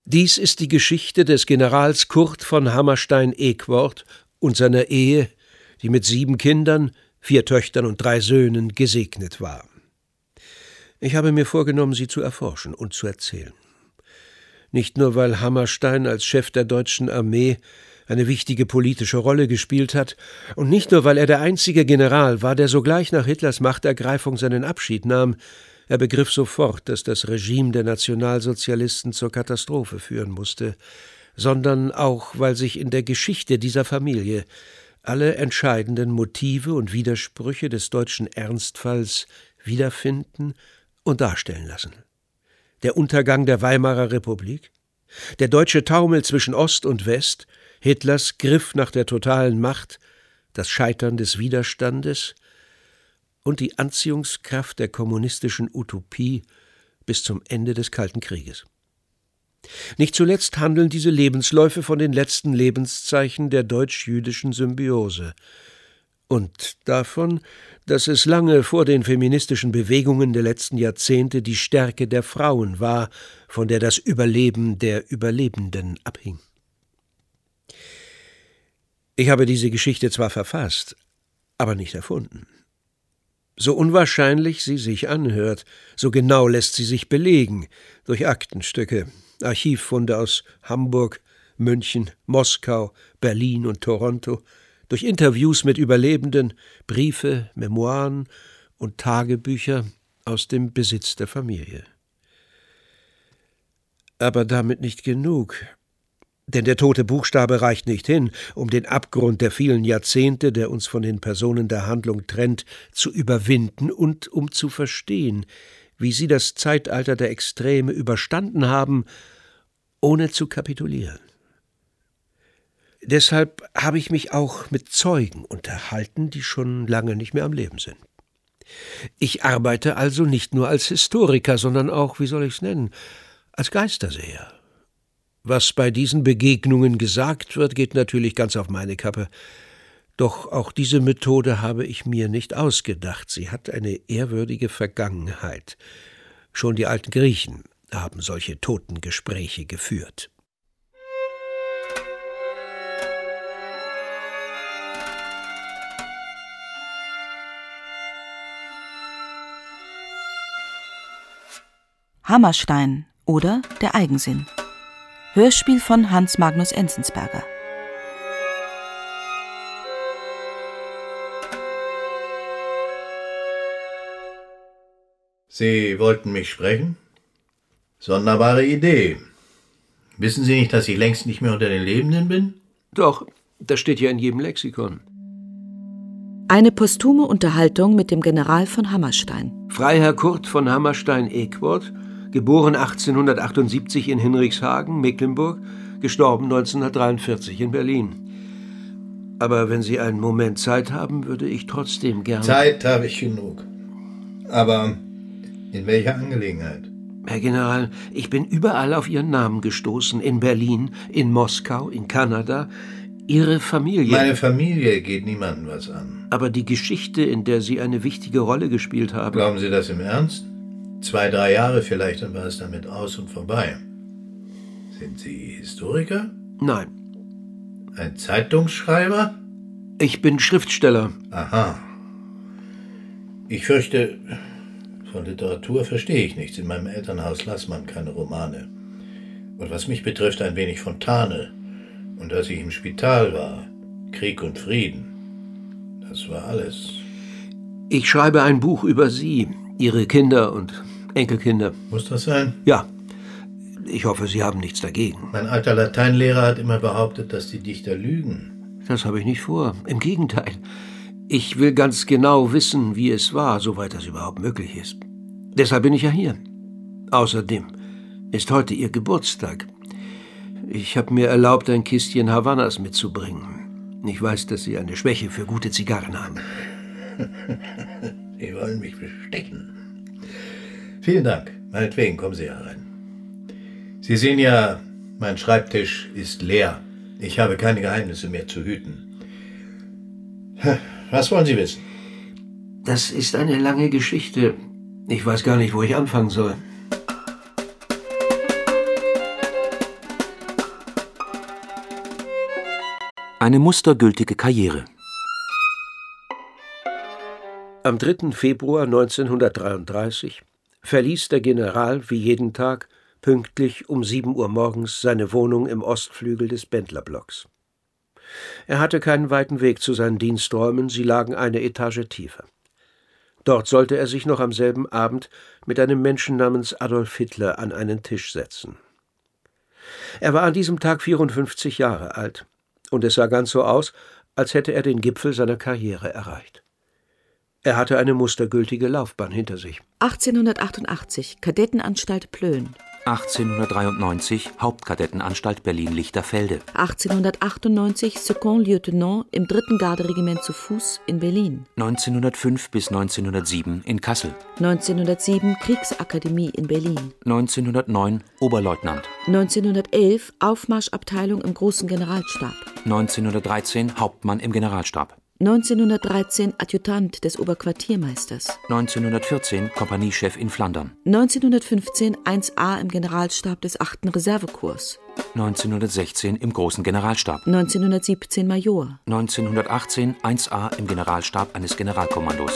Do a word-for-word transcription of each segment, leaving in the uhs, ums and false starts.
Dies ist die Geschichte des Generals Kurt von Hammerstein-Equord und seiner Ehe, die mit sieben Kindern, vier Töchtern und drei Söhnen gesegnet war. Ich habe mir vorgenommen, sie zu erforschen und zu erzählen. Nicht nur, weil Hammerstein als Chef der deutschen Armee eine wichtige politische Rolle gespielt hat, und nicht nur, weil er der einzige General war, der sogleich nach Hitlers Machtergreifung seinen Abschied nahm. Er begriff sofort, dass das Regime der Nationalsozialisten zur Katastrophe führen musste, sondern auch, weil sich in der Geschichte dieser Familie alle entscheidenden Motive und Widersprüche des deutschen Ernstfalls wiederfinden und darstellen lassen. Der Untergang der Weimarer Republik, der deutsche Taumel zwischen Ost und West, Hitlers Griff nach der totalen Macht, das Scheitern des Widerstandes und die Anziehungskraft der kommunistischen Utopie bis zum Ende des Kalten Krieges. Nicht zuletzt handeln diese Lebensläufe von den letzten Lebenszeichen der deutsch-jüdischen Symbiose und davon, dass es lange vor den feministischen Bewegungen der letzten Jahrzehnte die Stärke der Frauen war, von der das Überleben der Überlebenden abhing. Ich habe diese Geschichte zwar verfasst, aber nicht erfunden. So unwahrscheinlich sie sich anhört, so genau lässt sie sich belegen durch Aktenstücke, Archivfunde aus Hamburg, München, Moskau, Berlin und Toronto, durch Interviews mit Überlebenden, Briefe, Memoiren und Tagebücher aus dem Besitz der Familie. Aber damit nicht genug. Denn der tote Buchstabe reicht nicht hin, um den Abgrund der vielen Jahrzehnte, der uns von den Personen der Handlung trennt, zu überwinden und um zu verstehen, wie sie das Zeitalter der Extreme überstanden haben, ohne zu kapitulieren. Deshalb habe ich mich auch mit Zeugen unterhalten, die schon lange nicht mehr am Leben sind. Ich arbeite also nicht nur als Historiker, sondern auch, wie soll ich es nennen, als Geisterseher. Was bei diesen Begegnungen gesagt wird, geht natürlich ganz auf meine Kappe. Doch auch diese Methode habe ich mir nicht ausgedacht. Sie hat eine ehrwürdige Vergangenheit. Schon die alten Griechen haben solche Totengespräche geführt. Hammerstein oder Der Eigensinn. Hörspiel von Hans Magnus Enzensberger. Sie wollten mich sprechen? Sonderbare Idee. Wissen Sie nicht, dass ich längst nicht mehr unter den Lebenden bin? Doch, das steht ja in jedem Lexikon. Eine posthume Unterhaltung mit dem General von Hammerstein. Freiherr Kurt von Hammerstein-Equord, geboren achtzehnhundertachtundsiebzig in Hinrichshagen, Mecklenburg, gestorben neunzehnhundertdreiundvierzig in Berlin. Aber wenn Sie einen Moment Zeit haben, würde ich trotzdem gerne... Zeit habe ich genug. Aber in welcher Angelegenheit? Herr General, ich bin überall auf Ihren Namen gestoßen. In Berlin, in Moskau, in Kanada. Ihre Familie... Meine Familie geht niemandem was an. Aber die Geschichte, in der Sie eine wichtige Rolle gespielt haben... Glauben Sie das im Ernst? Zwei, drei Jahre vielleicht, dann war es damit aus und vorbei. Sind Sie Historiker? Nein. Ein Zeitungsschreiber? Ich bin Schriftsteller. Aha. Ich fürchte, von Literatur verstehe ich nichts. In meinem Elternhaus las man keine Romane. Und was mich betrifft, ein wenig Fontane. Und als ich im Spital war, Krieg und Frieden. Das war alles. Ich schreibe ein Buch über Sie, Ihre Kinder und Enkelkinder. Muss das sein? Ja. Ich hoffe, Sie haben nichts dagegen. Mein alter Lateinlehrer hat immer behauptet, dass die Dichter lügen. Das habe ich nicht vor. Im Gegenteil. Ich will ganz genau wissen, wie es war, soweit das überhaupt möglich ist. Deshalb bin ich ja hier. Außerdem ist heute Ihr Geburtstag. Ich habe mir erlaubt, ein Kistchen Havanas mitzubringen. Ich weiß, dass Sie eine Schwäche für gute Zigarren haben. Sie wollen mich bestechen. Vielen Dank. Meinetwegen, kommen Sie herein. Sie sehen ja, mein Schreibtisch ist leer. Ich habe keine Geheimnisse mehr zu hüten. Was wollen Sie wissen? Das ist eine lange Geschichte. Ich weiß gar nicht, wo ich anfangen soll. Eine mustergültige Karriere. Am dritten Februar neunzehnhundertdreiunddreißig verließ der General wie jeden Tag pünktlich um sieben Uhr morgens seine Wohnung im Ostflügel des Bendlerblocks. Er hatte keinen weiten Weg zu seinen Diensträumen, sie lagen eine Etage tiefer. Dort sollte er sich noch am selben Abend mit einem Menschen namens Adolf Hitler an einen Tisch setzen. Er war an diesem Tag vierundfünfzig Jahre alt, und es sah ganz so aus, als hätte er den Gipfel seiner Karriere erreicht. Er hatte eine mustergültige Laufbahn hinter sich. achtzehnhundertachtundachtzig Kadettenanstalt Plön. achtzehnhundertdreiundneunzig Hauptkadettenanstalt Berlin-Lichterfelde. achtzehnhundertachtundneunzig Second Lieutenant im dritten Garderegiment zu Fuß in Berlin. neunzehnhundertfünf bis neunzehnhundertsieben in Kassel. neunzehnhundertsieben Kriegsakademie in Berlin. neunzehnhundertneun Oberleutnant. neunzehnhundertelf Aufmarschabteilung im Großen Generalstab. neunzehnhundertdreizehn Hauptmann im Generalstab. neunzehnhundertdreizehn Adjutant des Oberquartiermeisters. neunzehnhundertvierzehn Kompaniechef in Flandern. neunzehnhundertfünfzehn eins A im Generalstab des achten Reservekorps. neunzehnhundertsechzehn im Großen Generalstab. neunzehnhundertsiebzehn Major. neunzehnhundertachtzehn eins A im Generalstab eines Generalkommandos.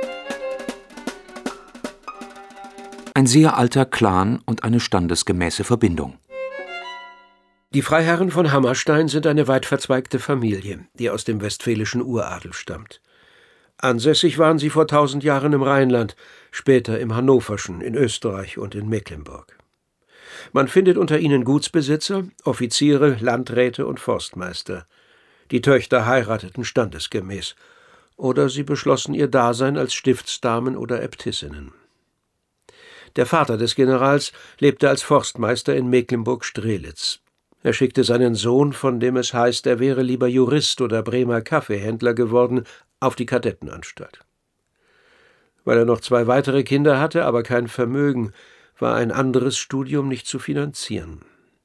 Ein sehr alter Clan und eine standesgemäße Verbindung. Die Freiherren von Hammerstein sind eine weit verzweigte Familie, die aus dem westfälischen Uradel stammt. Ansässig waren sie vor tausend Jahren im Rheinland, später im Hannoverschen, in Österreich und in Mecklenburg. Man findet unter ihnen Gutsbesitzer, Offiziere, Landräte und Forstmeister. Die Töchter heirateten standesgemäß, oder sie beschlossen ihr Dasein als Stiftsdamen oder Äbtissinnen. Der Vater des Generals lebte als Forstmeister in Mecklenburg-Strelitz. Er schickte seinen Sohn, von dem es heißt, er wäre lieber Jurist oder Bremer Kaffeehändler geworden, auf die Kadettenanstalt. Weil er noch zwei weitere Kinder hatte, aber kein Vermögen, war ein anderes Studium nicht zu finanzieren.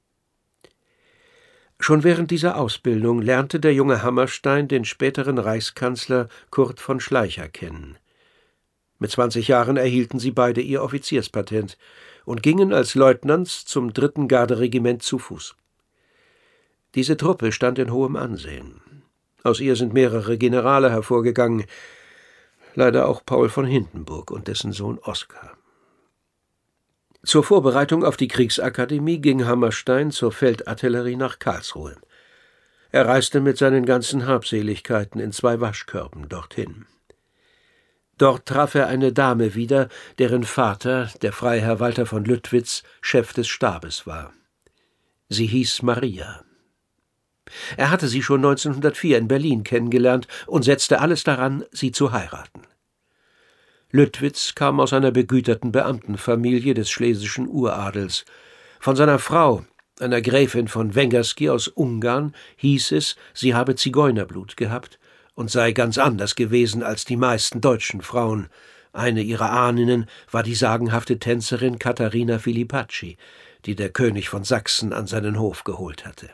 Schon während dieser Ausbildung lernte der junge Hammerstein den späteren Reichskanzler Kurt von Schleicher kennen. Mit zwanzig Jahren erhielten sie beide ihr Offizierspatent und gingen als Leutnants zum dritten Garderegiment zu Fuß. Diese Truppe stand in hohem Ansehen. Aus ihr sind mehrere Generale hervorgegangen, leider auch Paul von Hindenburg und dessen Sohn Oskar. Zur Vorbereitung auf die Kriegsakademie ging Hammerstein zur Feldartillerie nach Karlsruhe. Er reiste mit seinen ganzen Habseligkeiten in zwei Waschkörben dorthin. Dort traf er eine Dame wieder, deren Vater, der Freiherr Walter von Lüttwitz, Chef des Stabes war. Sie hieß Maria. Er hatte sie schon neunzehnhundertvier in Berlin kennengelernt und setzte alles daran, sie zu heiraten. Lüttwitz kam aus einer begüterten Beamtenfamilie des schlesischen Uradels. Von seiner Frau, einer Gräfin von Wengerski aus Ungarn, hieß es, sie habe Zigeunerblut gehabt und sei ganz anders gewesen als die meisten deutschen Frauen. Eine ihrer Ahninnen war die sagenhafte Tänzerin Katharina Filipacci, die der König von Sachsen an seinen Hof geholt hatte.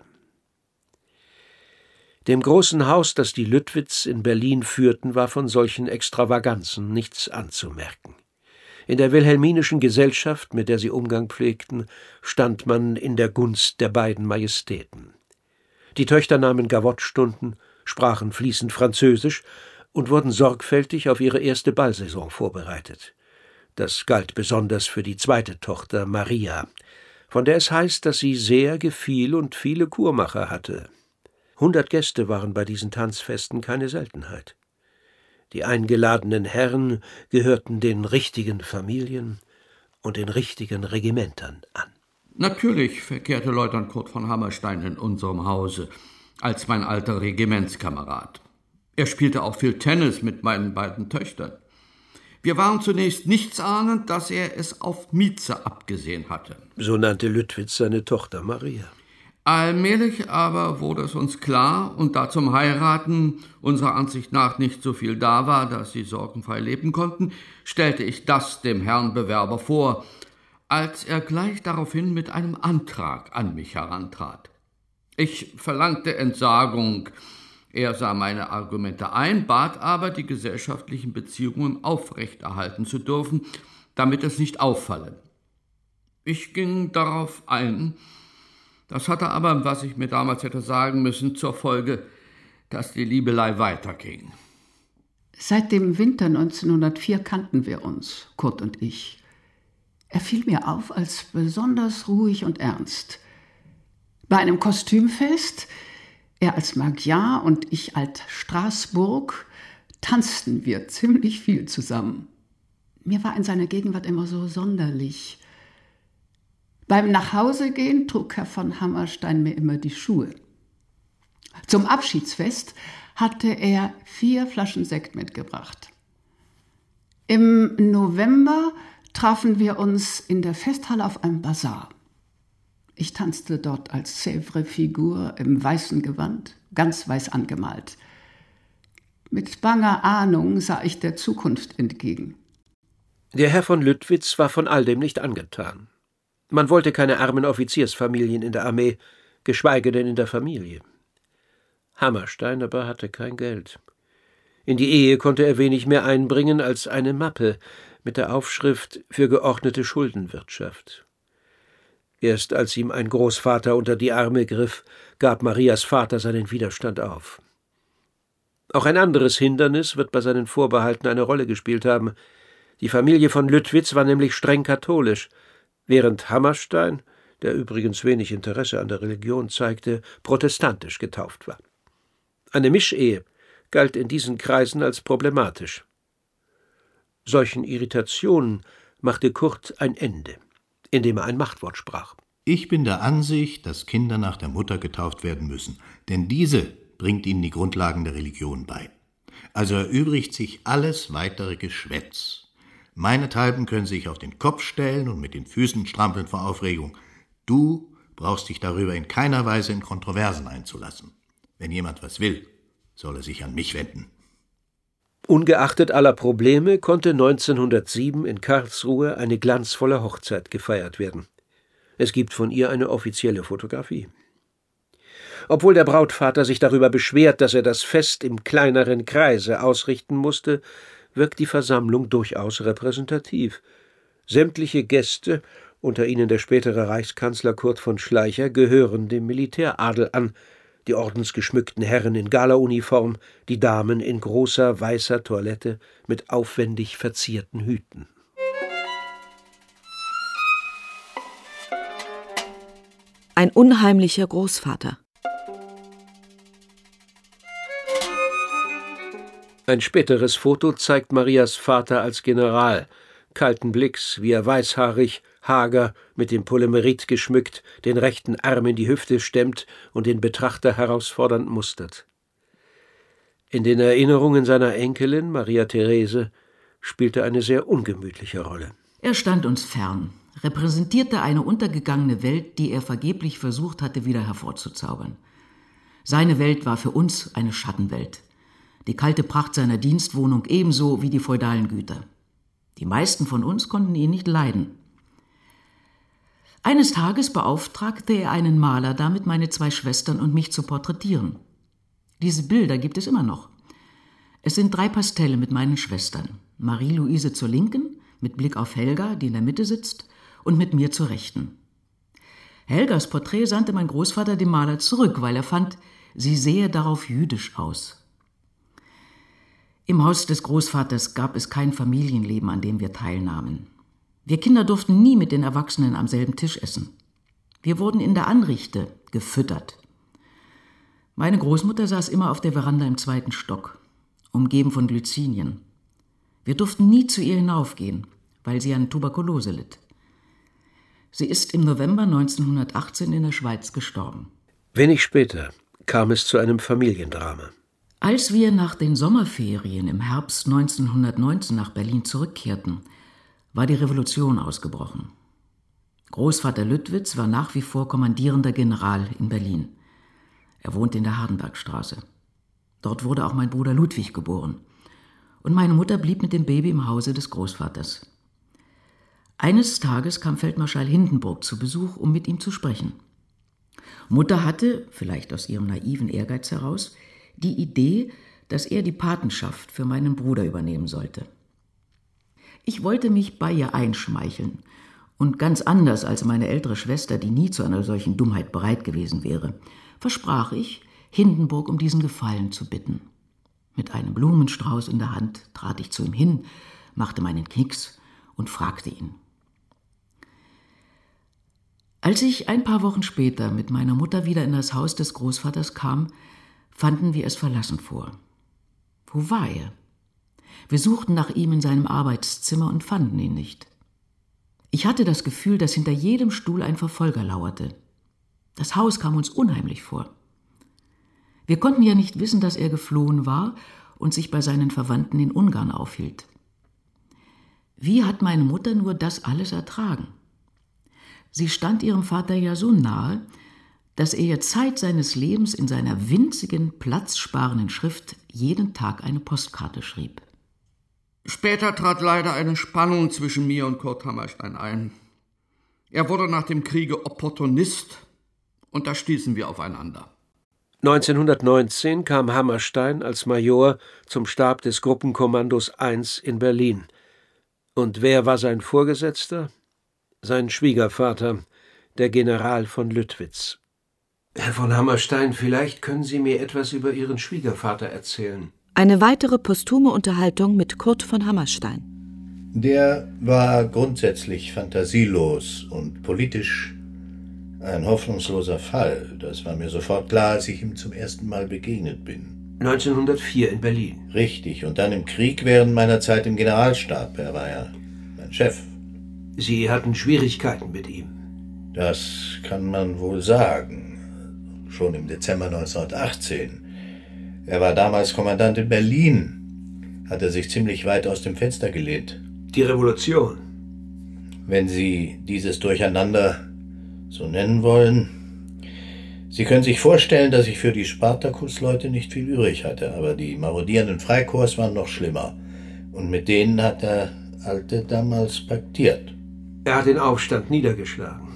Dem großen Haus, das die Lüttwitz in Berlin führten, war von solchen Extravaganzen nichts anzumerken. In der wilhelminischen Gesellschaft, mit der sie Umgang pflegten, stand man in der Gunst der beiden Majestäten. Die Töchter nahmen Gavottstunden, sprachen fließend Französisch und wurden sorgfältig auf ihre erste Ballsaison vorbereitet. Das galt besonders für die zweite Tochter Maria, von der es heißt, dass sie sehr gefiel und viele Kurmacher hatte. Hundert Gäste waren bei diesen Tanzfesten keine Seltenheit. Die eingeladenen Herren gehörten den richtigen Familien und den richtigen Regimentern an. Natürlich verkehrte Leutnant Kurt von Hammerstein in unserem Hause als mein alter Regimentskamerad. Er spielte auch viel Tennis mit meinen beiden Töchtern. Wir waren zunächst nichtsahnend, dass er es auf Mieze abgesehen hatte. So nannte Lüttwitz seine Tochter Maria. Allmählich aber wurde es uns klar, und da zum Heiraten unserer Ansicht nach nicht so viel da war, dass sie sorgenfrei leben konnten, stellte ich das dem Herrn Bewerber vor, als er gleich daraufhin mit einem Antrag an mich herantrat. Ich verlangte Entsagung. Er sah meine Argumente ein, bat aber, die gesellschaftlichen Beziehungen aufrechterhalten zu dürfen, damit es nicht auffalle. Ich ging darauf ein. Das hatte aber, was ich mir damals hätte sagen müssen, zur Folge, dass die Liebelei weiterging. Seit dem Winter neunzehnhundertvier kannten wir uns, Kurt und ich. Er fiel mir auf als besonders ruhig und ernst. Bei einem Kostümfest, er als Magyar und ich als Straßburg, tanzten wir ziemlich viel zusammen. Mir war in seiner Gegenwart immer so sonderlich. Beim Nachhausegehen trug Herr von Hammerstein mir immer die Schuhe. Zum Abschiedsfest hatte er vier Flaschen Sekt mitgebracht. Im November trafen wir uns in der Festhalle auf einem Basar. Ich tanzte dort als Sèvres-Figur im weißen Gewand, ganz weiß angemalt. Mit banger Ahnung sah ich der Zukunft entgegen. Der Herr von Lüttwitz war von all dem nicht angetan. Man wollte keine armen Offiziersfamilien in der Armee, geschweige denn in der Familie. Hammerstein aber hatte kein Geld. In die Ehe konnte er wenig mehr einbringen als eine Mappe mit der Aufschrift »Für geordnete Schuldenwirtschaft«. Erst als ihm ein Großvater unter die Arme griff, gab Marias Vater seinen Widerstand auf. Auch ein anderes Hindernis wird bei seinen Vorbehalten eine Rolle gespielt haben. Die Familie von Lüttwitz war nämlich streng katholisch, während Hammerstein, der übrigens wenig Interesse an der Religion zeigte, protestantisch getauft war. Eine Mischehe galt in diesen Kreisen als problematisch. Solchen Irritationen machte Kurt ein Ende, indem er ein Machtwort sprach. Ich bin der Ansicht, dass Kinder nach der Mutter getauft werden müssen, denn diese bringt ihnen die Grundlagen der Religion bei. Also erübrigt sich alles weitere Geschwätz. Meinethalben können Sie sich auf den Kopf stellen und mit den Füßen strampeln vor Aufregung. Du brauchst dich darüber in keiner Weise in Kontroversen einzulassen. Wenn jemand was will, soll er sich an mich wenden. Ungeachtet aller Probleme konnte neunzehnhundertsieben in Karlsruhe eine glanzvolle Hochzeit gefeiert werden. Es gibt von ihr eine offizielle Fotografie. Obwohl der Brautvater sich darüber beschwert, dass er das Fest im kleineren Kreise ausrichten musste, wirkt die Versammlung durchaus repräsentativ. Sämtliche Gäste, unter ihnen der spätere Reichskanzler Kurt von Schleicher, gehören dem Militäradel an, die ordensgeschmückten Herren in Galauniform, die Damen in großer weißer Toilette mit aufwendig verzierten Hüten. Ein unheimlicher Großvater. Ein späteres Foto zeigt Marias Vater als General, kalten Blicks, wie er weißhaarig, hager, mit dem Polymerit geschmückt, den rechten Arm in die Hüfte stemmt und den Betrachter herausfordernd mustert. In den Erinnerungen seiner Enkelin, Maria Therese, spielte eine sehr ungemütliche Rolle. Er stand uns fern, repräsentierte eine untergegangene Welt, die er vergeblich versucht hatte, wieder hervorzuzaubern. Seine Welt war für uns eine Schattenwelt. Die kalte Pracht seiner Dienstwohnung ebenso wie die feudalen Güter. Die meisten von uns konnten ihn nicht leiden. Eines Tages beauftragte er einen Maler damit, meine zwei Schwestern und mich zu porträtieren. Diese Bilder gibt es immer noch. Es sind drei Pastelle mit meinen Schwestern. Marie-Louise zur Linken, mit Blick auf Helga, die in der Mitte sitzt, und mit mir zur Rechten. Helgas Porträt sandte mein Großvater dem Maler zurück, weil er fand, sie sehe darauf jüdisch aus. Im Haus des Großvaters gab es kein Familienleben, an dem wir teilnahmen. Wir Kinder durften nie mit den Erwachsenen am selben Tisch essen. Wir wurden in der Anrichte gefüttert. Meine Großmutter saß immer auf der Veranda im zweiten Stock, umgeben von Glycinien. Wir durften nie zu ihr hinaufgehen, weil sie an Tuberkulose litt. Sie ist im November neunzehnhundertachtzehn in der Schweiz gestorben. Wenig später kam es zu einem Familiendrama. Als wir nach den Sommerferien im Herbst neunzehnhundertneunzehn nach Berlin zurückkehrten, war die Revolution ausgebrochen. Großvater Lüttwitz war nach wie vor kommandierender General in Berlin. Er wohnte in der Hardenbergstraße. Dort wurde auch mein Bruder Ludwig geboren. Und meine Mutter blieb mit dem Baby im Hause des Großvaters. Eines Tages kam Feldmarschall Hindenburg zu Besuch, um mit ihm zu sprechen. Mutter hatte, vielleicht aus ihrem naiven Ehrgeiz heraus, die Idee, dass er die Patenschaft für meinen Bruder übernehmen sollte. Ich wollte mich bei ihr einschmeicheln und ganz anders als meine ältere Schwester, die nie zu einer solchen Dummheit bereit gewesen wäre, versprach ich, Hindenburg um diesen Gefallen zu bitten. Mit einem Blumenstrauß in der Hand trat ich zu ihm hin, machte meinen Knicks und fragte ihn. Als ich ein paar Wochen später mit meiner Mutter wieder in das Haus des Großvaters kam, fanden wir es verlassen vor. Wo war er? Wir suchten nach ihm in seinem Arbeitszimmer und fanden ihn nicht. Ich hatte das Gefühl, dass hinter jedem Stuhl ein Verfolger lauerte. Das Haus kam uns unheimlich vor. Wir konnten ja nicht wissen, dass er geflohen war und sich bei seinen Verwandten in Ungarn aufhielt. Wie hat meine Mutter nur das alles ertragen? Sie stand ihrem Vater ja so nahe, dass er ihr Zeit seines Lebens in seiner winzigen, platzsparenden Schrift jeden Tag eine Postkarte schrieb. Später trat leider eine Spannung zwischen mir und Kurt Hammerstein ein. Er wurde nach dem Kriege Opportunist und da stießen wir aufeinander. neunzehnhundertneunzehn kam Hammerstein als Major zum Stab des Gruppenkommandos eins in Berlin. Und wer war sein Vorgesetzter? Sein Schwiegervater, der General von Lüttwitz. Herr von Hammerstein, vielleicht können Sie mir etwas über Ihren Schwiegervater erzählen. Eine weitere posthume Unterhaltung mit Kurt von Hammerstein. Der war grundsätzlich fantasielos und politisch ein hoffnungsloser Fall. Das war mir sofort klar, als ich ihm zum ersten Mal begegnet bin. neunzehnhundertvier in Berlin. Richtig, und dann im Krieg während meiner Zeit im Generalstab. Er war ja mein Chef. Sie hatten Schwierigkeiten mit ihm. Das kann man wohl sagen. Schon im Dezember neunzehnhundertachtzehn. Er war damals Kommandant in Berlin. Hat er sich ziemlich weit aus dem Fenster gelehnt. Die Revolution. Wenn Sie dieses Durcheinander so nennen wollen. Sie können sich vorstellen, dass ich für die Spartakus-Leute nicht viel übrig hatte, aber die marodierenden Freikorps waren noch schlimmer. Und mit denen hat der Alte damals paktiert. Er hat den Aufstand niedergeschlagen.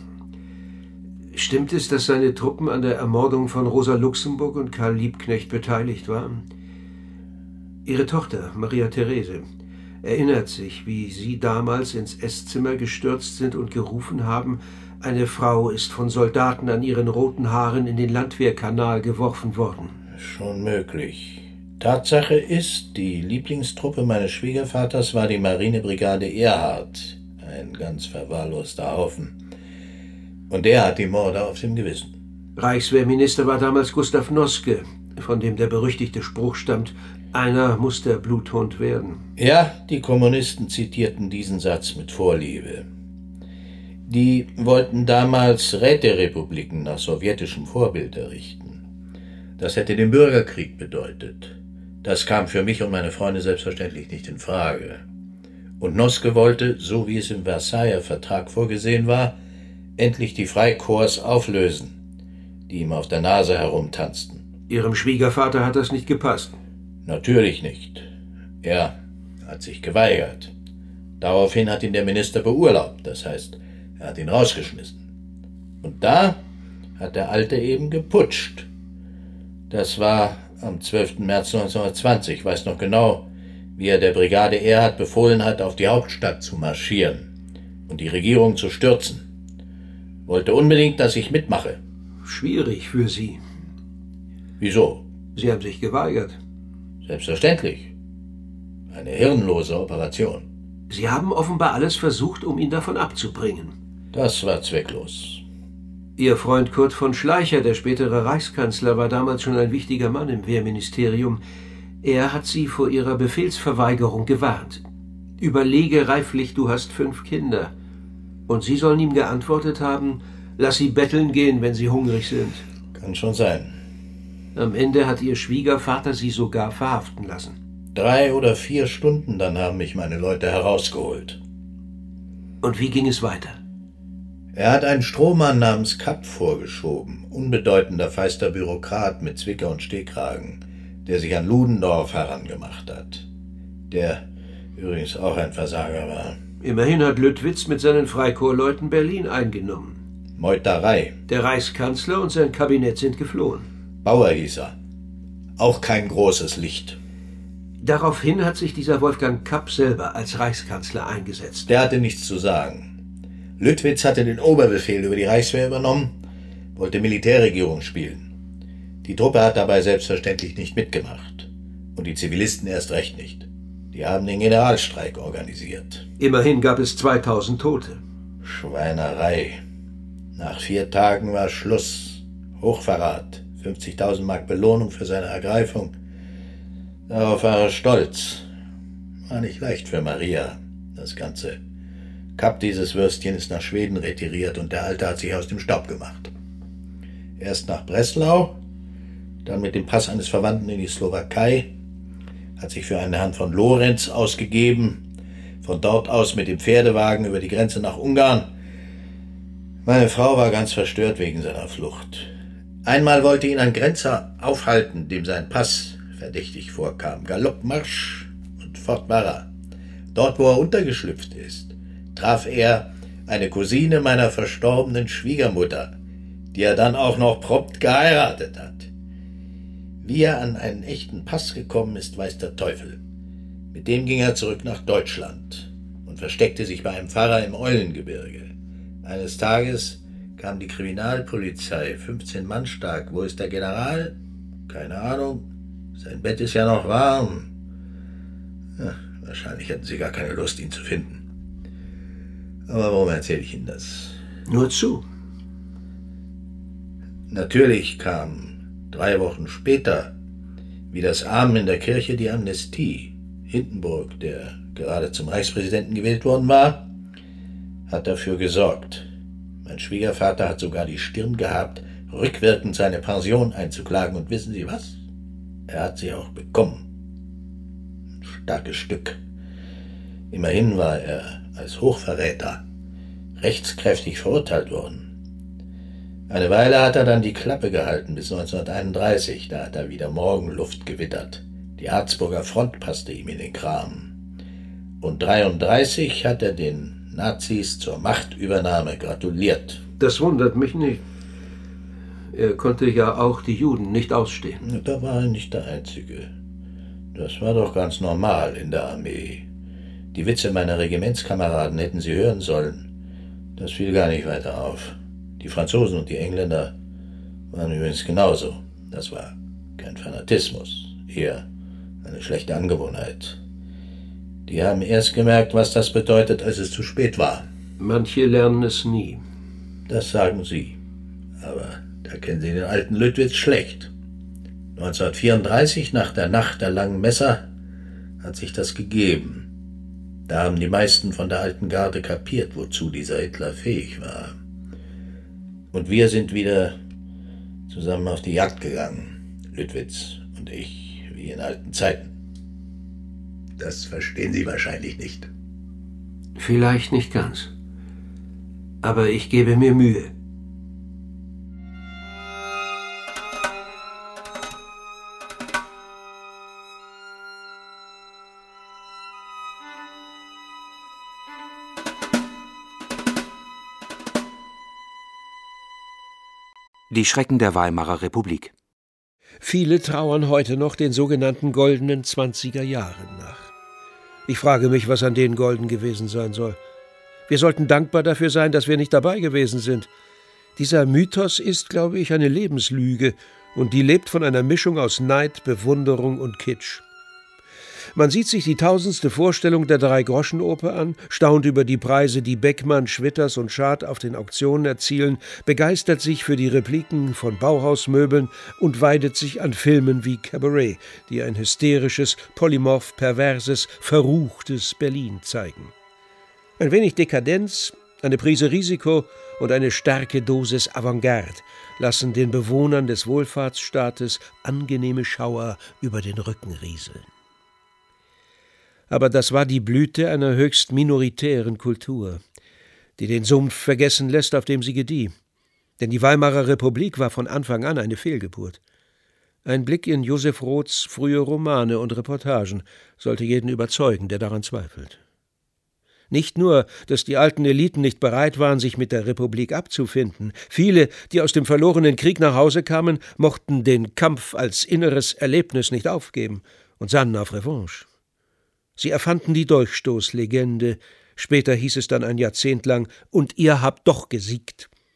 Stimmt es, dass seine Truppen an der Ermordung von Rosa Luxemburg und Karl Liebknecht beteiligt waren? Ihre Tochter, Maria Therese, erinnert sich, wie Sie damals ins Esszimmer gestürzt sind und gerufen haben, eine Frau ist von Soldaten an ihren roten Haaren in den Landwehrkanal geworfen worden. Schon möglich. Tatsache ist, die Lieblingstruppe meines Schwiegervaters war die Marinebrigade Erhard. Ein ganz verwahrloster Haufen. Und der hat die Morde auf dem Gewissen. Reichswehrminister war damals Gustav Noske, von dem der berüchtigte Spruch stammt, einer muss der Bluthund werden. Ja, die Kommunisten zitierten diesen Satz mit Vorliebe. Die wollten damals Räterepubliken nach sowjetischem Vorbild errichten. Das hätte den Bürgerkrieg bedeutet. Das kam für mich und meine Freunde selbstverständlich nicht in Frage. Und Noske wollte, so wie es im Versailler Vertrag vorgesehen war, endlich die Freikorps auflösen, die ihm auf der Nase herumtanzten. Ihrem Schwiegervater hat das nicht gepasst? Natürlich nicht. Er hat sich geweigert. Daraufhin hat ihn der Minister beurlaubt, das heißt, er hat ihn rausgeschmissen. Und da hat der Alte eben geputscht. Das war am zwölften März neunzehnhundertzwanzig, ich weiß noch genau, wie er der Brigade Erhard befohlen hat, auf die Hauptstadt zu marschieren und die Regierung zu stürzen. Wollte unbedingt, dass ich mitmache. Schwierig für Sie. Wieso? Sie haben sich geweigert. Selbstverständlich. Eine hirnlose Operation. Sie haben offenbar alles versucht, um ihn davon abzubringen. Das war zwecklos. Ihr Freund Kurt von Schleicher, der spätere Reichskanzler, war damals schon ein wichtiger Mann im Wehrministerium. Er hat Sie vor Ihrer Befehlsverweigerung gewarnt. Überlege reiflich, du hast fünf Kinder. Und Sie sollen ihm geantwortet haben, lass sie betteln gehen, wenn sie hungrig sind. Kann schon sein. Am Ende hat Ihr Schwiegervater Sie sogar verhaften lassen. Drei oder vier Stunden, dann haben mich meine Leute herausgeholt. Und wie ging es weiter? Er hat einen Strohmann namens Kapp vorgeschoben, unbedeutender feister Bürokrat mit Zwicker und Stehkragen, der sich an Ludendorff herangemacht hat. Der übrigens auch ein Versager war. Immerhin hat Lüttwitz mit seinen Freikorpsleuten Berlin eingenommen. Meuterei. Der Reichskanzler und sein Kabinett sind geflohen. Bauer hieß er. Auch kein großes Licht. Daraufhin hat sich dieser Wolfgang Kapp selber als Reichskanzler eingesetzt. Der hatte nichts zu sagen. Lüttwitz hatte den Oberbefehl über die Reichswehr übernommen, wollte Militärregierung spielen. Die Truppe hat dabei selbstverständlich nicht mitgemacht. Und die Zivilisten erst recht nicht. Die haben den Generalstreik organisiert. Immerhin gab es zweitausend Tote. Schweinerei. Nach vier Tagen war Schluss. Hochverrat. fünfzigtausend Mark Belohnung für seine Ergreifung. Darauf war er stolz. War nicht leicht für Maria, das Ganze. Kapp, dieses Würstchen, ist nach Schweden retiriert und der Alte hat sich aus dem Staub gemacht. Erst nach Breslau, dann mit dem Pass eines Verwandten in die Slowakei, hat sich für einen Herrn von Lorenz ausgegeben, von dort aus mit dem Pferdewagen über die Grenze nach Ungarn. Meine Frau war ganz verstört wegen seiner Flucht. Einmal wollte ihn ein Grenzer aufhalten, dem sein Pass verdächtig vorkam. Galoppmarsch und fort war er. Dort, wo er untergeschlüpft ist, traf er eine Cousine meiner verstorbenen Schwiegermutter, die er dann auch noch prompt geheiratet hat. Wie er an einen echten Pass gekommen ist, weiß der Teufel. Mit dem ging er zurück nach Deutschland und versteckte sich bei einem Pfarrer im Eulengebirge. Eines Tages kam die Kriminalpolizei, fünfzehn Mann stark. Wo ist der General? Keine Ahnung. Sein Bett ist ja noch warm. Ja, wahrscheinlich hatten sie gar keine Lust, ihn zu finden. Aber warum erzähle ich Ihnen das? Nur zu. Natürlich kam drei Wochen später, wie das Amen in der Kirche, die Amnestie. Hindenburg, der gerade zum Reichspräsidenten gewählt worden war, hat dafür gesorgt. Mein Schwiegervater hat sogar die Stirn gehabt, rückwirkend seine Pension einzuklagen. Und wissen Sie was? Er hat sie auch bekommen. Ein starkes Stück. Immerhin war er als Hochverräter rechtskräftig verurteilt worden. Eine Weile hat er dann die Klappe gehalten, bis neunzehnhunderteinunddreißig. Da hat er wieder Morgenluft gewittert. Die Harzburger Front passte ihm in den Kram. Und dreiunddreißig hat er den Nazis zur Machtübernahme gratuliert. Das wundert mich nicht. Er konnte ja auch die Juden nicht ausstehen. Da war er nicht der Einzige. Das war doch ganz normal in der Armee. Die Witze meiner Regimentskameraden hätten Sie hören sollen. Das fiel gar nicht weiter auf. Die Franzosen und die Engländer waren übrigens genauso. Das war kein Fanatismus, eher eine schlechte Angewohnheit. Die haben erst gemerkt, was das bedeutet, als es zu spät war. Manche lernen es nie. Das sagen Sie. Aber da kennen Sie den alten Lüttwitz schlecht. neunzehnhundertvierunddreißig, nach der Nacht der langen Messer, hat sich das gegeben. Da haben die meisten von der alten Garde kapiert, wozu dieser Hitler fähig war. Und wir sind wieder zusammen auf die Jagd gegangen, Lüttwitz und ich, wie in alten Zeiten. Das verstehen Sie wahrscheinlich nicht. Vielleicht nicht ganz. Aber ich gebe mir Mühe. Die Schrecken der Weimarer Republik. Viele trauern heute noch den sogenannten goldenen zwanziger Jahren nach. Ich frage mich, was an denen golden gewesen sein soll. Wir sollten dankbar dafür sein, dass wir nicht dabei gewesen sind. Dieser Mythos ist, glaube ich, eine Lebenslüge, und die lebt von einer Mischung aus Neid, Bewunderung und Kitsch. Man sieht sich die tausendste Vorstellung der Drei-Groschen-Oper an, staunt über die Preise, die Beckmann, Schwitters und Schad auf den Auktionen erzielen, begeistert sich für die Repliken von Bauhausmöbeln und weidet sich an Filmen wie Cabaret, die ein hysterisches, polymorph perverses, verruchtes Berlin zeigen. Ein wenig Dekadenz, eine Prise Risiko und eine starke Dosis Avantgarde lassen den Bewohnern des Wohlfahrtsstaates angenehme Schauer über den Rücken rieseln. Aber das war die Blüte einer höchst minoritären Kultur, die den Sumpf vergessen lässt, auf dem sie gedieh. Denn die Weimarer Republik war von Anfang an eine Fehlgeburt. Ein Blick in Josef Roths frühe Romane und Reportagen sollte jeden überzeugen, der daran zweifelt. Nicht nur, dass die alten Eliten nicht bereit waren, sich mit der Republik abzufinden. Viele, die aus dem verlorenen Krieg nach Hause kamen, mochten den Kampf als inneres Erlebnis nicht aufgeben und sannen auf Revanche. Sie erfanden die Dolchstoßlegende. Später hieß es dann ein Jahrzehnt lang, und ihr habt doch gesiegt.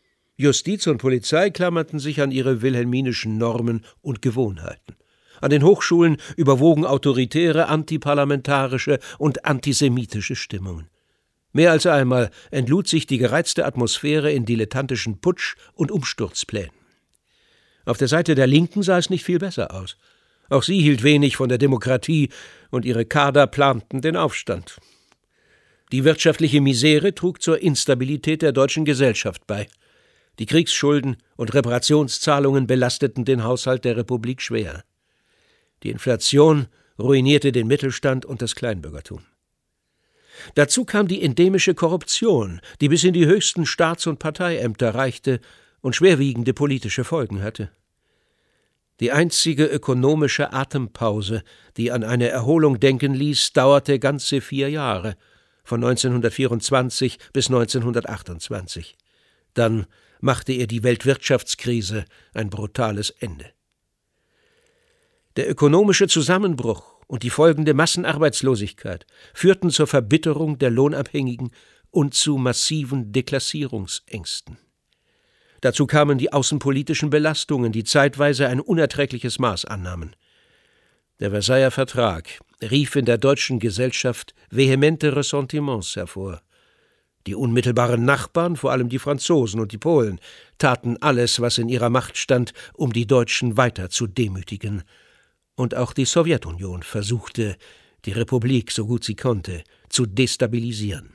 Justiz und Polizei klammerten sich an ihre wilhelminischen Normen und Gewohnheiten. An den Hochschulen überwogen autoritäre, antiparlamentarische und antisemitische Stimmungen. Mehr als einmal entlud sich die gereizte Atmosphäre in dilettantischen Putsch- und Umsturzplänen. Auf der Seite der Linken sah es nicht viel besser aus. Auch sie hielt wenig von der Demokratie und ihre Kader planten den Aufstand. Die wirtschaftliche Misere trug zur Instabilität der deutschen Gesellschaft bei. Die Kriegsschulden und Reparationszahlungen belasteten den Haushalt der Republik schwer. Die Inflation ruinierte den Mittelstand und das Kleinbürgertum. Dazu kam die endemische Korruption, die bis in die höchsten Staats- und Parteiämter reichte und schwerwiegende politische Folgen hatte. Die einzige ökonomische Atempause, die an eine Erholung denken ließ, dauerte ganze vier Jahre, von neunzehnhundertvierundzwanzig bis neunzehnhundertachtundzwanzig. Dann machte ihr die Weltwirtschaftskrise ein brutales Ende. Der ökonomische Zusammenbruch und die folgende Massenarbeitslosigkeit führten zur Verbitterung der Lohnabhängigen und zu massiven Deklassierungsängsten. Dazu kamen die außenpolitischen Belastungen, die zeitweise ein unerträgliches Maß annahmen. Der Versailler Vertrag rief in der deutschen Gesellschaft vehemente Ressentiments hervor. Die unmittelbaren Nachbarn, vor allem die Franzosen und die Polen, taten alles, was in ihrer Macht stand, um die Deutschen weiter zu demütigen. Und auch die Sowjetunion versuchte, die Republik, so gut sie konnte, zu destabilisieren.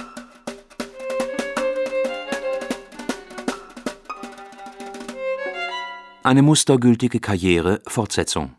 Eine mustergültige Karriere, Fortsetzung.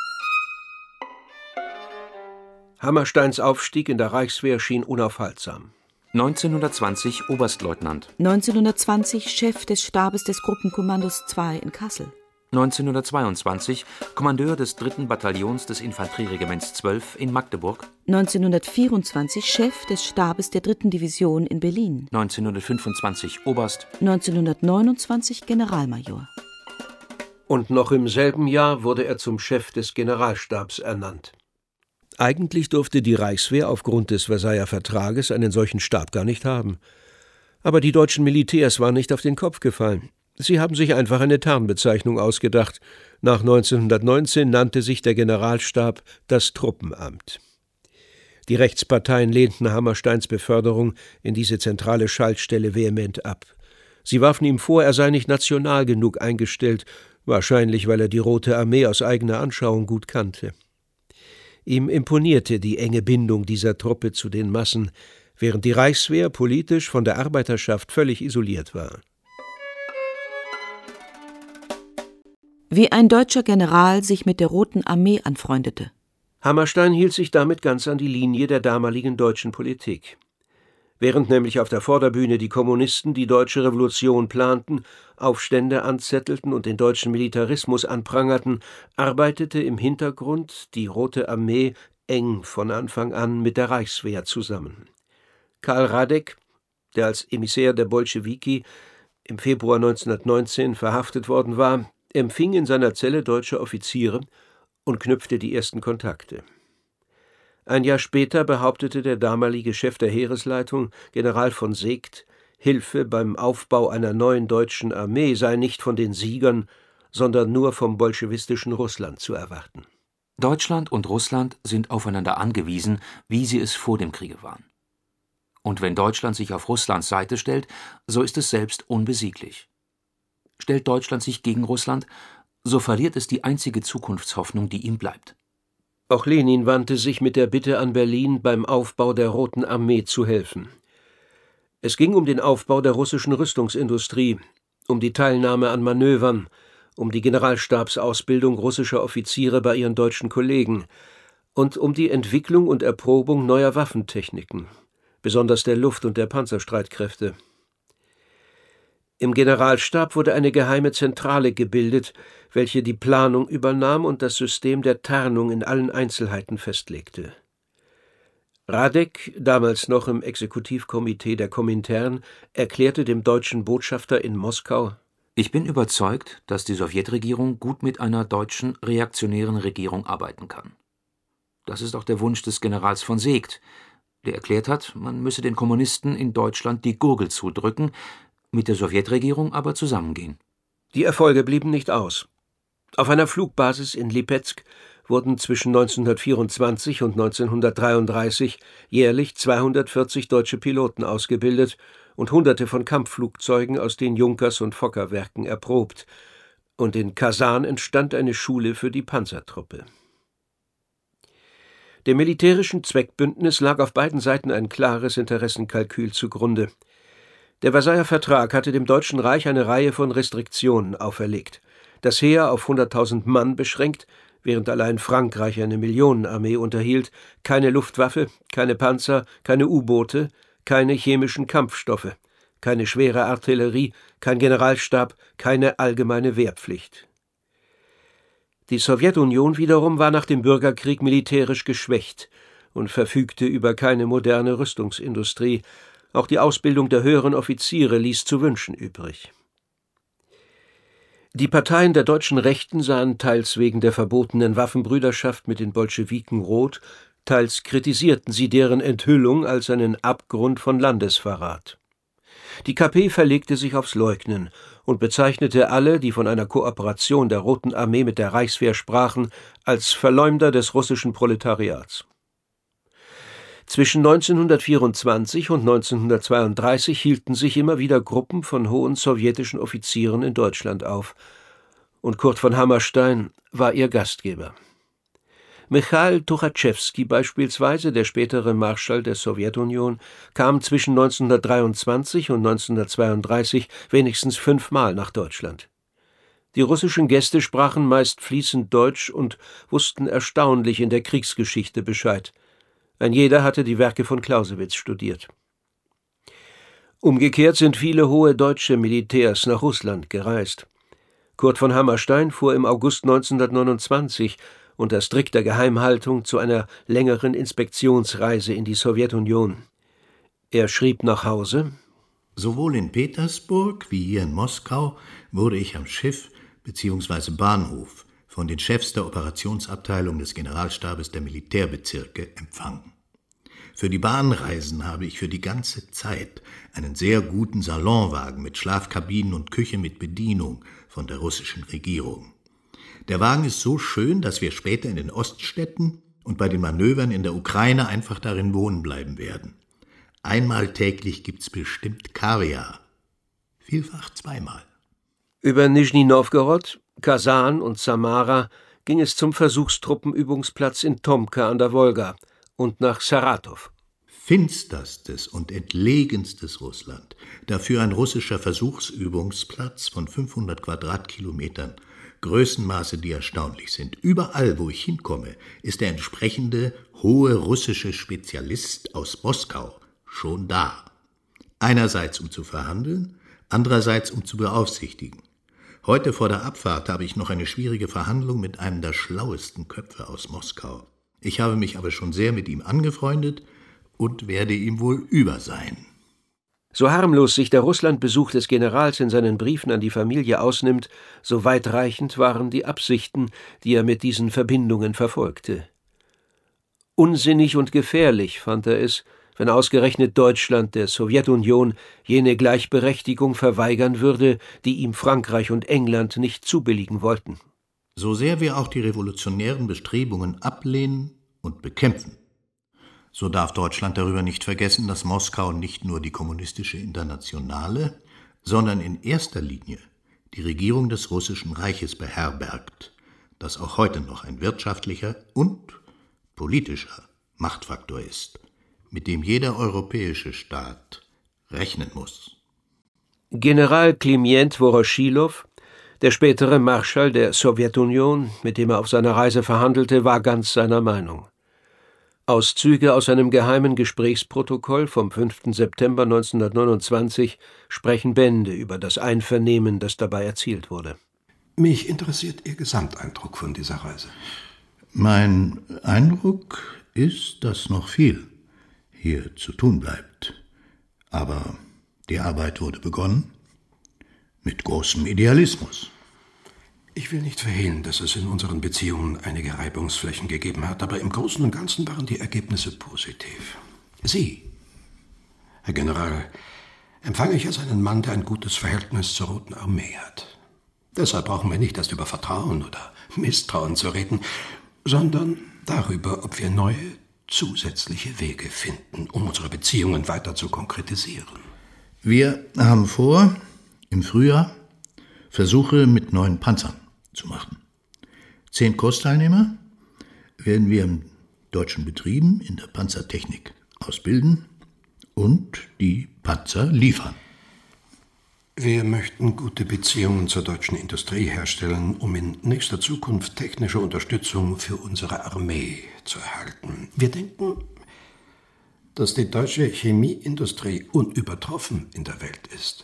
Hammersteins Aufstieg in der Reichswehr schien unaufhaltsam. neunzehnhundertzwanzig Oberstleutnant. neunzehnhundertzwanzig Chef des Stabes des Gruppenkommandos zwei in Kassel. neunzehnhundertzweiundzwanzig Kommandeur des dritten Bataillons des Infanterieregiments zwölf in Magdeburg. neunzehnhundertvierundzwanzig Chef des Stabes der dritten Division in Berlin. neunzehnhundertfünfundzwanzig Oberst. neunzehnhundertneunundzwanzig Generalmajor. Und noch im selben Jahr wurde er zum Chef des Generalstabs ernannt. Eigentlich durfte die Reichswehr aufgrund des Versailler Vertrages einen solchen Stab gar nicht haben. Aber die deutschen Militärs waren nicht auf den Kopf gefallen. Sie haben sich einfach eine Tarnbezeichnung ausgedacht. Nach neunzehnhundertneunzehn nannte sich der Generalstab das Truppenamt. Die Rechtsparteien lehnten Hammersteins Beförderung in diese zentrale Schaltstelle vehement ab. Sie warfen ihm vor, er sei nicht national genug eingestellt, wahrscheinlich weil er die Rote Armee aus eigener Anschauung gut kannte. Ihm imponierte die enge Bindung dieser Truppe zu den Massen, während die Reichswehr politisch von der Arbeiterschaft völlig isoliert war. Wie ein deutscher General sich mit der Roten Armee anfreundete. Hammerstein hielt sich damit ganz an die Linie der damaligen deutschen Politik. Während nämlich auf der Vorderbühne die Kommunisten die deutsche Revolution planten, Aufstände anzettelten und den deutschen Militarismus anprangerten, arbeitete im Hintergrund die Rote Armee eng von Anfang an mit der Reichswehr zusammen. Karl Radek, der als Emissär der Bolschewiki im Februar neunzehnhundertneunzehn verhaftet worden war, empfing in seiner Zelle deutsche Offiziere und knüpfte die ersten Kontakte. Ein Jahr später behauptete der damalige Chef der Heeresleitung, General von Seeckt, Hilfe beim Aufbau einer neuen deutschen Armee sei nicht von den Siegern, sondern nur vom bolschewistischen Russland zu erwarten. Deutschland und Russland sind aufeinander angewiesen, wie sie es vor dem Kriege waren. Und wenn Deutschland sich auf Russlands Seite stellt, so ist es selbst unbesieglich. Stellt Deutschland sich gegen Russland, so verliert es die einzige Zukunftshoffnung, die ihm bleibt. Auch Lenin wandte sich mit der Bitte an Berlin, beim Aufbau der Roten Armee zu helfen. Es ging um den Aufbau der russischen Rüstungsindustrie, um die Teilnahme an Manövern, um die Generalstabsausbildung russischer Offiziere bei ihren deutschen Kollegen und um die Entwicklung und Erprobung neuer Waffentechniken, besonders der Luft- und der Panzerstreitkräfte. Im Generalstab wurde eine geheime Zentrale gebildet, welche die Planung übernahm und das System der Tarnung in allen Einzelheiten festlegte. Radek, damals noch im Exekutivkomitee der Komintern, erklärte dem deutschen Botschafter in Moskau: Ich bin überzeugt, dass die Sowjetregierung gut mit einer deutschen reaktionären Regierung arbeiten kann. Das ist auch der Wunsch des Generals von Seeckt, der erklärt hat, man müsse den Kommunisten in Deutschland die Gurgel zudrücken, mit der Sowjetregierung aber zusammengehen. Die Erfolge blieben nicht aus. Auf einer Flugbasis in Lipezk wurden zwischen neunzehnhundertvierundzwanzig und neunzehnhundertdreiunddreißig jährlich zweihundertvierzig deutsche Piloten ausgebildet und Hunderte von Kampfflugzeugen aus den Junkers- und Fokker-Werken erprobt. Und in Kasan entstand eine Schule für die Panzertruppe. Dem militärischen Zweckbündnis lag auf beiden Seiten ein klares Interessenkalkül zugrunde. Der Versailler Vertrag hatte dem Deutschen Reich eine Reihe von Restriktionen auferlegt. Das Heer auf hunderttausend Mann beschränkt, während allein Frankreich eine Millionenarmee unterhielt, keine Luftwaffe, keine Panzer, keine U-Boote, keine chemischen Kampfstoffe, keine schwere Artillerie, kein Generalstab, keine allgemeine Wehrpflicht. Die Sowjetunion wiederum war nach dem Bürgerkrieg militärisch geschwächt und verfügte über keine moderne Rüstungsindustrie. Auch die Ausbildung der höheren Offiziere ließ zu wünschen übrig. Die Parteien der deutschen Rechten sahen teils wegen der verbotenen Waffenbrüderschaft mit den Bolschewiken rot, teils kritisierten sie deren Enthüllung als einen Abgrund von Landesverrat. Die K P verlegte sich aufs Leugnen und bezeichnete alle, die von einer Kooperation der Roten Armee mit der Reichswehr sprachen, als Verleumder des russischen Proletariats. Zwischen neunzehnhundertvierundzwanzig und neunzehnhundertzweiunddreißig hielten sich immer wieder Gruppen von hohen sowjetischen Offizieren in Deutschland auf, und Kurt von Hammerstein war ihr Gastgeber. Michail Tuchatschewski beispielsweise, der spätere Marschall der Sowjetunion, kam zwischen neunzehnhundertdreiundzwanzig und neunzehnhundertzweiunddreißig wenigstens fünfmal nach Deutschland. Die russischen Gäste sprachen meist fließend Deutsch und wussten erstaunlich in der Kriegsgeschichte Bescheid. Ein jeder hatte die Werke von Clausewitz studiert. Umgekehrt sind viele hohe deutsche Militärs nach Russland gereist. Kurt von Hammerstein fuhr im August neunzehnhundertneunundzwanzig unter strikter Geheimhaltung zu einer längeren Inspektionsreise in die Sowjetunion. Er schrieb nach Hause: Sowohl in Petersburg wie hier in Moskau wurde ich am Schiff bzw. Bahnhof von den Chefs der Operationsabteilung des Generalstabes der Militärbezirke empfangen. Für die Bahnreisen habe ich für die ganze Zeit einen sehr guten Salonwagen mit Schlafkabinen und Küche mit Bedienung von der russischen Regierung. Der Wagen ist so schön, dass wir später in den Oststädten und bei den Manövern in der Ukraine einfach darin wohnen bleiben werden. Einmal täglich gibt's bestimmt Kaviar. Vielfach zweimal. Über Nischni Nowgorod, Kasan und Samara ging es zum Versuchstruppenübungsplatz in Tomka an der Wolga und nach Saratow. Finsterstes und entlegenstes Russland, dafür ein russischer Versuchsübungsplatz von fünfhundert Quadratkilometern, Größenmaße, die erstaunlich sind. Überall, wo ich hinkomme, ist der entsprechende hohe russische Spezialist aus Moskau schon da. Einerseits, um zu verhandeln, andererseits, um zu beaufsichtigen. Heute vor der Abfahrt habe ich noch eine schwierige Verhandlung mit einem der schlauesten Köpfe aus Moskau. Ich habe mich aber schon sehr mit ihm angefreundet und werde ihm wohl über sein. So harmlos sich der Russlandbesuch des Generals in seinen Briefen an die Familie ausnimmt, so weitreichend waren die Absichten, die er mit diesen Verbindungen verfolgte. Unsinnig und gefährlich fand er es, wenn ausgerechnet Deutschland der Sowjetunion jene Gleichberechtigung verweigern würde, die ihm Frankreich und England nicht zubilligen wollten. So sehr wir auch die revolutionären Bestrebungen ablehnen und bekämpfen, so darf Deutschland darüber nicht vergessen, dass Moskau nicht nur die kommunistische Internationale, sondern in erster Linie die Regierung des Russischen Reiches beherbergt, das auch heute noch ein wirtschaftlicher und politischer Machtfaktor ist, mit dem jeder europäische Staat rechnen muss. General Klimient Woroschilow, der spätere Marschall der Sowjetunion, mit dem er auf seiner Reise verhandelte, war ganz seiner Meinung. Auszüge aus einem geheimen Gesprächsprotokoll vom fünften September neunzehnhundertneunundzwanzig sprechen Bände über das Einvernehmen, das dabei erzielt wurde. Mich interessiert Ihr Gesamteindruck von dieser Reise. Mein Eindruck ist, dass noch viel hier zu tun bleibt. Aber die Arbeit wurde begonnen mit großem Idealismus. Ich will nicht verhehlen, dass es in unseren Beziehungen einige Reibungsflächen gegeben hat, aber im Großen und Ganzen waren die Ergebnisse positiv. Sie, Herr General, empfange ich als einen Mann, der ein gutes Verhältnis zur Roten Armee hat. Deshalb brauchen wir nicht erst über Vertrauen oder Misstrauen zu reden, sondern darüber, ob wir neue, zusätzliche Wege finden, um unsere Beziehungen weiter zu konkretisieren. Wir haben vor, im Frühjahr Versuche mit neuen Panzern zu machen. Zehn Kursteilnehmer werden wir in deutschen Betrieben in der Panzertechnik ausbilden und die Panzer liefern. Wir möchten gute Beziehungen zur deutschen Industrie herstellen, um in nächster Zukunft technische Unterstützung für unsere Armee zu erhalten. Wir denken, dass die deutsche Chemieindustrie unübertroffen in der Welt ist.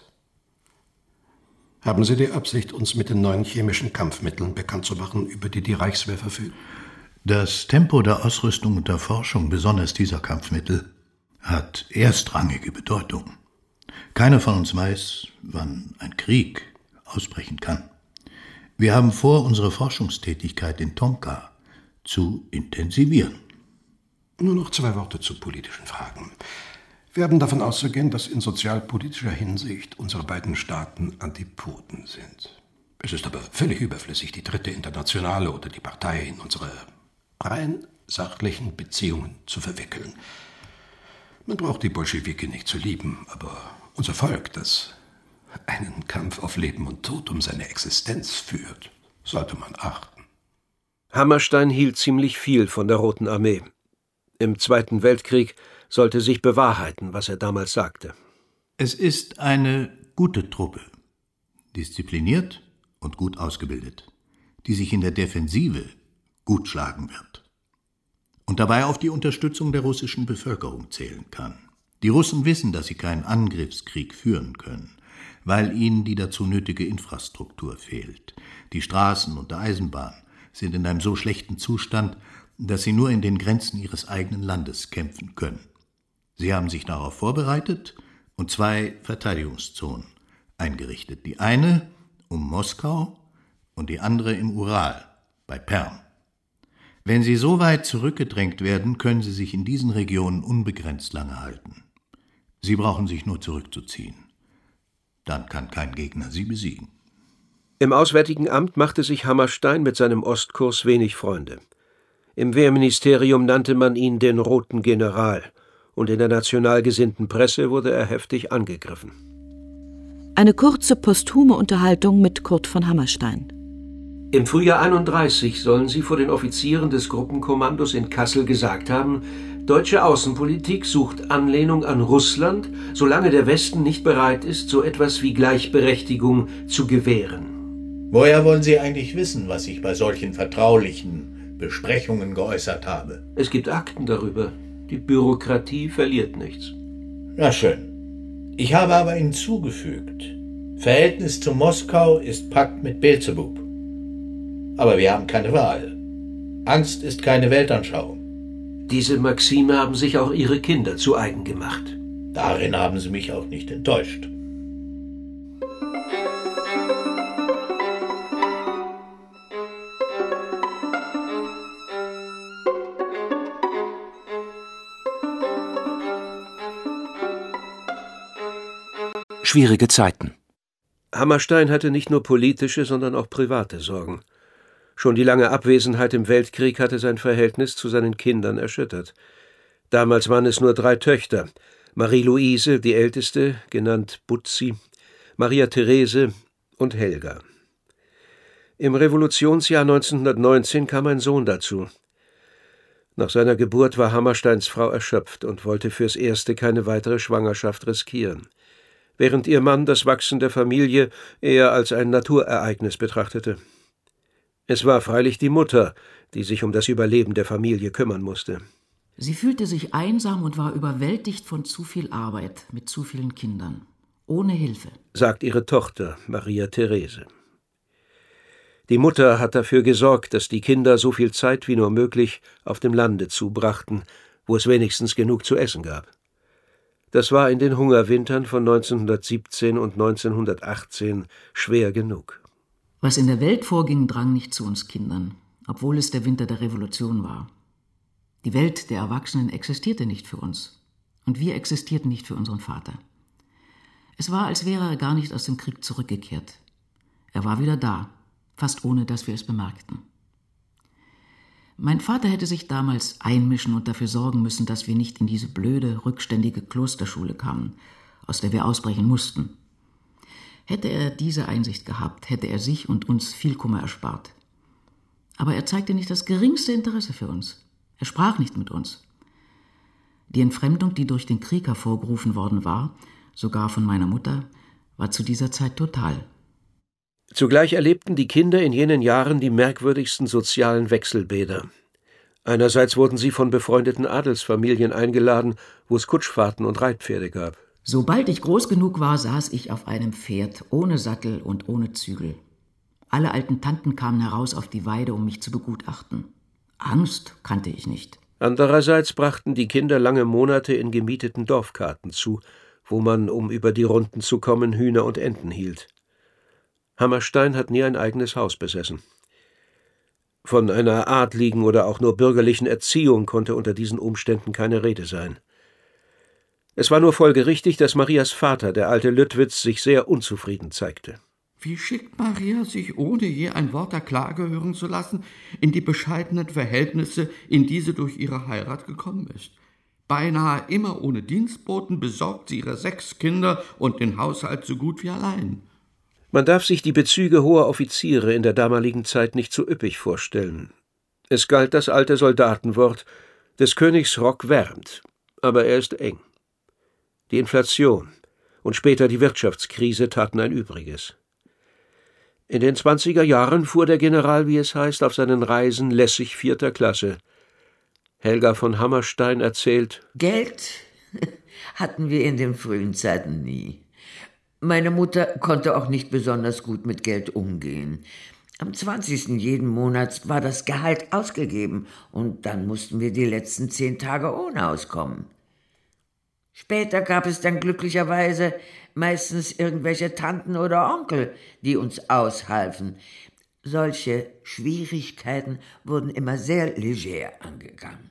Haben Sie die Absicht, uns mit den neuen chemischen Kampfmitteln bekannt zu machen, über die die Reichswehr verfügt? Das Tempo der Ausrüstung und der Forschung, besonders dieser Kampfmittel, hat erstrangige Bedeutung. Keiner von uns weiß, wann ein Krieg ausbrechen kann. Wir haben vor, unsere Forschungstätigkeit in Tonka zu intensivieren. Nur noch zwei Worte zu politischen Fragen. Wir haben davon auszugehen, dass in sozialpolitischer Hinsicht unsere beiden Staaten Antipoden sind. Es ist aber völlig überflüssig, die dritte Internationale oder die Partei in unsere rein sachlichen Beziehungen zu verwickeln. Man braucht die Bolschewiki nicht zu lieben, aber unser Volk, das einen Kampf auf Leben und Tod um seine Existenz führt, sollte man achten. Hammerstein hielt ziemlich viel von der Roten Armee. Im Zweiten Weltkrieg sollte sich bewahrheiten, was er damals sagte. Es ist eine gute Truppe, diszipliniert und gut ausgebildet, die sich in der Defensive gut schlagen wird und dabei auf die Unterstützung der russischen Bevölkerung zählen kann. Die Russen wissen, dass sie keinen Angriffskrieg führen können, weil ihnen die dazu nötige Infrastruktur fehlt. Die Straßen und die Eisenbahn sind in einem so schlechten Zustand, dass sie nur in den Grenzen ihres eigenen Landes kämpfen können. Sie haben sich darauf vorbereitet und zwei Verteidigungszonen eingerichtet. Die eine um Moskau und die andere im Ural, bei Perm. Wenn sie so weit zurückgedrängt werden, können sie sich in diesen Regionen unbegrenzt lange halten. Sie brauchen sich nur zurückzuziehen. Dann kann kein Gegner sie besiegen. Im Auswärtigen Amt machte sich Hammerstein mit seinem Ostkurs wenig Freunde. Im Wehrministerium nannte man ihn den Roten General, und in der national gesinnten Presse wurde er heftig angegriffen. Eine kurze posthume Unterhaltung mit Kurt von Hammerstein. Im Frühjahr einunddreißig sollen sie vor den Offizieren des Gruppenkommandos in Kassel gesagt haben, deutsche Außenpolitik sucht Anlehnung an Russland, solange der Westen nicht bereit ist, so etwas wie Gleichberechtigung zu gewähren. Woher wollen Sie eigentlich wissen, was ich bei solchen vertraulichen Besprechungen geäußert habe? Es gibt Akten darüber. Die Bürokratie verliert nichts. Na schön. Ich habe aber hinzugefügt, Verhältnis zu Moskau ist Pakt mit Beelzebub. Aber wir haben keine Wahl. Angst ist keine Weltanschauung. Diese Maxime haben sich auch Ihre Kinder zu eigen gemacht. Darin haben sie mich auch nicht enttäuscht. Schwierige Zeiten. Hammerstein hatte nicht nur politische, sondern auch private Sorgen. Schon die lange Abwesenheit im Weltkrieg hatte sein Verhältnis zu seinen Kindern erschüttert. Damals waren es nur drei Töchter: Marie-Louise, die älteste, genannt Butzi, Maria Therese und Helga. Im Revolutionsjahr neunzehnhundertneunzehn kam ein Sohn dazu. Nach seiner Geburt war Hammersteins Frau erschöpft und wollte fürs Erste keine weitere Schwangerschaft riskieren, während ihr Mann das Wachsen der Familie eher als ein Naturereignis betrachtete. Es war freilich die Mutter, die sich um das Überleben der Familie kümmern musste. Sie fühlte sich einsam und war überwältigt von zu viel Arbeit mit zu vielen Kindern, ohne Hilfe, sagt ihre Tochter Maria Therese. Die Mutter hat dafür gesorgt, dass die Kinder so viel Zeit wie nur möglich auf dem Lande zubrachten, wo es wenigstens genug zu essen gab. Das war in den Hungerwintern von neunzehnhundertsiebzehn und neunzehnhundertachtzehn schwer genug. Was in der Welt vorging, drang nicht zu uns Kindern, obwohl es der Winter der Revolution war. Die Welt der Erwachsenen existierte nicht für uns, und wir existierten nicht für unseren Vater. Es war, als wäre er gar nicht aus dem Krieg zurückgekehrt. Er war wieder da, fast ohne, dass wir es bemerkten. Mein Vater hätte sich damals einmischen und dafür sorgen müssen, dass wir nicht in diese blöde, rückständige Klosterschule kamen, aus der wir ausbrechen mussten. Hätte er diese Einsicht gehabt, hätte er sich und uns viel Kummer erspart. Aber er zeigte nicht das geringste Interesse für uns. Er sprach nicht mit uns. Die Entfremdung, die durch den Krieg hervorgerufen worden war, sogar von meiner Mutter, war zu dieser Zeit total. Zugleich erlebten die Kinder in jenen Jahren die merkwürdigsten sozialen Wechselbäder. Einerseits wurden sie von befreundeten Adelsfamilien eingeladen, wo es Kutschfahrten und Reitpferde gab. Sobald ich groß genug war, saß ich auf einem Pferd, ohne Sattel und ohne Zügel. Alle alten Tanten kamen heraus auf die Weide, um mich zu begutachten. Angst kannte ich nicht. Andererseits brachten die Kinder lange Monate in gemieteten Dorfkarten zu, wo man, um über die Runden zu kommen, Hühner und Enten hielt. Hammerstein hat nie ein eigenes Haus besessen. Von einer adligen oder auch nur bürgerlichen Erziehung konnte unter diesen Umständen keine Rede sein. Es war nur folgerichtig, dass Marias Vater, der alte Lüttwitz, sich sehr unzufrieden zeigte. Wie schickt Maria sich, ohne je ein Wort der Klage hören zu lassen, in die bescheidenen Verhältnisse, in die sie durch ihre Heirat gekommen ist. Beinahe immer ohne Dienstboten besorgt sie ihre sechs Kinder und den Haushalt so gut wie allein. Man darf sich die Bezüge hoher Offiziere in der damaligen Zeit nicht so üppig vorstellen. Es galt das alte Soldatenwort, des Königs Rock wärmt, aber er ist eng. Die Inflation und später die Wirtschaftskrise taten ein Übriges. In den zwanziger Jahren fuhr der General, wie es heißt, auf seinen Reisen lässig vierter Klasse. Helga von Hammerstein erzählt: Geld hatten wir in den frühen Zeiten nie. Meine Mutter konnte auch nicht besonders gut mit Geld umgehen. Am zwanzigsten jeden Monats war das Gehalt ausgegeben und dann mussten wir die letzten zehn Tage ohne auskommen. Später gab es dann glücklicherweise meistens irgendwelche Tanten oder Onkel, die uns aushalfen. Solche Schwierigkeiten wurden immer sehr leger angegangen.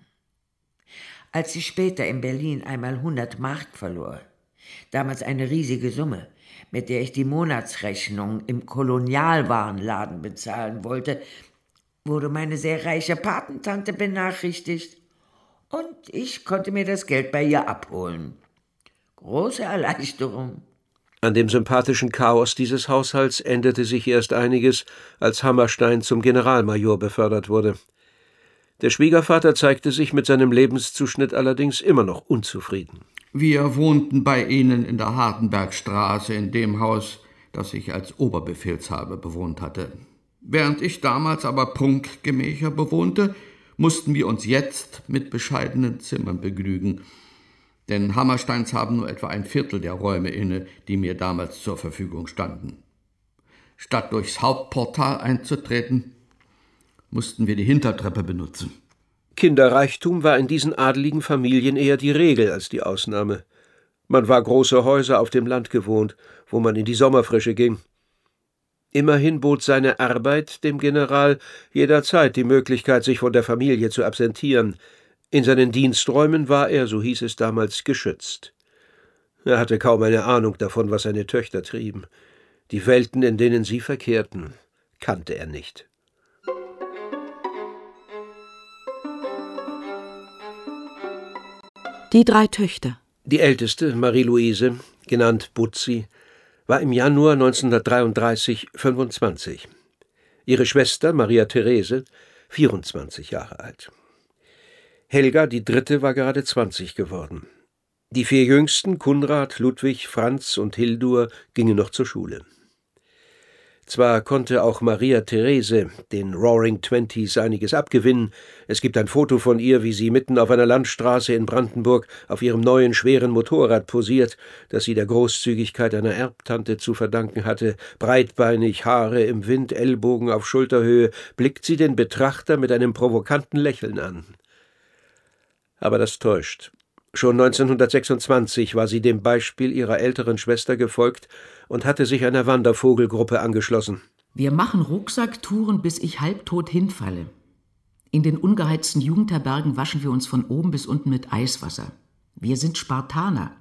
Als ich später in Berlin einmal hundert Mark verlor, damals eine riesige Summe, mit der ich die Monatsrechnung im Kolonialwarenladen bezahlen wollte, wurde meine sehr reiche Patentante benachrichtigt und ich konnte mir das Geld bei ihr abholen. Große Erleichterung. An dem sympathischen Chaos dieses Haushalts änderte sich erst einiges, als Hammerstein zum Generalmajor befördert wurde. Der Schwiegervater zeigte sich mit seinem Lebenszuschnitt allerdings immer noch unzufrieden. Wir wohnten bei Ihnen in der Hardenbergstraße, in dem Haus, das ich als Oberbefehlshaber bewohnt hatte. Während ich damals aber Prunkgemächer bewohnte, mussten wir uns jetzt mit bescheidenen Zimmern begnügen. Denn Hammersteins haben nur etwa ein Viertel der Räume inne, die mir damals zur Verfügung standen. Statt durchs Hauptportal einzutreten, mussten wir die Hintertreppe benutzen. Kinderreichtum war in diesen adeligen Familien eher die Regel als die Ausnahme. Man war große Häuser auf dem Land gewohnt, wo man in die Sommerfrische ging. Immerhin bot seine Arbeit dem General jederzeit die Möglichkeit, sich von der Familie zu absentieren. In seinen Diensträumen war er, so hieß es damals, geschützt. Er hatte kaum eine Ahnung davon, was seine Töchter trieben. Die Welten, in denen sie verkehrten, kannte er nicht. Die drei Töchter. Die älteste, Marie-Louise, genannt Butzi, war im Januar neunzehnhundertdreiunddreißig fünfundzwanzig. Ihre Schwester, Maria Therese, vierundzwanzig Jahre alt. Helga, die dritte, war gerade zwanzig geworden. Die vier Jüngsten, Kunrad, Ludwig, Franz und Hildur, gingen noch zur Schule. Zwar konnte auch Maria Therese den Roaring Twenties einiges abgewinnen. Es gibt ein Foto von ihr, wie sie mitten auf einer Landstraße in Brandenburg auf ihrem neuen, schweren Motorrad posiert, das sie der Großzügigkeit einer Erbtante zu verdanken hatte. Breitbeinig, Haare im Wind, Ellbogen auf Schulterhöhe, blickt sie den Betrachter mit einem provokanten Lächeln an. Aber das täuscht. Schon neunzehnhundertsechsundzwanzig war sie dem Beispiel ihrer älteren Schwester gefolgt und hatte sich einer Wandervogelgruppe angeschlossen. Wir machen Rucksacktouren, bis ich halbtot hinfalle. In den ungeheizten Jugendherbergen waschen wir uns von oben bis unten mit Eiswasser. Wir sind Spartaner,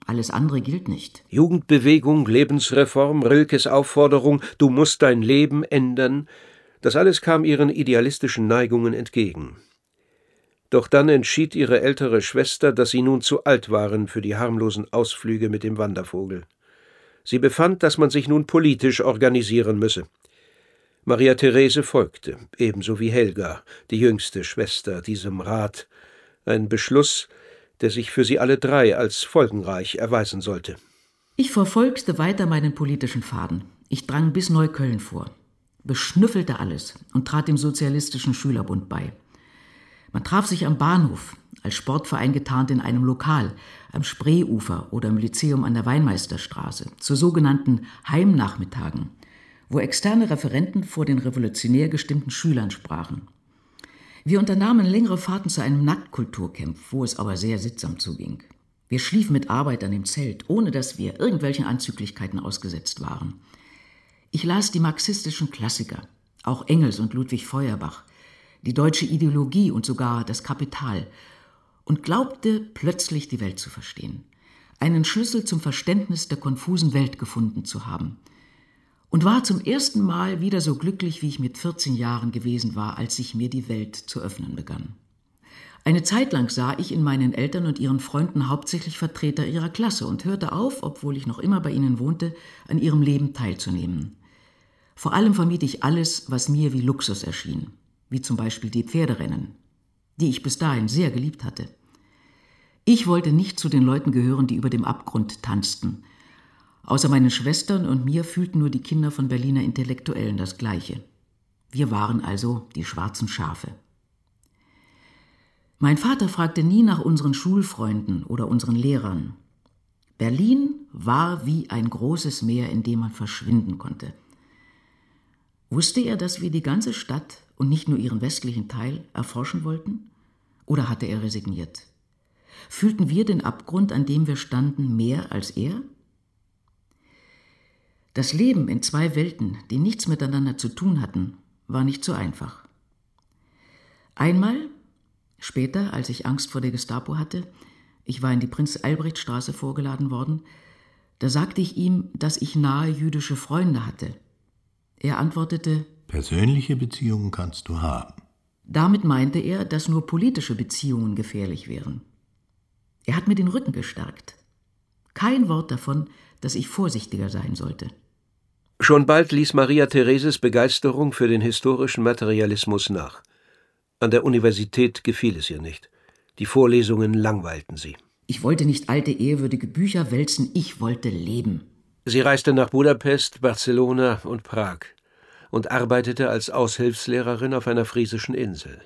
Alles andere gilt nicht. Jugendbewegung, Lebensreform, Rilkes Aufforderung, du musst dein Leben ändern, das alles kam ihren idealistischen Neigungen entgegen. Doch dann entschied ihre ältere Schwester, dass sie nun zu alt waren für die harmlosen Ausflüge mit dem Wandervogel. Sie befand, dass man sich nun politisch organisieren müsse. Maria Therese folgte, ebenso wie Helga, die jüngste Schwester, diesem Rat, ein Beschluss, der sich für sie alle drei als folgenreich erweisen sollte. Ich verfolgte weiter meinen politischen Faden. Ich drang bis Neukölln vor, beschnüffelte alles und trat dem Sozialistischen Schülerbund bei. Man traf sich am Bahnhof, als Sportverein getarnt in einem Lokal, am Spreeufer oder im Lyzeum an der Weinmeisterstraße, zu sogenannten Heimnachmittagen, wo externe Referenten vor den revolutionär gestimmten Schülern sprachen. Wir unternahmen längere Fahrten zu einem Nacktkulturcamp, wo es aber sehr sittsam zuging. Wir schliefen mit Arbeitern im Zelt, ohne dass wir irgendwelchen Anzüglichkeiten ausgesetzt waren. Ich las die marxistischen Klassiker, auch Engels und Ludwig Feuerbach, die deutsche Ideologie und sogar das Kapital, und glaubte plötzlich die Welt zu verstehen, einen Schlüssel zum Verständnis der konfusen Welt gefunden zu haben, und war zum ersten Mal wieder so glücklich, wie ich mit vierzehn Jahren gewesen war, als sich mir die Welt zu öffnen begann. Eine Zeit lang sah ich in meinen Eltern und ihren Freunden hauptsächlich Vertreter ihrer Klasse und hörte auf, obwohl ich noch immer bei ihnen wohnte, an ihrem Leben teilzunehmen. Vor allem vermied ich alles, was mir wie Luxus erschien, wie zum Beispiel die Pferderennen, die ich bis dahin sehr geliebt hatte. Ich wollte nicht zu den Leuten gehören, die über dem Abgrund tanzten. Außer meinen Schwestern und mir fühlten nur die Kinder von Berliner Intellektuellen das Gleiche. Wir waren also die schwarzen Schafe. Mein Vater fragte nie nach unseren Schulfreunden oder unseren Lehrern. Berlin war wie ein großes Meer, in dem man verschwinden konnte. Wusste er, dass wir die ganze Stadt und nicht nur ihren westlichen Teil erforschen wollten? Oder hatte er resigniert? Fühlten wir den Abgrund, an dem wir standen, mehr als er? Das Leben in zwei Welten, die nichts miteinander zu tun hatten, war nicht so einfach. Einmal, später, als ich Angst vor der Gestapo hatte, ich war in die Prinz-Albrecht-Straße vorgeladen worden, da sagte ich ihm, dass ich nahe jüdische Freunde hatte. Er antwortete: Persönliche Beziehungen kannst du haben. Damit meinte er, dass nur politische Beziehungen gefährlich wären. Er hat mir den Rücken gestärkt. Kein Wort davon, dass ich vorsichtiger sein sollte. Schon bald ließ Maria Thereses Begeisterung für den historischen Materialismus nach. An der Universität gefiel es ihr nicht. Die Vorlesungen langweilten sie. Ich wollte nicht alte, ehrwürdige Bücher wälzen, ich wollte leben. Sie reiste nach Budapest, Barcelona und Prag und arbeitete als Aushilfslehrerin auf einer friesischen Insel.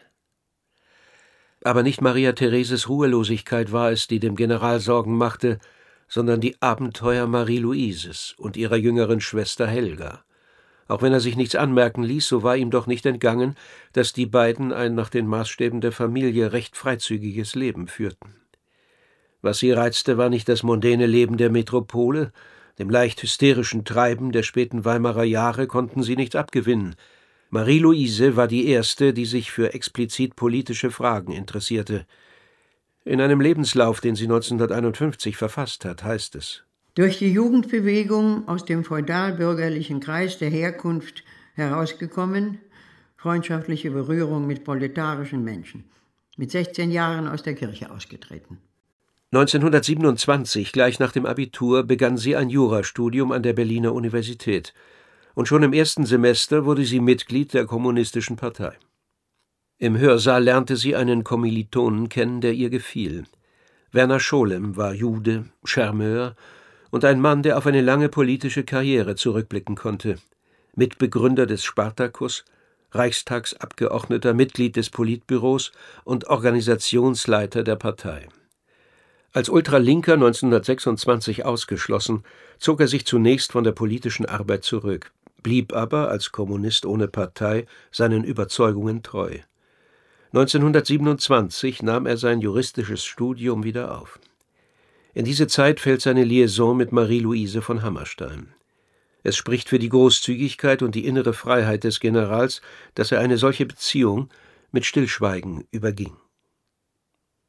Aber nicht Maria Thereses Ruhelosigkeit war es, die dem General Sorgen machte, sondern die Abenteuer Marie-Louises und ihrer jüngeren Schwester Helga. Auch wenn er sich nichts anmerken ließ, so war ihm doch nicht entgangen, dass die beiden ein nach den Maßstäben der Familie recht freizügiges Leben führten. Was sie reizte, war nicht das mondäne Leben der Metropole, dem leicht hysterischen Treiben der späten Weimarer Jahre konnten sie nichts abgewinnen. Marie-Louise war die erste, die sich für explizit politische Fragen interessierte. In einem Lebenslauf, den sie neunzehnhunderteinundfünfzig verfasst hat, heißt es: Durch die Jugendbewegung aus dem feudal-bürgerlichen Kreis der Herkunft herausgekommen, freundschaftliche Berührung mit proletarischen Menschen. Mit sechzehn Jahren aus der Kirche ausgetreten. neunzehnhundertsiebenundzwanzig, gleich nach dem Abitur, begann sie ein Jurastudium an der Berliner Universität. Und schon im ersten Semester wurde sie Mitglied der Kommunistischen Partei. Im Hörsaal lernte sie einen Kommilitonen kennen, der ihr gefiel. Werner Scholem war Jude, Charmeur und ein Mann, der auf eine lange politische Karriere zurückblicken konnte. Mitbegründer des Spartakus, Reichstagsabgeordneter, Mitglied des Politbüros und Organisationsleiter der Partei. Als Ultralinker neunzehnhundertsechsundzwanzig ausgeschlossen, zog er sich zunächst von der politischen Arbeit zurück, blieb aber als Kommunist ohne Partei seinen Überzeugungen treu. neunzehnhundertsiebenundzwanzig nahm er sein juristisches Studium wieder auf. In diese Zeit fällt seine Liaison mit Marie-Louise von Hammerstein. Es spricht für die Großzügigkeit und die innere Freiheit des Generals, dass er eine solche Beziehung mit Stillschweigen überging.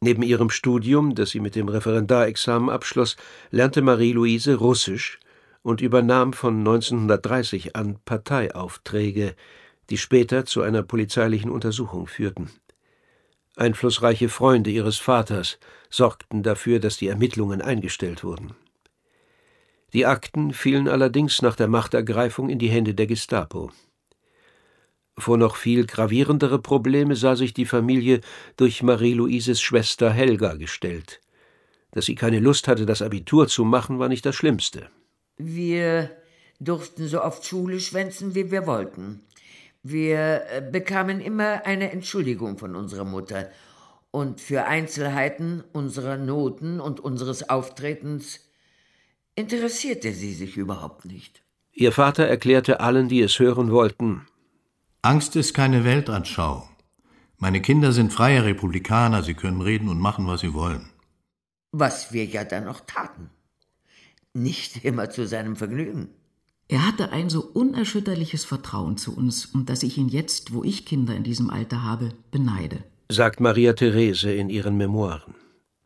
Neben ihrem Studium, das sie mit dem Referendarexamen abschloss, lernte Marie-Louise Russisch und übernahm von neunzehnhundertdreißig an Parteiaufträge, die später zu einer polizeilichen Untersuchung führten. Einflussreiche Freunde ihres Vaters sorgten dafür, dass die Ermittlungen eingestellt wurden. Die Akten fielen allerdings nach der Machtergreifung in die Hände der Gestapo. Vor noch viel gravierendere Probleme sah sich die Familie durch Marie-Louises Schwester Helga gestellt. Dass sie keine Lust hatte, das Abitur zu machen, war nicht das Schlimmste. Wir durften so oft Schule schwänzen, wie wir wollten. Wir bekamen immer eine Entschuldigung von unserer Mutter. Und für Einzelheiten unserer Noten und unseres Auftretens interessierte sie sich überhaupt nicht. Ihr Vater erklärte allen, die es hören wollten: Angst ist keine Weltanschauung. Meine Kinder sind freie Republikaner, sie können reden und machen, was sie wollen. Was wir ja dann auch taten. Nicht immer zu seinem Vergnügen. Er hatte ein so unerschütterliches Vertrauen zu uns, und dass ich ihn jetzt, wo ich Kinder in diesem Alter habe, beneide, sagt Maria Therese in ihren Memoiren.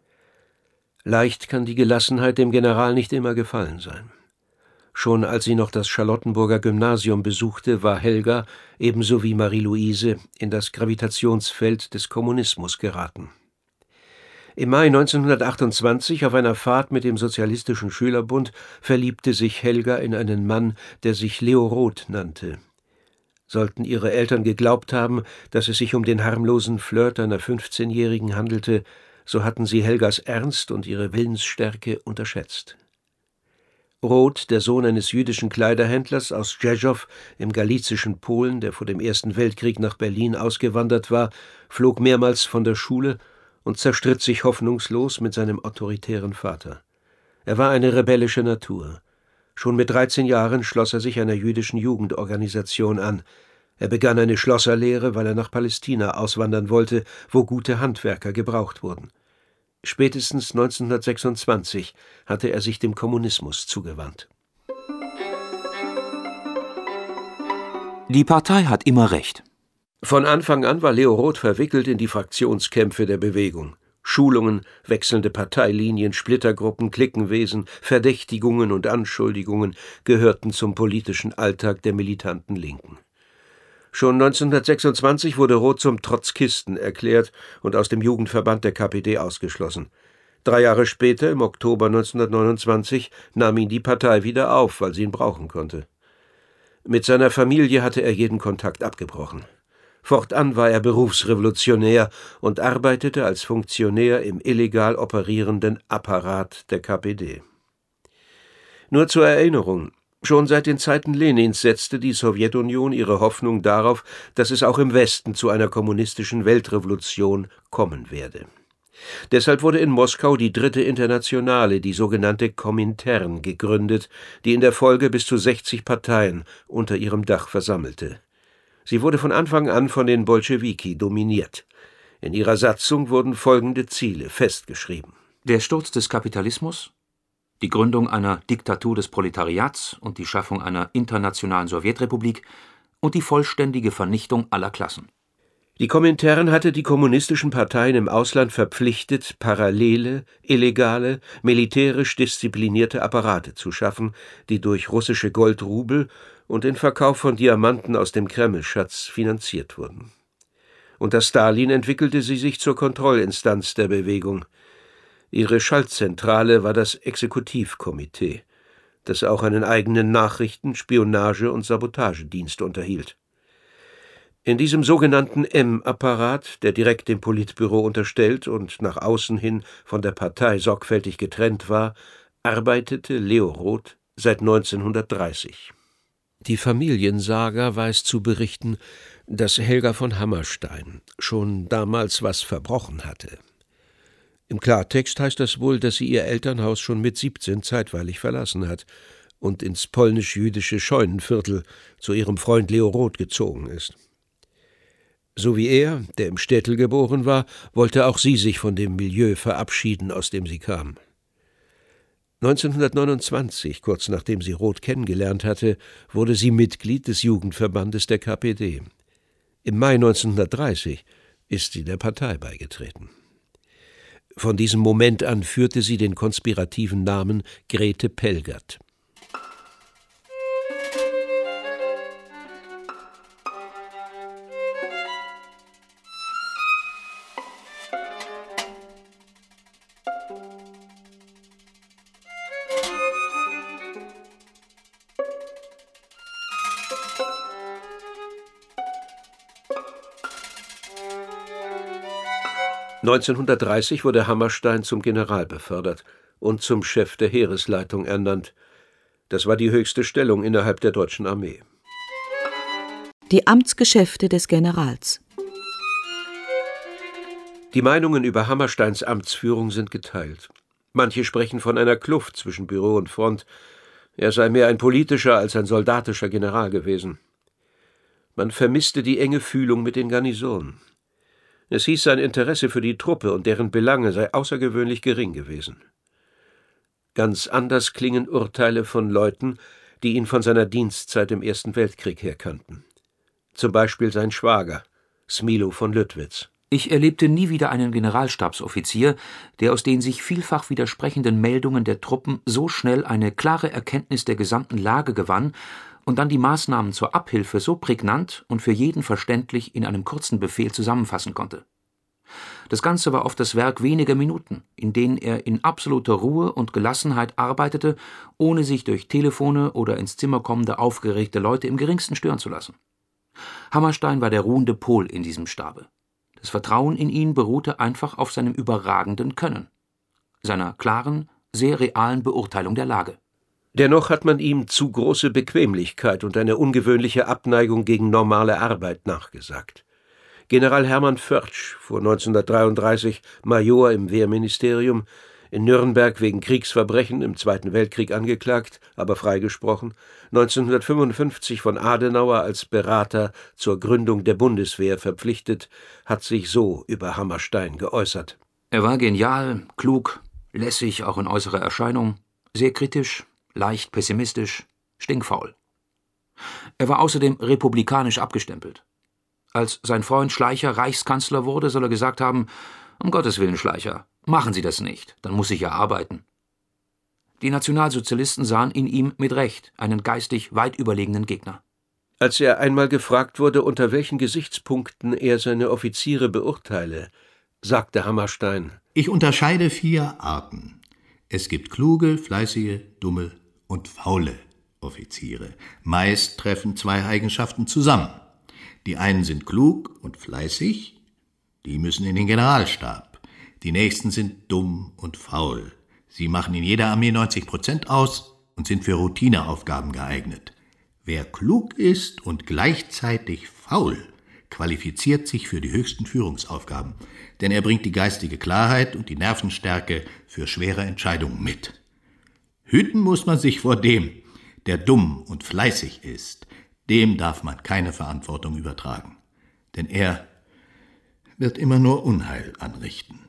Leicht kann die Gelassenheit dem General nicht immer gefallen sein. Schon als sie noch das Charlottenburger Gymnasium besuchte, war Helga, ebenso wie Marie-Louise, in das Gravitationsfeld des Kommunismus geraten. Im Mai neunzehnhundertachtundzwanzig, auf einer Fahrt mit dem Sozialistischen Schülerbund, verliebte sich Helga in einen Mann, der sich Leo Roth nannte. Sollten ihre Eltern geglaubt haben, dass es sich um den harmlosen Flirt einer fünfzehnjährigen handelte, so hatten sie Helgas Ernst und ihre Willensstärke unterschätzt. Roth, der Sohn eines jüdischen Kleiderhändlers aus Rzeszow im galizischen Polen, der vor dem Ersten Weltkrieg nach Berlin ausgewandert war, flog mehrmals von der Schule und zerstritt sich hoffnungslos mit seinem autoritären Vater. Er war eine rebellische Natur. Schon mit dreizehn Jahren schloss er sich einer jüdischen Jugendorganisation an. Er begann eine Schlosserlehre, weil er nach Palästina auswandern wollte, wo gute Handwerker gebraucht wurden. Spätestens neunzehnhundertsechsundzwanzig hatte er sich dem Kommunismus zugewandt. Die Partei hat immer recht. Von Anfang an war Leo Roth verwickelt in die Fraktionskämpfe der Bewegung. Schulungen, wechselnde Parteilinien, Splittergruppen, Cliquenwesen, Verdächtigungen und Anschuldigungen gehörten zum politischen Alltag der militanten Linken. Schon neunzehnhundertsechsundzwanzig wurde Roth zum Trotzkisten erklärt und aus dem Jugendverband der K P D ausgeschlossen. Drei Jahre später, im Oktober neunzehnhundertneunundzwanzig, nahm ihn die Partei wieder auf, weil sie ihn brauchen konnte. Mit seiner Familie hatte er jeden Kontakt abgebrochen. Fortan war er Berufsrevolutionär und arbeitete als Funktionär im illegal operierenden Apparat der K P D. Nur zur Erinnerung: Schon seit den Zeiten Lenins setzte die Sowjetunion ihre Hoffnung darauf, dass es auch im Westen zu einer kommunistischen Weltrevolution kommen werde. Deshalb wurde in Moskau die Dritte Internationale, die sogenannte Komintern, gegründet, die in der Folge bis zu sechzig Parteien unter ihrem Dach versammelte. Sie wurde von Anfang an von den Bolschewiki dominiert. In ihrer Satzung wurden folgende Ziele festgeschrieben: Der Sturz des Kapitalismus, die Gründung einer Diktatur des Proletariats und die Schaffung einer internationalen Sowjetrepublik und die vollständige Vernichtung aller Klassen. Die Komintern hatte die kommunistischen Parteien im Ausland verpflichtet, parallele, illegale, militärisch disziplinierte Apparate zu schaffen, die durch russische Goldrubel und den Verkauf von Diamanten aus dem Kremlschatz finanziert wurden. Unter Stalin entwickelte sie sich zur Kontrollinstanz der Bewegung. Ihre Schaltzentrale war das Exekutivkomitee, das auch einen eigenen Nachrichten-, Spionage- und Sabotagedienst unterhielt. In diesem sogenannten M-Apparat, der direkt dem Politbüro unterstellt und nach außen hin von der Partei sorgfältig getrennt war, arbeitete Leo Roth seit neunzehnhundertdreißig. Die Familiensaga weiß zu berichten, dass Helga von Hammerstein schon damals was verbrochen hatte. Im Klartext heißt das wohl, dass sie ihr Elternhaus schon mit siebzehn zeitweilig verlassen hat und ins polnisch-jüdische Scheunenviertel zu ihrem Freund Leo Roth gezogen ist. So wie er, der im Städtel geboren war, wollte auch sie sich von dem Milieu verabschieden, aus dem sie kam. neunzehnhundertneunundzwanzig, kurz nachdem sie Roth kennengelernt hatte, wurde sie Mitglied des Jugendverbandes der K P D. Im Mai neunzehnhundertdreißig ist sie der Partei beigetreten. Von diesem Moment an führte sie den konspirativen Namen Grete Pelgert. neunzehnhundertdreißig wurde Hammerstein zum General befördert und zum Chef der Heeresleitung ernannt. Das war die höchste Stellung innerhalb der deutschen Armee. Die Amtsgeschäfte des Generals. Die Meinungen über Hammersteins Amtsführung sind geteilt. Manche sprechen von einer Kluft zwischen Büro und Front. Er sei mehr ein politischer als ein soldatischer General gewesen. Man vermisste die enge Fühlung mit den Garnisonen. Es hieß, sein Interesse für die Truppe und deren Belange sei außergewöhnlich gering gewesen. Ganz anders klingen Urteile von Leuten, die ihn von seiner Dienstzeit im Ersten Weltkrieg her kannten. Zum Beispiel sein Schwager, Smilo von Lüttwitz. Ich erlebte nie wieder einen Generalstabsoffizier, der aus den sich vielfach widersprechenden Meldungen der Truppen so schnell eine klare Erkenntnis der gesamten Lage gewann und dann die Maßnahmen zur Abhilfe so prägnant und für jeden verständlich in einem kurzen Befehl zusammenfassen konnte. Das Ganze war oft das Werk weniger Minuten, in denen er in absoluter Ruhe und Gelassenheit arbeitete, ohne sich durch Telefone oder ins Zimmer kommende aufgeregte Leute im geringsten stören zu lassen. Hammerstein war der ruhende Pol in diesem Stabe. Das Vertrauen in ihn beruhte einfach auf seinem überragenden Können, seiner klaren, sehr realen Beurteilung der Lage. Dennoch hat man ihm zu große Bequemlichkeit und eine ungewöhnliche Abneigung gegen normale Arbeit nachgesagt. General Hermann Förtsch, vor neunzehnhundertdreiunddreißig Major im Wehrministerium, in Nürnberg wegen Kriegsverbrechen im Zweiten Weltkrieg angeklagt, aber freigesprochen, neunzehnhundertfünfundfünfzig von Adenauer als Berater zur Gründung der Bundeswehr verpflichtet, hat sich so über Hammerstein geäußert. Er war genial, klug, lässig auch in äußerer Erscheinung, sehr kritisch, leicht pessimistisch, stinkfaul. Er war außerdem republikanisch abgestempelt. Als sein Freund Schleicher Reichskanzler wurde, soll er gesagt haben: Um Gottes Willen, Schleicher, machen Sie das nicht, dann muss ich ja arbeiten. Die Nationalsozialisten sahen in ihm mit Recht einen geistig weit überlegenen Gegner. Als er einmal gefragt wurde, unter welchen Gesichtspunkten er seine Offiziere beurteile, sagte Hammerstein: Ich unterscheide vier Arten. Es gibt kluge, fleißige, dumme und faule Offiziere. Meist treffen zwei Eigenschaften zusammen. Die einen sind klug und fleißig, die müssen in den Generalstab. Die nächsten sind dumm und faul. Sie machen in jeder Armee neunzig Prozent aus und sind für Routineaufgaben geeignet. Wer klug ist und gleichzeitig faul, qualifiziert sich für die höchsten Führungsaufgaben, denn er bringt die geistige Klarheit und die Nervenstärke für schwere Entscheidungen mit. Hüten muss man sich vor dem, der dumm und fleißig ist. Dem darf man keine Verantwortung übertragen, denn er wird immer nur Unheil anrichten.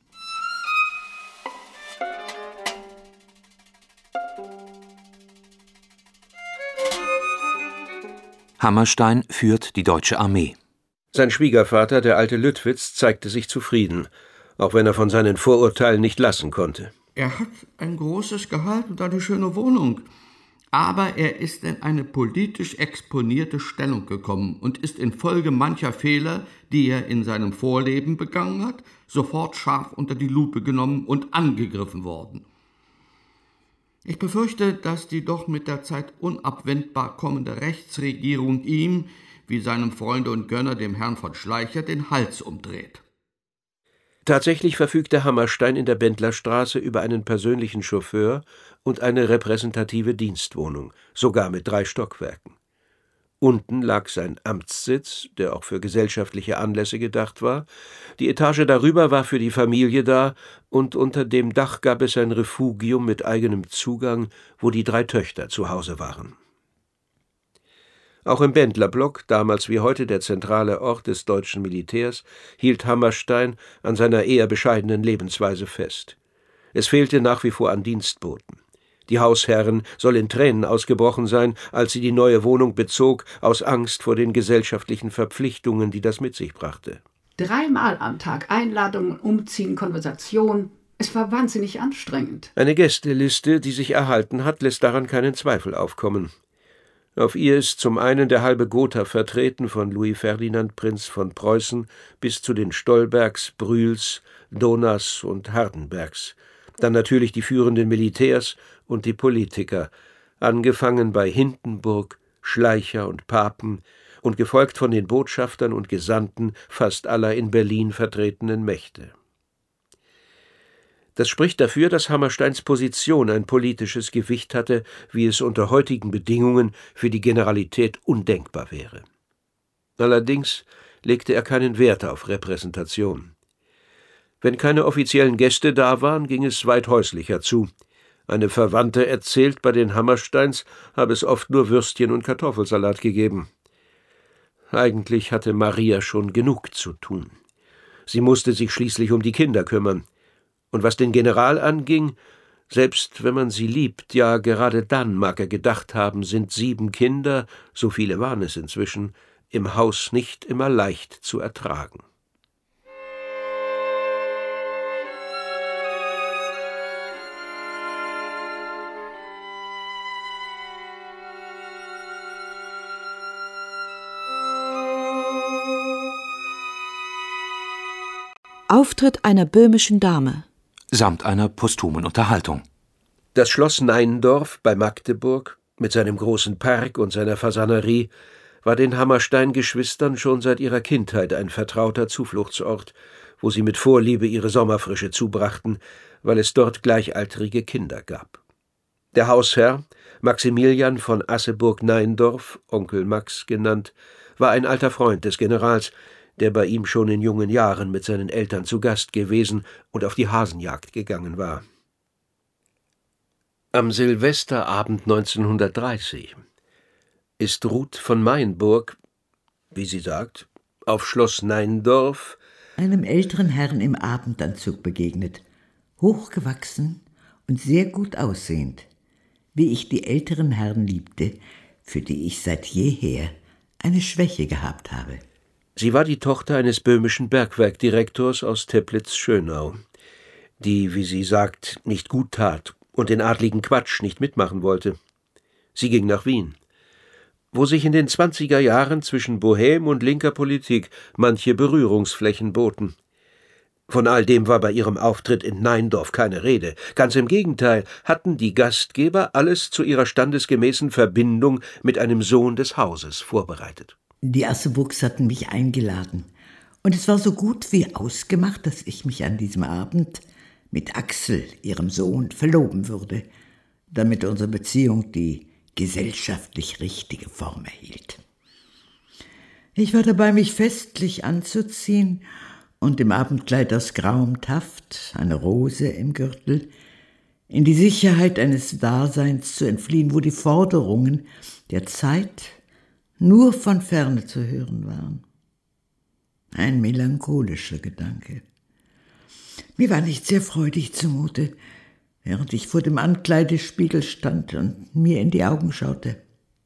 Hammerstein führt die deutsche Armee. Sein Schwiegervater, der alte Lüttwitz, zeigte sich zufrieden, auch wenn er von seinen Vorurteilen nicht lassen konnte. Er hat ein großes Gehalt und eine schöne Wohnung. Aber er ist in eine politisch exponierte Stellung gekommen und ist infolge mancher Fehler, die er in seinem Vorleben begangen hat, sofort scharf unter die Lupe genommen und angegriffen worden. Ich befürchte, dass die doch mit der Zeit unabwendbar kommende Rechtsregierung ihm, wie seinem Freunde und Gönner, dem Herrn von Schleicher, den Hals umdreht. Tatsächlich verfügte Hammerstein in der Bendlerstraße über einen persönlichen Chauffeur und eine repräsentative Dienstwohnung, sogar mit drei Stockwerken. Unten lag sein Amtssitz, der auch für gesellschaftliche Anlässe gedacht war, die Etage darüber war für die Familie da, und unter dem Dach gab es ein Refugium mit eigenem Zugang, wo die drei Töchter zu Hause waren. Auch im Bendlerblock, damals wie heute der zentrale Ort des deutschen Militärs, hielt Hammerstein an seiner eher bescheidenen Lebensweise fest. Es fehlte nach wie vor an Dienstboten. Die Hausherrin soll in Tränen ausgebrochen sein, als sie die neue Wohnung bezog, aus Angst vor den gesellschaftlichen Verpflichtungen, die das mit sich brachte. Dreimal am Tag Einladungen, Umziehen, Konversation. Es war wahnsinnig anstrengend. Eine Gästeliste, die sich erhalten hat, lässt daran keinen Zweifel aufkommen. Auf ihr ist zum einen der halbe Gotha vertreten, von Louis Ferdinand, Prinz von Preußen, bis zu den Stolbergs, Brühls, Donas und Hardenbergs. Dann natürlich die führenden Militärs und die Politiker, angefangen bei Hindenburg, Schleicher und Papen und gefolgt von den Botschaftern und Gesandten fast aller in Berlin vertretenen Mächte. Das spricht dafür, dass Hammersteins Position ein politisches Gewicht hatte, wie es unter heutigen Bedingungen für die Generalität undenkbar wäre. Allerdings legte er keinen Wert auf Repräsentation. Wenn keine offiziellen Gäste da waren, ging es weit häuslicher zu. Eine Verwandte erzählt, bei den Hammersteins habe es oft nur Würstchen und Kartoffelsalat gegeben. Eigentlich hatte Maria schon genug zu tun. Sie musste sich schließlich um die Kinder kümmern. Und was den General anging, selbst wenn man sie liebt, ja gerade dann mag er gedacht haben, sind sieben Kinder, so viele waren es inzwischen, im Haus nicht immer leicht zu ertragen. Auftritt einer böhmischen Dame samt einer posthumen Unterhaltung. Das Schloss Neindorf bei Magdeburg mit seinem großen Park und seiner Fasanerie war den Hammerstein-Geschwistern schon seit ihrer Kindheit ein vertrauter Zufluchtsort, wo sie mit Vorliebe ihre Sommerfrische zubrachten, weil es dort gleichaltrige Kinder gab. Der Hausherr, Maximilian von Asseburg-Neindorf, Onkel Max genannt, war ein alter Freund des Generals, der bei ihm schon in jungen Jahren mit seinen Eltern zu Gast gewesen und auf die Hasenjagd gegangen war. Am Silvesterabend neunzehnhundertdreißig ist Ruth von Mainburg, wie sie sagt, auf Schloss Neindorf einem älteren Herrn im Abendanzug begegnet, hochgewachsen und sehr gut aussehend, wie ich die älteren Herren liebte, für die ich seit jeher eine Schwäche gehabt habe. Sie war die Tochter eines böhmischen Bergwerkdirektors aus Teplitz-Schönau, die, wie sie sagt, nicht gut tat und den adligen Quatsch nicht mitmachen wollte. Sie ging nach Wien, wo sich in den zwanziger Jahren zwischen Bohème und linker Politik manche Berührungsflächen boten. Von all dem war bei ihrem Auftritt in Neindorf keine Rede. Ganz im Gegenteil, hatten die Gastgeber alles zu ihrer standesgemäßen Verbindung mit einem Sohn des Hauses vorbereitet. Die Asseburgs hatten mich eingeladen, und es war so gut wie ausgemacht, dass ich mich an diesem Abend mit Axel, ihrem Sohn, verloben würde, damit unsere Beziehung die gesellschaftlich richtige Form erhielt. Ich war dabei, mich festlich anzuziehen und im Abendkleid aus grauem Taft, eine Rose im Gürtel, in die Sicherheit eines Daseins zu entfliehen, wo die Forderungen der Zeit nur von Ferne zu hören waren. Ein melancholischer Gedanke. Mir war nicht sehr freudig zumute, während ich vor dem Ankleidespiegel stand und mir in die Augen schaute.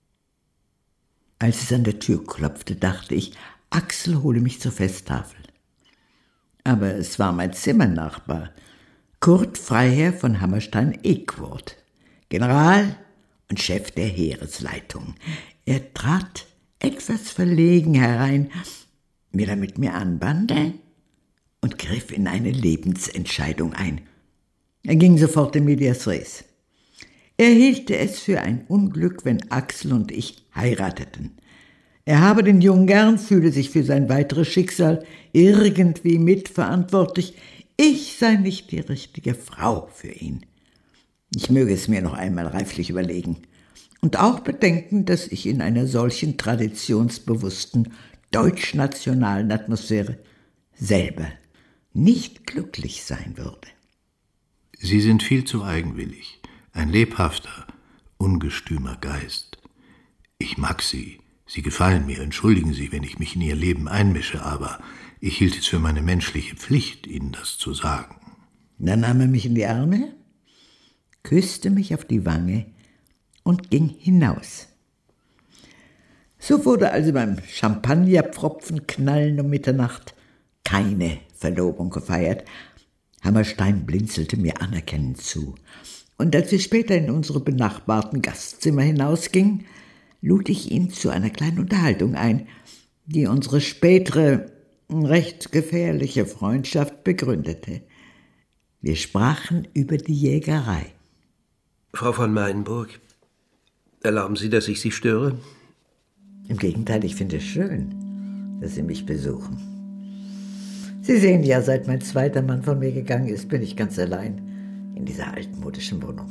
Als es an der Tür klopfte, dachte ich, Axel hole mich zur Festtafel. Aber es war mein Zimmernachbar, Kurt Freiherr von Hammerstein-Equord, General und Chef der Heeresleitung. Er trat etwas verlegen herein, wieder mit mir anbande und griff in eine Lebensentscheidung ein. Er ging sofort in medias res. Er hielte es für ein Unglück, wenn Axel und ich heirateten. Er habe den Jungen gern, fühle sich für sein weiteres Schicksal irgendwie mitverantwortlich. Ich sei nicht die richtige Frau für ihn. Ich möge es mir noch einmal reiflich überlegen. Und auch bedenken, dass ich in einer solchen traditionsbewussten deutschnationalen Atmosphäre selber nicht glücklich sein würde. Sie sind viel zu eigenwillig, ein lebhafter, ungestümer Geist. Ich mag Sie, Sie gefallen mir, entschuldigen Sie, wenn ich mich in Ihr Leben einmische, aber ich hielt es für meine menschliche Pflicht, Ihnen das zu sagen. Dann nahm er mich in die Arme, küsste mich auf die Wange und ging hinaus. So wurde also beim Champagnerpfropfen knallen um Mitternacht keine Verlobung gefeiert. Hammerstein blinzelte mir anerkennend zu. Und als wir später in unsere benachbarten Gastzimmer hinausgingen, lud ich ihn zu einer kleinen Unterhaltung ein, die unsere spätere, recht gefährliche Freundschaft begründete. Wir sprachen über die Jägerei. Frau von Meinburg, erlauben Sie, dass ich Sie störe? Im Gegenteil, ich finde es schön, dass Sie mich besuchen. Sie sehen ja, seit mein zweiter Mann von mir gegangen ist, bin ich ganz allein in dieser altmodischen Wohnung.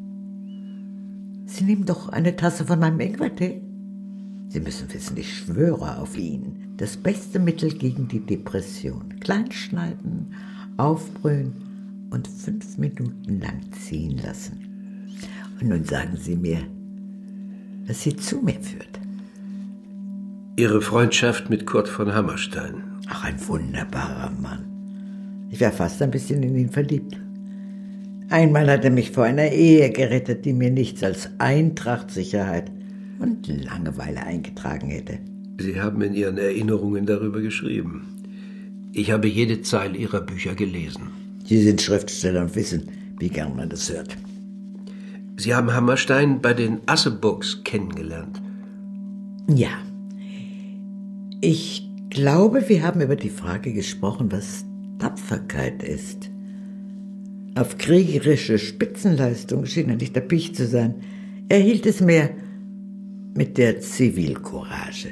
Sie nehmen doch eine Tasse von meinem Ingwertee. Sie müssen wissen, ich schwöre auf ihn. Das beste Mittel gegen die Depression. Kleinschneiden, aufbrühen und fünf Minuten lang ziehen lassen. Und nun sagen Sie mir, was Sie zu mir führt. Ihre Freundschaft mit Kurt von Hammerstein. Ach, ein wunderbarer Mann. Ich war fast ein bisschen in ihn verliebt. Einmal hat er mich vor einer Ehe gerettet, die mir nichts als Eintracht, Sicherheit und Langeweile eingetragen hätte. Sie haben in Ihren Erinnerungen darüber geschrieben. Ich habe jede Zeile Ihrer Bücher gelesen. Sie sind Schriftsteller und wissen, wie gern man das hört. Sie haben Hammerstein bei den Assebooks kennengelernt. Ja. Ich glaube, wir haben über die Frage gesprochen, was Tapferkeit ist. Auf kriegerische Spitzenleistung schien er nicht erpicht zu sein. Er hielt es mehr mit der Zivilcourage.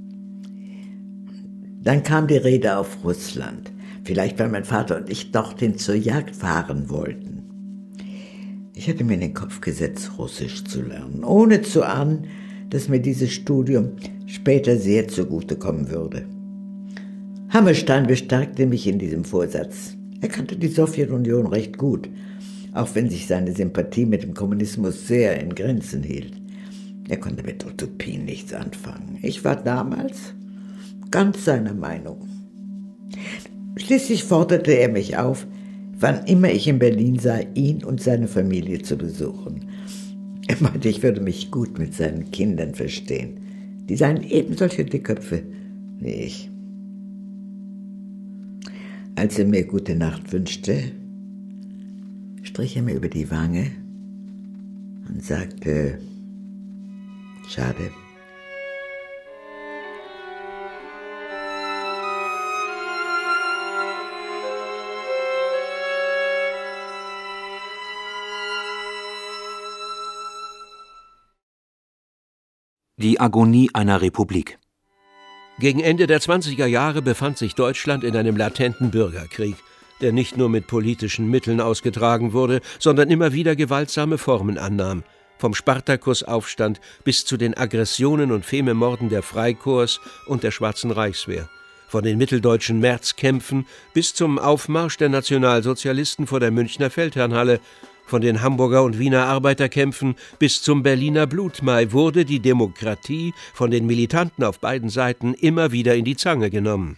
Dann kam die Rede auf Russland. Vielleicht, weil mein Vater und ich dorthin zur Jagd fahren wollten. Ich hatte mir in den Kopf gesetzt, Russisch zu lernen, ohne zu ahnen, dass mir dieses Studium später sehr zugutekommen würde. Hammerstein bestärkte mich in diesem Vorsatz. Er kannte die Sowjetunion recht gut, auch wenn sich seine Sympathie mit dem Kommunismus sehr in Grenzen hielt. Er konnte mit Utopien nichts anfangen. Ich war damals ganz seiner Meinung. Schließlich forderte er mich auf, wann immer ich in Berlin sei, ihn und seine Familie zu besuchen. Er meinte, ich würde mich gut mit seinen Kindern verstehen. Die seien eben solche Dickköpfe wie ich. Als er mir gute Nacht wünschte, strich er mir über die Wange und sagte, schade. Die Agonie einer Republik. Gegen Ende der zwanziger Jahre befand sich Deutschland in einem latenten Bürgerkrieg, der nicht nur mit politischen Mitteln ausgetragen wurde, sondern immer wieder gewaltsame Formen annahm, vom Spartakusaufstand bis zu den Aggressionen und Fememorden der Freikorps und der Schwarzen Reichswehr, von den mitteldeutschen Märzkämpfen bis zum Aufmarsch der Nationalsozialisten vor der Münchner Feldherrnhalle, von den Hamburger und Wiener Arbeiterkämpfen bis zum Berliner Blutmai wurde die Demokratie von den Militanten auf beiden Seiten immer wieder in die Zange genommen.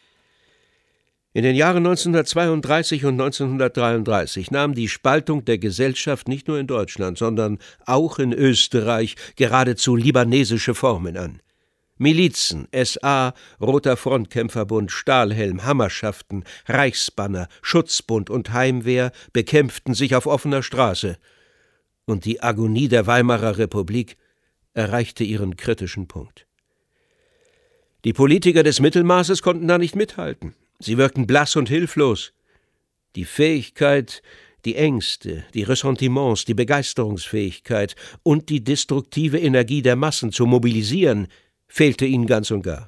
In den Jahren neunzehnhundertzweiunddreißig und neunzehnhundertdreiunddreißig nahm die Spaltung der Gesellschaft nicht nur in Deutschland, sondern auch in Österreich geradezu libanesische Formen an. Milizen, S A, Roter Frontkämpferbund, Stahlhelm, Hammerschaften, Reichsbanner, Schutzbund und Heimwehr bekämpften sich auf offener Straße. Und die Agonie der Weimarer Republik erreichte ihren kritischen Punkt. Die Politiker des Mittelmaßes konnten da nicht mithalten. Sie wirkten blass und hilflos. Die Fähigkeit, die Ängste, die Ressentiments, die Begeisterungsfähigkeit und die destruktive Energie der Massen zu mobilisieren, fehlte ihnen ganz und gar.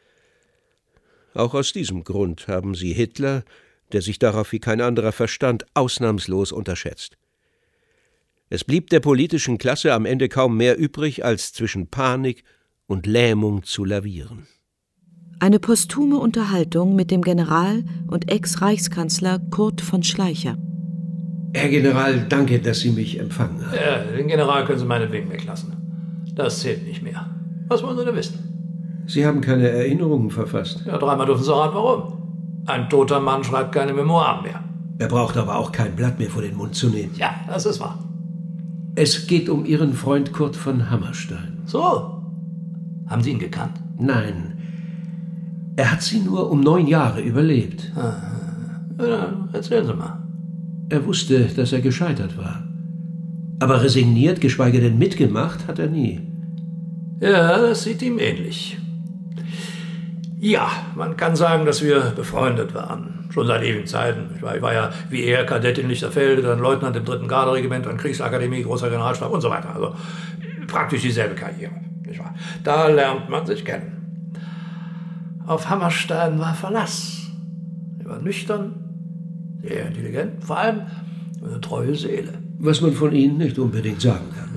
Auch aus diesem Grund haben sie Hitler, der sich darauf wie kein anderer verstand, ausnahmslos unterschätzt. Es blieb der politischen Klasse am Ende kaum mehr übrig, als zwischen Panik und Lähmung zu lavieren. Eine posthume Unterhaltung mit dem General und Ex-Reichskanzler Kurt von Schleicher. Herr General, danke, dass Sie mich empfangen haben. Ja, den General können Sie meinetwegen weglassen. Das zählt nicht mehr. Was wollen Sie denn wissen? Sie haben keine Erinnerungen verfasst. Ja, dreimal dürfen Sie raten, warum. Ein toter Mann schreibt keine Memoiren mehr. Er braucht aber auch kein Blatt mehr vor den Mund zu nehmen. Ja, das ist wahr. Es geht um Ihren Freund Kurt von Hammerstein. So. Haben Sie ihn gekannt? Nein. Er hat sie nur um neun Jahre überlebt. Ah, ja, erzählen Sie mal. Er wusste, dass er gescheitert war. Aber resigniert, geschweige denn mitgemacht, hat er nie. Ja, das sieht ihm ähnlich. Ja, man kann sagen, dass wir befreundet waren. Schon seit ewigen Zeiten. Ich war, ich war ja wie er Kadett in Lichterfelde, dann Leutnant im dritten Garderegiment, dann Kriegsakademie, großer Generalstab und so weiter. Also praktisch dieselbe Karriere. Nicht wahr? Da lernt man sich kennen. Auf Hammerstein war Verlass. Er war nüchtern, sehr intelligent, vor allem eine treue Seele. Was man von Ihnen nicht unbedingt sagen kann.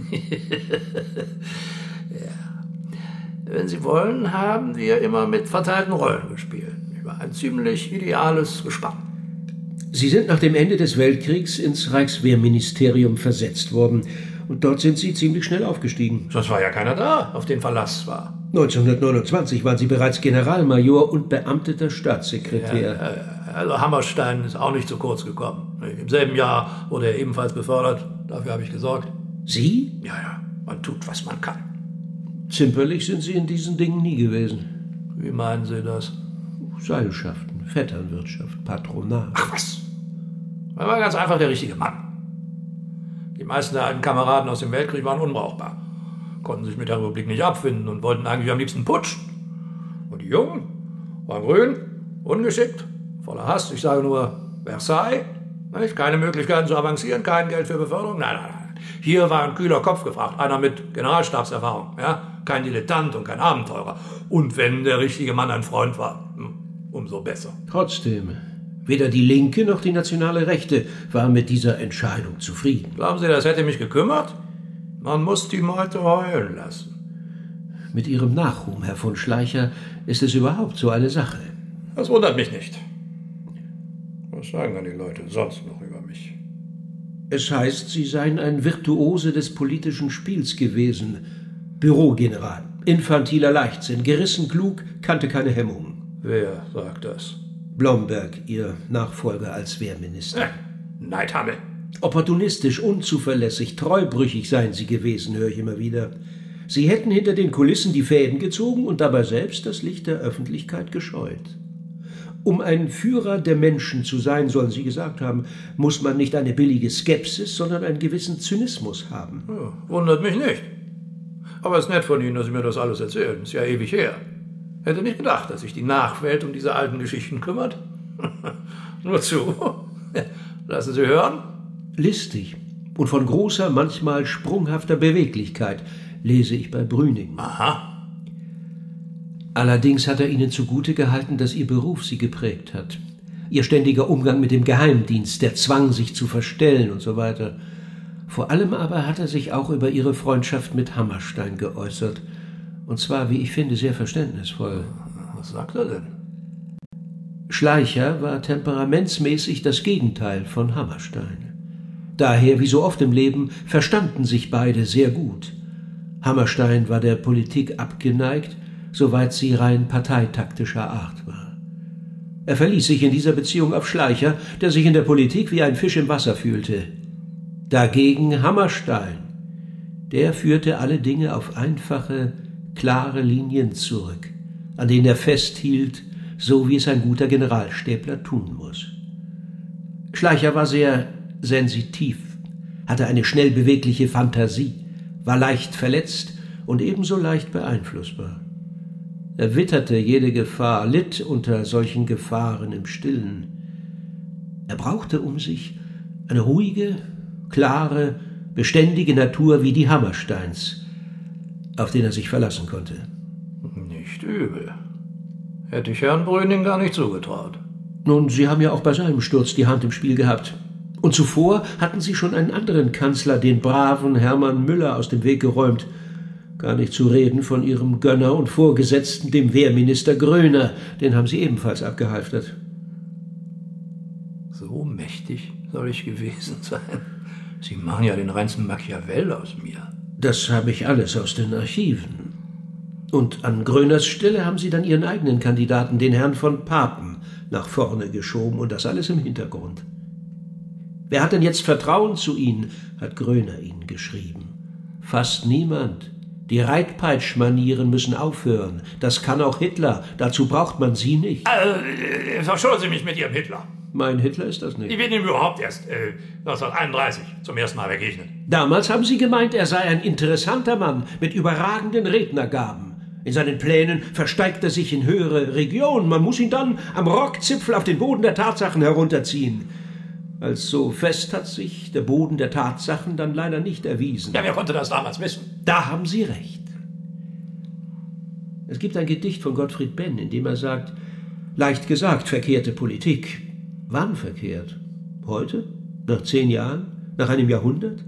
Ja. Wenn Sie wollen, haben wir immer mit verteilten Rollen gespielt. Ich war ein ziemlich ideales Gespann. Sie sind nach dem Ende des Weltkriegs ins Reichswehrministerium versetzt worden. Und dort sind Sie ziemlich schnell aufgestiegen. Sonst war ja keiner da, auf den Verlass war. neunzehnhundertneunundzwanzig waren Sie bereits Generalmajor und beamteter Staatssekretär. Ja, also Hammerstein ist auch nicht zu kurz gekommen. Im selben Jahr wurde er ebenfalls befördert. Dafür habe ich gesorgt. Sie? Ja, ja. Man tut, was man kann. Zimperlich sind Sie in diesen Dingen nie gewesen. Wie meinen Sie das? Seilschaften, Vetternwirtschaft, Patronat. Ach was. Er war ganz einfach der richtige Mann. Die meisten der alten Kameraden aus dem Weltkrieg waren unbrauchbar. Konnten sich mit der Republik nicht abfinden und wollten eigentlich am liebsten putschen. Und die Jungen waren grün, ungeschickt, voller Hass. Ich sage nur Versailles. Nicht? Keine Möglichkeiten zu avancieren, kein Geld für Beförderung. Nein, nein, nein. Hier war ein kühler Kopf gefragt, einer mit Generalstabserfahrung. Ja? Kein Dilettant und kein Abenteurer. Und wenn der richtige Mann ein Freund war, umso besser. Trotzdem, weder die Linke noch die nationale Rechte waren mit dieser Entscheidung zufrieden. Glauben Sie, das hätte mich gekümmert? Man muss die Meute heulen lassen. Mit Ihrem Nachruhm, Herr von Schleicher, ist es überhaupt so eine Sache. Das wundert mich nicht. Was sagen dann die Leute sonst noch über mich? Es heißt, Sie seien ein Virtuose des politischen Spiels gewesen. Bürogeneral, infantiler Leichtsinn, gerissen klug, kannte keine Hemmungen. Wer sagt das? Blomberg, Ihr Nachfolger als Wehrminister. Äh, Neidhammel. Opportunistisch, unzuverlässig, treubrüchig seien Sie gewesen, höre ich immer wieder. Sie hätten hinter den Kulissen die Fäden gezogen und dabei selbst das Licht der Öffentlichkeit gescheut. Um ein Führer der Menschen zu sein, sollen Sie gesagt haben, muss man nicht eine billige Skepsis, sondern einen gewissen Zynismus haben. Ja, wundert mich nicht. Aber es ist nett von Ihnen, dass Sie mir das alles erzählen. Ist ja ewig her. Hätte nicht gedacht, dass sich die Nachwelt um diese alten Geschichten kümmert. Nur zu. Lassen Sie hören. Listig und von großer, manchmal sprunghafter Beweglichkeit, lese ich bei Brüning. Aha. Allerdings hat er Ihnen zugute gehalten, dass Ihr Beruf Sie geprägt hat. Ihr ständiger Umgang mit dem Geheimdienst, der Zwang, sich zu verstellen und so weiter. Vor allem aber hat er sich auch über Ihre Freundschaft mit Hammerstein geäußert. Und zwar, wie ich finde, sehr verständnisvoll. Was sagt er denn? Schleicher war temperamentsmäßig das Gegenteil von Hammerstein. Daher, wie so oft im Leben, verstanden sich beide sehr gut. Hammerstein war der Politik abgeneigt, soweit sie rein parteitaktischer Art war. Er verließ sich in dieser Beziehung auf Schleicher, der sich in der Politik wie ein Fisch im Wasser fühlte. Dagegen Hammerstein, der führte alle Dinge auf einfache, klare Linien zurück, an denen er festhielt, so wie es ein guter Generalstäbler tun muss. Schleicher war sehr sensitiv, hatte eine schnell bewegliche Fantasie, war leicht verletzt und ebenso leicht beeinflussbar. Er witterte jede Gefahr, litt unter solchen Gefahren im Stillen. Er brauchte um sich eine ruhige, klare, beständige Natur wie die Hammersteins, auf den er sich verlassen konnte. Nicht übel. Hätte ich Herrn Brüning gar nicht zugetraut. Nun, Sie haben ja auch bei seinem Sturz die Hand im Spiel gehabt. Und zuvor hatten Sie schon einen anderen Kanzler, den braven Hermann Müller, aus dem Weg geräumt. Gar nicht zu reden von Ihrem Gönner und Vorgesetzten, dem Wehrminister Gröner. Den haben Sie ebenfalls abgehalftert. So mächtig soll ich gewesen sein. Sie machen ja den reinsten Machiavell aus mir. Das habe ich alles aus den Archiven. Und an Gröners Stelle haben Sie dann Ihren eigenen Kandidaten, den Herrn von Papen, nach vorne geschoben und das alles im Hintergrund. Wer hat denn jetzt Vertrauen zu Ihnen, hat Gröner Ihnen geschrieben. Fast niemand. Die Reitpeitschmanieren müssen aufhören. Das kann auch Hitler. Dazu braucht man Sie nicht. Äh, verschonen Sie mich mit Ihrem Hitler. Mein Hitler ist das nicht. Ich bin ihm überhaupt erst äh, neunzehnhunderteinunddreißig zum ersten Mal begegnet. Damals haben Sie gemeint, er sei ein interessanter Mann mit überragenden Rednergaben. In seinen Plänen versteigt er sich in höhere Regionen. Man muss ihn dann am Rockzipfel auf den Boden der Tatsachen herunterziehen. Als so fest hat sich der Boden der Tatsachen dann leider nicht erwiesen. Ja, wer konnte das damals wissen? Da haben Sie recht. Es gibt ein Gedicht von Gottfried Benn, in dem er sagt, leicht gesagt, verkehrte Politik. Wann verkehrt? Heute? Nach zehn Jahren? Nach einem Jahrhundert?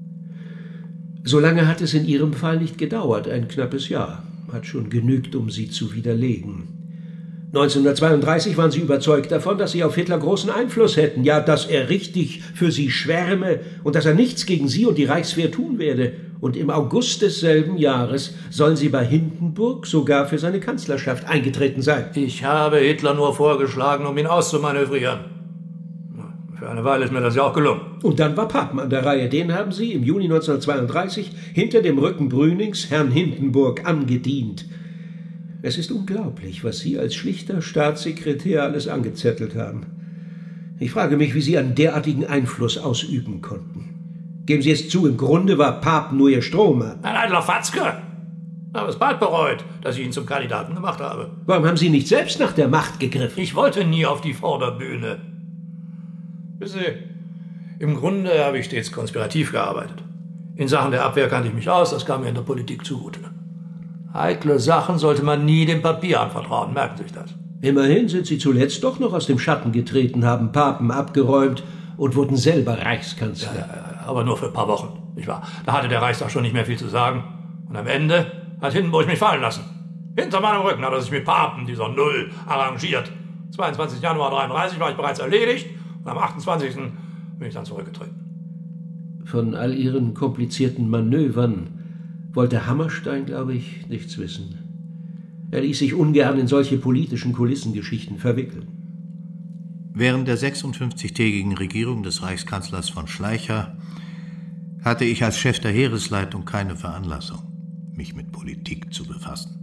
So lange hat es in Ihrem Fall nicht gedauert, ein knappes Jahr. Hat schon genügt, um Sie zu widerlegen. neunzehnhundertzweiunddreißig waren Sie überzeugt davon, dass Sie auf Hitler großen Einfluss hätten, ja, dass er richtig für Sie schwärme und dass er nichts gegen Sie und die Reichswehr tun werde. Und im August desselben Jahres sollen Sie bei Hindenburg sogar für seine Kanzlerschaft eingetreten sein. Ich habe Hitler nur vorgeschlagen, um ihn auszumanövrieren. Für eine Weile ist mir das ja auch gelungen. Und dann war Papen an der Reihe. Den haben Sie im Juni neunzehnhundertzweiunddreißig hinter dem Rücken Brünings Herrn Hindenburg angedient. Es ist unglaublich, was Sie als schlichter Staatssekretär alles angezettelt haben. Ich frage mich, wie Sie einen derartigen Einfluss ausüben konnten. Geben Sie es zu, im Grunde war Papen nur Ihr Strohmann. Ein eitler Fatzke. Ich habe es bald bereut, dass ich ihn zum Kandidaten gemacht habe. Warum haben Sie nicht selbst nach der Macht gegriffen? Ich wollte nie auf die Vorderbühne. Wissen Sie, im Grunde habe ich stets konspirativ gearbeitet. In Sachen der Abwehr kannte ich mich aus, das kam mir in der Politik zugute. Heikle Sachen sollte man nie dem Papier anvertrauen, merken Sie sich das. Immerhin sind Sie zuletzt doch noch aus dem Schatten getreten, haben Papen abgeräumt und wurden selber Reichskanzler. Ja, aber nur für ein paar Wochen, nicht wahr? Da hatte der Reichstag schon nicht mehr viel zu sagen. Und am Ende hat Hindenburg mich fallen lassen. Hinter meinem Rücken hat er sich mit Papen, dieser Null, arrangiert. zweiundzwanzigsten Januar dreiunddreißig war ich bereits erledigt und am achtundzwanzigsten bin ich dann zurückgetreten. Von all Ihren komplizierten Manövern wollte Hammerstein, glaube ich, nichts wissen. Er ließ sich ungern in solche politischen Kulissengeschichten verwickeln. Während der sechsundfünfzigtägigen Regierung des Reichskanzlers von Schleicher hatte ich als Chef der Heeresleitung keine Veranlassung, mich mit Politik zu befassen.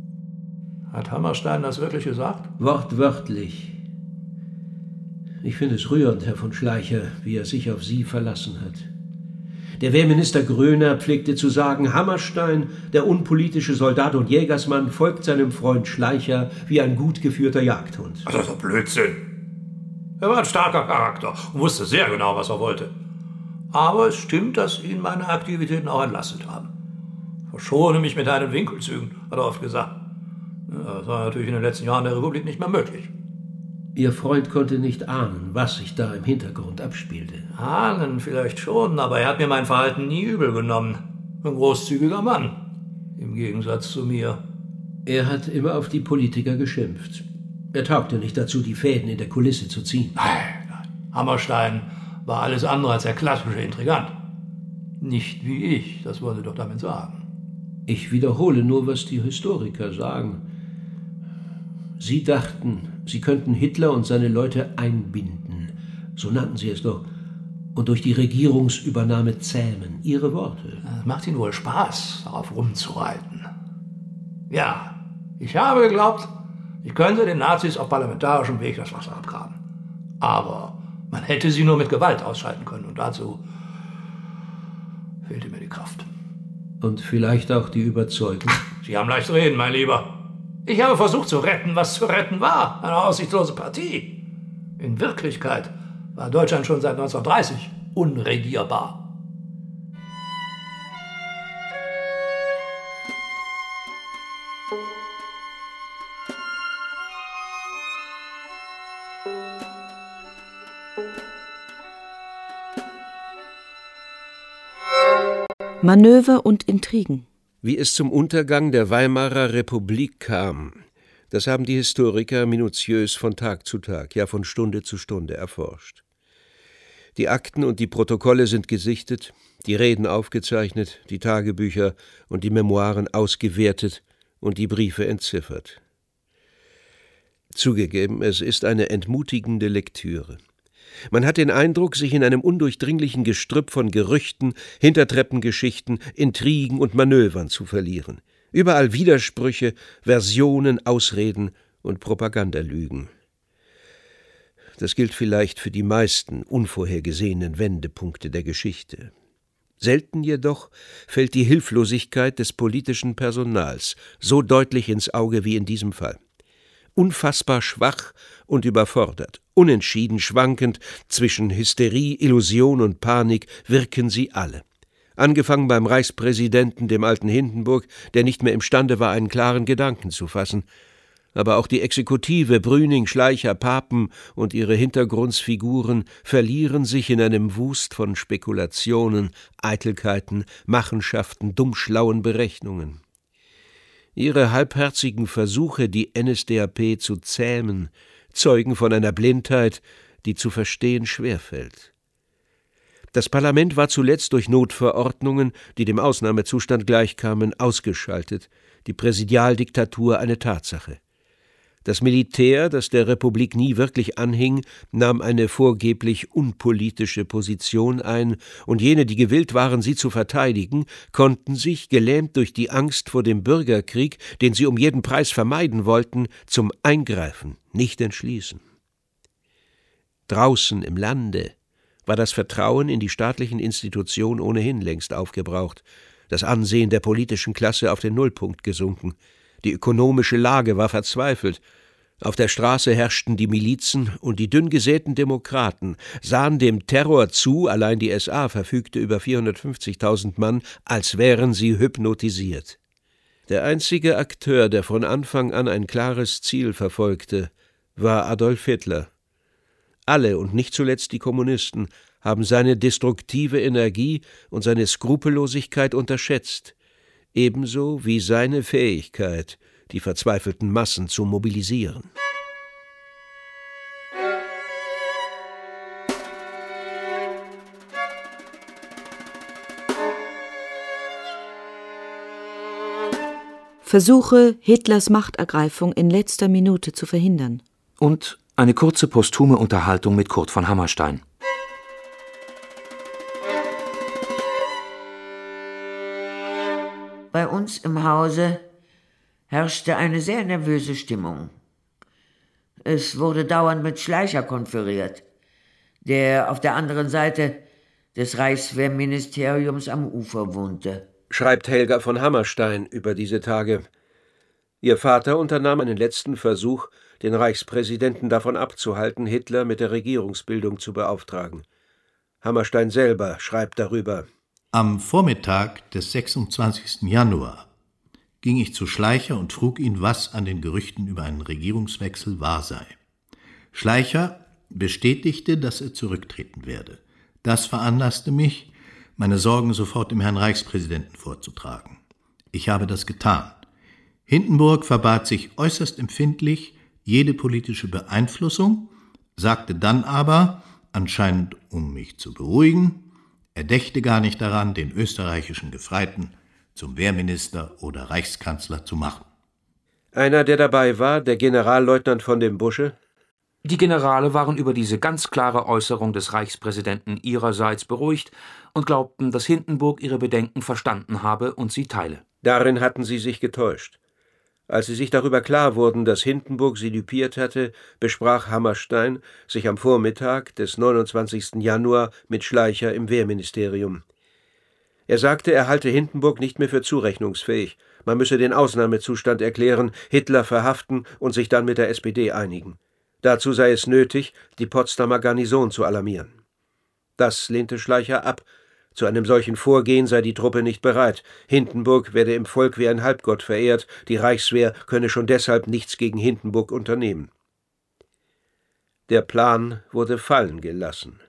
Hat Hammerstein das wirklich gesagt? Wortwörtlich. Ich finde es rührend, Herr von Schleicher, wie er sich auf Sie verlassen hat. Der Wehrminister Gröner pflegte zu sagen, Hammerstein, der unpolitische Soldat und Jägersmann, folgt seinem Freund Schleicher wie ein gut geführter Jagdhund. Also das ist doch Blödsinn. Er war ein starker Charakter und wusste sehr genau, was er wollte. Aber es stimmt, dass ihn meine Aktivitäten auch entlastet haben. Verschone mich mit deinen Winkelzügen, hat er oft gesagt. Ja, das war natürlich in den letzten Jahren der Republik nicht mehr möglich. Ihr Freund konnte nicht ahnen, was sich da im Hintergrund abspielte. Ahnen vielleicht schon, aber er hat mir mein Verhalten nie übel genommen. Ein großzügiger Mann, im Gegensatz zu mir. Er hat immer auf die Politiker geschimpft. Er taugte nicht dazu, die Fäden in der Kulisse zu ziehen. Nein, nein. Hammerstein war alles andere als der klassische Intrigant. Nicht wie ich, das wollen Sie doch damit sagen. Ich wiederhole nur, was die Historiker sagen. Sie dachten, Sie könnten Hitler und seine Leute einbinden. So nannten Sie es doch. Und durch die Regierungsübernahme zähmen. Ihre Worte. Es macht Ihnen wohl Spaß, darauf rumzureiten. Ja, ich habe geglaubt, ich könnte den Nazis auf parlamentarischem Weg das Wasser abgraben. Aber man hätte sie nur mit Gewalt ausschalten können. Und dazu fehlte mir die Kraft. Und vielleicht auch die Überzeugung. Sie haben leicht reden, mein Lieber. Ich habe versucht zu retten, was zu retten war. Eine aussichtslose Partie. In Wirklichkeit war Deutschland schon seit neunzehnhundertdreißig unregierbar. Manöver und Intrigen. Wie es zum Untergang der Weimarer Republik kam, das haben die Historiker minutiös von Tag zu Tag, ja von Stunde zu Stunde erforscht. Die Akten und die Protokolle sind gesichtet, die Reden aufgezeichnet, die Tagebücher und die Memoiren ausgewertet und die Briefe entziffert. Zugegeben, es ist eine entmutigende Lektüre. Man hat den Eindruck, sich in einem undurchdringlichen Gestrüpp von Gerüchten, Hintertreppengeschichten, Intrigen und Manövern zu verlieren. Überall Widersprüche, Versionen, Ausreden und Propagandalügen. Das gilt vielleicht für die meisten unvorhergesehenen Wendepunkte der Geschichte. Selten jedoch fällt die Hilflosigkeit des politischen Personals so deutlich ins Auge wie in diesem Fall. Unfassbar schwach und überfordert, unentschieden schwankend zwischen Hysterie, Illusion und Panik wirken sie alle. Angefangen beim Reichspräsidenten, dem alten Hindenburg, der nicht mehr imstande war, einen klaren Gedanken zu fassen. Aber auch die Exekutive, Brüning, Schleicher, Papen und ihre Hintergrundsfiguren verlieren sich in einem Wust von Spekulationen, Eitelkeiten, Machenschaften, dummschlauen Berechnungen. Ihre halbherzigen Versuche, die N S D A P zu zähmen, zeugen von einer Blindheit, die zu verstehen schwerfällt. Das Parlament war zuletzt durch Notverordnungen, die dem Ausnahmezustand gleichkamen, ausgeschaltet, die Präsidialdiktatur eine Tatsache. Das Militär, das der Republik nie wirklich anhing, nahm eine vorgeblich unpolitische Position ein, und jene, die gewillt waren, sie zu verteidigen, konnten sich, gelähmt durch die Angst vor dem Bürgerkrieg, den sie um jeden Preis vermeiden wollten, zum Eingreifen nicht entschließen. Draußen im Lande war das Vertrauen in die staatlichen Institutionen ohnehin längst aufgebraucht, das Ansehen der politischen Klasse auf den Nullpunkt gesunken. Die ökonomische Lage war verzweifelt. Auf der Straße herrschten die Milizen, und die dünn gesäten Demokraten sahen dem Terror zu, allein die S A verfügte über vierhundertfünfzigtausend Mann, als wären sie hypnotisiert. Der einzige Akteur, der von Anfang an ein klares Ziel verfolgte, war Adolf Hitler. Alle, und nicht zuletzt die Kommunisten, haben seine destruktive Energie und seine Skrupellosigkeit unterschätzt, ebenso wie seine Fähigkeit, die verzweifelten Massen zu mobilisieren. Versuche, Hitlers Machtergreifung in letzter Minute zu verhindern. Und eine kurze posthume Unterhaltung mit Kurt von Hammerstein. Bei uns im Hause herrschte eine sehr nervöse Stimmung. Es wurde dauernd mit Schleicher konferiert, der auf der anderen Seite des Reichswehrministeriums am Ufer wohnte. Schreibt Helga von Hammerstein über diese Tage. Ihr Vater unternahm einen letzten Versuch, den Reichspräsidenten davon abzuhalten, Hitler mit der Regierungsbildung zu beauftragen. Hammerstein selber schreibt darüber: Am Vormittag des sechsundzwanzigsten Januar ging ich zu Schleicher und frug ihn, was an den Gerüchten über einen Regierungswechsel wahr sei. Schleicher bestätigte, dass er zurücktreten werde. Das veranlasste mich, meine Sorgen sofort dem Herrn Reichspräsidenten vorzutragen. Ich habe das getan. Hindenburg verbat sich äußerst empfindlich jede politische Beeinflussung, sagte dann aber, anscheinend um mich zu beruhigen, er dächte gar nicht daran, den österreichischen Gefreiten zum Wehrminister oder Reichskanzler zu machen. Einer, der dabei war, der Generalleutnant von dem Busche? Die Generale waren über diese ganz klare Äußerung des Reichspräsidenten ihrerseits beruhigt und glaubten, dass Hindenburg ihre Bedenken verstanden habe und sie teile. Darin hatten sie sich getäuscht. Als sie sich darüber klar wurden, dass Hindenburg sie düpiert hatte, besprach Hammerstein sich am Vormittag des neunundzwanzigsten Januar mit Schleicher im Wehrministerium. Er sagte, er halte Hindenburg nicht mehr für zurechnungsfähig. Man müsse den Ausnahmezustand erklären, Hitler verhaften und sich dann mit der S P D einigen. Dazu sei es nötig, die Potsdamer Garnison zu alarmieren. Das lehnte Schleicher ab. Zu einem solchen Vorgehen sei die Truppe nicht bereit. Hindenburg werde im Volk wie ein Halbgott verehrt, die Reichswehr könne schon deshalb nichts gegen Hindenburg unternehmen. Der Plan wurde fallen gelassen.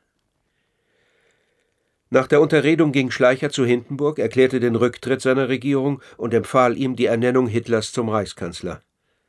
Nach der Unterredung ging Schleicher zu Hindenburg, erklärte den Rücktritt seiner Regierung und empfahl ihm die Ernennung Hitlers zum Reichskanzler.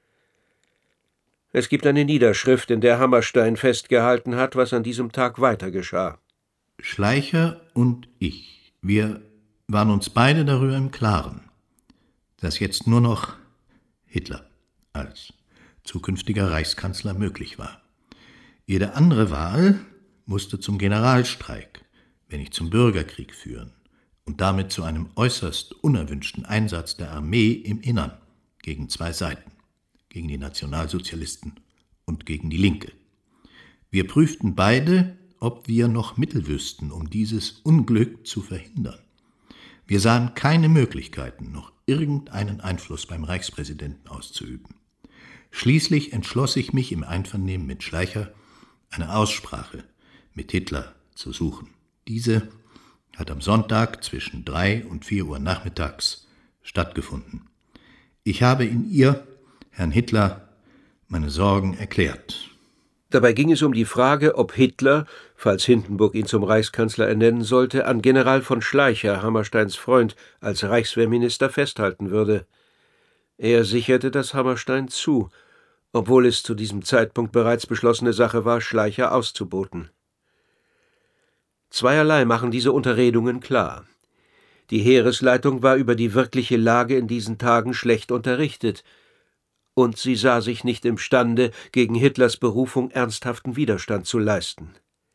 Es gibt eine Niederschrift, in der Hammerstein festgehalten hat, was an diesem Tag weiter geschah. Schleicher und ich, wir waren uns beide darüber im Klaren, dass jetzt nur noch Hitler als zukünftiger Reichskanzler möglich war. Jede andere Wahl musste zum Generalstreik, wenn nicht zum Bürgerkrieg führen und damit zu einem äußerst unerwünschten Einsatz der Armee im Innern gegen zwei Seiten, gegen die Nationalsozialisten und gegen die Linke. Wir prüften beide, ob wir noch Mittel wüssten, um dieses Unglück zu verhindern. Wir sahen keine Möglichkeiten, noch irgendeinen Einfluss beim Reichspräsidenten auszuüben. Schließlich entschloss ich mich im Einvernehmen mit Schleicher, eine Aussprache mit Hitler zu suchen. Diese hat am Sonntag zwischen drei und vier Uhr nachmittags stattgefunden. Ich habe in ihr, Herrn Hitler, meine Sorgen erklärt. Dabei ging es um die Frage, ob Hitler, falls Hindenburg ihn zum Reichskanzler ernennen sollte, an General von Schleicher, Hammersteins Freund, als Reichswehrminister festhalten würde. Er sicherte das Hammerstein zu, obwohl es zu diesem Zeitpunkt bereits beschlossene Sache war, Schleicher auszuboten. Zweierlei machen diese Unterredungen klar. Die Heeresleitung war über die wirkliche Lage in diesen Tagen schlecht unterrichtet, und sie sah sich nicht imstande, gegen Hitlers Berufung ernsthaften Widerstand zu leisten.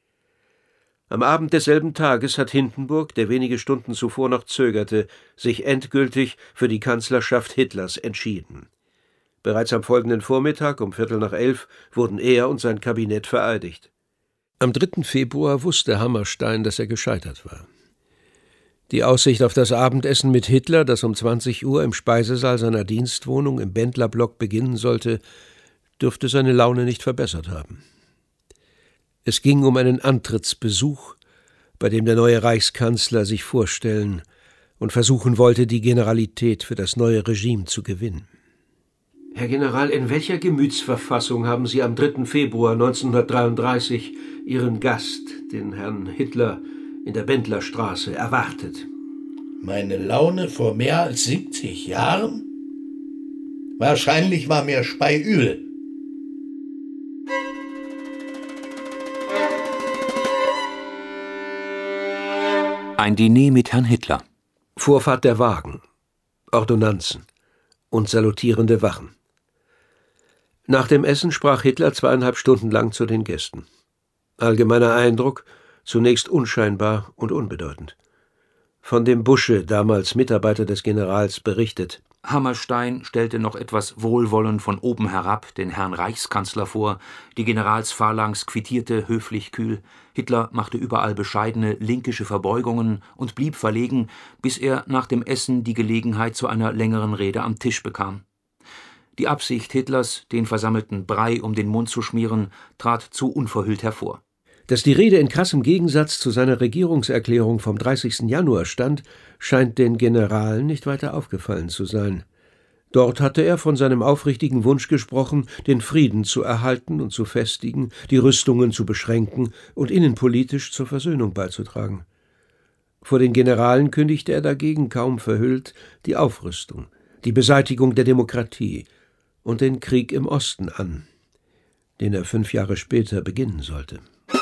Am Abend desselben Tages hat Hindenburg, der wenige Stunden zuvor noch zögerte, sich endgültig für die Kanzlerschaft Hitlers entschieden. Bereits am folgenden Vormittag um Viertel nach elf wurden er und sein Kabinett vereidigt. Am dritten Februar wusste Hammerstein, dass er gescheitert war. Die Aussicht auf das Abendessen mit Hitler, das um zwanzig Uhr im Speisesaal seiner Dienstwohnung im Bendlerblock beginnen sollte, dürfte seine Laune nicht verbessert haben. Es ging um einen Antrittsbesuch, bei dem der neue Reichskanzler sich vorstellen und versuchen wollte, die Generalität für das neue Regime zu gewinnen. Herr General, in welcher Gemütsverfassung haben Sie am dritten Februar neunzehnhundertdreiunddreißig Ihren Gast, den Herrn Hitler, in der Bendlerstraße erwartet? Meine Laune vor mehr als siebzig Jahren? Wahrscheinlich war mir speiübel. Ein Diner mit Herrn Hitler. Vorfahrt der Wagen, Ordonnanzen und salutierende Wachen. Nach dem Essen sprach Hitler zweieinhalb Stunden lang zu den Gästen. Allgemeiner Eindruck, zunächst unscheinbar und unbedeutend. Von dem Busche, damals Mitarbeiter des Generals, berichtet. Hammerstein stellte noch etwas wohlwollend von oben herab den Herrn Reichskanzler vor, die Generalsphalanx quittierte höflich kühl, Hitler machte überall bescheidene linkische Verbeugungen und blieb verlegen, bis er nach dem Essen die Gelegenheit zu einer längeren Rede am Tisch bekam. Die Absicht Hitlers, den Versammelten Brei um den Mund zu schmieren, trat zu unverhüllt hervor. Dass die Rede in krassem Gegensatz zu seiner Regierungserklärung vom dreißigsten Januar stand, scheint den Generalen nicht weiter aufgefallen zu sein. Dort hatte er von seinem aufrichtigen Wunsch gesprochen, den Frieden zu erhalten und zu festigen, die Rüstungen zu beschränken und innenpolitisch zur Versöhnung beizutragen. Vor den Generalen kündigte er dagegen kaum verhüllt die Aufrüstung, die Beseitigung der Demokratie und den Krieg im Osten an, den er fünf Jahre später beginnen sollte.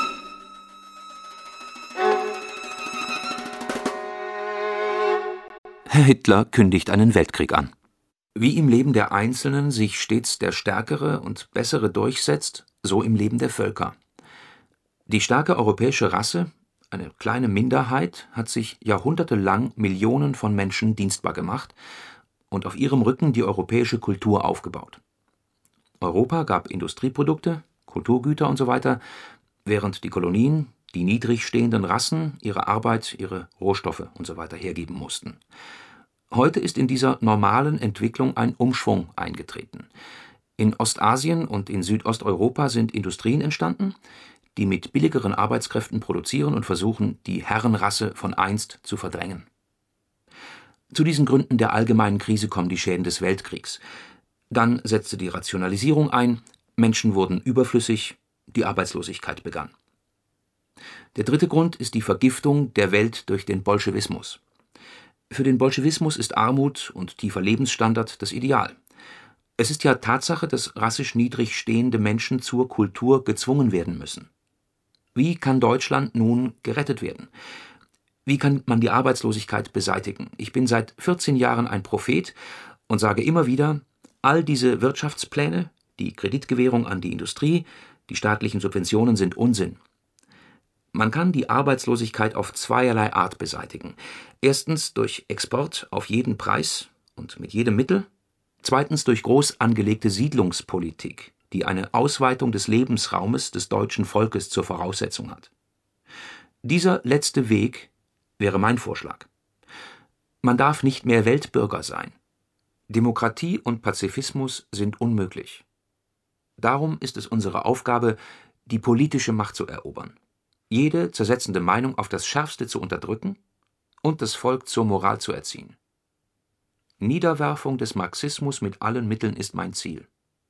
Herr Hitler kündigt einen Weltkrieg an. Wie im Leben der Einzelnen sich stets der Stärkere und Bessere durchsetzt, so im Leben der Völker. Die starke europäische Rasse, eine kleine Minderheit, hat sich jahrhundertelang Millionen von Menschen dienstbar gemacht und auf ihrem Rücken die europäische Kultur aufgebaut. Europa gab Industrieprodukte, Kulturgüter usw., während die Kolonien, die niedrig stehenden Rassen, ihre Arbeit, ihre Rohstoffe usw. hergeben mussten. Heute ist in dieser normalen Entwicklung ein Umschwung eingetreten. In Ostasien und in Südosteuropa sind Industrien entstanden, die mit billigeren Arbeitskräften produzieren und versuchen, die Herrenrasse von einst zu verdrängen. Zu diesen Gründen der allgemeinen Krise kommen die Schäden des Weltkriegs. Dann setzte die Rationalisierung ein, Menschen wurden überflüssig, die Arbeitslosigkeit begann. Der dritte Grund ist die Vergiftung der Welt durch den Bolschewismus. Für den Bolschewismus ist Armut und tiefer Lebensstandard das Ideal. Es ist ja Tatsache, dass rassisch niedrig stehende Menschen zur Kultur gezwungen werden müssen. Wie kann Deutschland nun gerettet werden? Wie kann man die Arbeitslosigkeit beseitigen? Ich bin seit vierzehn Jahren ein Prophet und sage immer wieder, all diese Wirtschaftspläne, die Kreditgewährung an die Industrie, die staatlichen Subventionen sind Unsinn. Man kann die Arbeitslosigkeit auf zweierlei Art beseitigen. Erstens durch Export auf jeden Preis und mit jedem Mittel. Zweitens durch groß angelegte Siedlungspolitik, die eine Ausweitung des Lebensraumes des deutschen Volkes zur Voraussetzung hat. Dieser letzte Weg wäre mein Vorschlag. Man darf nicht mehr Weltbürger sein. Demokratie und Pazifismus sind unmöglich. Darum ist es unsere Aufgabe, die politische Macht zu erobern, jede zersetzende Meinung auf das Schärfste zu unterdrücken und das Volk zur Moral zu erziehen. Niederwerfung des Marxismus mit allen Mitteln ist mein Ziel.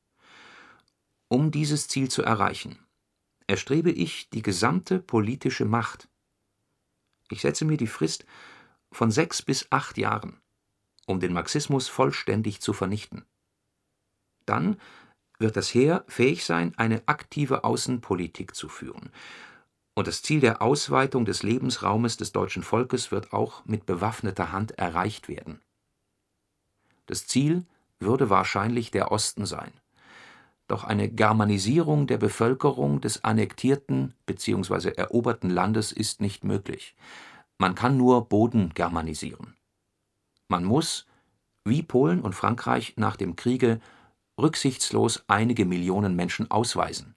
Um dieses Ziel zu erreichen, erstrebe ich die gesamte politische Macht. Ich setze mir die Frist von sechs bis acht Jahren, um den Marxismus vollständig zu vernichten. Dann wird das Heer fähig sein, eine aktive Außenpolitik zu führen. Und das Ziel der Ausweitung des Lebensraumes des deutschen Volkes wird auch mit bewaffneter Hand erreicht werden. Das Ziel würde wahrscheinlich der Osten sein. Doch eine Germanisierung der Bevölkerung des annektierten bzw. eroberten Landes ist nicht möglich. Man kann nur Boden germanisieren. Man muss, wie Polen und Frankreich nach dem Kriege, rücksichtslos einige Millionen Menschen ausweisen.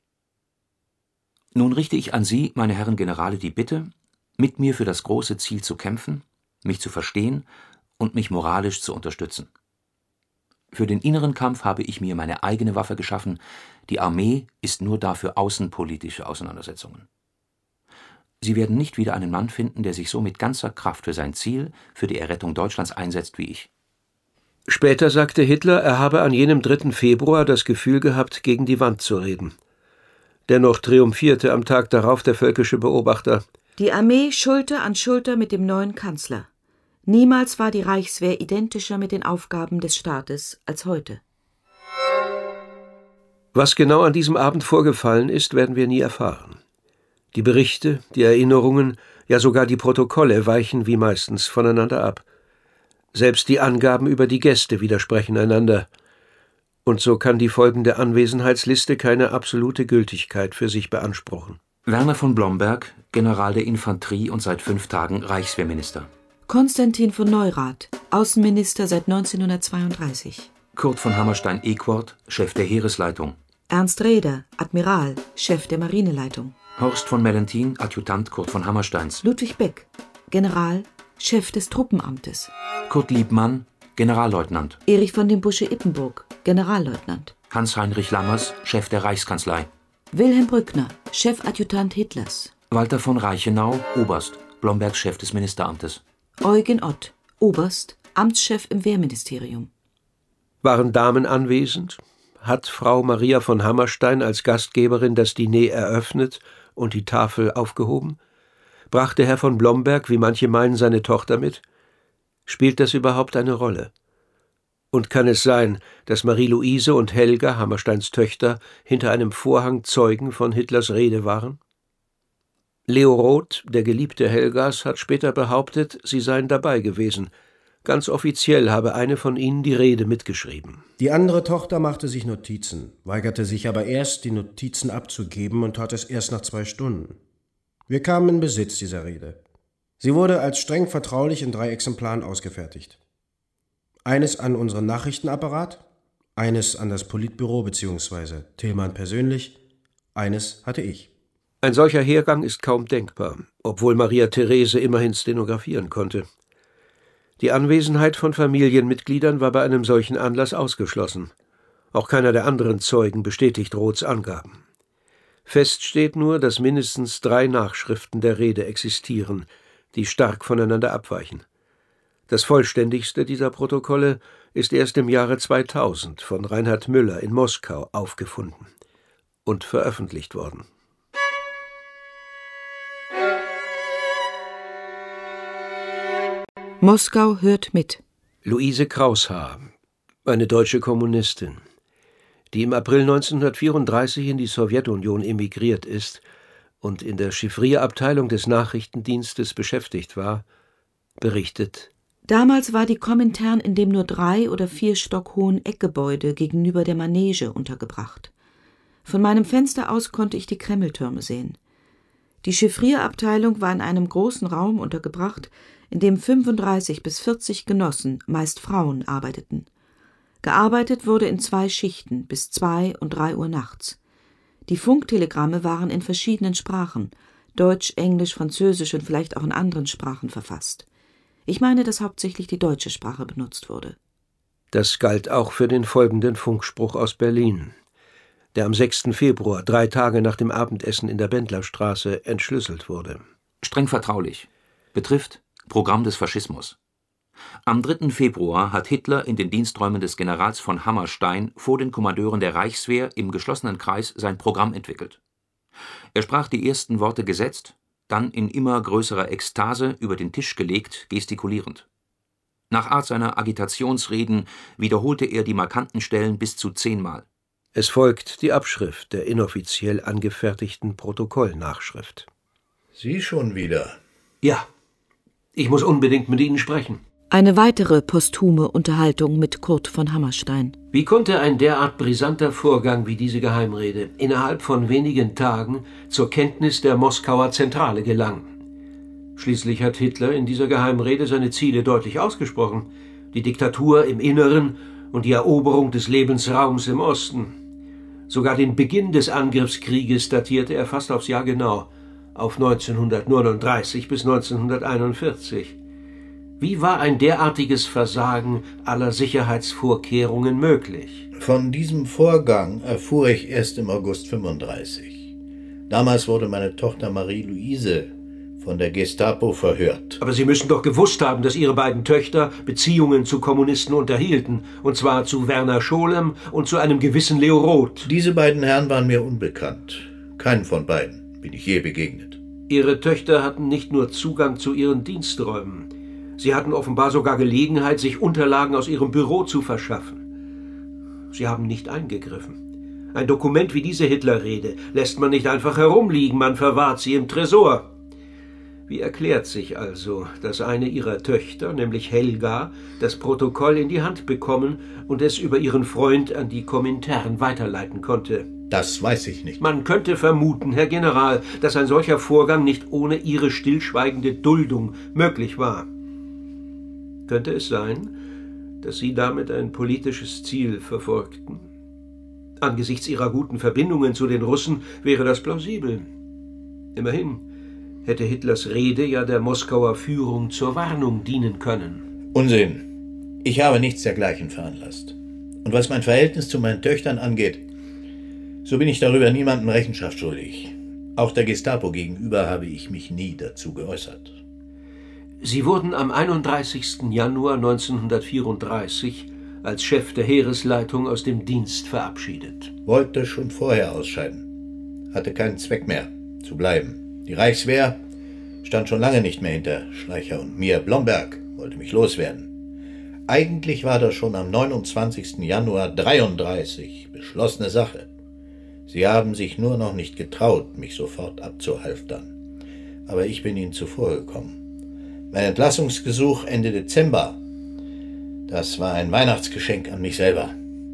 Nun richte ich an Sie, meine Herren Generale, die Bitte, mit mir für das große Ziel zu kämpfen, mich zu verstehen und mich moralisch zu unterstützen. Für den inneren Kampf habe ich mir meine eigene Waffe geschaffen. Die Armee ist nur da für außenpolitische Auseinandersetzungen. Sie werden nicht wieder einen Mann finden, der sich so mit ganzer Kraft für sein Ziel, für die Errettung Deutschlands einsetzt wie ich. Später sagte Hitler, er habe an jenem dritten Februar das Gefühl gehabt, gegen die Wand zu reden. Dennoch triumphierte am Tag darauf der völkische Beobachter: Die Armee Schulter an Schulter mit dem neuen Kanzler. Niemals war die Reichswehr identischer mit den Aufgaben des Staates als heute. Was genau an diesem Abend vorgefallen ist, werden wir nie erfahren. Die Berichte, die Erinnerungen, ja sogar die Protokolle weichen wie meistens voneinander ab. Selbst die Angaben über die Gäste widersprechen einander. Und so kann die folgende Anwesenheitsliste keine absolute Gültigkeit für sich beanspruchen. Werner von Blomberg, General der Infanterie und seit fünf Tagen Reichswehrminister. Konstantin von Neurath, Außenminister seit neunzehnhundertzweiunddreißig. Kurt von Hammerstein-Equord, Chef der Heeresleitung. Ernst Raeder, Admiral, Chef der Marineleitung. Horst von Mellenthin, Adjutant Kurt von Hammersteins. Ludwig Beck, General, Chef des Truppenamtes. Kurt Liebmann, Generalleutnant. Erich von dem Busche-Ippenburg, Generalleutnant. Hans-Heinrich Lammers, Chef der Reichskanzlei. Wilhelm Brückner, Chefadjutant Hitlers. Walter von Reichenau, Oberst, Blombergs Chef des Ministeramtes. Eugen Ott, Oberst, Amtschef im Wehrministerium. Waren Damen anwesend? Hat Frau Maria von Hammerstein als Gastgeberin das Diner eröffnet und die Tafel aufgehoben? Brachte Herr von Blomberg, wie manche meinen, seine Tochter mit? Spielt das überhaupt eine Rolle? Und kann es sein, dass Marie-Louise und Helga, Hammersteins Töchter, hinter einem Vorhang Zeugen von Hitlers Rede waren? Leo Roth, der Geliebte Helgas, hat später behauptet, sie seien dabei gewesen. Ganz offiziell habe eine von ihnen die Rede mitgeschrieben. Die andere Tochter machte sich Notizen, weigerte sich aber erst, die Notizen abzugeben und tat es erst nach zwei Stunden. Wir kamen in Besitz dieser Rede. Sie wurde als streng vertraulich in drei Exemplaren ausgefertigt. Eines an unseren Nachrichtenapparat, eines an das Politbüro bzw. Thälmann persönlich, eines hatte ich. Ein solcher Hergang ist kaum denkbar, obwohl Maria Therese immerhin stenografieren konnte. Die Anwesenheit von Familienmitgliedern war bei einem solchen Anlass ausgeschlossen. Auch keiner der anderen Zeugen bestätigt Roths Angaben. Fest steht nur, dass mindestens drei Nachschriften der Rede existieren, die stark voneinander abweichen. Das vollständigste dieser Protokolle ist erst im Jahre zweitausend von Reinhard Müller in Moskau aufgefunden und veröffentlicht worden. Moskau hört mit. Luise Kraushaar, eine deutsche Kommunistin, die im April neunzehnhundertvierunddreißig in die Sowjetunion emigriert ist und in der Chiffrierabteilung des Nachrichtendienstes beschäftigt war, berichtet: Damals war die Komintern in dem nur drei- oder vier Stock hohen Eckgebäude gegenüber der Manege untergebracht. Von meinem Fenster aus konnte ich die Kremltürme sehen. Die Chiffrierabteilung war in einem großen Raum untergebracht, in dem fünfunddreißig bis vierzig Genossen, meist Frauen, arbeiteten. Gearbeitet wurde in zwei Schichten bis zwei und drei Uhr nachts. Die Funktelegramme waren in verschiedenen Sprachen, Deutsch, Englisch, Französisch und vielleicht auch in anderen Sprachen verfasst. Ich meine, dass hauptsächlich die deutsche Sprache benutzt wurde. Das galt auch für den folgenden Funkspruch aus Berlin, der am sechsten Februar, drei Tage nach dem Abendessen in der Bendlerstraße, entschlüsselt wurde. Streng vertraulich. Betrifft Programm des Faschismus. Am dritten Februar hat Hitler in den Diensträumen des Generals von Hammerstein vor den Kommandeuren der Reichswehr im geschlossenen Kreis sein Programm entwickelt. Er sprach die ersten Worte gesetzt, dann in immer größerer Ekstase über den Tisch gelegt, gestikulierend. Nach Art seiner Agitationsreden wiederholte er die markanten Stellen bis zu zehnmal. Es folgt die Abschrift der inoffiziell angefertigten Protokollnachschrift. Sie schon wieder? Ja, ich muss unbedingt mit Ihnen sprechen. Eine weitere posthume Unterhaltung mit Kurt von Hammerstein. Wie konnte ein derart brisanter Vorgang wie diese Geheimrede innerhalb von wenigen Tagen zur Kenntnis der Moskauer Zentrale gelangen? Schließlich hat Hitler in dieser Geheimrede seine Ziele deutlich ausgesprochen: die Diktatur im Inneren und die Eroberung des Lebensraums im Osten. Sogar den Beginn des Angriffskrieges datierte er fast aufs Jahr genau, auf neunzehnhundertneununddreißig bis neunzehnhunderteinundvierzig. Wie war ein derartiges Versagen aller Sicherheitsvorkehrungen möglich? Von diesem Vorgang erfuhr ich erst im August fünfunddreißig. Damals wurde meine Tochter Marie-Louise von der Gestapo verhört. Aber Sie müssen doch gewusst haben, dass Ihre beiden Töchter Beziehungen zu Kommunisten unterhielten, und zwar zu Werner Scholem und zu einem gewissen Leo Roth. Diese beiden Herren waren mir unbekannt. Keinen von beiden bin ich je begegnet. Ihre Töchter hatten nicht nur Zugang zu Ihren Diensträumen, sie hatten offenbar sogar Gelegenheit, sich Unterlagen aus Ihrem Büro zu verschaffen. Sie haben nicht eingegriffen. Ein Dokument wie diese Hitlerrede lässt man nicht einfach herumliegen, man verwahrt sie im Tresor. Wie erklärt sich also, dass eine ihrer Töchter, nämlich Helga, das Protokoll in die Hand bekommen und es über ihren Freund an die Komintern weiterleiten konnte? Das weiß ich nicht. Man könnte vermuten, Herr General, dass ein solcher Vorgang nicht ohne Ihre stillschweigende Duldung möglich war. Könnte es sein, dass Sie damit ein politisches Ziel verfolgten? Angesichts Ihrer guten Verbindungen zu den Russen wäre das plausibel. Immerhin hätte Hitlers Rede ja der Moskauer Führung zur Warnung dienen können. Unsinn. Ich habe nichts dergleichen veranlasst. Und was mein Verhältnis zu meinen Töchtern angeht, so bin ich darüber niemandem Rechenschaft schuldig. Auch der Gestapo gegenüber habe ich mich nie dazu geäußert. Sie wurden am einunddreißigsten Januar neunzehnhundertvierunddreißig als Chef der Heeresleitung aus dem Dienst verabschiedet. Wollte schon vorher ausscheiden. Hatte keinen Zweck mehr, zu bleiben. Die Reichswehr stand schon lange nicht mehr hinter Schleicher und mir. Blomberg wollte mich loswerden. Eigentlich war das schon am neunundzwanzigsten Januar dreiunddreißig beschlossene Sache. Sie haben sich nur noch nicht getraut, mich sofort abzuhalftern. Aber ich bin ihnen zuvorgekommen. Mein Entlassungsgesuch Ende Dezember, das war ein Weihnachtsgeschenk an mich selber.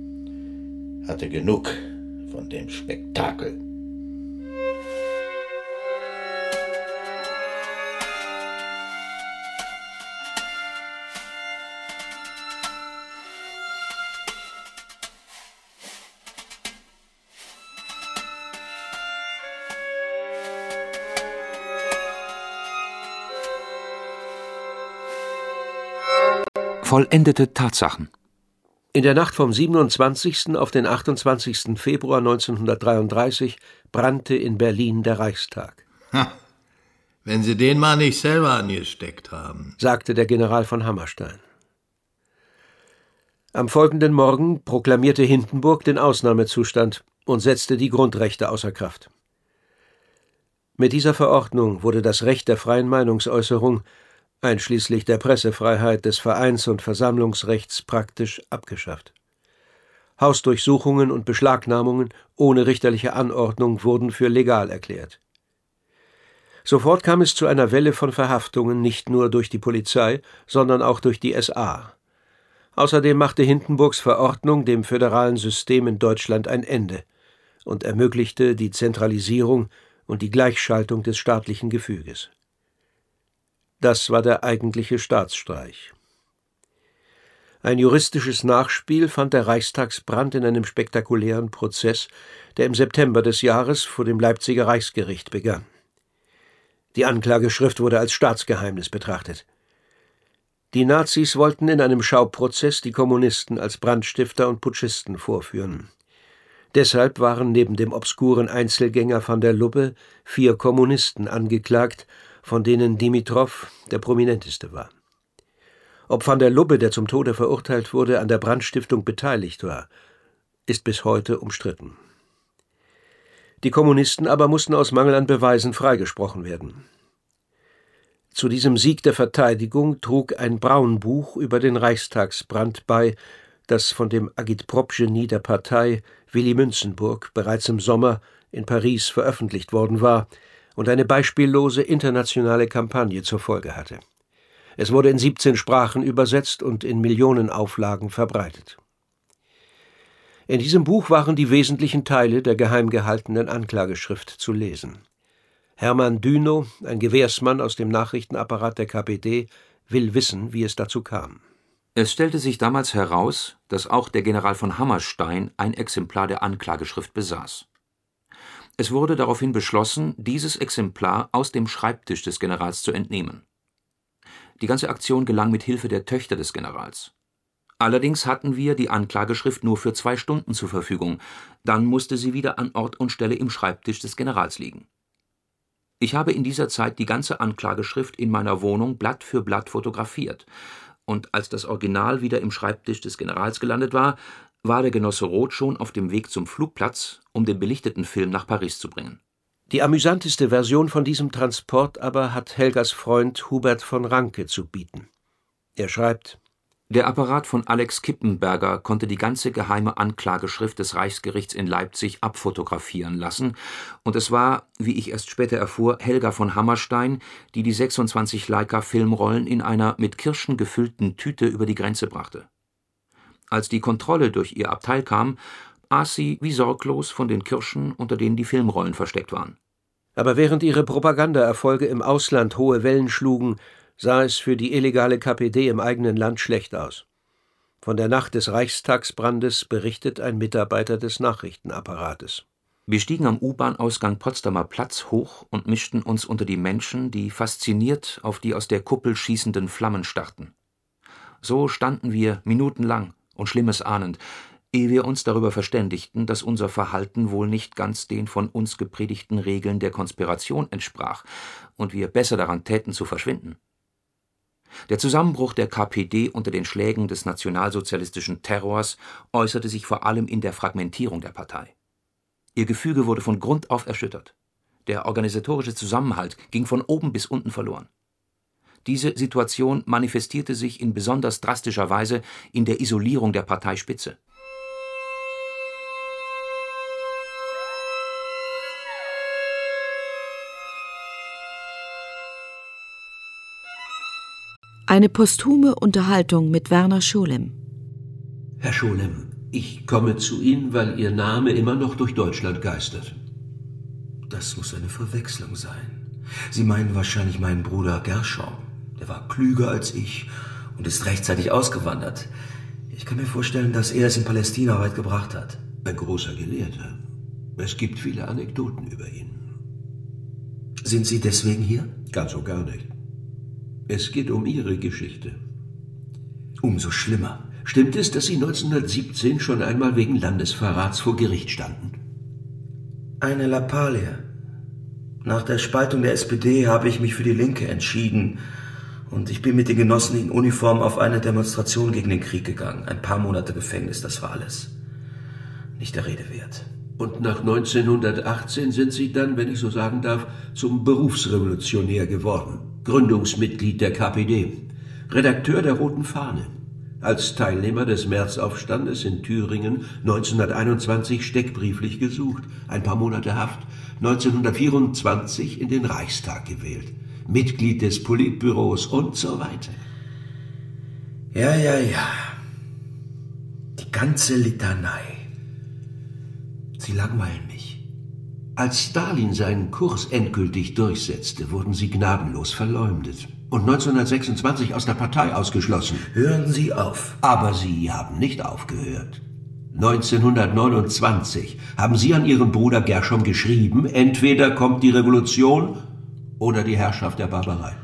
Hatte genug von dem Spektakel. Vollendete Tatsachen. In der Nacht vom siebenundzwanzigsten auf den achtundzwanzigsten Februar neunzehnhundertdreiunddreißig brannte in Berlin der Reichstag. Ha, wenn Sie den mal nicht selber angesteckt haben, sagte der General von Hammerstein. Am folgenden Morgen proklamierte Hindenburg den Ausnahmezustand und setzte die Grundrechte außer Kraft. Mit dieser Verordnung wurde das Recht der freien Meinungsäußerung einschließlich der Pressefreiheit, des Vereins- und Versammlungsrechts praktisch abgeschafft. Hausdurchsuchungen und Beschlagnahmungen ohne richterliche Anordnung wurden für legal erklärt. Sofort kam es zu einer Welle von Verhaftungen, nicht nur durch die Polizei, sondern auch durch die S A. Außerdem machte Hindenburgs Verordnung dem föderalen System in Deutschland ein Ende und ermöglichte die Zentralisierung und die Gleichschaltung des staatlichen Gefüges. Das war der eigentliche Staatsstreich. Ein juristisches Nachspiel fand der Reichstagsbrand in einem spektakulären Prozess, der im September des Jahres vor dem Leipziger Reichsgericht begann. Die Anklageschrift wurde als Staatsgeheimnis betrachtet. Die Nazis wollten in einem Schauprozess die Kommunisten als Brandstifter und Putschisten vorführen. Deshalb waren neben dem obskuren Einzelgänger van der Lubbe vier Kommunisten angeklagt, von denen Dimitrow der prominenteste war. Ob van der Lubbe, der zum Tode verurteilt wurde, an der Brandstiftung beteiligt war, ist bis heute umstritten. Die Kommunisten aber mussten aus Mangel an Beweisen freigesprochen werden. Zu diesem Sieg der Verteidigung trug ein Braunbuch über den Reichstagsbrand bei, das von dem Agitprop-Genie der Partei, Willy Münzenburg, bereits im Sommer in Paris veröffentlicht worden war und eine beispiellose internationale Kampagne zur Folge hatte. Es wurde in siebzehn Sprachen übersetzt und in Millionenauflagen verbreitet. In diesem Buch waren die wesentlichen Teile der geheim gehaltenen Anklageschrift zu lesen. Hermann Dünow, ein Gewährsmann aus dem Nachrichtenapparat der K P D, will wissen, wie es dazu kam. Es stellte sich damals heraus, dass auch der General von Hammerstein ein Exemplar der Anklageschrift besaß. Es wurde daraufhin beschlossen, dieses Exemplar aus dem Schreibtisch des Generals zu entnehmen. Die ganze Aktion gelang mit Hilfe der Töchter des Generals. Allerdings hatten wir die Anklageschrift nur für zwei Stunden zur Verfügung, dann musste sie wieder an Ort und Stelle im Schreibtisch des Generals liegen. Ich habe in dieser Zeit die ganze Anklageschrift in meiner Wohnung Blatt für Blatt fotografiert, und als das Original wieder im Schreibtisch des Generals gelandet war, war der Genosse Roth schon auf dem Weg zum Flugplatz, um den belichteten Film nach Paris zu bringen. Die amüsanteste Version von diesem Transport aber hat Helgas Freund Hubert von Ranke zu bieten. Er schreibt: Der Apparat von Alex Kippenberger konnte die ganze geheime Anklageschrift des Reichsgerichts in Leipzig abfotografieren lassen, und es war, wie ich erst später erfuhr, Helga von Hammerstein, die die sechsundzwanzig Leica-Filmrollen in einer mit Kirschen gefüllten Tüte über die Grenze brachte. Als die Kontrolle durch ihr Abteil kam, aß sie wie sorglos von den Kirschen, unter denen die Filmrollen versteckt waren. Aber während ihre Propagandaerfolge im Ausland hohe Wellen schlugen, sah es für die illegale K P D im eigenen Land schlecht aus. Von der Nacht des Reichstagsbrandes berichtet ein Mitarbeiter des Nachrichtenapparates. Wir stiegen am U-Bahn-Ausgang Potsdamer Platz hoch und mischten uns unter die Menschen, die fasziniert auf die aus der Kuppel schießenden Flammen starrten. So standen wir minutenlang und Schlimmes ahnend, ehe wir uns darüber verständigten, dass unser Verhalten wohl nicht ganz den von uns gepredigten Regeln der Konspiration entsprach und wir besser daran täten zu verschwinden. Der Zusammenbruch der K P D unter den Schlägen des nationalsozialistischen Terrors äußerte sich vor allem in der Fragmentierung der Partei. Ihr Gefüge wurde von Grund auf erschüttert. Der organisatorische Zusammenhalt ging von oben bis unten verloren. Diese Situation manifestierte sich in besonders drastischer Weise in der Isolierung der Parteispitze. Eine posthume Unterhaltung mit Werner Scholem. Herr Scholem, ich komme zu Ihnen, weil Ihr Name immer noch durch Deutschland geistert. Das muss eine Verwechslung sein. Sie meinen wahrscheinlich meinen Bruder Gershom. Der war klüger als ich und ist rechtzeitig ausgewandert. Ich kann mir vorstellen, dass er es in Palästina weit gebracht hat. Ein großer Gelehrter. Es gibt viele Anekdoten über ihn. Sind Sie deswegen hier? Ganz und gar nicht. Es geht um Ihre Geschichte. Umso schlimmer. Stimmt es, dass Sie neunzehnhundertsiebzehn schon einmal wegen Landesverrats vor Gericht standen? Eine Lappalie. Nach der Spaltung der S P D habe ich mich für die Linke entschieden und ich bin mit den Genossen in Uniform auf eine Demonstration gegen den Krieg gegangen. Ein paar Monate Gefängnis, das war alles. Nicht der Rede wert. Und nach neunzehnhundertachtzehn sind Sie dann, wenn ich so sagen darf, zum Berufsrevolutionär geworden. Gründungsmitglied der K P D, Redakteur der Roten Fahne, als Teilnehmer des Märzaufstandes in Thüringen neunzehnhunderteinundzwanzig steckbrieflich gesucht, ein paar Monate Haft, neunzehnhundertvierundzwanzig in den Reichstag gewählt, Mitglied des Politbüros und so weiter. Ja, ja, ja. Die ganze Litanei. Sie langweilen mich. Als Stalin seinen Kurs endgültig durchsetzte, wurden Sie gnadenlos verleumdet und neunzehnhundertsechsundzwanzig aus der Partei ausgeschlossen. Hören Sie auf. Aber Sie haben nicht aufgehört. neunzehnhundertneunundzwanzig haben Sie an Ihren Bruder Gershom geschrieben, entweder kommt die Revolution oder die Herrschaft der Barbarei.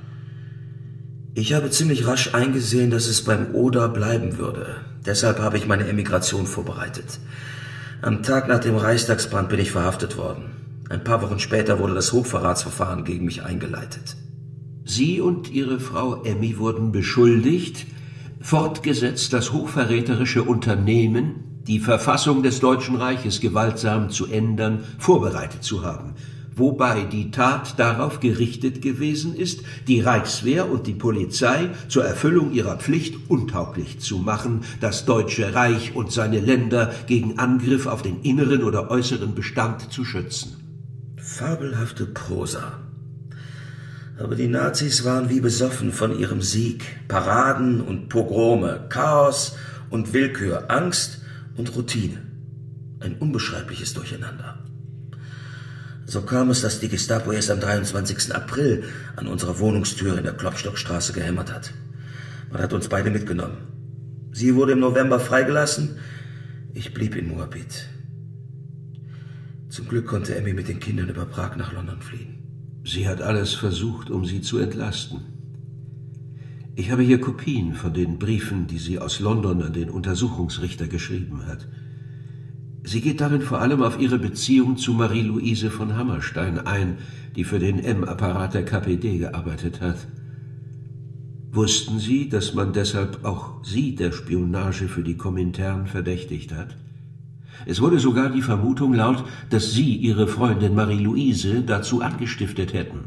Ich habe ziemlich rasch eingesehen, dass es beim Oder bleiben würde. Deshalb habe ich meine Emigration vorbereitet. Am Tag nach dem Reichstagsbrand bin ich verhaftet worden. Ein paar Wochen später wurde das Hochverratsverfahren gegen mich eingeleitet. Sie und Ihre Frau Emmy wurden beschuldigt, fortgesetzt das hochverräterische Unternehmen, die Verfassung des Deutschen Reiches gewaltsam zu ändern, vorbereitet zu haben, wobei die Tat darauf gerichtet gewesen ist, die Reichswehr und die Polizei zur Erfüllung ihrer Pflicht untauglich zu machen, das Deutsche Reich und seine Länder gegen Angriff auf den inneren oder äußeren Bestand zu schützen. Fabelhafte Prosa. Aber die Nazis waren wie besoffen von ihrem Sieg. Paraden und Pogrome, Chaos und Willkür, Angst und Routine. Ein unbeschreibliches Durcheinander. So kam es, dass die Gestapo erst am dreiundzwanzigsten April an unserer Wohnungstür in der Klopstockstraße gehämmert hat. Man hat uns beide mitgenommen. Sie wurde im November freigelassen, ich blieb in Moabit. Zum Glück konnte Emmy mit den Kindern über Prag nach London fliehen. Sie hat alles versucht, um Sie zu entlasten. Ich habe hier Kopien von den Briefen, die sie aus London an den Untersuchungsrichter geschrieben hat. Sie geht darin vor allem auf ihre Beziehung zu Marie-Louise von Hammerstein ein, die für den M-Apparat der K P D gearbeitet hat. Wussten Sie, dass man deshalb auch Sie der Spionage für die Komintern verdächtigt hat? Es wurde sogar die Vermutung laut, dass Sie Ihre Freundin Marie-Louise dazu angestiftet hätten.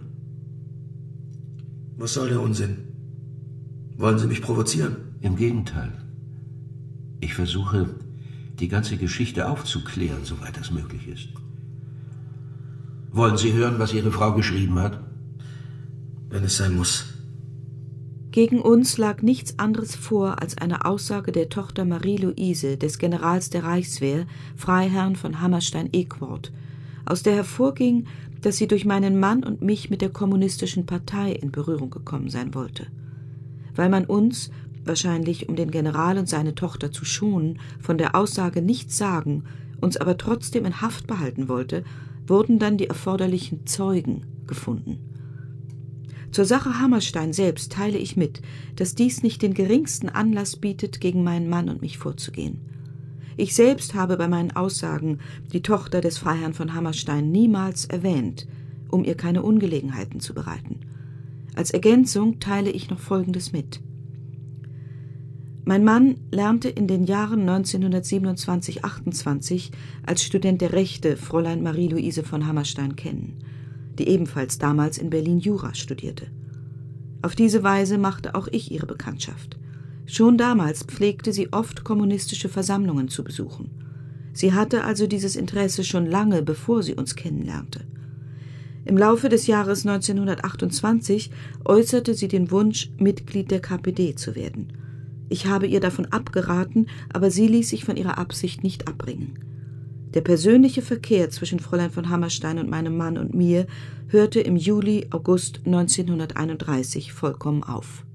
Was soll der Unsinn? Wollen Sie mich provozieren? Im Gegenteil. Ich versuche, die ganze Geschichte aufzuklären, soweit das möglich ist. Wollen Sie hören, was Ihre Frau geschrieben hat? Wenn es sein muss. Gegen uns lag nichts anderes vor als eine Aussage der Tochter Marie-Louise, des Generals der Reichswehr, Freiherrn von Hammerstein-Equord, aus der hervorging, dass sie durch meinen Mann und mich mit der kommunistischen Partei in Berührung gekommen sein wollte. Weil man uns, wahrscheinlich um den General und seine Tochter zu schonen, von der Aussage nichts sagen, uns aber trotzdem in Haft behalten wollte, wurden dann die erforderlichen Zeugen gefunden. Zur Sache Hammerstein selbst teile ich mit, dass dies nicht den geringsten Anlass bietet, gegen meinen Mann und mich vorzugehen. Ich selbst habe bei meinen Aussagen die Tochter des Freiherrn von Hammerstein niemals erwähnt, um ihr keine Ungelegenheiten zu bereiten. Als Ergänzung teile ich noch Folgendes mit. Mein Mann lernte in den Jahren neunzehnhundertsiebenundzwanzig achtundzwanzig als Student der Rechte Fräulein Marie-Louise von Hammerstein kennen, die ebenfalls damals in Berlin Jura studierte. Auf diese Weise machte auch ich ihre Bekanntschaft. Schon damals pflegte sie oft kommunistische Versammlungen zu besuchen. Sie hatte also dieses Interesse schon lange, bevor sie uns kennenlernte. Im Laufe des Jahres neunzehnhundertachtundzwanzig äußerte sie den Wunsch, Mitglied der K P D zu werden. Ich habe ihr davon abgeraten, aber sie ließ sich von ihrer Absicht nicht abbringen. Der persönliche Verkehr zwischen Fräulein von Hammerstein und meinem Mann und mir hörte im Juli, August neunzehnhunderteinunddreißig vollkommen auf.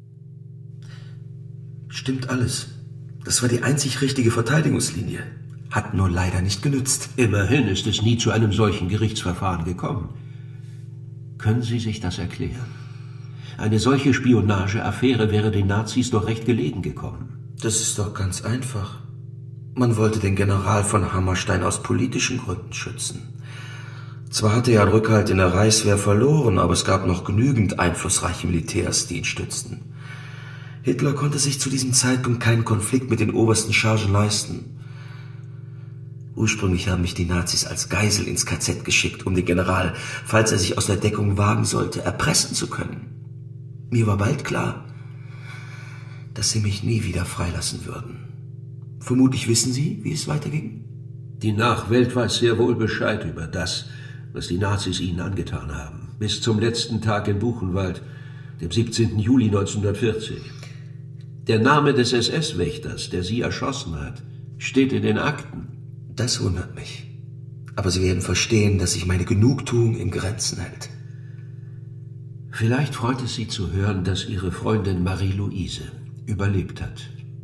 Stimmt alles. Das war die einzig richtige Verteidigungslinie. Hat nur leider nicht genützt. Immerhin ist es nie zu einem solchen Gerichtsverfahren gekommen. Können Sie sich das erklären? Eine solche Spionageaffäre wäre den Nazis doch recht gelegen gekommen. Das ist doch ganz einfach. Man wollte den General von Hammerstein aus politischen Gründen schützen. Zwar hatte er einen Rückhalt in der Reichswehr verloren, aber es gab noch genügend einflussreiche Militärs, die ihn stützten. Hitler konnte sich zu diesem Zeitpunkt keinen Konflikt mit den obersten Chargen leisten. Ursprünglich haben mich die Nazis als Geisel ins K Z geschickt, um den General, falls er sich aus der Deckung wagen sollte, erpressen zu können. Mir war bald klar, dass sie mich nie wieder freilassen würden. Vermutlich wissen Sie, wie es weiterging? Die Nachwelt weiß sehr wohl Bescheid über das, was die Nazis ihnen angetan haben. Bis zum letzten Tag in Buchenwald, dem siebzehnten Juli neunzehnhundertvierzig. Der Name des S S-Wächters, der sie erschossen hat, steht in den Akten. Das wundert mich. aber Sie werden verstehen, dass sich meine Genugtuung in Grenzen hält. Vielleicht freut es Sie zu hören, dass Ihre Freundin Marie-Louise überlebt hat.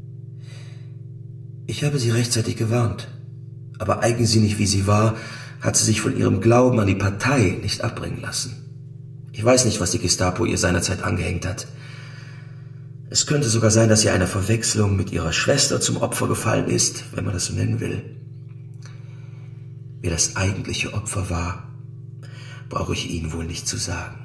Ich habe sie rechtzeitig gewarnt. Aber eigensinnig wie sie war, hat sie sich von ihrem Glauben an die Partei nicht abbringen lassen. Ich weiß nicht, was die Gestapo ihr seinerzeit angehängt hat. Es könnte sogar sein, dass sie einer Verwechslung mit ihrer Schwester zum Opfer gefallen ist, wenn man das so nennen will. Wer das eigentliche Opfer war, brauche ich Ihnen wohl nicht zu sagen.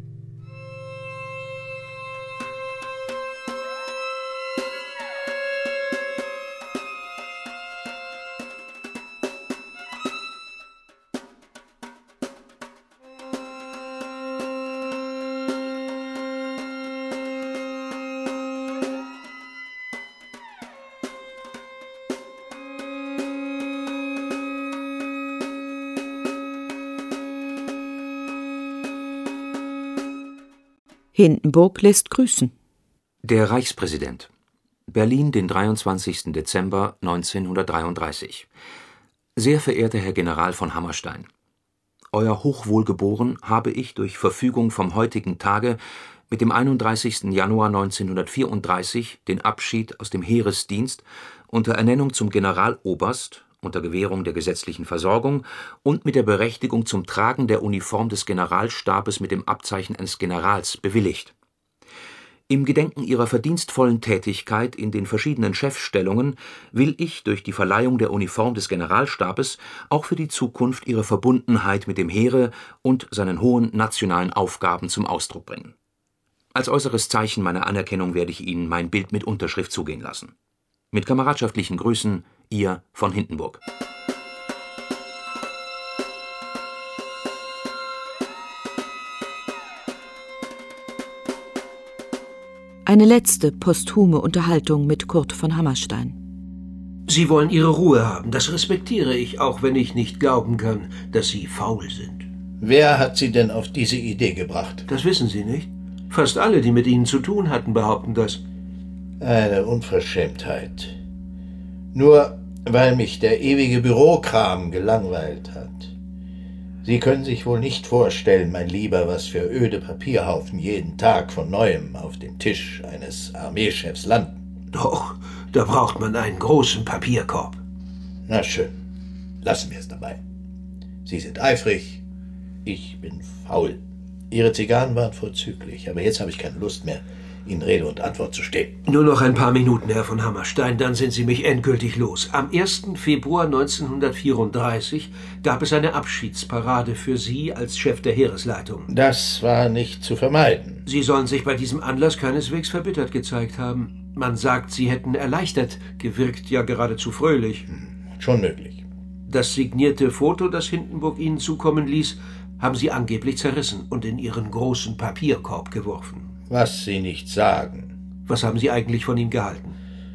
Hindenburg lässt grüßen. Der Reichspräsident. Berlin, den dreiundzwanzigsten Dezember neunzehnhundertdreiunddreißig. Sehr verehrter Herr General von Hammerstein, Euer Hochwohlgeboren habe ich durch Verfügung vom heutigen Tage mit dem einunddreißigsten Januar neunzehnhundertvierunddreißig den Abschied aus dem Heeresdienst unter Ernennung zum Generaloberst unter Gewährung der gesetzlichen Versorgung und mit der Berechtigung zum Tragen der Uniform des Generalstabes mit dem Abzeichen eines Generals bewilligt. Im Gedenken Ihrer verdienstvollen Tätigkeit in den verschiedenen Chefstellungen will ich durch die Verleihung der Uniform des Generalstabes auch für die Zukunft Ihre Verbundenheit mit dem Heere und seinen hohen nationalen Aufgaben zum Ausdruck bringen. Als äußeres Zeichen meiner Anerkennung werde ich Ihnen mein Bild mit Unterschrift zugehen lassen. Mit kameradschaftlichen Grüßen, Ihr von Hindenburg. Eine letzte posthume Unterhaltung mit Kurt von Hammerstein. Sie wollen Ihre Ruhe haben, das respektiere ich, auch wenn ich nicht glauben kann, dass Sie faul sind. Wer hat Sie denn auf diese Idee gebracht? Das wissen Sie nicht. Fast alle, die mit Ihnen zu tun hatten, behaupten das. Eine Unverschämtheit. Nur weil mich der ewige Bürokram gelangweilt hat. Sie können sich wohl nicht vorstellen, mein Lieber, was für öde Papierhaufen jeden Tag von Neuem auf dem Tisch eines Armeechefs landen. Doch, da braucht man einen großen Papierkorb. Na schön, lassen wir es dabei. Sie sind eifrig, ich bin faul. Ihre Zigarren waren vorzüglich, aber jetzt habe ich keine Lust mehr, Ihnen Rede und Antwort zu stehen. Nur noch ein paar Minuten, Herr von Hammerstein, dann sind Sie mich endgültig los. Am ersten Februar neunzehnhundertvierunddreißig gab es eine Abschiedsparade für Sie als Chef der Heeresleitung. Das war nicht zu vermeiden. Sie sollen sich bei diesem Anlass keineswegs verbittert gezeigt haben. Man sagt, Sie hätten erleichtert gewirkt, ja geradezu fröhlich. Hm, schon möglich. Das signierte Foto, das Hindenburg Ihnen zukommen ließ, haben Sie angeblich zerrissen und in Ihren großen Papierkorb geworfen. Was Sie nicht sagen. Was haben Sie eigentlich von ihm gehalten?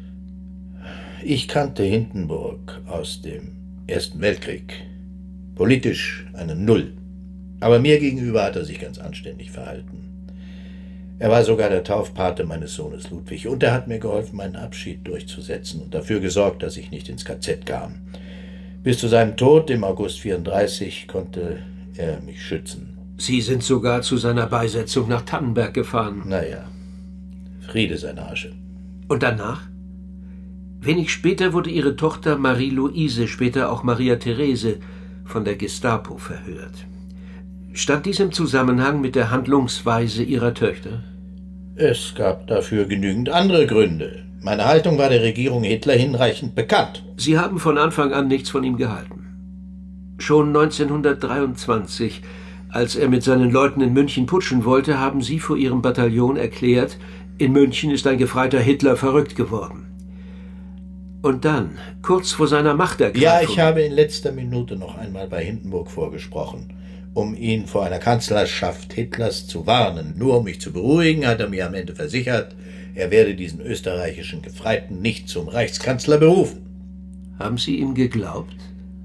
Ich kannte Hindenburg aus dem Ersten Weltkrieg. Politisch eine Null. Aber mir gegenüber hat er sich ganz anständig verhalten. Er war sogar der Taufpate meines Sohnes Ludwig und er hat mir geholfen, meinen Abschied durchzusetzen und dafür gesorgt, dass ich nicht ins K Z kam. Bis zu seinem Tod im August vierunddreißig konnte er mich schützen. Sie sind sogar zu seiner Beisetzung nach Tannenberg gefahren. Naja, Friede seine Asche. Und danach? Wenig später wurde Ihre Tochter Marie-Louise, später auch Maria Therese, von der Gestapo verhört. Stand dies im Zusammenhang mit der Handlungsweise Ihrer Töchter? Es gab dafür genügend andere Gründe. Meine Haltung war der Regierung Hitler hinreichend bekannt. Sie haben von Anfang an nichts von ihm gehalten. Schon neunzehnhundertdreiundzwanzig, als er mit seinen Leuten in München putschen wollte, haben Sie vor Ihrem Bataillon erklärt, in München ist ein gefreiter Hitler verrückt geworden. Und dann, kurz vor seiner Machtergreifung... Ja, ich habe in letzter Minute noch einmal bei Hindenburg vorgesprochen, um ihn vor einer Kanzlerschaft Hitlers zu warnen. Nur um mich zu beruhigen, hat er mir am Ende versichert, er werde diesen österreichischen Gefreiten nicht zum Reichskanzler berufen. Haben Sie ihm geglaubt?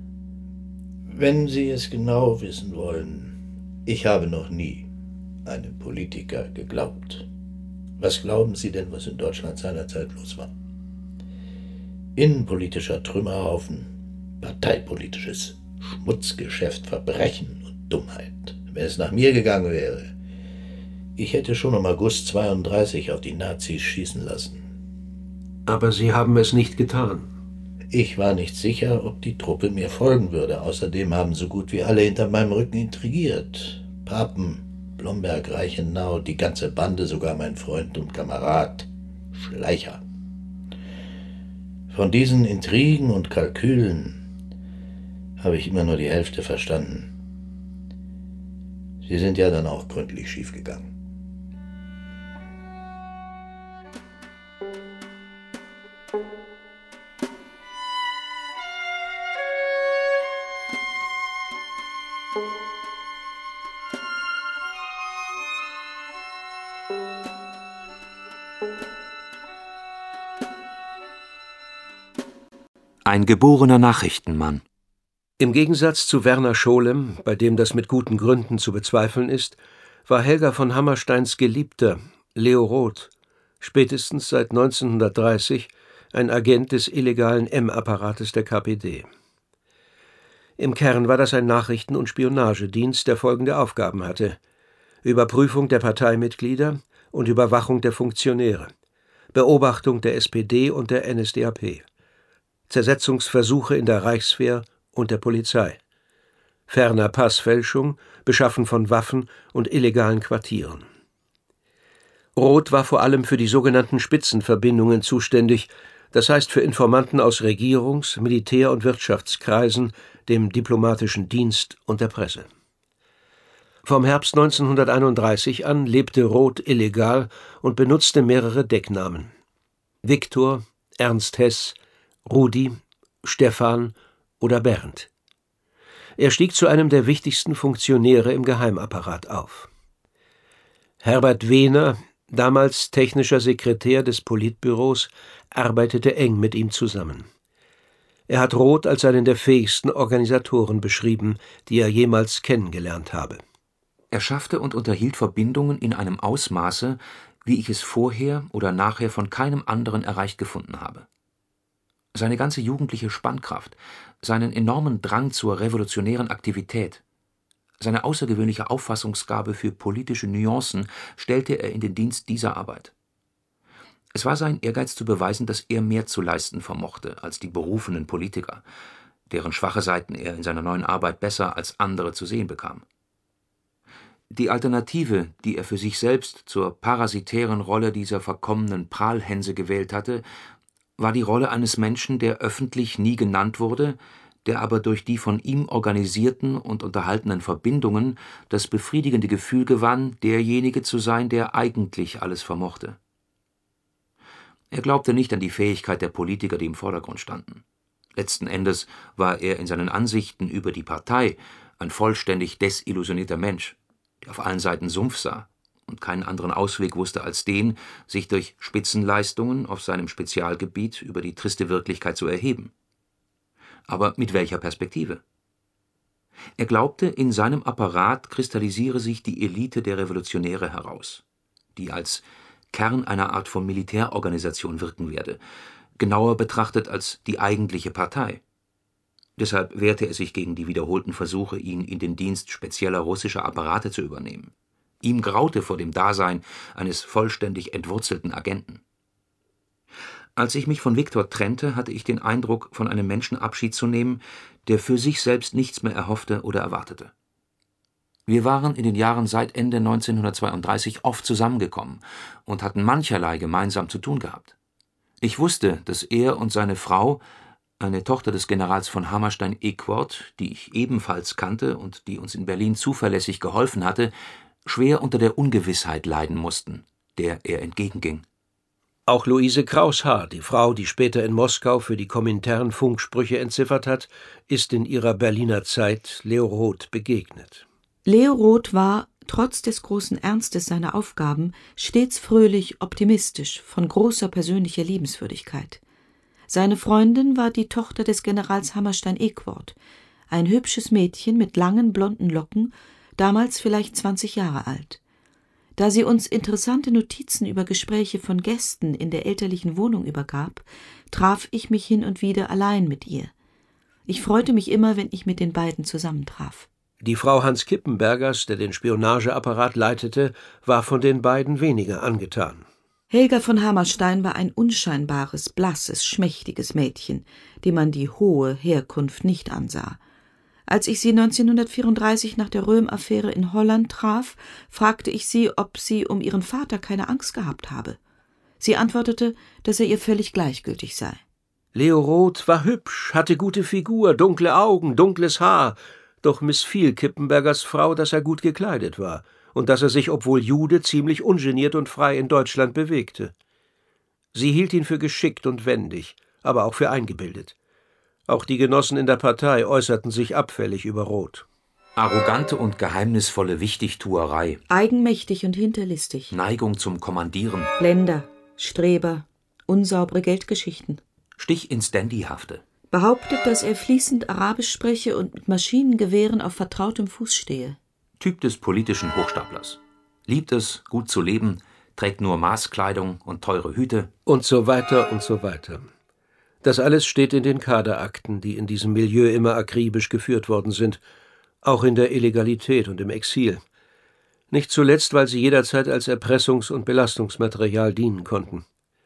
Wenn Sie es genau wissen wollen... Ich habe noch nie einem Politiker geglaubt. Was glauben Sie denn, was in Deutschland seinerzeit los war? Innenpolitischer Trümmerhaufen, parteipolitisches Schmutzgeschäft, Verbrechen und Dummheit. Wenn es nach mir gegangen wäre, ich hätte schon im August zweiunddreißig auf die Nazis schießen lassen. Aber Sie haben es nicht getan. Ich war nicht sicher, ob die Truppe mir folgen würde. Außerdem haben so gut wie alle hinter meinem Rücken intrigiert. Papen, Blomberg, Reichenau, die ganze Bande, sogar mein Freund und Kamerad Schleicher. Von diesen Intrigen und Kalkülen habe ich immer nur die Hälfte verstanden. Sie sind ja dann auch gründlich schiefgegangen. Ein geborener Nachrichtenmann. Im Gegensatz zu Werner Scholem, bei dem das mit guten Gründen zu bezweifeln ist, war Helga von Hammersteins Geliebter, Leo Roth, spätestens seit neunzehnhundertdreißig ein Agent des illegalen M-Apparates der K P D. Im Kern war das ein Nachrichten- und Spionagedienst, der folgende Aufgaben hatte: Überprüfung der Parteimitglieder und Überwachung der Funktionäre, Beobachtung der S P D und der N S D A P, Zersetzungsversuche in der Reichswehr und der Polizei, ferner Passfälschung, Beschaffen von Waffen und illegalen Quartieren. Roth war vor allem für die sogenannten Spitzenverbindungen zuständig, das heißt für Informanten aus Regierungs-, Militär- und Wirtschaftskreisen, dem diplomatischen Dienst und der Presse. Vom Herbst neunzehnhunderteinunddreißig an lebte Roth illegal und benutzte mehrere Decknamen: Viktor, Ernst Hess, Rudi, Stefan oder Bernd. Er stieg zu einem der wichtigsten Funktionäre im Geheimapparat auf. Herbert Wehner, damals technischer Sekretär des Politbüros, arbeitete eng mit ihm zusammen. Er hat Roth als einen der fähigsten Organisatoren beschrieben, die er jemals kennengelernt habe. Er schaffte und unterhielt Verbindungen in einem Ausmaße, wie ich es vorher oder nachher von keinem anderen erreicht gefunden habe. Seine ganze jugendliche Spannkraft, seinen enormen Drang zur revolutionären Aktivität, seine außergewöhnliche Auffassungsgabe für politische Nuancen stellte er in den Dienst dieser Arbeit. Es war sein Ehrgeiz zu beweisen, dass er mehr zu leisten vermochte als die berufenen Politiker, deren schwache Seiten er in seiner neuen Arbeit besser als andere zu sehen bekam. Die Alternative, die er für sich selbst zur parasitären Rolle dieser verkommenen Prahlhänse gewählt hatte, war die Rolle eines Menschen, der öffentlich nie genannt wurde, der aber durch die von ihm organisierten und unterhaltenen Verbindungen das befriedigende Gefühl gewann, derjenige zu sein, der eigentlich alles vermochte. Er glaubte nicht an die Fähigkeit der Politiker, die im Vordergrund standen. Letzten Endes war er in seinen Ansichten über die Partei ein vollständig desillusionierter Mensch, der auf allen Seiten Sumpf sah und keinen anderen Ausweg wusste als den, sich durch Spitzenleistungen auf seinem Spezialgebiet über die triste Wirklichkeit zu erheben. Aber mit welcher Perspektive? Er glaubte, in seinem Apparat kristallisiere sich die Elite der Revolutionäre heraus, die als Kern einer Art von Militärorganisation wirken werde, genauer betrachtet als die eigentliche Partei. Deshalb wehrte er sich gegen die wiederholten Versuche, ihn in den Dienst spezieller russischer Apparate zu übernehmen. Ihm graute vor dem Dasein eines vollständig entwurzelten Agenten. Als ich mich von Viktor trennte, hatte ich den Eindruck, von einem Menschen Abschied zu nehmen, der für sich selbst nichts mehr erhoffte oder erwartete. Wir waren in den Jahren seit Ende neunzehnhundertzweiunddreißig oft zusammengekommen und hatten mancherlei gemeinsam zu tun gehabt. Ich wusste, dass er und seine Frau, eine Tochter des Generals von Hammerstein-Equord, die ich ebenfalls kannte und die uns in Berlin zuverlässig geholfen hatte, schwer unter der Ungewissheit leiden mussten, der er entgegenging. Auch Luise Kraushaar, die Frau, die später in Moskau für die Komintern Funksprüche entziffert hat, ist in ihrer Berliner Zeit Leo Roth begegnet. Leo Roth war, trotz des großen Ernstes seiner Aufgaben, stets fröhlich, optimistisch, von großer persönlicher Liebenswürdigkeit. Seine Freundin war die Tochter des Generals Hammerstein-Equord, ein hübsches Mädchen mit langen blonden Locken, damals vielleicht zwanzig Jahre alt. Da sie uns interessante Notizen über Gespräche von Gästen in der elterlichen Wohnung übergab, traf ich mich hin und wieder allein mit ihr. Ich freute mich immer, wenn ich mit den beiden zusammentraf. Die Frau Hans Kippenbergers, der den Spionageapparat leitete, war von den beiden weniger angetan. Helga von Hammerstein war ein unscheinbares, blasses, schmächtiges Mädchen, dem man die hohe Herkunft nicht ansah. Als ich sie neunzehnhundertvierunddreißig nach der Röhm-Affäre in Holland traf, fragte ich sie, ob sie um ihren Vater keine Angst gehabt habe. Sie antwortete, dass er ihr völlig gleichgültig sei. Leo Roth war hübsch, hatte gute Figur, dunkle Augen, dunkles Haar, doch missfiel Kippenbergers Frau, dass er gut gekleidet war und dass er sich, obwohl Jude, ziemlich ungeniert und frei in Deutschland bewegte. Sie hielt ihn für geschickt und wendig, aber auch für eingebildet. Auch die Genossen in der Partei äußerten sich abfällig über Roth. Arrogante und geheimnisvolle Wichtigtuerei. Eigenmächtig und hinterlistig. Neigung zum Kommandieren. Blender, Streber, unsaubere Geldgeschichten. Stich ins Dandyhafte. Behauptet, dass er fließend Arabisch spreche und mit Maschinengewehren auf vertrautem Fuß stehe. Typ des politischen Hochstaplers. Liebt es, gut zu leben, trägt nur Maßkleidung und teure Hüte. Und so weiter und so weiter. Das alles steht in den Kaderakten, die in diesem Milieu immer akribisch geführt worden sind, auch in der Illegalität und im Exil. Nicht zuletzt, weil sie jederzeit als Erpressungs- und Belastungsmaterial dienen konnten.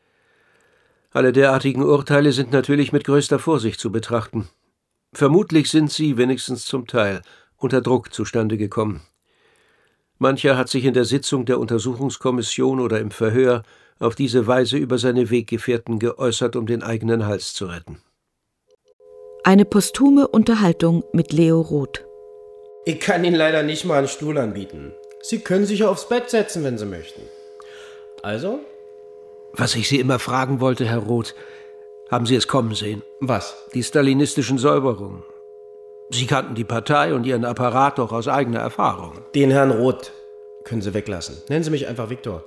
Alle derartigen Urteile sind natürlich mit größter Vorsicht zu betrachten. Vermutlich sind sie, wenigstens zum Teil, unter Druck zustande gekommen. Mancher hat sich in der Sitzung der Untersuchungskommission oder im Verhör auf diese Weise über seine Weggefährten geäußert, um den eigenen Hals zu retten. Eine posthume Unterhaltung mit Leo Roth. Ich kann Ihnen leider nicht mal einen Stuhl anbieten. Sie können sich aufs Bett setzen, wenn Sie möchten. Also? Was ich Sie immer fragen wollte, Herr Roth, haben Sie es kommen sehen? Was? Die stalinistischen Säuberungen. Sie kannten die Partei und ihren Apparat doch aus eigener Erfahrung. Den Herrn Roth können Sie weglassen. Nennen Sie mich einfach Viktor.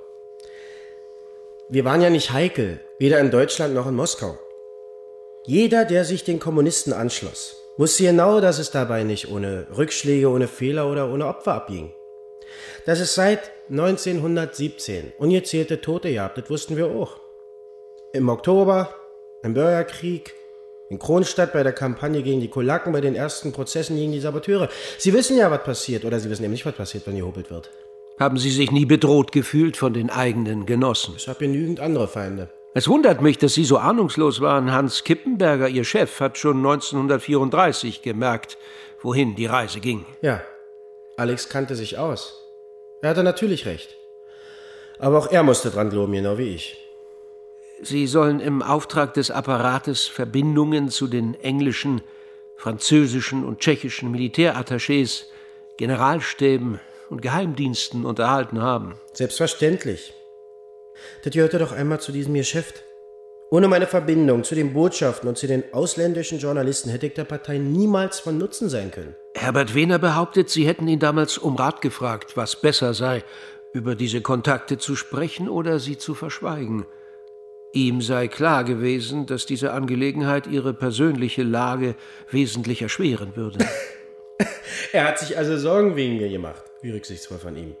Wir waren ja nicht heikel, weder in Deutschland noch in Moskau. Jeder, der sich den Kommunisten anschloss, wusste genau, dass es dabei nicht ohne Rückschläge, ohne Fehler oder ohne Opfer abging. Dass es seit neunzehnhundertsiebzehn ungezählte Tote gab, das wussten wir auch. Im Oktober, im Bürgerkrieg, in Kronstadt bei der Kampagne gegen die Kulaken, bei den ersten Prozessen gegen die Saboteure. Sie wissen ja, was passiert, oder Sie wissen eben nicht, was passiert, wenn gehobelt wird. Haben Sie sich nie bedroht gefühlt von den eigenen Genossen? Ich habe genügend andere Feinde. Es wundert mich, dass Sie so ahnungslos waren. Hans Kippenberger, Ihr Chef, hat schon neunzehnhundertvierunddreißig gemerkt, wohin die Reise ging. Ja, Alex kannte sich aus. Er hatte natürlich recht. Aber auch er musste dran glauben, genau wie ich. Sie sollen im Auftrag des Apparates Verbindungen zu den englischen, französischen und tschechischen Militärattachés, Generalstäben und Geheimdiensten unterhalten haben. Selbstverständlich. Das gehörte doch einmal zu diesem Geschäft. Ohne meine Verbindung zu den Botschaften und zu den ausländischen Journalisten hätte ich der Partei niemals von Nutzen sein können. Herbert Wehner behauptet, Sie hätten ihn damals um Rat gefragt, was besser sei, über diese Kontakte zu sprechen oder sie zu verschweigen. Ihm sei klar gewesen, dass diese Angelegenheit Ihre persönliche Lage wesentlich erschweren würde. Er hat sich also Sorgen wegen mir gemacht, wie rücksichtsvoll von ihm.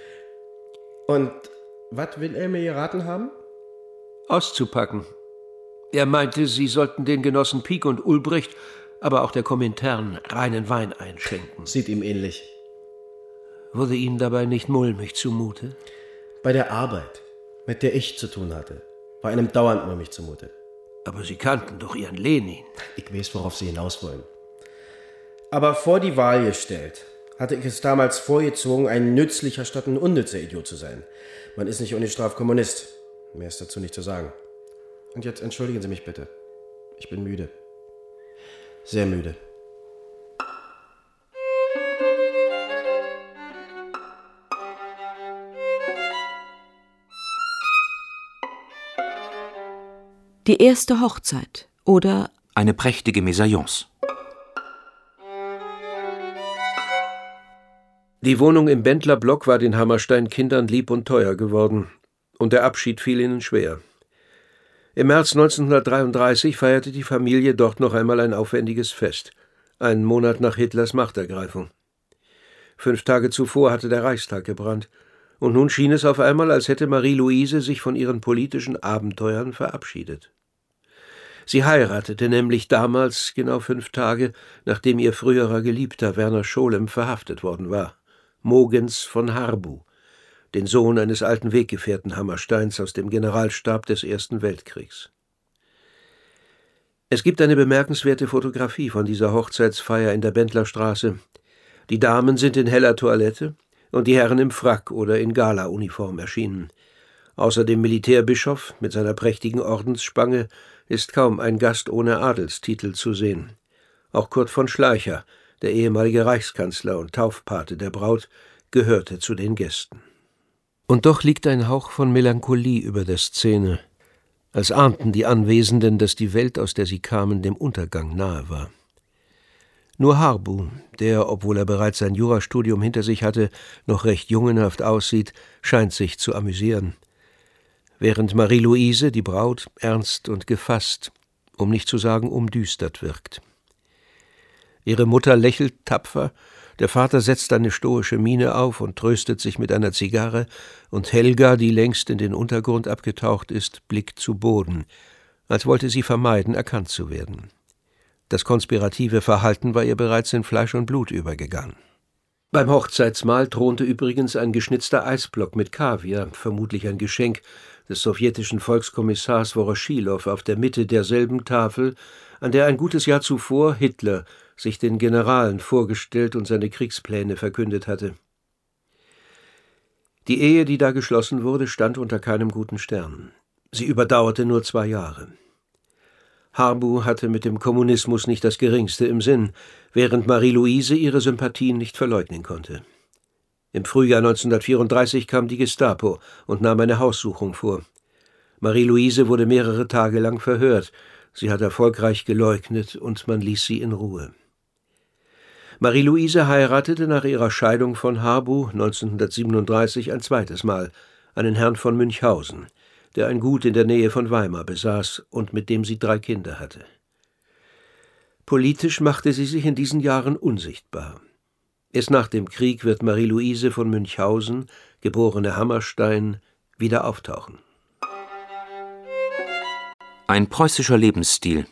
Und was will er mir geraten haben? Auszupacken. Er meinte, Sie sollten den Genossen Pieck und Ulbricht, aber auch der Komintern, reinen Wein einschenken. Sieht ihm ähnlich. Wurde Ihnen dabei nicht mulmig zumute? Bei der Arbeit, mit der ich zu tun hatte, war einem dauernd mulmig zumute. Aber Sie kannten doch Ihren Lenin. Ich weiß, worauf Sie hinaus wollen. Aber vor die Wahl gestellt, hatte ich es damals vorgezogen, ein nützlicher statt ein unnützer Idiot zu sein. Man ist nicht ungestraft Kommunist. Mehr ist dazu nicht zu sagen. Und jetzt entschuldigen Sie mich bitte. Ich bin müde. Sehr müde. Die erste Hochzeit oder eine prächtige Mesalliance. Die Wohnung im Bendler-Block war den Hammerstein-Kindern lieb und teuer geworden, und der Abschied fiel ihnen schwer. Im März neunzehnhundertdreiunddreißig feierte die Familie dort noch einmal ein aufwendiges Fest, einen Monat nach Hitlers Machtergreifung. Fünf Tage zuvor hatte der Reichstag gebrannt, und nun schien es auf einmal, als hätte Marie-Louise sich von ihren politischen Abenteuern verabschiedet. Sie heiratete nämlich damals genau fünf Tage, nachdem ihr früherer Geliebter Werner Scholem verhaftet worden war, Mogens von Harbu, den Sohn eines alten Weggefährten Hammersteins aus dem Generalstab des Ersten Weltkriegs. Es gibt eine bemerkenswerte Fotografie von dieser Hochzeitsfeier in der Bendlerstraße. Die Damen sind in heller Toilette und die Herren im Frack oder in Galauniform erschienen. Außer dem Militärbischof mit seiner prächtigen Ordensspange ist kaum ein Gast ohne Adelstitel zu sehen. Auch Kurt von Schleicher, der ehemalige Reichskanzler und Taufpate der Braut, gehörte zu den Gästen. Und doch liegt ein Hauch von Melancholie über der Szene, als ahnten die Anwesenden, dass die Welt, aus der sie kamen, dem Untergang nahe war. Nur Harbu, der, obwohl er bereits sein Jurastudium hinter sich hatte, noch recht jungenhaft aussieht, scheint sich zu amüsieren. Während Marie-Louise, die Braut, ernst und gefasst, um nicht zu sagen umdüstert wirkt. Ihre Mutter lächelt tapfer, der Vater setzt eine stoische Miene auf und tröstet sich mit einer Zigarre, und Helga, die längst in den Untergrund abgetaucht ist, blickt zu Boden, als wollte sie vermeiden, erkannt zu werden. Das konspirative Verhalten war ihr bereits in Fleisch und Blut übergegangen. Beim Hochzeitsmahl thronte übrigens ein geschnitzter Eisblock mit Kaviar, vermutlich ein Geschenk des sowjetischen Volkskommissars Woroschilow, auf der Mitte derselben Tafel, an der ein gutes Jahr zuvor Hitler sich den Generalen vorgestellt und seine Kriegspläne verkündet hatte. Die Ehe, die da geschlossen wurde, stand unter keinem guten Stern. Sie überdauerte nur zwei Jahre. Harbu hatte mit dem Kommunismus nicht das Geringste im Sinn, während Marie-Louise ihre Sympathien nicht verleugnen konnte. Im Frühjahr neunzehnhundertvierunddreißig kam die Gestapo und nahm eine Haussuchung vor. Marie-Louise wurde mehrere Tage lang verhört. Sie hat erfolgreich geleugnet und man ließ sie in Ruhe. Marie-Louise heiratete nach ihrer Scheidung von Harbu neunzehnhundertsiebenunddreißig ein zweites Mal, einen Herrn von Münchhausen, der ein Gut in der Nähe von Weimar besaß und mit dem sie drei Kinder hatte. Politisch machte sie sich in diesen Jahren unsichtbar. Erst nach dem Krieg wird Marie-Louise von Münchhausen, geborene Hammerstein, wieder auftauchen. Ein preußischer Lebensstil.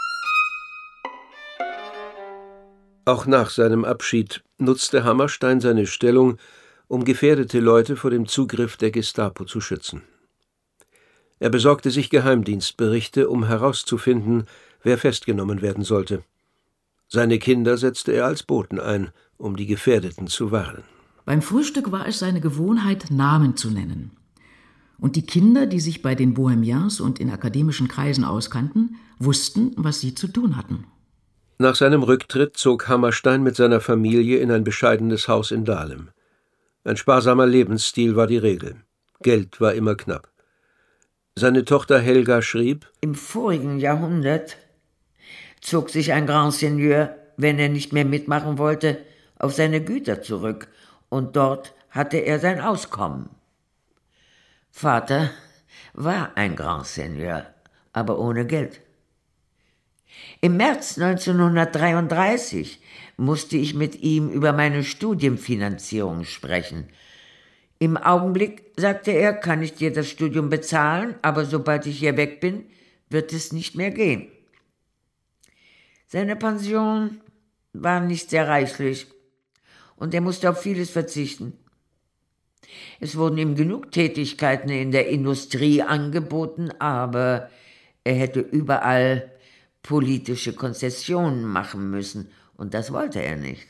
Auch nach seinem Abschied nutzte Hammerstein seine Stellung, um gefährdete Leute vor dem Zugriff der Gestapo zu schützen. Er besorgte sich Geheimdienstberichte, um herauszufinden, wer festgenommen werden sollte. Seine Kinder setzte er als Boten ein, um die Gefährdeten zu warnen. Beim Frühstück war es seine Gewohnheit, Namen zu nennen. Und die Kinder, die sich bei den Bohemians und in akademischen Kreisen auskannten, wussten, was sie zu tun hatten. Nach seinem Rücktritt zog Hammerstein mit seiner Familie in ein bescheidenes Haus in Dahlem. Ein sparsamer Lebensstil war die Regel. Geld war immer knapp. Seine Tochter Helga schrieb: Im vorigen Jahrhundert zog sich ein Grand Seigneur, wenn er nicht mehr mitmachen wollte, auf seine Güter zurück, und dort hatte er sein Auskommen. Vater war ein Grand Seigneur, aber ohne Geld. Im März neunzehnhundertdreiunddreißig musste ich mit ihm über meine Studienfinanzierung sprechen. Im Augenblick, sagte er, kann ich dir das Studium bezahlen, aber sobald ich hier weg bin, wird es nicht mehr gehen. Seine Pension war nicht sehr reichlich und er musste auf vieles verzichten. Es wurden ihm genug Tätigkeiten in der Industrie angeboten, aber er hätte überall politische Konzessionen machen müssen, und das wollte er nicht.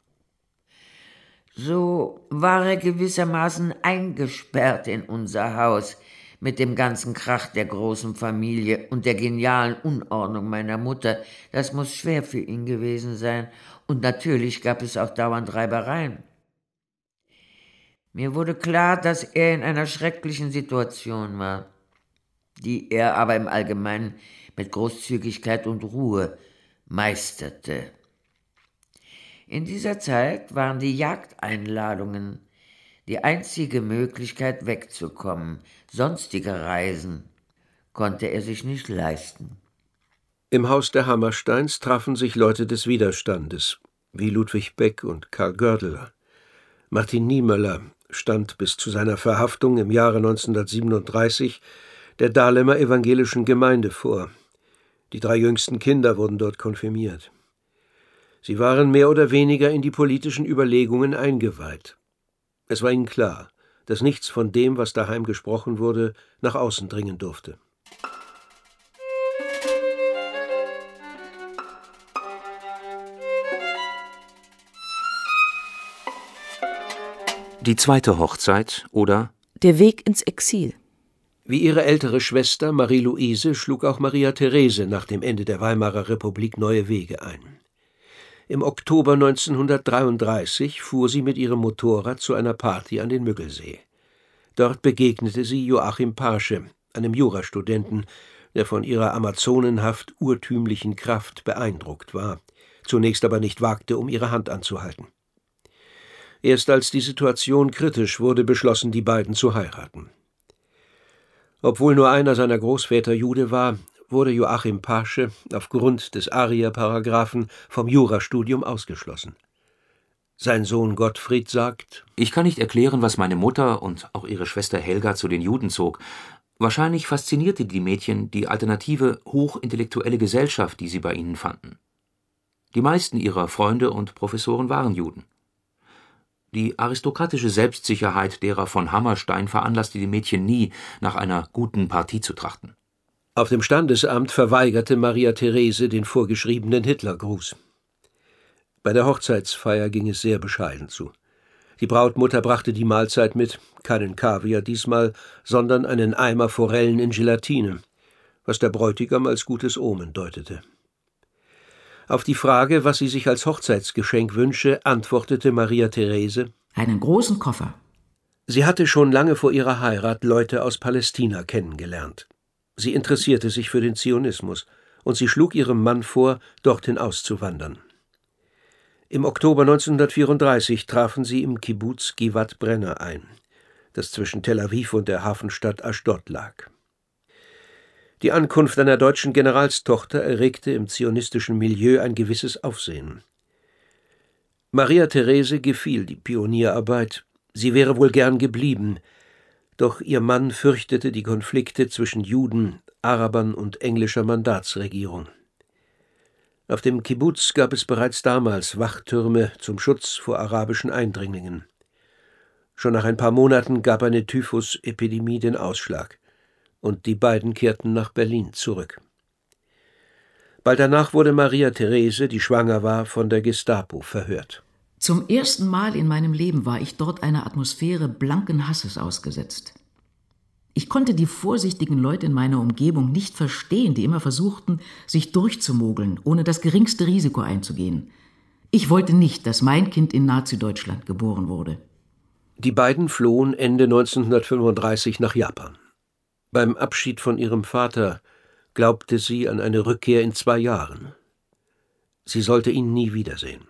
So war er gewissermaßen eingesperrt in unser Haus mit dem ganzen Krach der großen Familie und der genialen Unordnung meiner Mutter. Das muss schwer für ihn gewesen sein, und natürlich gab es auch dauernd Reibereien. Mir wurde klar, dass er in einer schrecklichen Situation war, die er aber im Allgemeinen mit Großzügigkeit und Ruhe meisterte. In dieser Zeit waren die Jagdeinladungen die einzige Möglichkeit wegzukommen. Sonstige Reisen konnte er sich nicht leisten. Im Haus der Hammersteins trafen sich Leute des Widerstandes, wie Ludwig Beck und Karl Gördeler. Martin Niemöller stand bis zu seiner Verhaftung im Jahre neunzehnhundertsiebenunddreißig der Dahlemer Evangelischen Gemeinde vor, Die drei jüngsten Kinder wurden dort konfirmiert. Sie waren mehr oder weniger in die politischen Überlegungen eingeweiht. Es war ihnen klar, dass nichts von dem, was daheim gesprochen wurde, nach außen dringen durfte. Die zweite Hochzeit oder Der Weg ins Exil. Wie ihre ältere Schwester Marie-Louise schlug auch Maria Therese nach dem Ende der Weimarer Republik neue Wege ein. Im Oktober neunzehnhundertdreiunddreißig fuhr sie mit ihrem Motorrad zu einer Party an den Müggelsee. Dort begegnete sie Joachim Parsche, einem Jurastudenten, der von ihrer amazonenhaft urtümlichen Kraft beeindruckt war, zunächst aber nicht wagte, um ihre Hand anzuhalten. Erst als die Situation kritisch wurde, beschlossen die beiden zu heiraten. Obwohl nur einer seiner Großväter Jude war, wurde Joachim Parsche aufgrund des Arierparagraphen vom Jurastudium ausgeschlossen. Sein Sohn Gottfried sagt: Ich kann nicht erklären, was meine Mutter und auch ihre Schwester Helga zu den Juden zog. Wahrscheinlich faszinierte die Mädchen die alternative, hochintellektuelle Gesellschaft, die sie bei ihnen fanden. Die meisten ihrer Freunde und Professoren waren Juden. Die aristokratische Selbstsicherheit derer von Hammerstein veranlasste die Mädchen nie, nach einer guten Partie zu trachten. Auf dem Standesamt verweigerte Maria Therese den vorgeschriebenen Hitlergruß. Bei der Hochzeitsfeier ging es sehr bescheiden zu. Die Brautmutter brachte die Mahlzeit mit, keinen Kaviar diesmal, sondern einen Eimer Forellen in Gelatine, was der Bräutigam als gutes Omen deutete. Auf die Frage, was sie sich als Hochzeitsgeschenk wünsche, antwortete Maria Therese: Einen großen Koffer. Sie hatte schon lange vor ihrer Heirat Leute aus Palästina kennengelernt. Sie interessierte sich für den Zionismus, und sie schlug ihrem Mann vor, dorthin auszuwandern. Im Oktober neunzehnhundertvierunddreißig trafen sie im Kibbuz Givat Brenner ein, das zwischen Tel Aviv und der Hafenstadt Aschdod lag. Die Ankunft einer deutschen Generalstochter erregte im zionistischen Milieu ein gewisses Aufsehen. Maria Therese gefiel die Pionierarbeit, sie wäre wohl gern geblieben, doch ihr Mann fürchtete die Konflikte zwischen Juden, Arabern und englischer Mandatsregierung. Auf dem Kibbuz gab es bereits damals Wachtürme zum Schutz vor arabischen Eindringlingen. Schon nach ein paar Monaten gab eine Typhusepidemie den Ausschlag, und die beiden kehrten nach Berlin zurück. Bald danach wurde Maria Therese, die schwanger war, von der Gestapo verhört. Zum ersten Mal in meinem Leben war ich dort einer Atmosphäre blanken Hasses ausgesetzt. Ich konnte die vorsichtigen Leute in meiner Umgebung nicht verstehen, die immer versuchten, sich durchzumogeln, ohne das geringste Risiko einzugehen. Ich wollte nicht, dass mein Kind in Nazi-Deutschland geboren wurde. Die beiden flohen Ende neunzehnhundertfünfunddreißig nach Japan. Beim Abschied von ihrem Vater glaubte sie an eine Rückkehr in zwei Jahren. Sie sollte ihn nie wiedersehen.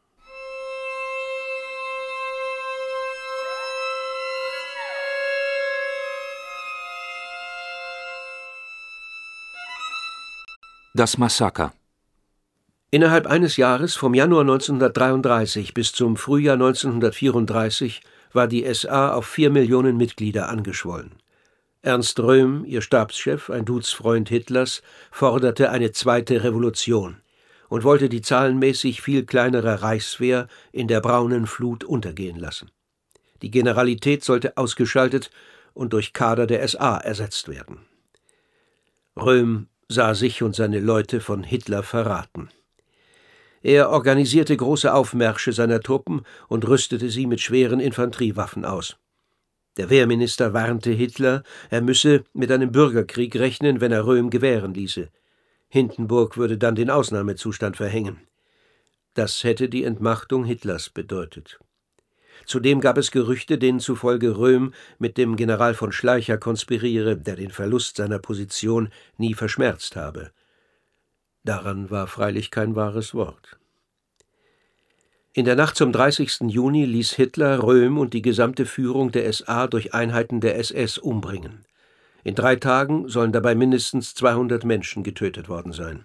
Das Massaker. Innerhalb eines Jahres, vom Januar neunzehnhundertdreiunddreißig bis zum Frühjahr neunzehnhundertvierunddreißig, war die S A auf vier Millionen Mitglieder angeschwollen. Ernst Röhm, ihr Stabschef, ein Duzfreund Hitlers, forderte eine zweite Revolution und wollte die zahlenmäßig viel kleinere Reichswehr in der braunen Flut untergehen lassen. Die Generalität sollte ausgeschaltet und durch Kader der S A ersetzt werden. Röhm sah sich und seine Leute von Hitler verraten. Er organisierte große Aufmärsche seiner Truppen und rüstete sie mit schweren Infanteriewaffen aus. Der Wehrminister warnte Hitler, er müsse mit einem Bürgerkrieg rechnen, wenn er Röhm gewähren ließe. Hindenburg würde dann den Ausnahmezustand verhängen. Das hätte die Entmachtung Hitlers bedeutet. Zudem gab es Gerüchte, denen zufolge Röhm mit dem General von Schleicher konspiriere, der den Verlust seiner Position nie verschmerzt habe. Daran war freilich kein wahres Wort. In der Nacht zum dreißigsten Juni ließ Hitler Röhm und die gesamte Führung der S A durch Einheiten der S S umbringen. In drei Tagen sollen dabei mindestens zweihundert Menschen getötet worden sein.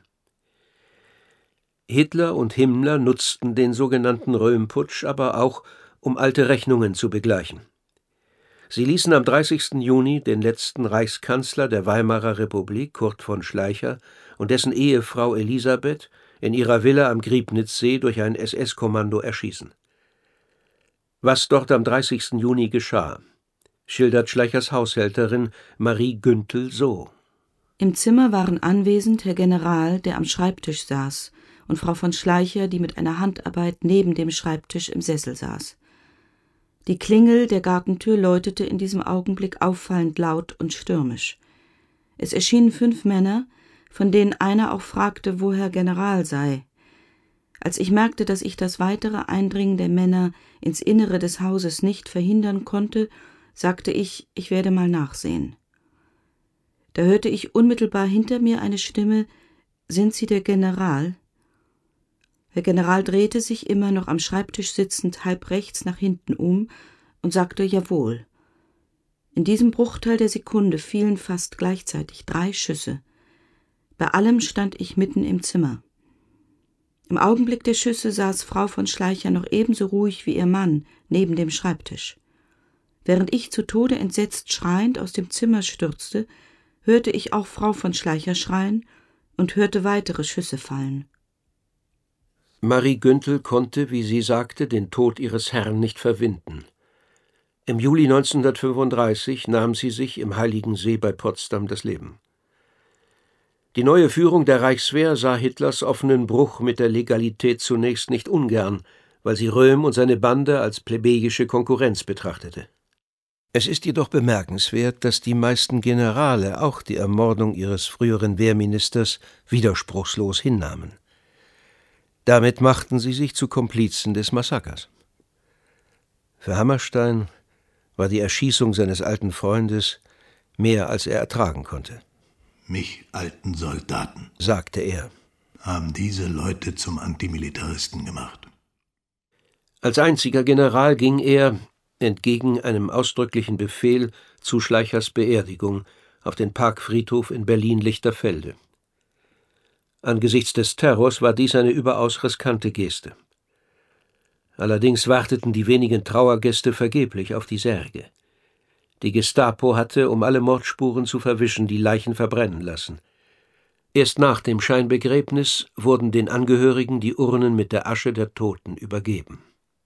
Hitler und Himmler nutzten den sogenannten Röhm-Putsch aber auch, um alte Rechnungen zu begleichen. Sie ließen am dreißigsten Juni den letzten Reichskanzler der Weimarer Republik, Kurt von Schleicher, und dessen Ehefrau Elisabeth in ihrer Villa am Griebnitzsee durch ein S S-Kommando erschießen. Was dort am dreißigsten Juni geschah, schildert Schleichers Haushälterin Marie Güntel so: Im Zimmer waren anwesend Herr General, der am Schreibtisch saß, und Frau von Schleicher, die mit einer Handarbeit neben dem Schreibtisch im Sessel saß. Die Klingel der Gartentür läutete in diesem Augenblick auffallend laut und stürmisch. Es erschienen fünf Männer, von denen einer auch fragte, wo Herr General sei. Als ich merkte, dass ich das weitere Eindringen der Männer ins Innere des Hauses nicht verhindern konnte, sagte ich, ich werde mal nachsehen. Da hörte ich unmittelbar hinter mir eine Stimme: »Sind Sie der General?« Herr General drehte sich, immer noch am Schreibtisch sitzend, halb rechts nach hinten um und sagte »Jawohl«. In diesem Bruchteil der Sekunde fielen fast gleichzeitig drei Schüsse. Bei allem stand ich mitten im Zimmer. Im Augenblick der Schüsse saß Frau von Schleicher noch ebenso ruhig wie ihr Mann neben dem Schreibtisch. Während ich zu Tode entsetzt schreiend aus dem Zimmer stürzte, hörte ich auch Frau von Schleicher schreien und hörte weitere Schüsse fallen. Marie Güntel konnte, wie sie sagte, den Tod ihres Herrn nicht verwinden. Im Juli neunzehnhundertfünfunddreißig nahm sie sich im Heiligensee bei Potsdam das Leben. Die neue Führung der Reichswehr sah Hitlers offenen Bruch mit der Legalität zunächst nicht ungern, weil sie Röhm und seine Bande als plebejische Konkurrenz betrachtete. Es ist jedoch bemerkenswert, dass die meisten Generale auch die Ermordung ihres früheren Wehrministers widerspruchslos hinnahmen. Damit machten sie sich zu Komplizen des Massakers. Für Hammerstein war die Erschießung seines alten Freundes mehr, als er ertragen konnte. »Mich, alten Soldaten«, sagte er, »haben diese Leute zum Antimilitaristen gemacht.« Als einziger General ging er, entgegen einem ausdrücklichen Befehl, zu Schleichers Beerdigung auf den Parkfriedhof in Berlin-Lichterfelde. Angesichts des Terrors war dies eine überaus riskante Geste. Allerdings warteten die wenigen Trauergäste vergeblich auf die Särge. Die Gestapo hatte, um alle Mordspuren zu verwischen, die Leichen verbrennen lassen. Erst nach dem Scheinbegräbnis wurden den Angehörigen die Urnen mit der Asche der Toten übergeben.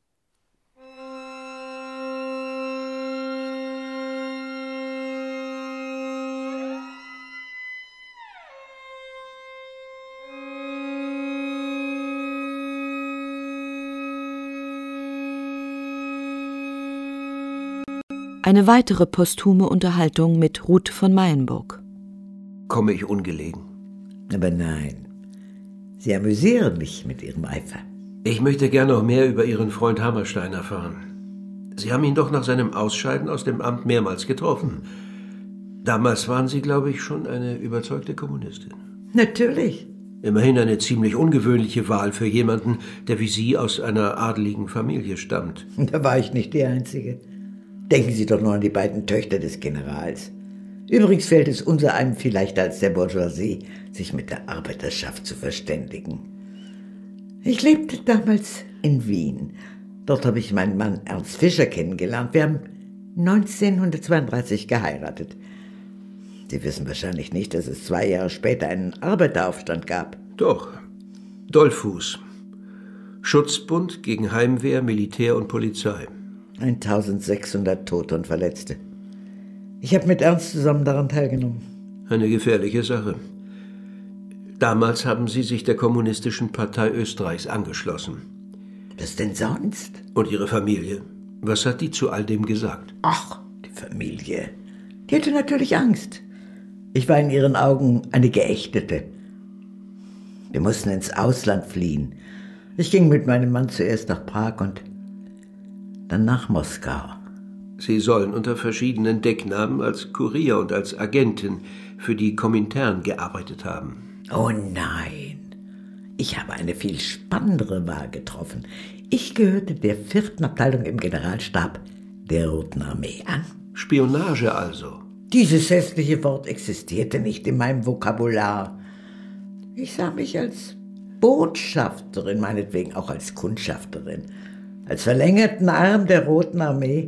Eine weitere posthume Unterhaltung mit Ruth von Mayenburg. Komme ich ungelegen? Aber nein, Sie amüsieren mich mit Ihrem Eifer. Ich möchte gern noch mehr über Ihren Freund Hammerstein erfahren. Sie haben ihn doch nach seinem Ausscheiden aus dem Amt mehrmals getroffen. Damals waren Sie, glaube ich, schon eine überzeugte Kommunistin. Natürlich. Immerhin eine ziemlich ungewöhnliche Wahl für jemanden, der wie Sie aus einer adeligen Familie stammt. Da war ich nicht die Einzige. Denken Sie doch nur an die beiden Töchter des Generals. Übrigens fällt es unsereinem viel leichter als der Bourgeoisie, sich mit der Arbeiterschaft zu verständigen. Ich lebte damals in Wien. Dort habe ich meinen Mann Ernst Fischer kennengelernt. Wir haben neunzehnhundertzweiunddreißig geheiratet. Sie wissen wahrscheinlich nicht, dass es zwei Jahre später einen Arbeiteraufstand gab. Doch. Dollfuß. Schutzbund gegen Heimwehr, Militär und Polizei. eintausendsechshundert Tote und Verletzte. Ich habe mit Ernst zusammen daran teilgenommen. Eine gefährliche Sache. Damals haben Sie sich der Kommunistischen Partei Österreichs angeschlossen. Was denn sonst? Und Ihre Familie? Was hat die zu all dem gesagt? Ach, die Familie. Die hatte natürlich Angst. Ich war in ihren Augen eine Geächtete. Wir mussten ins Ausland fliehen. Ich ging mit meinem Mann zuerst nach Prag und dann nach Moskau. Sie sollen unter verschiedenen Decknamen als Kurier und als Agentin für die Komintern gearbeitet haben. Oh nein, ich habe eine viel spannendere Wahl getroffen. Ich gehörte der vierten Abteilung im Generalstab der Roten Armee an. Spionage also? Dieses hässliche Wort existierte nicht in meinem Vokabular. Ich sah mich als Botschafterin, meinetwegen auch als Kundschafterin, als verlängerten Arm der Roten Armee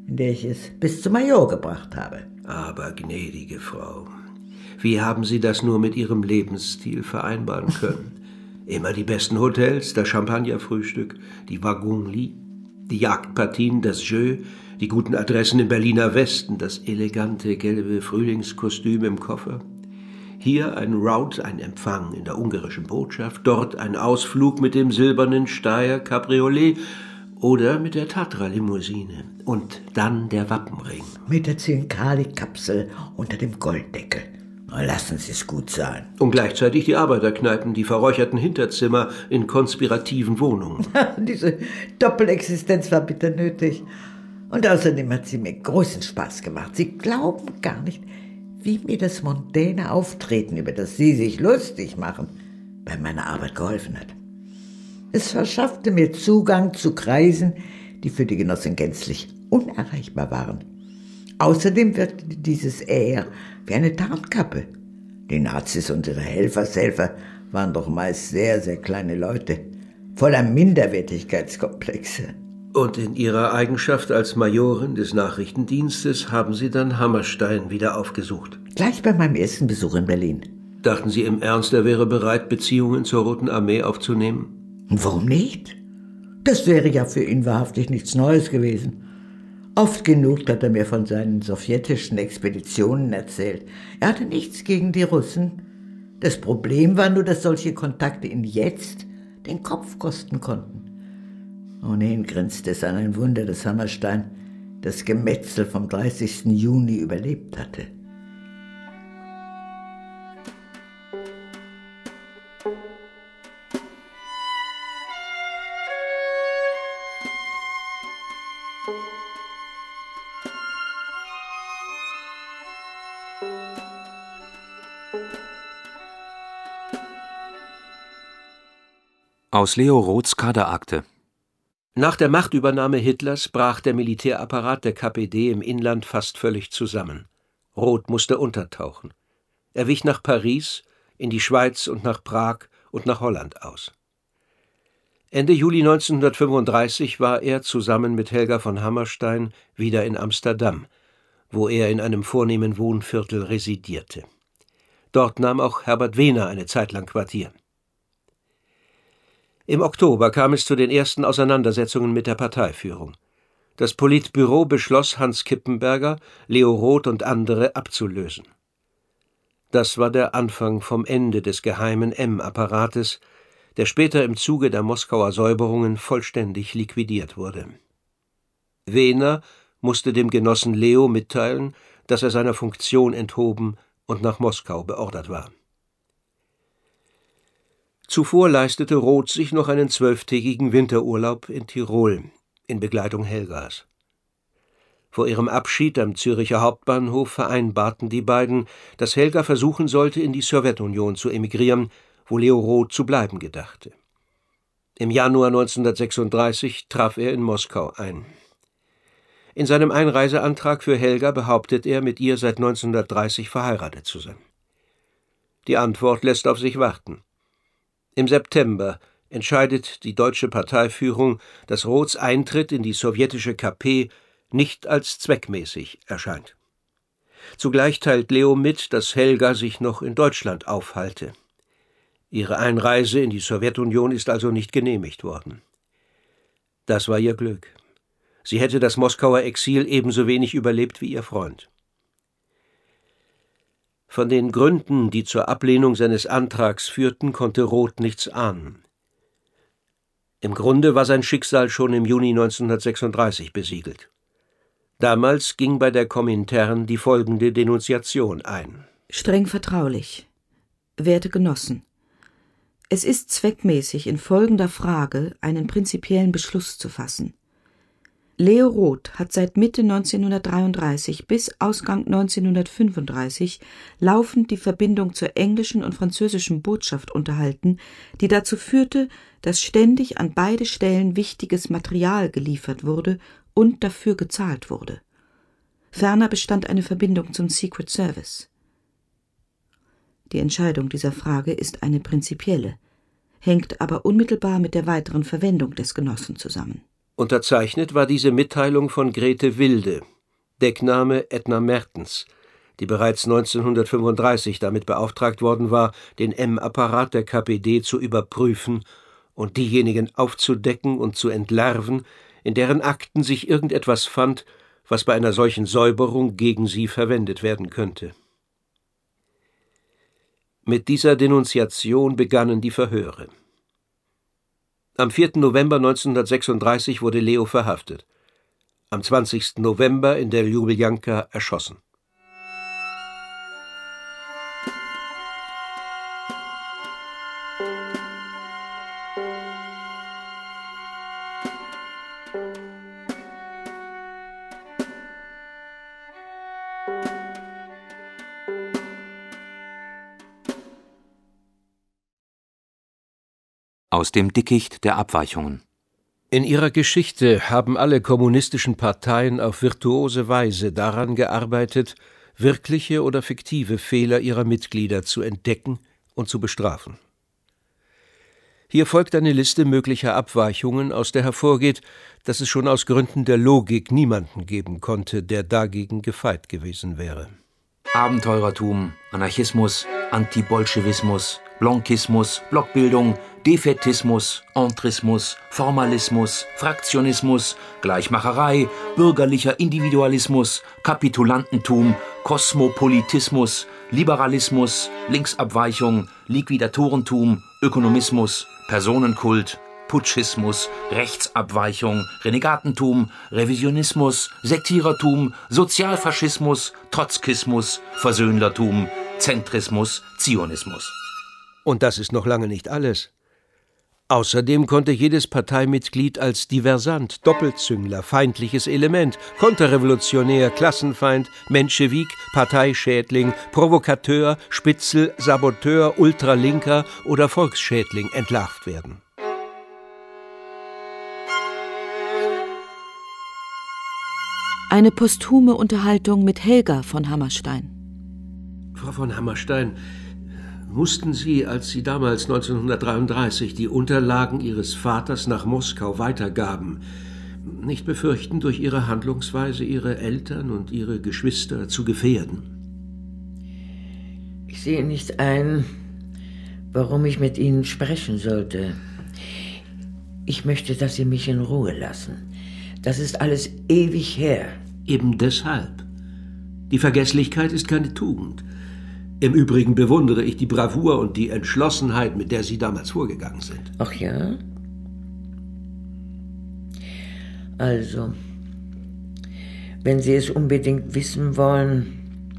in der ich es bis zum Major gebracht habe. Aber, gnädige Frau, wie haben Sie das nur mit Ihrem Lebensstil vereinbaren können? Immer die besten Hotels, das Champagnerfrühstück, die Wagon-Lit, die Jagdpartien, das Jeu, die guten Adressen im Berliner Westen, das elegante gelbe Frühlingskostüm im Koffer. Hier ein Rout, ein Empfang in der ungarischen Botschaft, dort ein Ausflug mit dem silbernen Steyr Cabriolet oder mit der Tatra-Limousine. Und dann der Wappenring. Mit der Zinkali-Kapsel unter dem Golddeckel. Lassen Sie es gut sein. Und gleichzeitig die Arbeiterkneipen, die verräucherten Hinterzimmer in konspirativen Wohnungen. Diese Doppelexistenz war bitter nötig. Und außerdem hat sie mir großen Spaß gemacht. Sie glauben gar nicht, wie mir das mondäne Auftreten, über das Sie sich lustig machen, bei meiner Arbeit geholfen hat. Es verschaffte mir Zugang zu Kreisen, die für die Genossin gänzlich unerreichbar waren. Außerdem wirkte dieses Air wie eine Tarnkappe. Die Nazis und ihre Helfershelfer waren doch meist sehr, sehr kleine Leute, voller Minderwertigkeitskomplexe. Und in Ihrer Eigenschaft als Majorin des Nachrichtendienstes haben Sie dann Hammerstein wieder aufgesucht? Gleich bei meinem ersten Besuch in Berlin. Dachten Sie im Ernst, er wäre bereit, Beziehungen zur Roten Armee aufzunehmen? Und warum nicht? Das wäre ja für ihn wahrhaftig nichts Neues gewesen. Oft genug hat er mir von seinen sowjetischen Expeditionen erzählt. Er hatte nichts gegen die Russen. Das Problem war nur, dass solche Kontakte ihn jetzt den Kopf kosten konnten. Ohnehin grinste es an ein Wunder, dass Hammerstein das Gemetzel vom dreißigsten Juni überlebt hatte. Aus Leo Roths Kaderakte. Nach der Machtübernahme Hitlers brach der Militärapparat der K P D im Inland fast völlig zusammen. Roth musste untertauchen. Er wich nach Paris, in die Schweiz und nach Prag und nach Holland aus. Ende Juli neunzehnhundertfünfunddreißig war er zusammen mit Helga von Hammerstein wieder in Amsterdam, wo er in einem vornehmen Wohnviertel residierte. Dort nahm auch Herbert Wehner eine Zeit lang Quartier. Im Oktober kam es zu den ersten Auseinandersetzungen mit der Parteiführung. Das Politbüro beschloss, Hans Kippenberger, Leo Roth und andere abzulösen. Das war der Anfang vom Ende des geheimen M-Apparates, der später im Zuge der Moskauer Säuberungen vollständig liquidiert wurde. Wehner musste dem Genossen Leo mitteilen, dass er seiner Funktion enthoben und nach Moskau beordert war. Zuvor leistete Roth sich noch einen zwölftägigen Winterurlaub in Tirol in Begleitung Helgas. Vor ihrem Abschied am Züricher Hauptbahnhof vereinbarten die beiden, dass Helga versuchen sollte, in die Sowjetunion zu emigrieren, wo Leo Roth zu bleiben gedachte. Im Januar neunzehnhundertsechsunddreißig traf er in Moskau ein. In seinem Einreiseantrag für Helga behauptet er, mit ihr seit neunzehnhundertdreißig verheiratet zu sein. Die Antwort lässt auf sich warten. Im September entscheidet die deutsche Parteiführung, dass Roths Eintritt in die sowjetische K P nicht als zweckmäßig erscheint. Zugleich teilt Leo mit, dass Helga sich noch in Deutschland aufhalte. Ihre Einreise in die Sowjetunion ist also nicht genehmigt worden. Das war ihr Glück. Sie hätte das Moskauer Exil ebenso wenig überlebt wie ihr Freund. Von den Gründen, die zur Ablehnung seines Antrags führten, konnte Roth nichts ahnen. Im Grunde war sein Schicksal schon im Juni neunzehnhundertsechsunddreißig besiegelt. Damals ging bei der Komintern die folgende Denunziation ein. Streng vertraulich. Werte Genossen, es ist zweckmäßig, in folgender Frage einen prinzipiellen Beschluss zu fassen. Leo Roth hat seit Mitte neunzehnhundertdreiunddreißig bis Ausgang neunzehnhundertfünfunddreißig laufend die Verbindung zur englischen und französischen Botschaft unterhalten, die dazu führte, dass ständig an beide Stellen wichtiges Material geliefert wurde und dafür gezahlt wurde. Ferner bestand eine Verbindung zum Secret Service. Die Entscheidung dieser Frage ist eine prinzipielle, hängt aber unmittelbar mit der weiteren Verwendung des Genossen zusammen. Unterzeichnet war diese Mitteilung von Grete Wilde, Deckname Edna Mertens, die bereits neunzehnhundertfünfunddreißig damit beauftragt worden war, den M-Apparat der K P D zu überprüfen und diejenigen aufzudecken und zu entlarven, in deren Akten sich irgendetwas fand, was bei einer solchen Säuberung gegen sie verwendet werden könnte. Mit dieser Denunziation begannen die Verhöre. Am vierten November neunzehnhundertsechsunddreißig wurde Leo verhaftet, am zwanzigsten November in der Ljubljanka erschossen. Aus dem Dickicht der Abweichungen. In ihrer Geschichte haben alle kommunistischen Parteien auf virtuose Weise daran gearbeitet, wirkliche oder fiktive Fehler ihrer Mitglieder zu entdecken und zu bestrafen. Hier folgt eine Liste möglicher Abweichungen, aus der hervorgeht, dass es schon aus Gründen der Logik niemanden geben konnte, der dagegen gefeit gewesen wäre. Abenteurertum, Anarchismus, Antibolschewismus, Blankismus, Blockbildung, Defätismus, Entrismus, Formalismus, Fraktionismus, Gleichmacherei, bürgerlicher Individualismus, Kapitulantentum, Kosmopolitismus, Liberalismus, Linksabweichung, Liquidatorentum, Ökonomismus, Personenkult, Putschismus, Rechtsabweichung, Renegatentum, Revisionismus, Sektierertum, Sozialfaschismus, Trotzkismus, Versöhnlertum, Zentrismus, Zionismus. Und das ist noch lange nicht alles. Außerdem konnte jedes Parteimitglied als Diversant, Doppelzüngler, feindliches Element, Konterrevolutionär, Klassenfeind, Menschewik, Parteischädling, Provokateur, Spitzel, Saboteur, Ultralinker oder Volksschädling entlarvt werden. Eine posthume Unterhaltung mit Helga von Hammerstein. Frau von Hammerstein, mussten Sie, als Sie damals neunzehnhundertdreiunddreißig die Unterlagen Ihres Vaters nach Moskau weitergaben, nicht befürchten, durch Ihre Handlungsweise Ihre Eltern und Ihre Geschwister zu gefährden? Ich sehe nicht ein, warum ich mit Ihnen sprechen sollte. Ich möchte, dass Sie mich in Ruhe lassen. Das ist alles ewig her. Eben deshalb. Die Vergesslichkeit ist keine Tugend. Im Übrigen bewundere ich die Bravour und die Entschlossenheit, mit der Sie damals vorgegangen sind. Ach ja? Also, wenn Sie es unbedingt wissen wollen,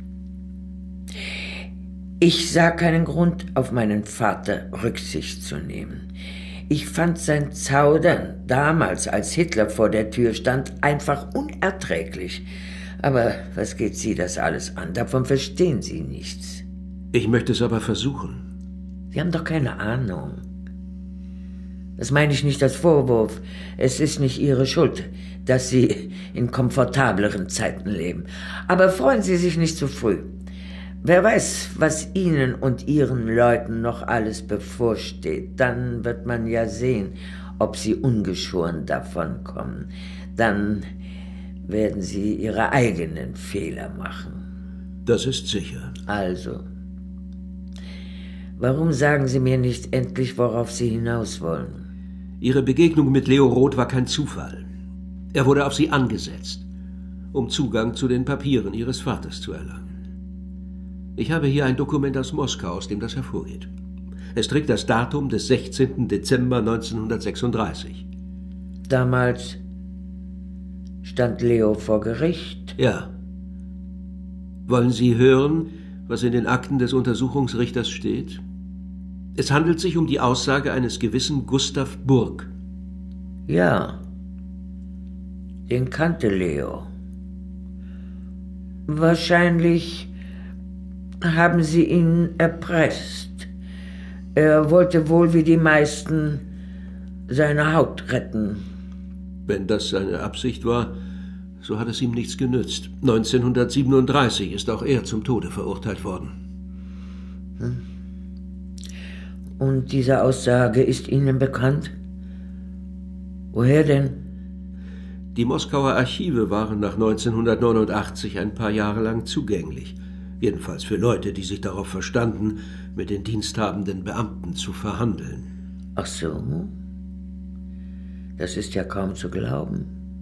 ich sah keinen Grund, auf meinen Vater Rücksicht zu nehmen. Ich fand sein Zaudern damals, als Hitler vor der Tür stand, einfach unerträglich. Aber was geht Sie das alles an? Davon verstehen Sie nichts. Ich möchte es aber versuchen. Sie haben doch keine Ahnung. Das meine ich nicht als Vorwurf. Es ist nicht Ihre Schuld, dass Sie in komfortableren Zeiten leben. Aber freuen Sie sich nicht zu früh. Wer weiß, was Ihnen und Ihren Leuten noch alles bevorsteht. Dann wird man ja sehen, ob Sie ungeschoren davonkommen. Dann werden Sie Ihre eigenen Fehler machen. Das ist sicher. Also, warum sagen Sie mir nicht endlich, worauf Sie hinaus wollen? Ihre Begegnung mit Leo Roth war kein Zufall. Er wurde auf Sie angesetzt, um Zugang zu den Papieren Ihres Vaters zu erlangen. Ich habe hier ein Dokument aus Moskau, aus dem das hervorgeht. Es trägt das Datum des sechzehnten Dezember neunzehnhundertsechsunddreißig. Damals stand Leo vor Gericht? Ja. Wollen Sie hören, was in den Akten des Untersuchungsrichters steht? Es handelt sich um die Aussage eines gewissen Gustav Burg. Ja, den kannte Leo. Wahrscheinlich haben Sie ihn erpresst. Er wollte wohl wie die meisten seine Haut retten. Wenn das seine Absicht war, so hat es ihm nichts genützt. neunzehnhundertsiebenunddreißig ist auch er zum Tode verurteilt worden. Und diese Aussage ist Ihnen bekannt? Woher denn? Die Moskauer Archive waren nach neunzehnhundertneunundachtzig ein paar Jahre lang zugänglich. Jedenfalls für Leute, die sich darauf verstanden, mit den diensthabenden Beamten zu verhandeln. Ach so? Das ist ja kaum zu glauben.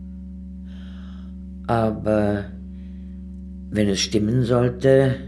Aber wenn es stimmen sollte,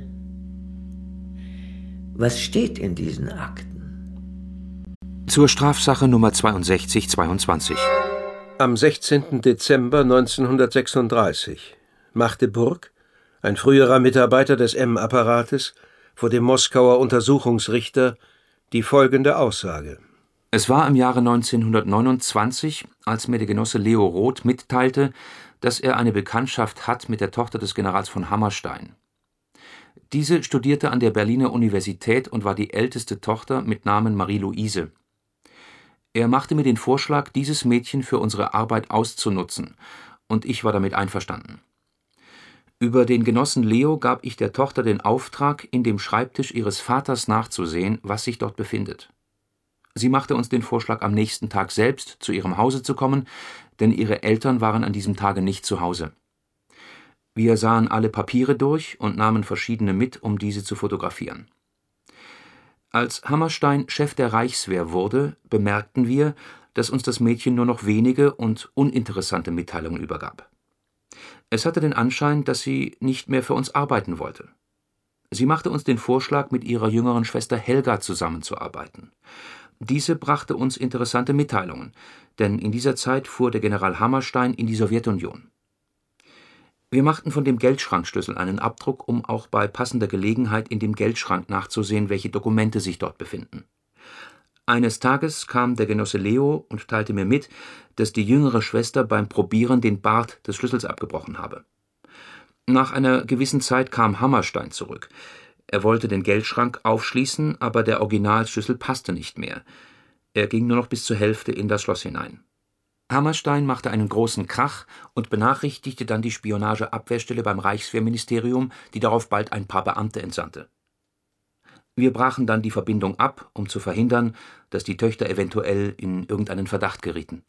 was steht in diesen Akten? Zur Strafsache Nummer zweiundsechzig zweiundzwanzig. Am sechzehnten Dezember neunzehnhundertsechsunddreißig machte Burg, ein früherer Mitarbeiter des M-Apparates, vor dem Moskauer Untersuchungsrichter die folgende Aussage. Es war im Jahre neunzehnhundertneunundzwanzig, als mir der Genosse Leo Roth mitteilte, dass er eine Bekanntschaft hat mit der Tochter des Generals von Hammerstein. Diese studierte an der Berliner Universität und war die älteste Tochter mit Namen Marie-Louise. Er machte mir den Vorschlag, dieses Mädchen für unsere Arbeit auszunutzen, und ich war damit einverstanden. Über den Genossen Leo gab ich der Tochter den Auftrag, in dem Schreibtisch ihres Vaters nachzusehen, was sich dort befindet. Sie machte uns den Vorschlag, am nächsten Tag selbst zu ihrem Hause zu kommen, denn ihre Eltern waren an diesem Tage nicht zu Hause. Wir sahen alle Papiere durch und nahmen verschiedene mit, um diese zu fotografieren. Als Hammerstein Chef der Reichswehr wurde, bemerkten wir, dass uns das Mädchen nur noch wenige und uninteressante Mitteilungen übergab. Es hatte den Anschein, dass sie nicht mehr für uns arbeiten wollte. Sie machte uns den Vorschlag, mit ihrer jüngeren Schwester Helga zusammenzuarbeiten. Diese brachte uns interessante Mitteilungen, denn in dieser Zeit fuhr der General Hammerstein in die Sowjetunion. Wir machten von dem Geldschrankschlüssel einen Abdruck, um auch bei passender Gelegenheit in dem Geldschrank nachzusehen, welche Dokumente sich dort befinden. Eines Tages kam der Genosse Leo und teilte mir mit, dass die jüngere Schwester beim Probieren den Bart des Schlüssels abgebrochen habe. Nach einer gewissen Zeit kam Hammerstein zurück. Er wollte den Geldschrank aufschließen, aber der Originalschlüssel passte nicht mehr. Er ging nur noch bis zur Hälfte in das Schloss hinein. Hammerstein machte einen großen Krach und benachrichtigte dann die Spionageabwehrstelle beim Reichswehrministerium, die darauf bald ein paar Beamte entsandte. Wir brachen dann die Verbindung ab, um zu verhindern, dass die Töchter eventuell in irgendeinen Verdacht gerieten.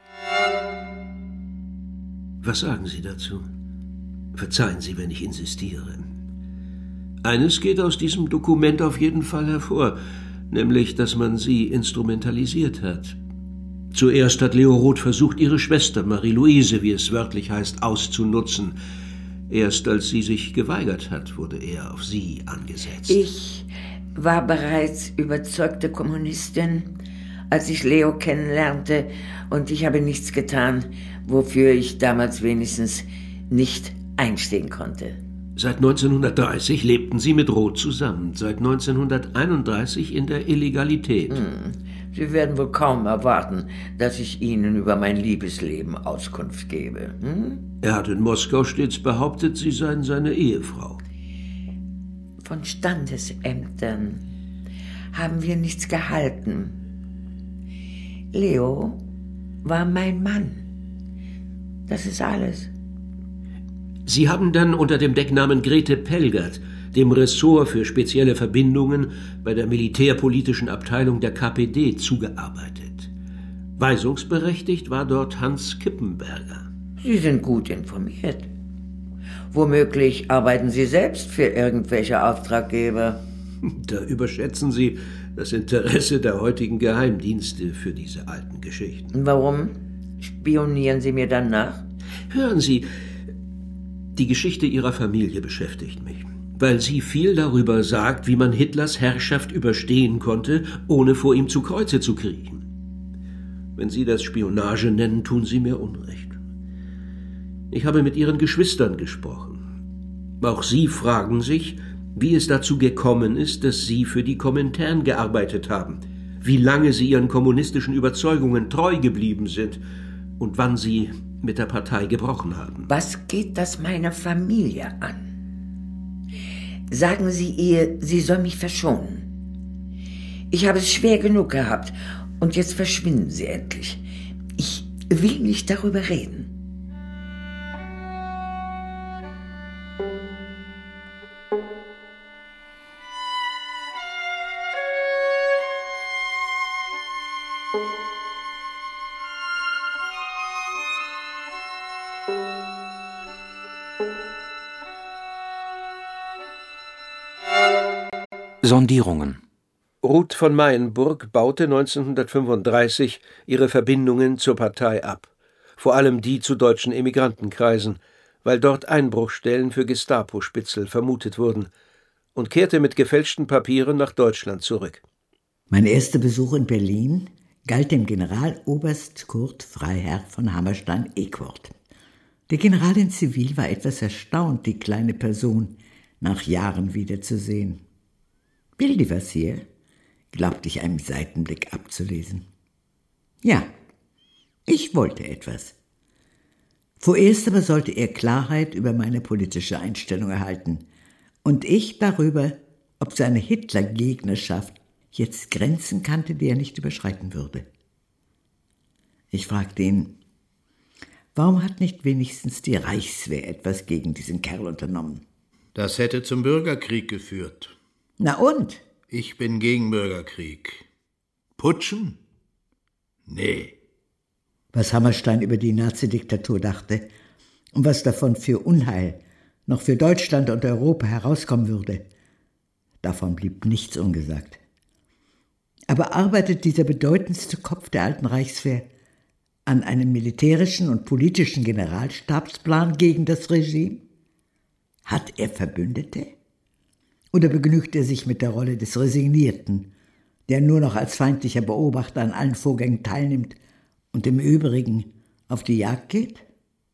Was sagen Sie dazu? Verzeihen Sie, wenn ich insistiere. Eines geht aus diesem Dokument auf jeden Fall hervor, nämlich, dass man sie instrumentalisiert hat. Zuerst hat Leo Roth versucht, ihre Schwester Marie-Louise, wie es wörtlich heißt, auszunutzen. Erst als sie sich geweigert hat, wurde er auf sie angesetzt. Ich war bereits überzeugte Kommunistin, als ich Leo kennenlernte, und ich habe nichts getan, wofür ich damals wenigstens nicht einstehen konnte. Seit neunzehnhundertdreißig lebten Sie mit Roth zusammen, seit neunzehnhunderteinunddreißig in der Illegalität. Hm. Sie werden wohl kaum erwarten, dass ich Ihnen über mein Liebesleben Auskunft gebe. Hm? Er hat in Moskau stets behauptet, Sie seien seine Ehefrau. Von Standesämtern haben wir nichts gehalten. Leo war mein Mann. Das ist alles. Sie haben dann unter dem Decknamen Grete Pelgert dem Ressort für spezielle Verbindungen bei der militärpolitischen Abteilung der K P D zugearbeitet. Weisungsberechtigt war dort Hans Kippenberger. Sie sind gut informiert. Womöglich arbeiten Sie selbst für irgendwelche Auftraggeber. Da überschätzen Sie das Interesse der heutigen Geheimdienste für diese alten Geschichten. Warum spionieren Sie mir dann nach? Hören Sie, die Geschichte Ihrer Familie beschäftigt mich, weil sie viel darüber sagt, wie man Hitlers Herrschaft überstehen konnte, ohne vor ihm zu Kreuze zu kriechen. Wenn Sie das Spionage nennen, tun Sie mir Unrecht. Ich habe mit Ihren Geschwistern gesprochen. Auch sie fragen sich, wie es dazu gekommen ist, dass Sie für die Komintern gearbeitet haben, wie lange Sie Ihren kommunistischen Überzeugungen treu geblieben sind und wann Sie mit der Partei gebrochen haben. Was geht das meiner Familie an? Sagen Sie ihr, sie soll mich verschonen. Ich habe es schwer genug gehabt und jetzt verschwinden Sie endlich. Ich will nicht darüber reden. Sondierungen. Ruth von Mayenburg baute neunzehnhundertfünfunddreißig ihre Verbindungen zur Partei ab, vor allem die zu deutschen Emigrantenkreisen, weil dort Einbruchstellen für Gestapo-Spitzel vermutet wurden, und kehrte mit gefälschten Papieren nach Deutschland zurück. Mein erster Besuch in Berlin galt dem Generaloberst Kurt Freiherr von Hammerstein-Equord. Der General in Zivil war etwas erstaunt, die kleine Person nach Jahren wiederzusehen. Will die was hier? Glaubte ich einem Seitenblick abzulesen. Ja, ich wollte etwas. Vorerst aber sollte er Klarheit über meine politische Einstellung erhalten und ich darüber, ob seine Hitler-Gegnerschaft jetzt Grenzen kannte, die er nicht überschreiten würde. Ich fragte ihn, warum hat nicht wenigstens die Reichswehr etwas gegen diesen Kerl unternommen? Das hätte zum Bürgerkrieg geführt. Na und? Ich bin gegen Bürgerkrieg. Putschen? Nee. Was Hammerstein über die Nazidiktatur dachte und was davon für Unheil noch für Deutschland und Europa herauskommen würde, davon blieb nichts ungesagt. Aber arbeitet dieser bedeutendste Kopf der alten Reichswehr an einem militärischen und politischen Generalstabsplan gegen das Regime? Hat er Verbündete? Oder begnügt er sich mit der Rolle des Resignierten, der nur noch als feindlicher Beobachter an allen Vorgängen teilnimmt und im Übrigen auf die Jagd geht?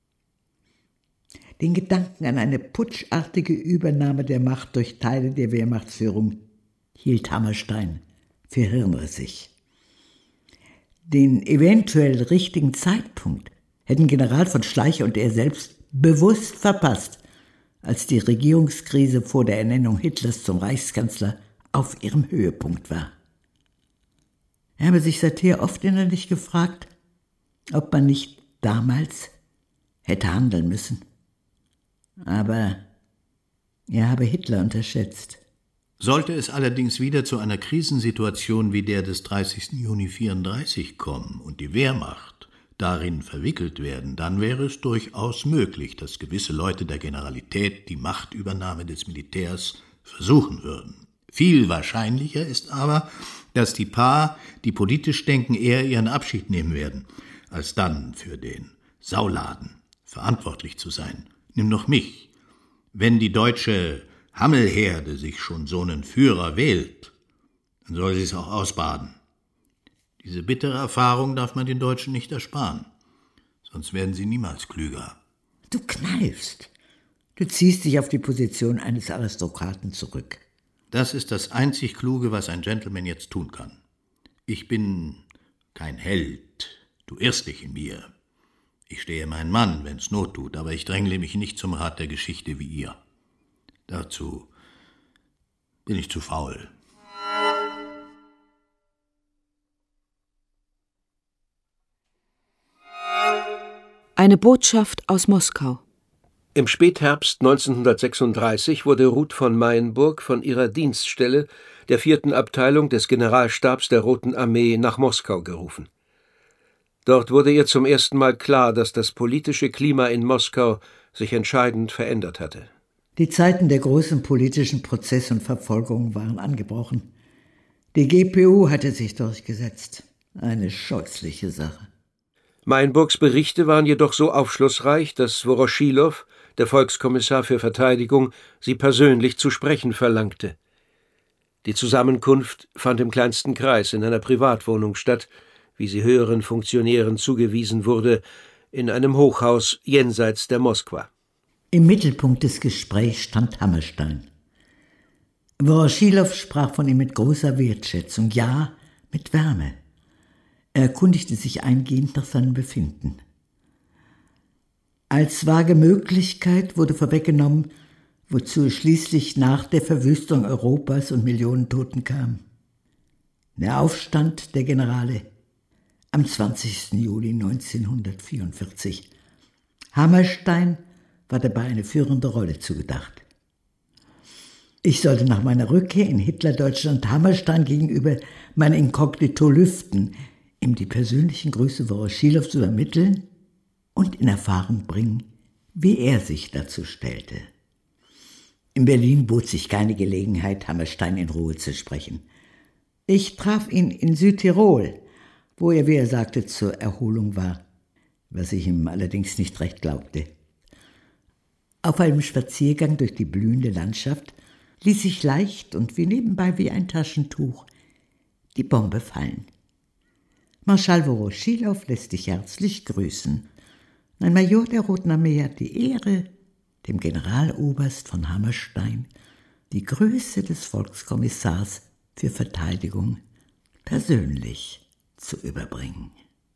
Den Gedanken an eine putschartige Übernahme der Macht durch Teile der Wehrmachtsführung hielt Hammerstein für hirnrissig. Den eventuell richtigen Zeitpunkt hätten General von Schleicher und er selbst bewusst verpasst, als die Regierungskrise vor der Ernennung Hitlers zum Reichskanzler auf ihrem Höhepunkt war. Er habe sich seither oft innerlich gefragt, ob man nicht damals hätte handeln müssen. Aber er habe Hitler unterschätzt. Sollte es allerdings wieder zu einer Krisensituation wie der des dreißigsten Juni vierunddreißig kommen und die Wehrmacht darin verwickelt werden, dann wäre es durchaus möglich, dass gewisse Leute der Generalität die Machtübernahme des Militärs versuchen würden. Viel wahrscheinlicher ist aber, dass die Paar, die politisch denken, eher ihren Abschied nehmen werden, als dann für den Sauladen verantwortlich zu sein. Nimm doch mich. Wenn die deutsche Hammelherde sich schon so einen Führer wählt, dann soll sie es auch ausbaden. Diese bittere Erfahrung darf man den Deutschen nicht ersparen, sonst werden sie niemals klüger. Du kneifst. Du ziehst dich auf die Position eines Aristokraten zurück. Das ist das einzig Kluge, was ein Gentleman jetzt tun kann. Ich bin kein Held, du irrst dich in mir. Ich stehe meinen Mann, wenn's Not tut, aber ich drängle mich nicht zum Rat der Geschichte wie ihr. Dazu bin ich zu faul. Eine Botschaft aus Moskau. Im Spätherbst neunzehnhundertsechsunddreißig wurde Ruth von Mayenburg von ihrer Dienststelle der vierten Abteilung des Generalstabs der Roten Armee nach Moskau gerufen. Dort wurde ihr zum ersten Mal klar, dass das politische Klima in Moskau sich entscheidend verändert hatte. Die Zeiten der großen politischen Prozesse und Verfolgungen waren angebrochen. Die G P U hatte sich durchgesetzt. Eine scheußliche Sache. Mayenburgs Berichte waren jedoch so aufschlussreich, dass Woroschilow, der Volkskommissar für Verteidigung, sie persönlich zu sprechen verlangte. Die Zusammenkunft fand im kleinsten Kreis in einer Privatwohnung statt, wie sie höheren Funktionären zugewiesen wurde, in einem Hochhaus jenseits der Moskwa. Im Mittelpunkt des Gesprächs stand Hammerstein. Woroschilow sprach von ihm mit großer Wertschätzung, ja, mit Wärme. Er erkundigte sich eingehend nach seinem Befinden. Als vage Möglichkeit wurde vorweggenommen, wozu es schließlich nach der Verwüstung Europas und Millionen Toten kam. Der Aufstand der Generale am zwanzigsten Juli neunzehnhundertvierundvierzig. Hammerstein war dabei eine führende Rolle zugedacht. Ich sollte nach meiner Rückkehr in Hitlerdeutschland Hammerstein gegenüber mein Inkognito lüften, ihm die persönlichen Grüße Woroschilows übermitteln und in Erfahrung bringen, wie er sich dazu stellte. In Berlin bot sich keine Gelegenheit, Hammerstein in Ruhe zu sprechen. Ich traf ihn in Südtirol, wo er, wie er sagte, zur Erholung war, was ich ihm allerdings nicht recht glaubte. Auf einem Spaziergang durch die blühende Landschaft ließ sich leicht und wie nebenbei wie ein Taschentuch die Bombe fallen. Marschall Voroschilow lässt dich herzlich grüßen. Ein Major der Roten Armee hat die Ehre, dem Generaloberst von Hammerstein die Größe des Volkskommissars für Verteidigung persönlich zu überbringen.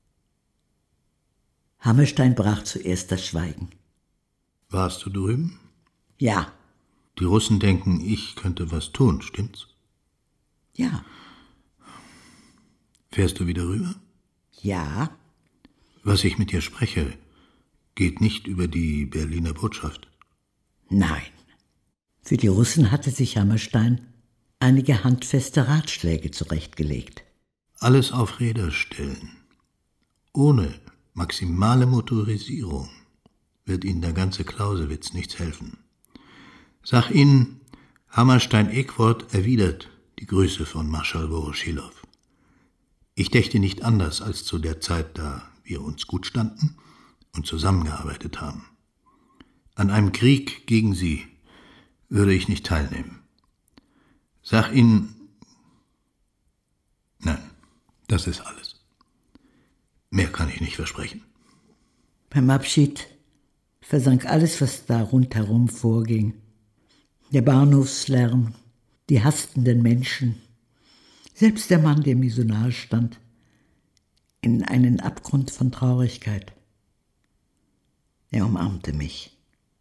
Hammerstein brach zuerst das Schweigen. Warst du drüben? Ja. Die Russen denken, ich könnte was tun, stimmt's? Ja. Fährst du wieder rüber? Ja. Was ich mit dir spreche, geht nicht über die Berliner Botschaft. Nein. Für die Russen hatte sich Hammerstein einige handfeste Ratschläge zurechtgelegt. Alles auf Räder stellen. Ohne maximale Motorisierung wird Ihnen der ganze Clausewitz nichts helfen. Sag Ihnen, Hammerstein-Equord erwidert die Grüße von Marschall Voroschilow. Ich dächte nicht anders als zu der Zeit, da wir uns gut standen und zusammengearbeitet haben. An einem Krieg gegen Sie würde ich nicht teilnehmen. Sag Ihnen, nein, das ist alles. Mehr kann ich nicht versprechen. Beim Abschied versank alles, was da rundherum vorging. Der Bahnhofslärm, die hastenden Menschen, selbst der Mann, der mir so nahe stand, in einen Abgrund von Traurigkeit. Er umarmte mich.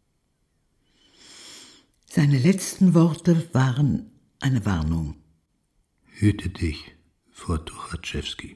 Seine letzten Worte waren eine Warnung. Hüte dich vor Tuchatschewski.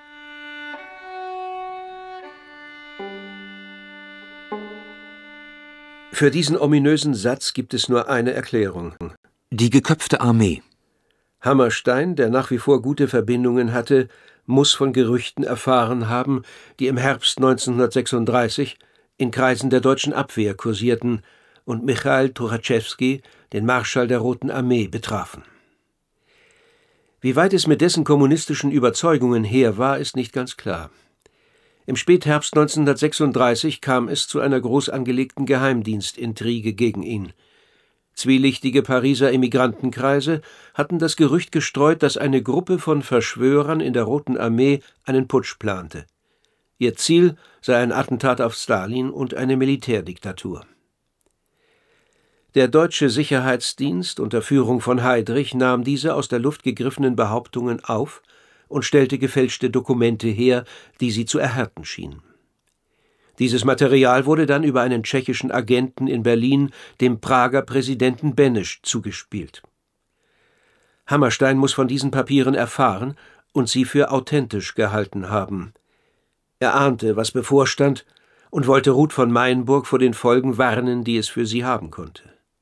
Für diesen ominösen Satz gibt es nur eine Erklärung. Die geköpfte Armee. Hammerstein, der nach wie vor gute Verbindungen hatte, muss von Gerüchten erfahren haben, die im Herbst neunzehnhundertsechsunddreißig in Kreisen der deutschen Abwehr kursierten und Michail Tuchatschewski, den Marschall der Roten Armee, betrafen. Wie weit es mit dessen kommunistischen Überzeugungen her war, ist nicht ganz klar. Im Spätherbst neunzehnhundertsechsunddreißig kam es zu einer groß angelegten Geheimdienstintrige gegen ihn. Zwielichtige Pariser Emigrantenkreise hatten das Gerücht gestreut, dass eine Gruppe von Verschwörern in der Roten Armee einen Putsch plante. Ihr Ziel sei ein Attentat auf Stalin und eine Militärdiktatur. Der deutsche Sicherheitsdienst unter Führung von Heydrich nahm diese aus der Luft gegriffenen Behauptungen auf und stellte gefälschte Dokumente her, die sie zu erhärten schienen. Dieses Material wurde dann über einen tschechischen Agenten in Berlin dem Prager Präsidenten Beneš zugespielt. Hammerstein muss von diesen Papieren erfahren und sie für authentisch gehalten haben. Er ahnte, was bevorstand, und wollte Ruth von Meyenburg vor den Folgen warnen, die es für sie haben konnte.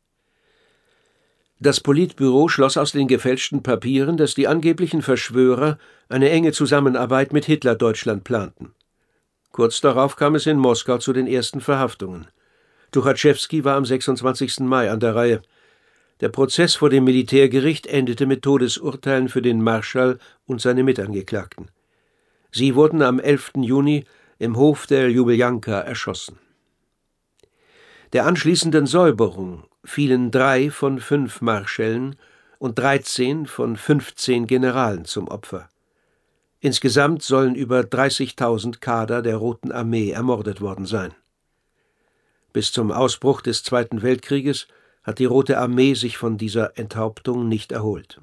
Das Politbüro schloss aus den gefälschten Papieren, dass die angeblichen Verschwörer eine enge Zusammenarbeit mit Hitler-Deutschland planten. Kurz darauf kam es in Moskau zu den ersten Verhaftungen. Tuchatschewski war am sechsundzwanzigsten Mai an der Reihe. Der Prozess vor dem Militärgericht endete mit Todesurteilen für den Marschall und seine Mitangeklagten. Sie wurden am elften Juni im Hof der Ljubeljanka erschossen. Der anschließenden Säuberung fielen drei von fünf Marschällen und dreizehn von fünfzehn Generalen zum Opfer. Insgesamt sollen über dreißigtausend Kader der Roten Armee ermordet worden sein. Bis zum Ausbruch des Zweiten Weltkrieges hat die Rote Armee sich von dieser Enthauptung nicht erholt.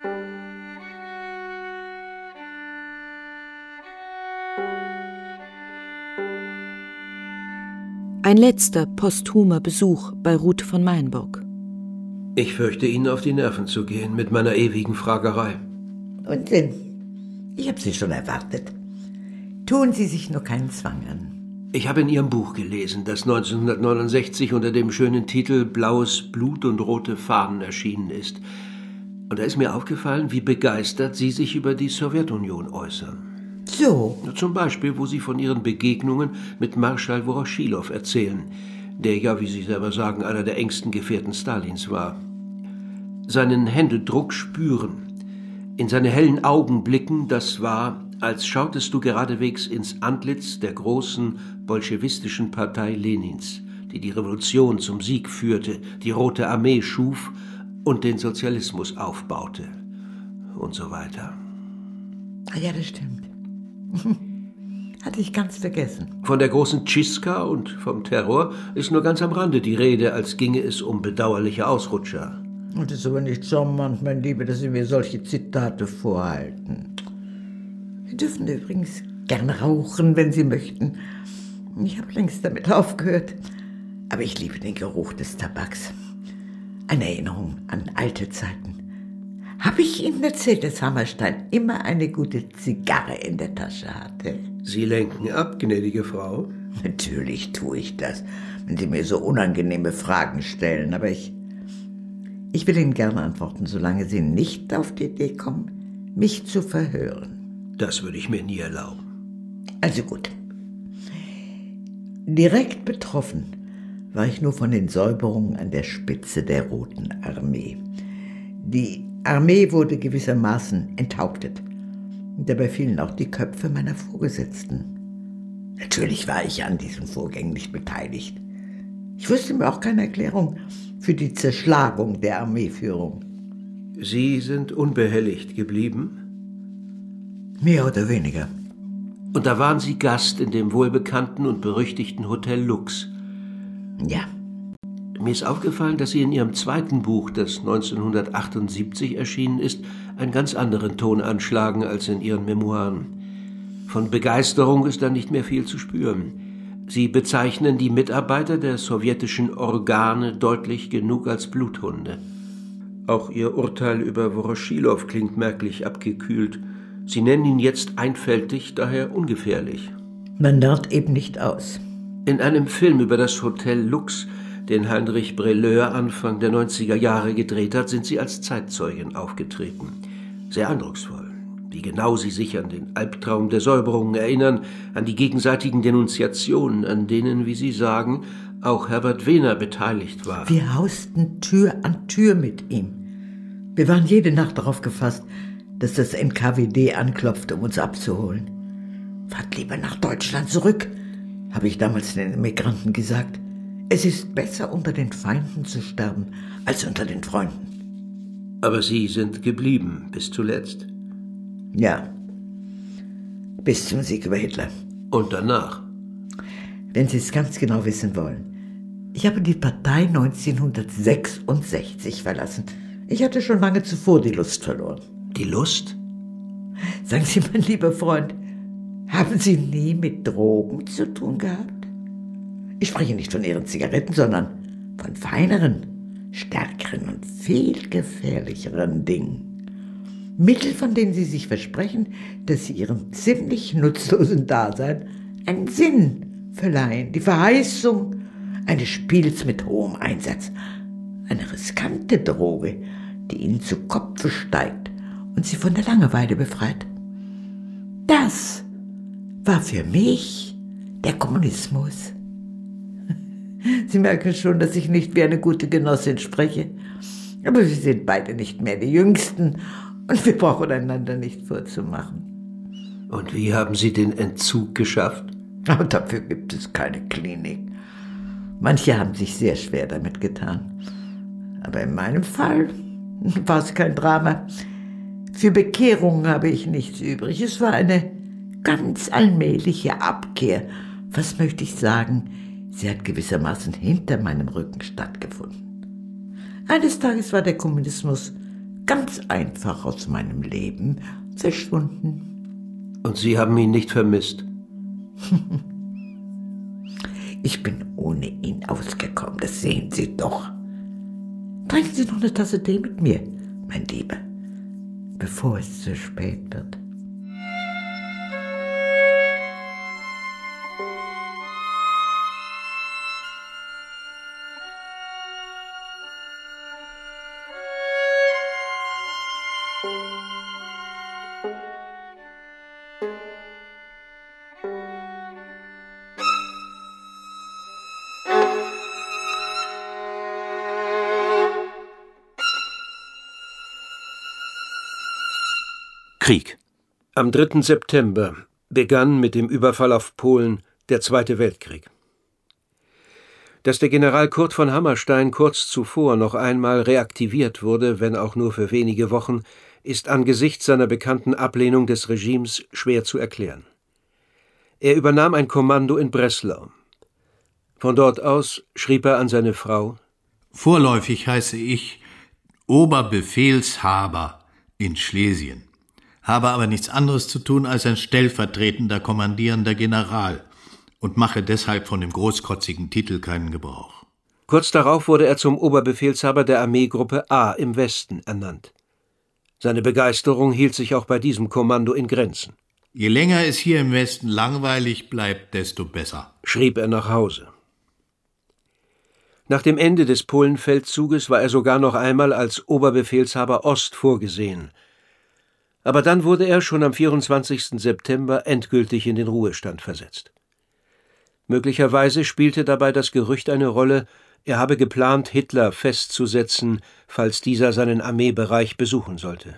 Ein letzter posthumer Besuch bei Ruth von Meyenburg. Ich fürchte, Ihnen auf die Nerven zu gehen mit meiner ewigen Fragerei. Und denn? Ich habe Sie schon erwartet. Tun Sie sich nur keinen Zwang an. Ich habe in Ihrem Buch gelesen, das neunzehnhundertneunundsechzig unter dem schönen Titel »Blaues Blut und rote Fahnen« erschienen ist. Und da ist mir aufgefallen, wie begeistert Sie sich über die Sowjetunion äußern. So? Zum Beispiel, wo Sie von Ihren Begegnungen mit Marschall Voroschilow erzählen. der ja, wie Sie selber sagen, einer der engsten Gefährten Stalins war. Seinen Händedruck spüren, in seine hellen Augen blicken, das war, als schautest du geradewegs ins Antlitz der großen bolschewistischen Partei Lenins, die die Revolution zum Sieg führte, die Rote Armee schuf und den Sozialismus aufbaute und so weiter. Ah ja, das stimmt. Hatte ich ganz vergessen. Von der großen Tschistka und vom Terror ist nur ganz am Rande die Rede, als ginge es um bedauerliche Ausrutscher. Und es ist aber nicht charmant, mein Lieber, dass Sie mir solche Zitate vorhalten. Sie dürfen übrigens gern rauchen, wenn Sie möchten. Ich habe längst damit aufgehört. Aber ich liebe den Geruch des Tabaks. Eine Erinnerung an alte Zeiten. Habe ich Ihnen erzählt, dass Hammerstein immer eine gute Zigarre in der Tasche hatte? Sie lenken ab, gnädige Frau. Natürlich tue ich das, wenn Sie mir so unangenehme Fragen stellen. Aber ich, ich will Ihnen gerne antworten, solange Sie nicht auf die Idee kommen, mich zu verhören. Das würde ich mir nie erlauben. Also gut. Direkt betroffen war ich nur von den Säuberungen an der Spitze der Roten Armee. Die Armee wurde gewissermaßen enthauptet. Und dabei fielen auch die Köpfe meiner Vorgesetzten. Natürlich war ich an diesen Vorgängen nicht beteiligt. Ich wusste mir auch keine Erklärung für die Zerschlagung der Armeeführung. Sie sind unbehelligt geblieben? Mehr oder weniger. Und da waren Sie Gast in dem wohlbekannten und berüchtigten Hotel Lux. Ja. Mir ist aufgefallen, dass Sie in Ihrem zweiten Buch, das neunzehnhundertachtundsiebzig erschienen ist, einen ganz anderen Ton anschlagen als in Ihren Memoiren. Von Begeisterung ist da nicht mehr viel zu spüren. Sie bezeichnen die Mitarbeiter der sowjetischen Organe deutlich genug als Bluthunde. Auch Ihr Urteil über Woroschilow klingt merklich abgekühlt. Sie nennen ihn jetzt einfältig, daher ungefährlich. Man lernt eben nicht aus. In einem Film über das Hotel Lux, den Heinrich Brelleur Anfang der neunziger Jahre gedreht hat, sind Sie als Zeitzeugin aufgetreten. Sehr eindrucksvoll, wie genau Sie sich an den Albtraum der Säuberungen erinnern, an die gegenseitigen Denunziationen, an denen, wie Sie sagen, auch Herbert Wehner beteiligt war. Wir hausten Tür an Tür mit ihm. Wir waren jede Nacht darauf gefasst, dass das N K W D anklopfte, um uns abzuholen. Fahrt lieber nach Deutschland zurück, habe ich damals den Emigranten gesagt. Es ist besser, unter den Feinden zu sterben, als unter den Freunden. Aber Sie sind geblieben, bis zuletzt. Ja, bis zum Sieg über Hitler. Und danach? Wenn Sie es ganz genau wissen wollen. Ich habe die Partei neunzehnhundertsechsundsechzig verlassen. Ich hatte schon lange zuvor die Lust verloren. Die Lust? Sagen Sie, mein lieber Freund, haben Sie nie mit Drogen zu tun gehabt? Ich spreche nicht von Ihren Zigaretten, sondern von feineren, stärkeren und viel gefährlicheren Dingen. Mittel, von denen Sie sich versprechen, dass sie Ihrem ziemlich nutzlosen Dasein einen Sinn verleihen. Die Verheißung eines Spiels mit hohem Einsatz. Eine riskante Droge, die Ihnen zu Kopfe steigt und Sie von der Langeweile befreit. Das war für mich der Kommunismus. Sie merken schon, dass ich nicht wie eine gute Genossin spreche. Aber wir sind beide nicht mehr die Jüngsten und wir brauchen einander nicht vorzumachen. Und wie haben Sie den Entzug geschafft? Aber dafür gibt es keine Klinik. Manche haben sich sehr schwer damit getan. Aber in meinem Fall war es kein Drama. Für Bekehrung habe ich nichts übrig. Es war eine ganz allmähliche Abkehr. Was möchte ich sagen? Sie hat gewissermaßen hinter meinem Rücken stattgefunden. Eines Tages war der Kommunismus ganz einfach aus meinem Leben verschwunden. Und Sie haben ihn nicht vermisst? Ich bin ohne ihn ausgekommen, das sehen Sie doch. Trinken Sie noch eine Tasse Tee mit mir, mein Lieber, bevor es zu spät wird. Krieg. Am dritten September begann mit dem Überfall auf Polen der Zweite Weltkrieg. Dass der General Kurt von Hammerstein kurz zuvor noch einmal reaktiviert wurde, wenn auch nur für wenige Wochen, ist angesichts seiner bekannten Ablehnung des Regimes schwer zu erklären. Er übernahm ein Kommando in Breslau. Von dort aus schrieb er an seine Frau: Vorläufig heiße ich Oberbefehlshaber in Schlesien, habe aber nichts anderes zu tun als ein stellvertretender kommandierender General und mache deshalb von dem großkotzigen Titel keinen Gebrauch. Kurz darauf wurde er zum Oberbefehlshaber der Armeegruppe A im Westen ernannt. Seine Begeisterung hielt sich auch bei diesem Kommando in Grenzen. Je länger es hier im Westen langweilig bleibt, desto besser, schrieb er nach Hause. Nach dem Ende des Polenfeldzuges war er sogar noch einmal als Oberbefehlshaber Ost vorgesehen. Aber dann wurde er schon am vierundzwanzigsten September endgültig in den Ruhestand versetzt. Möglicherweise spielte dabei das Gerücht eine Rolle, er habe geplant, Hitler festzusetzen, falls dieser seinen Armeebereich besuchen sollte.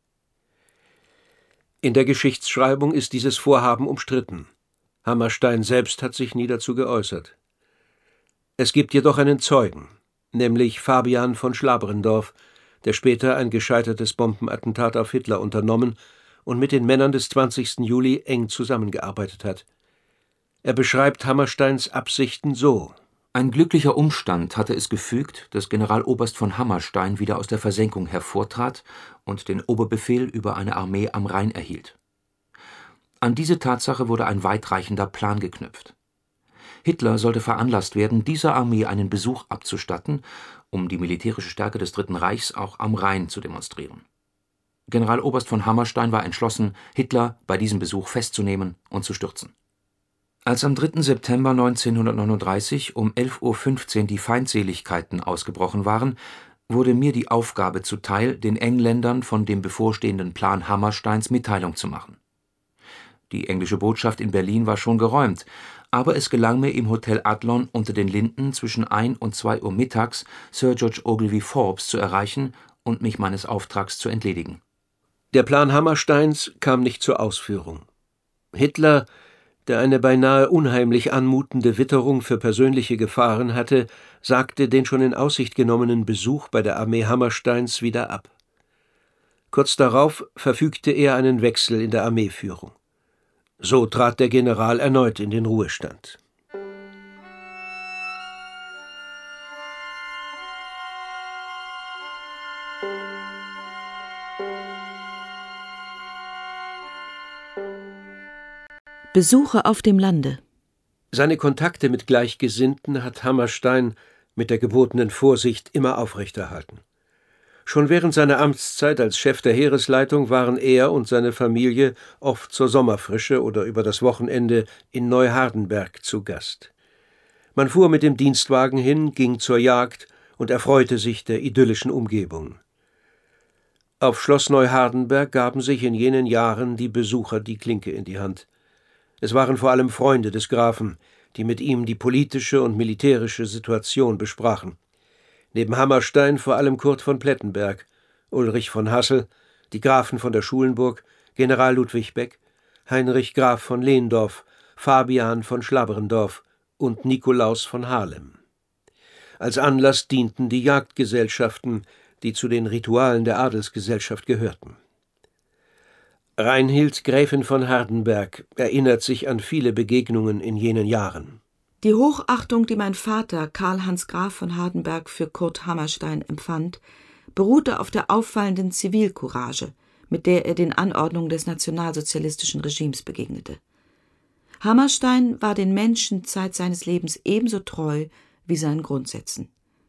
In der Geschichtsschreibung ist dieses Vorhaben umstritten. Hammerstein selbst hat sich nie dazu geäußert. Es gibt jedoch einen Zeugen, nämlich Fabian von Schlabrendorf, der später ein gescheitertes Bombenattentat auf Hitler unternommen und mit den Männern des zwanzigsten Juli eng zusammengearbeitet hat. Er beschreibt Hammersteins Absichten so: Ein glücklicher Umstand hatte es gefügt, dass Generaloberst von Hammerstein wieder aus der Versenkung hervortrat und den Oberbefehl über eine Armee am Rhein erhielt. An diese Tatsache wurde ein weitreichender Plan geknüpft. Hitler sollte veranlasst werden, dieser Armee einen Besuch abzustatten, um die militärische Stärke des Dritten Reichs auch am Rhein zu demonstrieren. Generaloberst von Hammerstein war entschlossen, Hitler bei diesem Besuch festzunehmen und zu stürzen. Als am dritten September neunzehnhundertneununddreißig um elf Uhr fünfzehn die Feindseligkeiten ausgebrochen waren, wurde mir die Aufgabe zuteil, den Engländern von dem bevorstehenden Plan Hammersteins Mitteilung zu machen. Die englische Botschaft in Berlin war schon geräumt, aber es gelang mir im Hotel Adlon unter den Linden zwischen ein und zwei Uhr mittags Sir George Ogilvy Forbes zu erreichen und mich meines Auftrags zu entledigen. Der Plan Hammersteins kam nicht zur Ausführung. Hitler, der eine beinahe unheimlich anmutende Witterung für persönliche Gefahren hatte, sagte den schon in Aussicht genommenen Besuch bei der Armee Hammersteins wieder ab. Kurz darauf verfügte er einen Wechsel in der Armeeführung. So trat der General erneut in den Ruhestand. Besuche auf dem Lande. Seine Kontakte mit Gleichgesinnten hat Hammerstein mit der gebotenen Vorsicht immer aufrechterhalten. Schon während seiner Amtszeit als Chef der Heeresleitung waren er und seine Familie oft zur Sommerfrische oder über das Wochenende in Neuhardenberg zu Gast. Man fuhr mit dem Dienstwagen hin, ging zur Jagd und erfreute sich der idyllischen Umgebung. Auf Schloss Neuhardenberg gaben sich in jenen Jahren die Besucher die Klinke in die Hand. Es waren vor allem Freunde des Grafen, die mit ihm die politische und militärische Situation besprachen. Neben Hammerstein vor allem Kurt von Plettenberg, Ulrich von Hassel, die Grafen von der Schulenburg, General Ludwig Beck, Heinrich Graf von Lehndorff, Fabian von Schlabrendorf und Nikolaus von Haarlem. Als Anlass dienten die Jagdgesellschaften, die zu den Ritualen der Adelsgesellschaft gehörten. Reinhild Gräfin von Hardenberg erinnert sich an viele Begegnungen in jenen Jahren. Die Hochachtung, die mein Vater Karl-Hans Graf von Hardenberg für Kurt Hammerstein empfand, beruhte auf der auffallenden Zivilcourage, mit der er den Anordnungen des nationalsozialistischen Regimes begegnete. Hammerstein war den Menschen Zeit seines Lebens ebenso treu wie seinen Grundsätzen.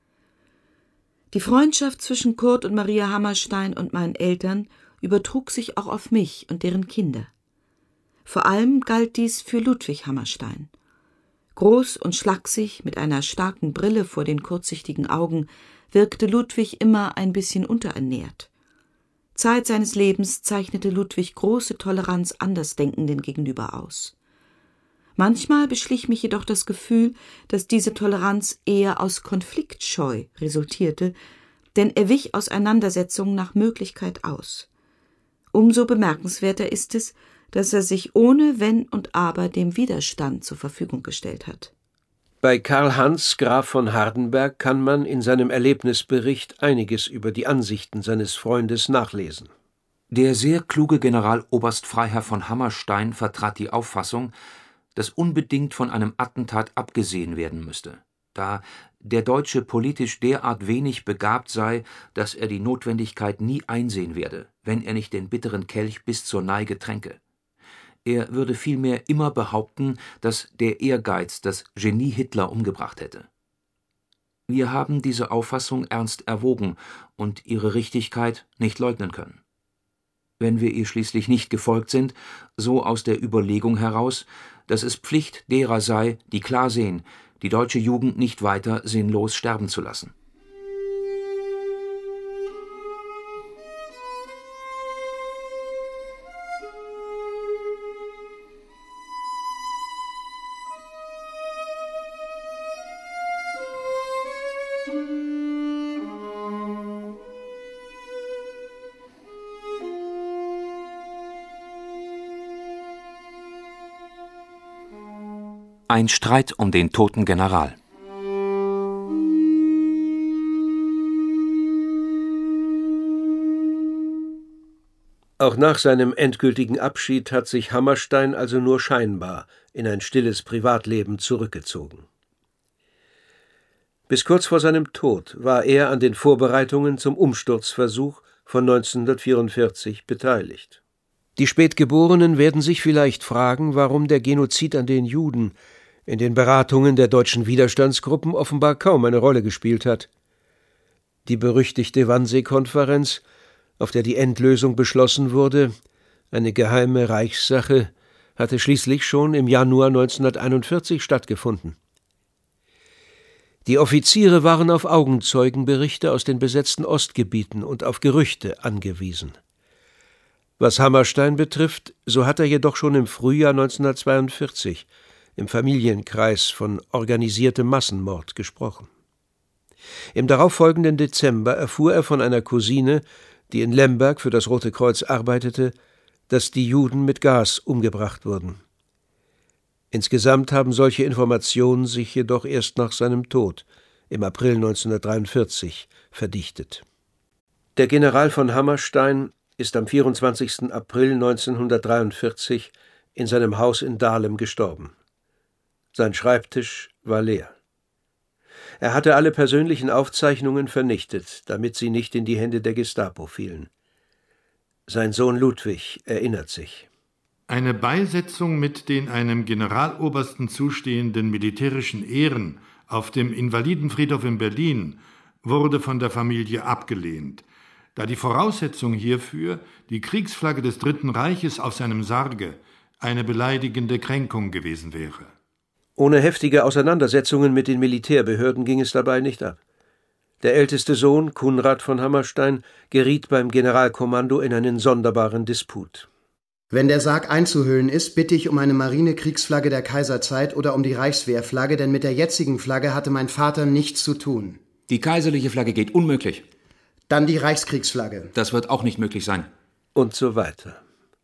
Die Freundschaft zwischen Kurt und Maria Hammerstein und meinen Eltern übertrug sich auch auf mich und deren Kinder. Vor allem galt dies für Ludwig Hammerstein. Groß und schlaksig, mit einer starken Brille vor den kurzsichtigen Augen, wirkte Ludwig immer ein bisschen unterernährt. Zeit seines Lebens zeichnete Ludwig große Toleranz Andersdenkenden gegenüber aus. Manchmal beschlich mich jedoch das Gefühl, dass diese Toleranz eher aus Konfliktscheu resultierte, denn er wich Auseinandersetzungen nach Möglichkeit aus. Umso bemerkenswerter ist es, dass er sich ohne Wenn und Aber dem Widerstand zur Verfügung gestellt hat. Bei Karl Hans Graf von Hardenberg kann man in seinem Erlebnisbericht einiges über die Ansichten seines Freundes nachlesen. Der sehr kluge Generaloberst Freiherr von Hammerstein vertrat die Auffassung, dass unbedingt von einem Attentat abgesehen werden müsste, da der Deutsche politisch derart wenig begabt sei, dass er die Notwendigkeit nie einsehen werde, wenn er nicht den bitteren Kelch bis zur Neige tränke. Er würde vielmehr immer behaupten, dass der Ehrgeiz das Genie Hitler umgebracht hätte. Wir haben diese Auffassung ernst erwogen und ihre Richtigkeit nicht leugnen können. Wenn wir ihr schließlich nicht gefolgt sind, so aus der Überlegung heraus, dass es Pflicht derer sei, die klar sehen, die deutsche Jugend nicht weiter sinnlos sterben zu lassen. Ein Streit um den toten General. Auch nach seinem endgültigen Abschied hat sich Hammerstein also nur scheinbar in ein stilles Privatleben zurückgezogen. Bis kurz vor seinem Tod war er an den Vorbereitungen zum Umsturzversuch von neunzehnhundertvierundvierzig beteiligt. Die Spätgeborenen werden sich vielleicht fragen, warum der Genozid an den Juden in den Beratungen der deutschen Widerstandsgruppen offenbar kaum eine Rolle gespielt hat. Die berüchtigte Wannsee-Konferenz, auf der die Endlösung beschlossen wurde, eine geheime Reichssache, hatte schließlich schon im Januar neunzehnhunderteinundvierzig stattgefunden. Die Offiziere waren auf Augenzeugenberichte aus den besetzten Ostgebieten und auf Gerüchte angewiesen. Was Hammerstein betrifft, so hat er jedoch schon im Frühjahr neunzehnhundertzweiundvierzig im Familienkreis von organisiertem Massenmord gesprochen. Im darauffolgenden Dezember erfuhr er von einer Cousine, die in Lemberg für das Rote Kreuz arbeitete, dass die Juden mit Gas umgebracht wurden. Insgesamt haben solche Informationen sich jedoch erst nach seinem Tod im April neunzehnhundertdreiundvierzig verdichtet. Der General von Hammerstein ist am vierundzwanzigsten April neunzehnhundertdreiundvierzig in seinem Haus in Dahlem gestorben. Sein Schreibtisch war leer. Er hatte alle persönlichen Aufzeichnungen vernichtet, damit sie nicht in die Hände der Gestapo fielen. Sein Sohn Ludwig erinnert sich. Eine Beisetzung mit den einem Generalobersten zustehenden militärischen Ehren auf dem Invalidenfriedhof in Berlin wurde von der Familie abgelehnt, da die Voraussetzung hierfür die Kriegsflagge des Dritten Reiches auf seinem Sarge eine beleidigende Kränkung gewesen wäre. Ohne heftige Auseinandersetzungen mit den Militärbehörden ging es dabei nicht ab. Der älteste Sohn, Kunrad von Hammerstein, geriet beim Generalkommando in einen sonderbaren Disput. Wenn der Sarg einzuhüllen ist, bitte ich um eine Marinekriegsflagge der Kaiserzeit oder um die Reichswehrflagge, denn mit der jetzigen Flagge hatte mein Vater nichts zu tun. Die kaiserliche Flagge geht unmöglich. Dann die Reichskriegsflagge. Das wird auch nicht möglich sein. Und so weiter.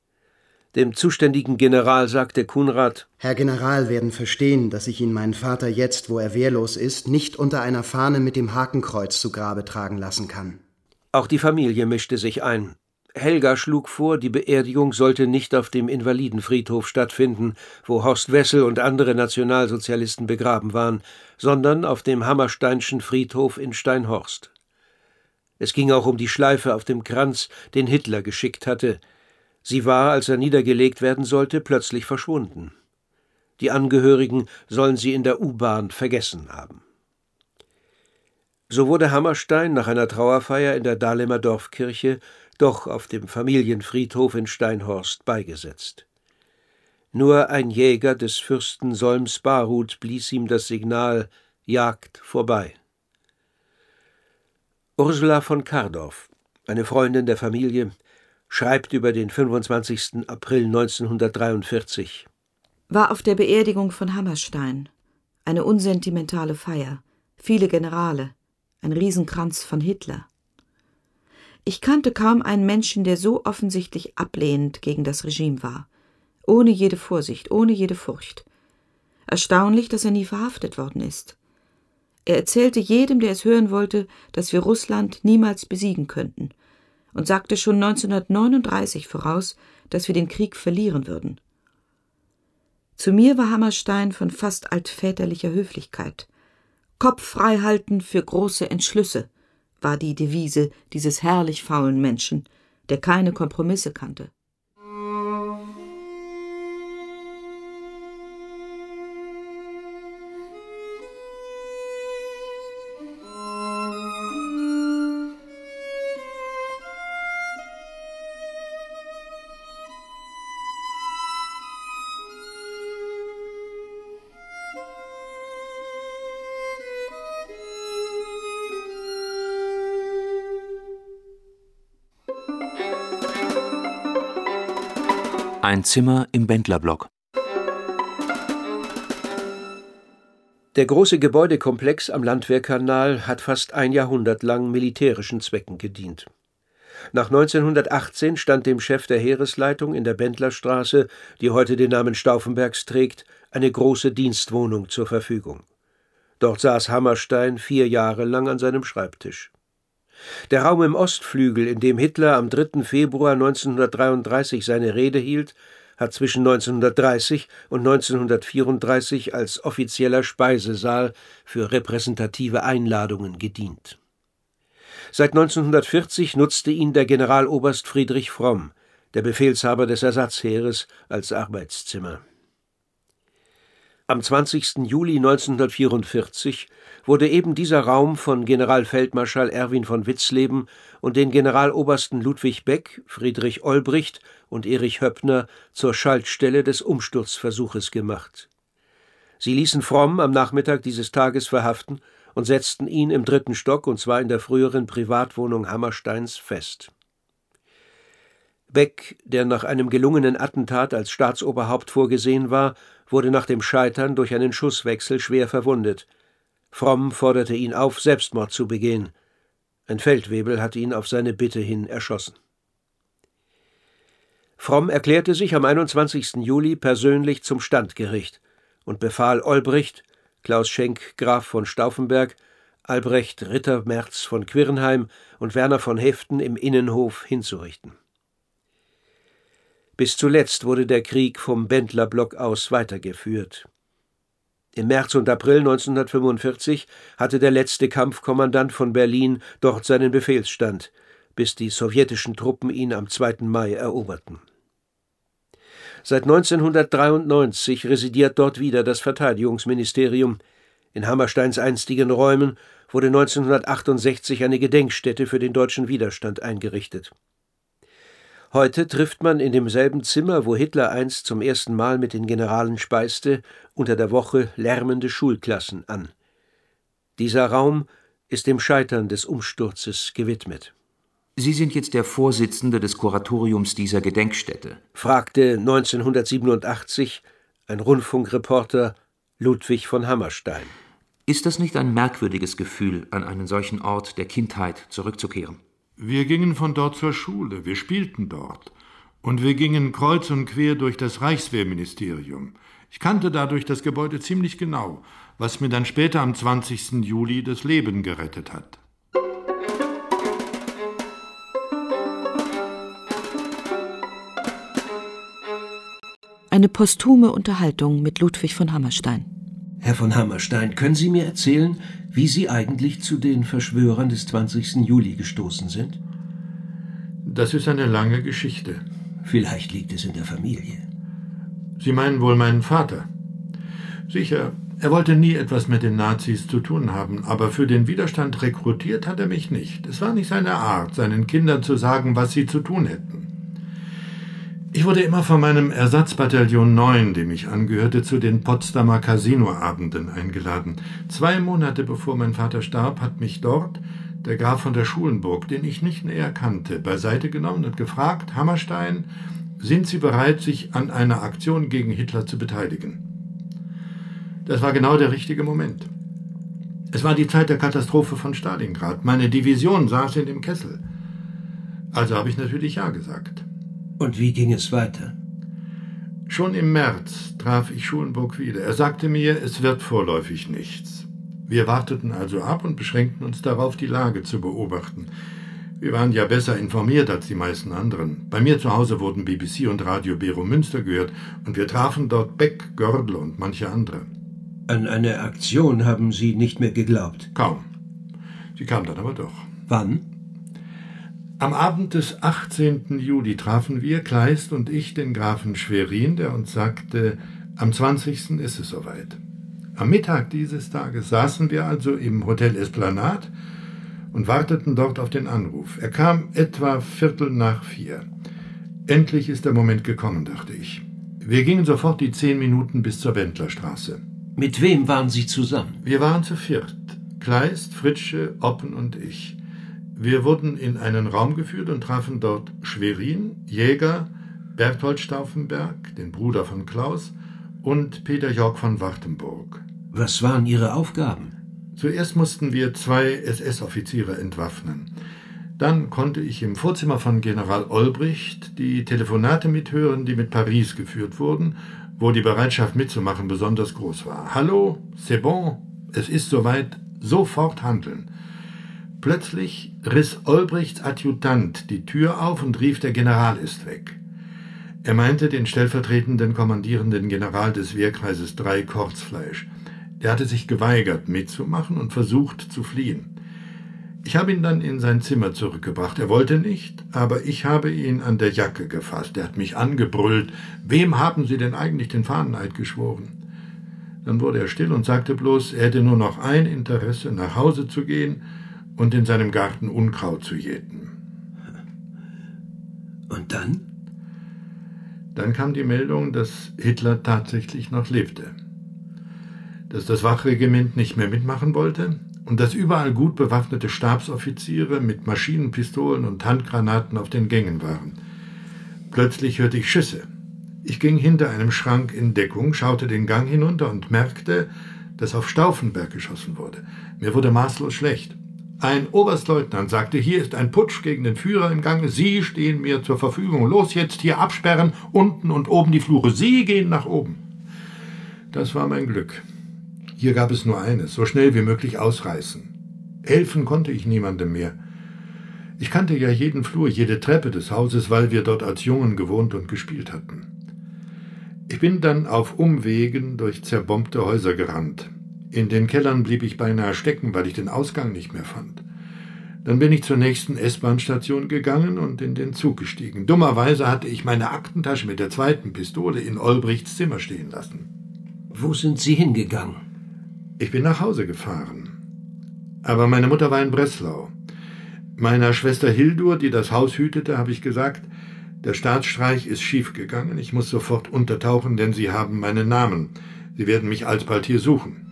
Dem zuständigen General sagte Kunrad: Herr General werden verstehen, dass ich ihn meinen Vater jetzt, wo er wehrlos ist, nicht unter einer Fahne mit dem Hakenkreuz zu Grabe tragen lassen kann. Auch die Familie mischte sich ein. Helga schlug vor, die Beerdigung sollte nicht auf dem Invalidenfriedhof stattfinden, wo Horst Wessel und andere Nationalsozialisten begraben waren, sondern auf dem Hammersteinschen Friedhof in Steinhorst. Es ging auch um die Schleife auf dem Kranz, den Hitler geschickt hatte. Sie war, als er niedergelegt werden sollte, plötzlich verschwunden. Die Angehörigen sollen sie in der U-Bahn vergessen haben. So wurde Hammerstein nach einer Trauerfeier in der Dahlemer Dorfkirche doch auf dem Familienfriedhof in Steinhorst beigesetzt. Nur ein Jäger des Fürsten Solms-Barhut blies ihm das Signal »Jagd vorbei«. Ursula von Kardorff, eine Freundin der Familie, schreibt über den fünfundzwanzigsten April neunzehnhundertdreiundvierzig. War auf der Beerdigung von Hammerstein. Eine unsentimentale Feier. Viele Generale. Ein Riesenkranz von Hitler. Ich kannte kaum einen Menschen, der so offensichtlich ablehnend gegen das Regime war. Ohne jede Vorsicht, ohne jede Furcht. Erstaunlich, dass er nie verhaftet worden ist. Er erzählte jedem, der es hören wollte, dass wir Russland niemals besiegen könnten und sagte schon neunzehnhundertneununddreißig voraus, dass wir den Krieg verlieren würden. Zu mir war Hammerstein von fast altväterlicher Höflichkeit. Kopf frei halten für große Entschlüsse war die Devise dieses herrlich faulen Menschen, der keine Kompromisse kannte. Ein Zimmer im Bendlerblock. Der große Gebäudekomplex am Landwehrkanal hat fast ein Jahrhundert lang militärischen Zwecken gedient. Nach neunzehnhundertachtzehn stand dem Chef der Heeresleitung in der Bendlerstraße, die heute den Namen Stauffenbergs trägt, eine große Dienstwohnung zur Verfügung. Dort saß Hammerstein vier Jahre lang an seinem Schreibtisch. Der Raum im Ostflügel, in dem Hitler am dritten Februar neunzehnhundertdreiunddreißig seine Rede hielt, hat zwischen neunzehnhundertdreißig und neunzehnhundertvierunddreißig als offizieller Speisesaal für repräsentative Einladungen gedient. Seit neunzehnhundertvierzig nutzte ihn der Generaloberst Friedrich Fromm, der Befehlshaber des Ersatzheeres, als Arbeitszimmer. Am zwanzigsten Juli neunzehnhundertvierundvierzig wurde eben dieser Raum von Generalfeldmarschall Erwin von Witzleben und den Generalobersten Ludwig Beck, Friedrich Olbricht und Erich Höppner zur Schaltstelle des Umsturzversuches gemacht. Sie ließen Fromm am Nachmittag dieses Tages verhaften und setzten ihn im dritten Stock, und zwar in der früheren Privatwohnung Hammersteins, fest. Beck, der nach einem gelungenen Attentat als Staatsoberhaupt vorgesehen war, wurde nach dem Scheitern durch einen Schusswechsel schwer verwundet. Fromm forderte ihn auf, Selbstmord zu begehen. Ein Feldwebel hatte ihn auf seine Bitte hin erschossen. Fromm erklärte sich am einundzwanzigsten Juli persönlich zum Standgericht und befahl Olbricht, Klaus Schenk Graf von Stauffenberg, Albrecht Ritter Merz von Quirnheim und Werner von Heften im Innenhof hinzurichten. Bis zuletzt wurde der Krieg vom Bendlerblock aus weitergeführt. Im März und April neunzehnhundertfünfundvierzig hatte der letzte Kampfkommandant von Berlin dort seinen Befehlsstand, bis die sowjetischen Truppen ihn am zweiten Mai eroberten. Seit neunzehnhundertdreiundneunzig residiert dort wieder das Verteidigungsministerium. In Hammersteins einstigen Räumen wurde neunzehnhundertachtundsechzig eine Gedenkstätte für den deutschen Widerstand eingerichtet. Heute trifft man in demselben Zimmer, wo Hitler einst zum ersten Mal mit den Generalen speiste, unter der Woche lärmende Schulklassen an. Dieser Raum ist dem Scheitern des Umsturzes gewidmet. Sie sind jetzt der Vorsitzende des Kuratoriums dieser Gedenkstätte, fragte neunzehnhundertsiebenundachtzig ein Rundfunkreporter Ludwig von Hammerstein. Ist das nicht ein merkwürdiges Gefühl, an einen solchen Ort der Kindheit zurückzukehren? Wir gingen von dort zur Schule, wir spielten dort. Und wir gingen kreuz und quer durch das Reichswehrministerium. Ich kannte dadurch das Gebäude ziemlich genau, was mir dann später am zwanzigsten Juli das Leben gerettet hat. Eine posthume Unterhaltung mit Ludwig von Hammerstein. Herr von Hammerstein, können Sie mir erzählen, wie Sie eigentlich zu den Verschwörern des zwanzigsten Juli gestoßen sind? Das ist eine lange Geschichte. Vielleicht liegt es in der Familie. Sie meinen wohl meinen Vater? Sicher, er wollte nie etwas mit den Nazis zu tun haben, aber für den Widerstand rekrutiert hat er mich nicht. Es war nicht seine Art, seinen Kindern zu sagen, was sie zu tun hätten. Ich wurde immer von meinem Ersatzbataillon neun, dem ich angehörte, zu den Potsdamer Casinoabenden eingeladen. Zwei Monate bevor mein Vater starb, hat mich dort der Graf von der Schulenburg, den ich nicht näher kannte, beiseite genommen und gefragt: Hammerstein, sind Sie bereit, sich an einer Aktion gegen Hitler zu beteiligen? Das war genau der richtige Moment. Es war die Zeit der Katastrophe von Stalingrad. Meine Division saß in dem Kessel. Also habe ich natürlich ja gesagt. Und wie ging es weiter? Schon im März traf ich Schulenburg wieder. Er sagte mir, es wird vorläufig nichts. Wir warteten also ab und beschränkten uns darauf, die Lage zu beobachten. Wir waren ja besser informiert als die meisten anderen. Bei mir zu Hause wurden B B C und Radio Bero Münster gehört und wir trafen dort Beck, Gördel und manche andere. An eine Aktion haben Sie nicht mehr geglaubt? Kaum. Sie kam dann aber doch. Wann? Am Abend des achtzehnten Juli trafen wir, Kleist und ich, den Grafen Schwerin, der uns sagte, am zwanzigsten ist es soweit. Am Mittag dieses Tages saßen wir also im Hotel Esplanade und warteten dort auf den Anruf. Er kam etwa Viertel nach vier. Endlich ist der Moment gekommen, dachte ich. Wir gingen sofort die zehn Minuten bis zur Wendlerstraße. Mit wem waren Sie zusammen? Wir waren zu viert. Kleist, Fritsche, Oppen und ich. Wir wurden in einen Raum geführt und trafen dort Schwerin, Jäger, Berthold Stauffenberg, den Bruder von Klaus, und Peter Jörg von Wartenburg. Was waren Ihre Aufgaben? Zuerst mussten wir zwei S S-Offiziere entwaffnen. Dann konnte ich im Vorzimmer von General Olbricht die Telefonate mithören, die mit Paris geführt wurden, wo die Bereitschaft mitzumachen besonders groß war. Hallo, c'est bon, es ist soweit, sofort handeln. Plötzlich riss Olbrichts Adjutant die Tür auf und rief, der General ist weg. Er meinte den stellvertretenden kommandierenden General des Wehrkreises drei Korzfleisch. Der hatte sich geweigert, mitzumachen und versucht zu fliehen. Ich habe ihn dann in sein Zimmer zurückgebracht. Er wollte nicht, aber ich habe ihn an der Jacke gefasst. Er hat mich angebrüllt. Wem haben Sie denn eigentlich den Fahneneid geschworen? Dann wurde er still und sagte bloß, er hätte nur noch ein Interesse, nach Hause zu gehen und in seinem Garten Unkraut zu jäten. Und dann? Dann kam die Meldung, dass Hitler tatsächlich noch lebte. Dass das Wachregiment nicht mehr mitmachen wollte und dass überall gut bewaffnete Stabsoffiziere mit Maschinenpistolen und Handgranaten auf den Gängen waren. Plötzlich hörte ich Schüsse. Ich ging hinter einem Schrank in Deckung, schaute den Gang hinunter und merkte, dass auf Stauffenberg geschossen wurde. Mir wurde maßlos schlecht. Ein Oberstleutnant sagte, hier ist ein Putsch gegen den Führer im Gange, Sie stehen mir zur Verfügung. Los jetzt, hier absperren, unten und oben die Flure. Sie gehen nach oben. Das war mein Glück. Hier gab es nur eines, so schnell wie möglich ausreißen. Helfen konnte ich niemandem mehr. Ich kannte ja jeden Flur, jede Treppe des Hauses, weil wir dort als Jungen gewohnt und gespielt hatten. Ich bin dann auf Umwegen durch zerbombte Häuser gerannt. In den Kellern blieb ich beinahe stecken, weil ich den Ausgang nicht mehr fand. Dann bin ich zur nächsten S-Bahn-Station gegangen und in den Zug gestiegen. Dummerweise hatte ich meine Aktentasche mit der zweiten Pistole in Olbrichts Zimmer stehen lassen. Wo sind Sie hingegangen? Ich bin nach Hause gefahren. Aber meine Mutter war in Breslau. Meiner Schwester Hildur, die das Haus hütete, habe ich gesagt, der Staatsstreich ist schiefgegangen, ich muss sofort untertauchen, denn Sie haben meinen Namen. Sie werden mich alsbald hier suchen.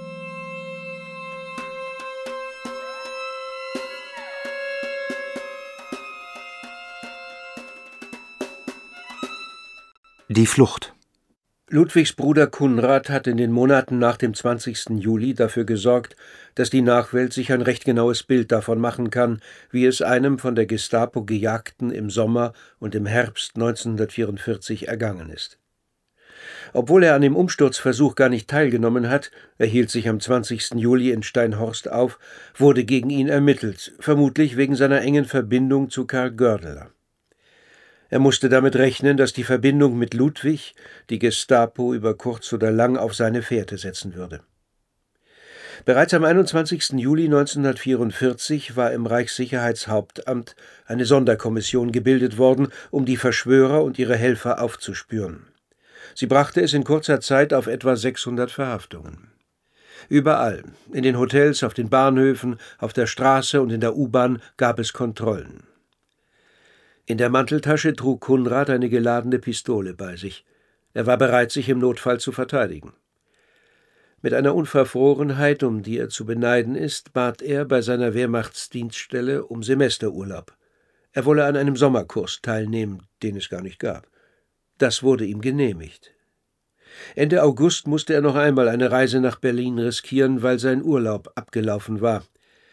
Die Flucht. Ludwigs Bruder Kunrad hat in den Monaten nach dem zwanzigsten Juli dafür gesorgt, dass die Nachwelt sich ein recht genaues Bild davon machen kann, wie es einem von der Gestapo Gejagten im Sommer und im Herbst neunzehnhundertvierundvierzig ergangen ist. Obwohl er an dem Umsturzversuch gar nicht teilgenommen hat, er hielt sich am zwanzigsten Juli in Steinhorst auf, wurde gegen ihn ermittelt, vermutlich wegen seiner engen Verbindung zu Karl Gördeler. Er musste damit rechnen, dass die Verbindung mit Ludwig die Gestapo über kurz oder lang auf seine Fährte setzen würde. Bereits am einundzwanzigsten Juli neunzehnhundertvierundvierzig war im Reichssicherheitshauptamt eine Sonderkommission gebildet worden, um die Verschwörer und ihre Helfer aufzuspüren. Sie brachte es in kurzer Zeit auf etwa sechshundert Verhaftungen. Überall, in den Hotels, auf den Bahnhöfen, auf der Straße und in der U-Bahn gab es Kontrollen. In der Manteltasche trug Kunrad eine geladene Pistole bei sich. Er war bereit, sich im Notfall zu verteidigen. Mit einer Unverfrorenheit, um die er zu beneiden ist, bat er bei seiner Wehrmachtsdienststelle um Semesterurlaub. Er wolle an einem Sommerkurs teilnehmen, den es gar nicht gab. Das wurde ihm genehmigt. Ende August musste er noch einmal eine Reise nach Berlin riskieren, weil sein Urlaub abgelaufen war.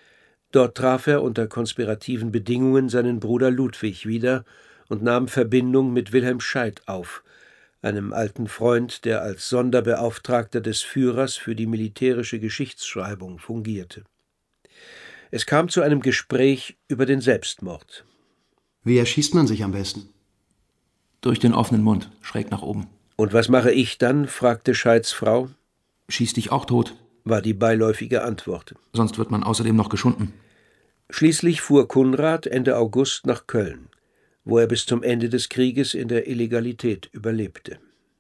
Dort traf er unter konspirativen Bedingungen seinen Bruder Ludwig wieder und nahm Verbindung mit Wilhelm Scheidt auf, einem alten Freund, der als Sonderbeauftragter des Führers für die militärische Geschichtsschreibung fungierte. Es kam zu einem Gespräch über den Selbstmord. Wie erschießt man sich am besten? Durch den offenen Mund, schräg nach oben. Und was mache ich dann? Fragte Scheidts Frau. Schieß dich auch tot, war die beiläufige Antwort. Sonst wird man außerdem noch geschunden. Schließlich fuhr Kunrad Ende August nach Köln, wo er bis zum Ende des Krieges in der Illegalität überlebte.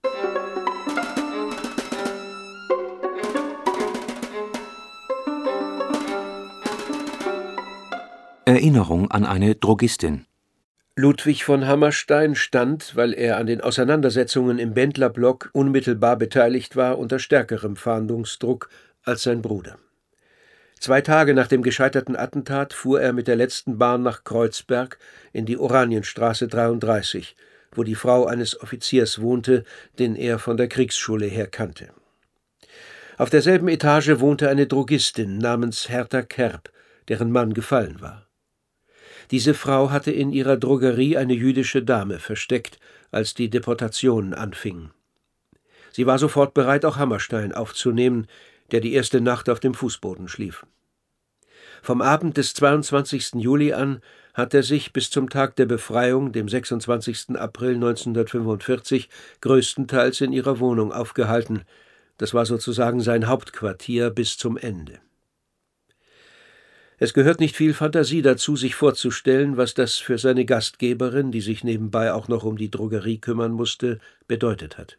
Erinnerung an eine Drogistin. Ludwig von Hammerstein stand, weil er an den Auseinandersetzungen im Bendlerblock unmittelbar beteiligt war, unter stärkerem Fahndungsdruck als sein Bruder. Zwei Tage nach dem gescheiterten Attentat fuhr er mit der letzten Bahn nach Kreuzberg in die Oranienstraße dreiunddreißig, wo die Frau eines Offiziers wohnte, den er von der Kriegsschule her kannte. Auf derselben Etage wohnte eine Drogistin namens Hertha Kerb, deren Mann gefallen war. Diese Frau hatte in ihrer Drogerie eine jüdische Dame versteckt, als die Deportationen anfingen. Sie war sofort bereit, auch Hammerstein aufzunehmen, der die erste Nacht auf dem Fußboden schlief. Vom Abend des zweiundzwanzigsten Juli an hat er sich bis zum Tag der Befreiung, dem sechsundzwanzigsten April neunzehnhundertfünfundvierzig, größtenteils in ihrer Wohnung aufgehalten. Das war sozusagen sein Hauptquartier bis zum Ende. Es gehört nicht viel Fantasie dazu, sich vorzustellen, was das für seine Gastgeberin, die sich nebenbei auch noch um die Drogerie kümmern musste, bedeutet hat.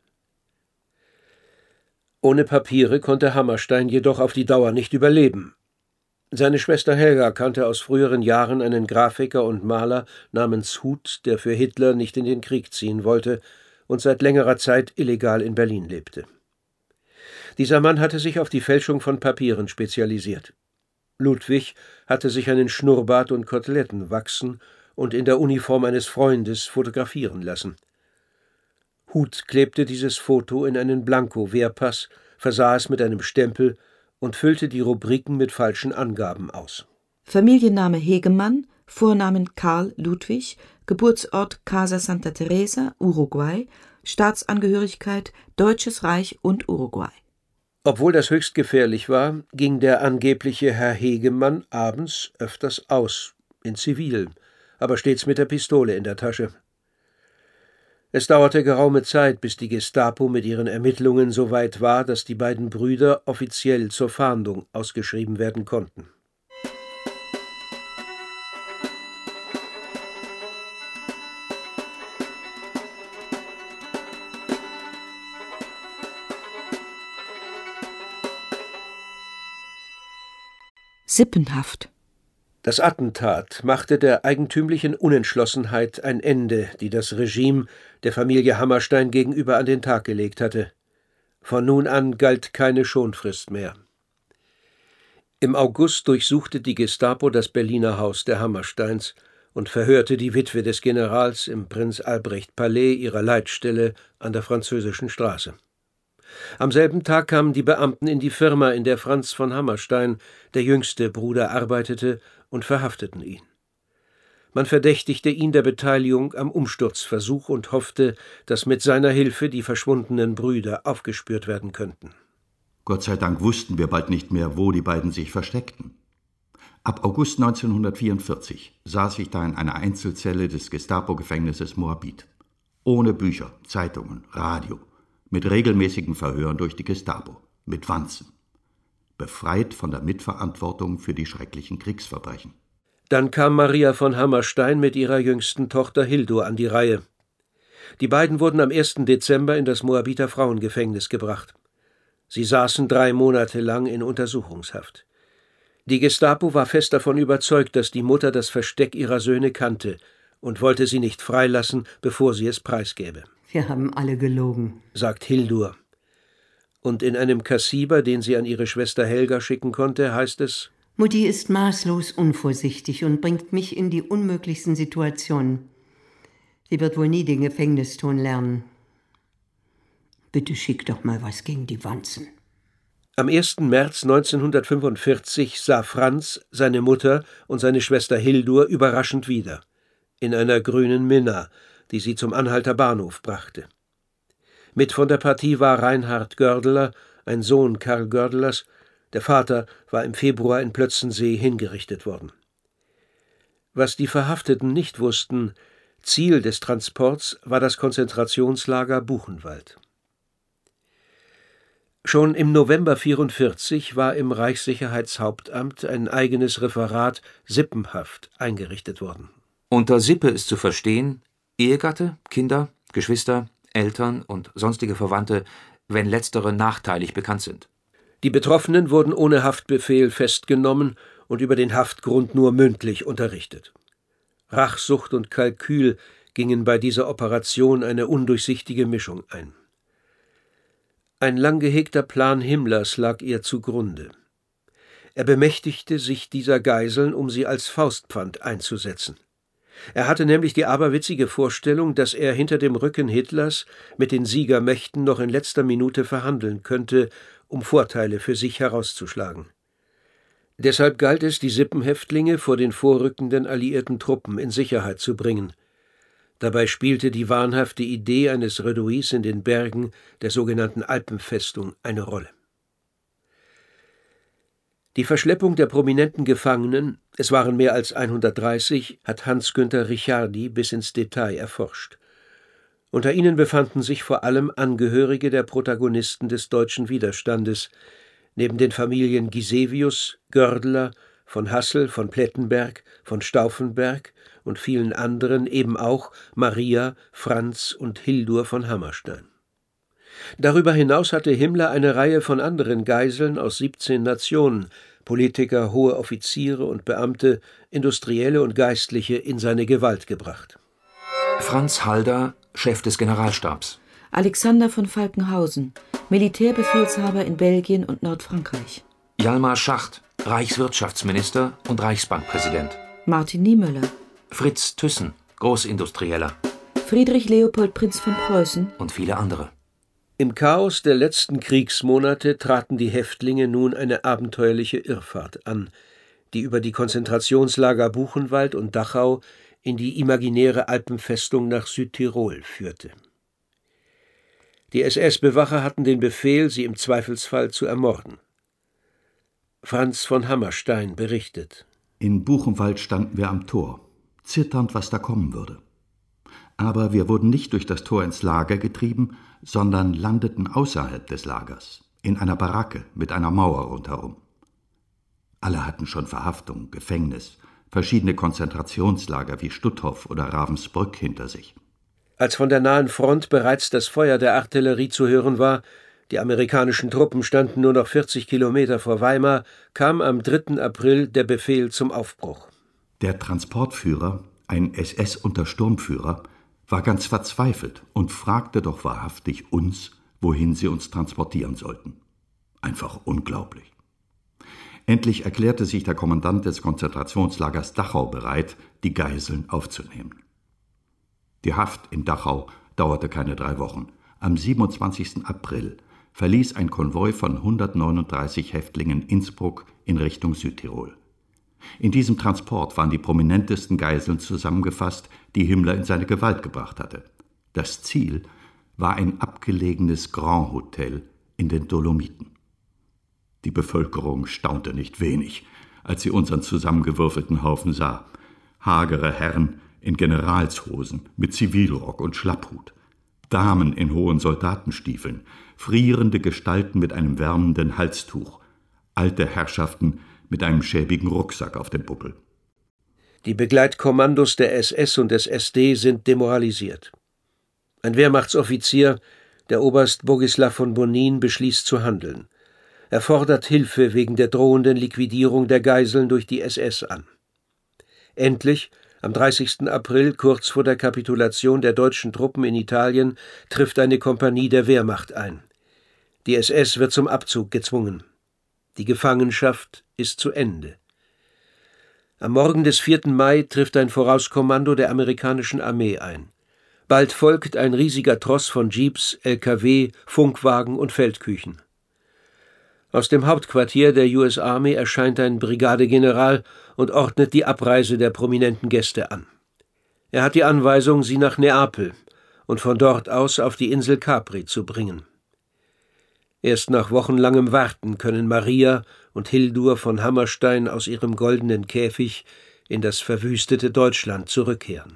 Ohne Papiere konnte Hammerstein jedoch auf die Dauer nicht überleben. Seine Schwester Helga kannte aus früheren Jahren einen Grafiker und Maler namens Huth, der für Hitler nicht in den Krieg ziehen wollte und seit längerer Zeit illegal in Berlin lebte. Dieser Mann hatte sich auf die Fälschung von Papieren spezialisiert. Ludwig hatte sich einen Schnurrbart und Koteletten wachsen und in der Uniform eines Freundes fotografieren lassen. Huth klebte dieses Foto in einen Blanko-Wehrpass, versah es mit einem Stempel und füllte die Rubriken mit falschen Angaben aus. Familienname Hegemann, Vornamen Karl Ludwig, Geburtsort Casa Santa Teresa, Uruguay, Staatsangehörigkeit Deutsches Reich und Uruguay. Obwohl das höchst gefährlich war, ging der angebliche Herr Hegemann abends öfters aus, in Zivil, aber stets mit der Pistole in der Tasche. Es dauerte geraume Zeit, bis die Gestapo mit ihren Ermittlungen so weit war, dass die beiden Brüder offiziell zur Fahndung ausgeschrieben werden konnten. Sippenhaft. Das Attentat machte der eigentümlichen Unentschlossenheit ein Ende, die das Regime der Familie Hammerstein gegenüber an den Tag gelegt hatte. Von nun an galt keine Schonfrist mehr. Im August durchsuchte die Gestapo das Berliner Haus der Hammersteins und verhörte die Witwe des Generals im Prinz-Albrecht-Palais ihrer Leitstelle an der Französischen Straße. Am selben Tag kamen die Beamten in die Firma, in der Franz von Hammerstein, der jüngste Bruder, arbeitete, und verhafteten ihn. Man verdächtigte ihn der Beteiligung am Umsturzversuch und hoffte, dass mit seiner Hilfe die verschwundenen Brüder aufgespürt werden könnten. Gott sei Dank wussten wir bald nicht mehr, wo die beiden sich versteckten. Ab August neunzehnhundertvierundvierzig saß ich da in einer Einzelzelle des Gestapo-Gefängnisses Moabit. Ohne Bücher, Zeitungen, Radio. Mit regelmäßigen Verhören durch die Gestapo, mit Wanzen. Befreit von der Mitverantwortung für die schrecklichen Kriegsverbrechen. Dann kam Maria von Hammerstein mit ihrer jüngsten Tochter Hildur an die Reihe. Die beiden wurden am ersten Dezember in das Moabiter Frauengefängnis gebracht. Sie saßen drei Monate lang in Untersuchungshaft. Die Gestapo war fest davon überzeugt, dass die Mutter das Versteck ihrer Söhne kannte und wollte sie nicht freilassen, bevor sie es preisgäbe. Wir haben alle gelogen, sagt Hildur. Und in einem Kassiber, den sie an ihre Schwester Helga schicken konnte, heißt es: Mutti ist maßlos unvorsichtig und bringt mich in die unmöglichsten Situationen. Sie wird wohl nie den Gefängniston lernen. Bitte schick doch mal was gegen die Wanzen. Am ersten März neunzehnhundertfünfundvierzig sah Franz seine Mutter und seine Schwester Hildur überraschend wieder, in einer grünen Minna, die sie zum Anhalter Bahnhof brachte. Mit von der Partie war Reinhard Gördeler, ein Sohn Karl Gördelers, der Vater war im Februar in Plötzensee hingerichtet worden. Was die Verhafteten nicht wussten, Ziel des Transports war das Konzentrationslager Buchenwald. Schon im November neunzehnhundertvierundvierzig war im Reichssicherheitshauptamt ein eigenes Referat Sippenhaft eingerichtet worden. Unter Sippe ist zu verstehen Ehegatte, Kinder, Geschwister, Eltern und sonstige Verwandte, wenn letztere nachteilig bekannt sind. Die Betroffenen wurden ohne Haftbefehl festgenommen und über den Haftgrund nur mündlich unterrichtet. Rachsucht und Kalkül gingen bei dieser Operation eine undurchsichtige Mischung ein. Ein lang gehegter Plan Himmlers lag ihr zugrunde. Er bemächtigte sich dieser Geiseln, um sie als Faustpfand einzusetzen. Er hatte nämlich die aberwitzige Vorstellung, dass er hinter dem Rücken Hitlers mit den Siegermächten noch in letzter Minute verhandeln könnte, um Vorteile für sich herauszuschlagen. Deshalb galt es, die Sippenhäftlinge vor den vorrückenden alliierten Truppen in Sicherheit zu bringen. Dabei spielte die wahnhafte Idee eines Redouis in den Bergen der sogenannten Alpenfestung eine Rolle. Die Verschleppung der prominenten Gefangenen, es waren mehr als hundertdreißig, hat Hans-Günther Richardi bis ins Detail erforscht. Unter ihnen befanden sich vor allem Angehörige der Protagonisten des deutschen Widerstandes, neben den Familien Gisevius, Gördeler, von Hassel, von Plettenberg, von Stauffenberg und vielen anderen eben auch Maria, Franz und Hildur von Hammerstein. Darüber hinaus hatte Himmler eine Reihe von anderen Geiseln aus siebzehn Nationen, Politiker, hohe Offiziere und Beamte, Industrielle und Geistliche in seine Gewalt gebracht. Franz Halder, Chef des Generalstabs. Alexander von Falkenhausen, Militärbefehlshaber in Belgien und Nordfrankreich. Hjalmar Schacht, Reichswirtschaftsminister und Reichsbankpräsident. Martin Niemöller. Fritz Thyssen, Großindustrieller. Friedrich Leopold Prinz von Preußen. Und viele andere. Im Chaos der letzten Kriegsmonate traten die Häftlinge nun eine abenteuerliche Irrfahrt an, die über die Konzentrationslager Buchenwald und Dachau in die imaginäre Alpenfestung nach Südtirol führte. Die S S-Bewacher hatten den Befehl, sie im Zweifelsfall zu ermorden. Franz von Hammerstein berichtet: In Buchenwald standen wir am Tor, zitternd, was da kommen würde. Aber wir wurden nicht durch das Tor ins Lager getrieben, sondern landeten außerhalb des Lagers, in einer Baracke mit einer Mauer rundherum. Alle hatten schon Verhaftung, Gefängnis, verschiedene Konzentrationslager wie Stutthof oder Ravensbrück hinter sich. Als von der nahen Front bereits das Feuer der Artillerie zu hören war, die amerikanischen Truppen standen nur noch vierzig Kilometer vor Weimar, kam am dritten April der Befehl zum Aufbruch. Der Transportführer, ein S S-Untersturmführer, war ganz verzweifelt und fragte doch wahrhaftig uns, wohin sie uns transportieren sollten. Einfach unglaublich. Endlich erklärte sich der Kommandant des Konzentrationslagers Dachau bereit, die Geiseln aufzunehmen. Die Haft in Dachau dauerte keine drei Wochen. Am siebenundzwanzigsten April verließ ein Konvoi von hundertneununddreißig Häftlingen Innsbruck in Richtung Südtirol. In diesem Transport waren die prominentesten Geiseln zusammengefasst, die Himmler in seine Gewalt gebracht hatte. Das Ziel war ein abgelegenes Grand Hotel in den Dolomiten. Die Bevölkerung staunte nicht wenig, als sie unseren zusammengewürfelten Haufen sah. Hagere Herren in Generalshosen mit Zivilrock und Schlapphut, Damen in hohen Soldatenstiefeln, frierende Gestalten mit einem wärmenden Halstuch, alte Herrschaften mit einem schäbigen Rucksack auf dem Buckel. Die Begleitkommandos der S S und des S D sind demoralisiert. Ein Wehrmachtsoffizier, der Oberst Bogislaw von Bonin, beschließt zu handeln. Er fordert Hilfe wegen der drohenden Liquidierung der Geiseln durch die S S an. Endlich, am dreißigsten April, kurz vor der Kapitulation der deutschen Truppen in Italien, trifft eine Kompanie der Wehrmacht ein. Die S S wird zum Abzug gezwungen. Die Gefangenschaft ist zu Ende. Am Morgen des vierten Mai trifft ein Vorauskommando der amerikanischen Armee ein. Bald folgt ein riesiger Tross von Jeeps, L K W, Funkwagen und Feldküchen. Aus dem Hauptquartier der U S Army erscheint ein Brigadegeneral und ordnet die Abreise der prominenten Gäste an. Er hat die Anweisung, sie nach Neapel und von dort aus auf die Insel Capri zu bringen. Erst nach wochenlangem Warten können Maria und Hildur von Hammerstein aus ihrem goldenen Käfig in das verwüstete Deutschland zurückkehren.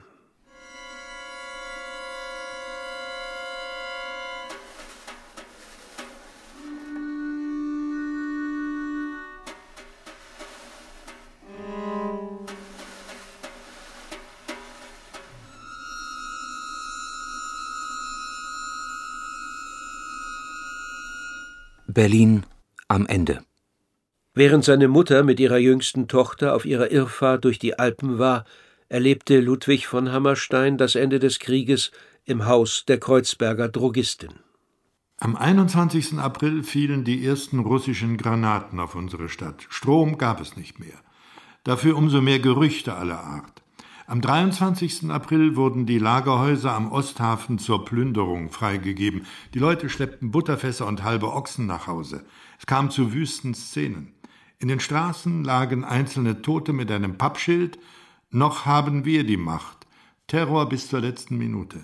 Berlin am Ende. Während seine Mutter mit ihrer jüngsten Tochter auf ihrer Irrfahrt durch die Alpen war, erlebte Ludwig von Hammerstein das Ende des Krieges im Haus der Kreuzberger Drogistin. Am einundzwanzigsten April fielen die ersten russischen Granaten auf unsere Stadt. Strom gab es nicht mehr. Dafür umso mehr Gerüchte aller Art. Am dreiundzwanzigsten April wurden die Lagerhäuser am Osthafen zur Plünderung freigegeben. Die Leute schleppten Butterfässer und halbe Ochsen nach Hause. Es kam zu wüsten Szenen. In den Straßen lagen einzelne Tote mit einem Pappschild: Noch haben wir die Macht. Terror bis zur letzten Minute.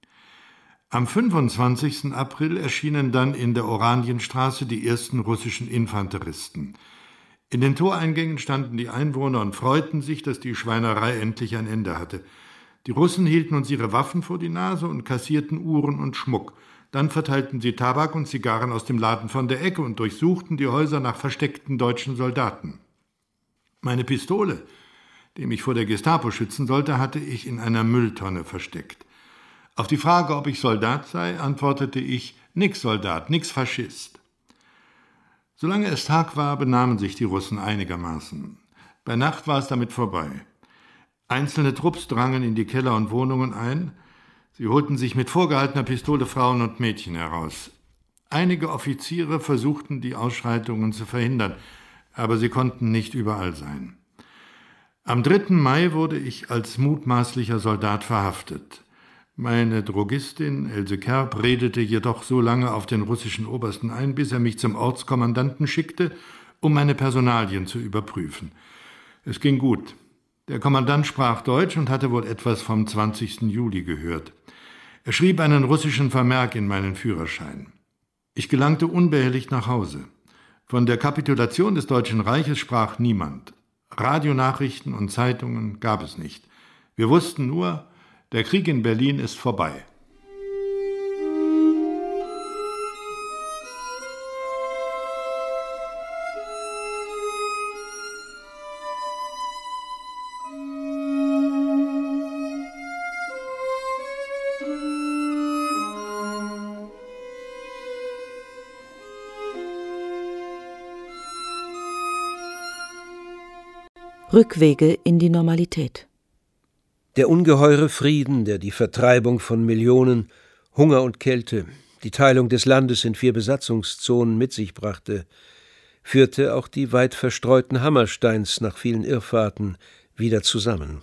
Am fünfundzwanzigsten April erschienen dann in der Oranienstraße die ersten russischen Infanteristen. In den Toreingängen standen die Einwohner und freuten sich, dass die Schweinerei endlich ein Ende hatte. Die Russen hielten uns ihre Waffen vor die Nase und kassierten Uhren und Schmuck. Dann verteilten sie Tabak und Zigarren aus dem Laden von der Ecke und durchsuchten die Häuser nach versteckten deutschen Soldaten. Meine Pistole, die mich vor der Gestapo schützen sollte, hatte ich in einer Mülltonne versteckt. Auf die Frage, ob ich Soldat sei, antwortete ich: Nix Soldat, nix Faschist. Solange es Tag war, benahmen sich die Russen einigermaßen. Bei Nacht war es damit vorbei. Einzelne Trupps drangen in die Keller und Wohnungen ein. Sie holten sich mit vorgehaltener Pistole Frauen und Mädchen heraus. Einige Offiziere versuchten, die Ausschreitungen zu verhindern, aber sie konnten nicht überall sein. Am dritten Mai wurde ich als mutmaßlicher Soldat verhaftet. Meine Drogistin Else Kerb redete jedoch so lange auf den russischen Obersten ein, bis er mich zum Ortskommandanten schickte, um meine Personalien zu überprüfen. Es ging gut. Der Kommandant sprach Deutsch und hatte wohl etwas vom zwanzigsten Juli gehört. Er schrieb einen russischen Vermerk in meinen Führerschein. Ich gelangte unbehelligt nach Hause. Von der Kapitulation des Deutschen Reiches sprach niemand. Radionachrichten und Zeitungen gab es nicht. Wir wussten nur, der Krieg in Berlin ist vorbei. Rückwege in die Normalität. Der ungeheure Frieden, der die Vertreibung von Millionen, Hunger und Kälte, die Teilung des Landes in vier Besatzungszonen mit sich brachte, führte auch die weit verstreuten Hammersteins nach vielen Irrfahrten wieder zusammen.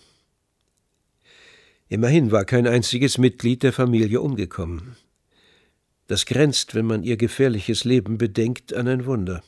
Immerhin war kein einziges Mitglied der Familie umgekommen. Das grenzt, wenn man ihr gefährliches Leben bedenkt, an ein Wunder.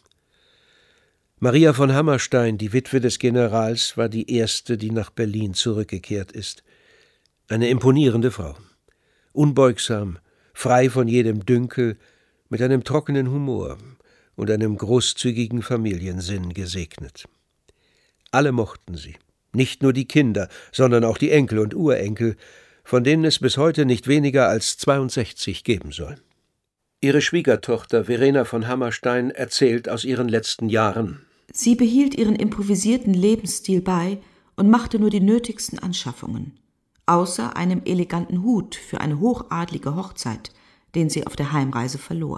Maria von Hammerstein, die Witwe des Generals, war die erste, die nach Berlin zurückgekehrt ist. Eine imponierende Frau. Unbeugsam, frei von jedem Dünkel, mit einem trockenen Humor und einem großzügigen Familiensinn gesegnet. Alle mochten sie, nicht nur die Kinder, sondern auch die Enkel und Urenkel, von denen es bis heute nicht weniger als zweiundsechzig geben soll. Ihre Schwiegertochter Verena von Hammerstein erzählt aus ihren letzten Jahren. Sie behielt ihren improvisierten Lebensstil bei und machte nur die nötigsten Anschaffungen, außer einem eleganten Hut für eine hochadlige Hochzeit, den sie auf der Heimreise verlor.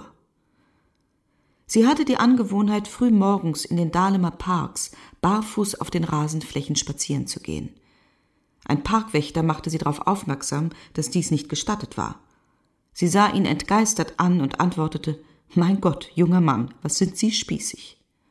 Sie hatte die Angewohnheit, früh morgens in den Dahlemer Parks barfuß auf den Rasenflächen spazieren zu gehen. Ein Parkwächter machte sie darauf aufmerksam, dass dies nicht gestattet war. Sie sah ihn entgeistert an und antwortete: »Mein Gott, junger Mann, was sind Sie spießig?«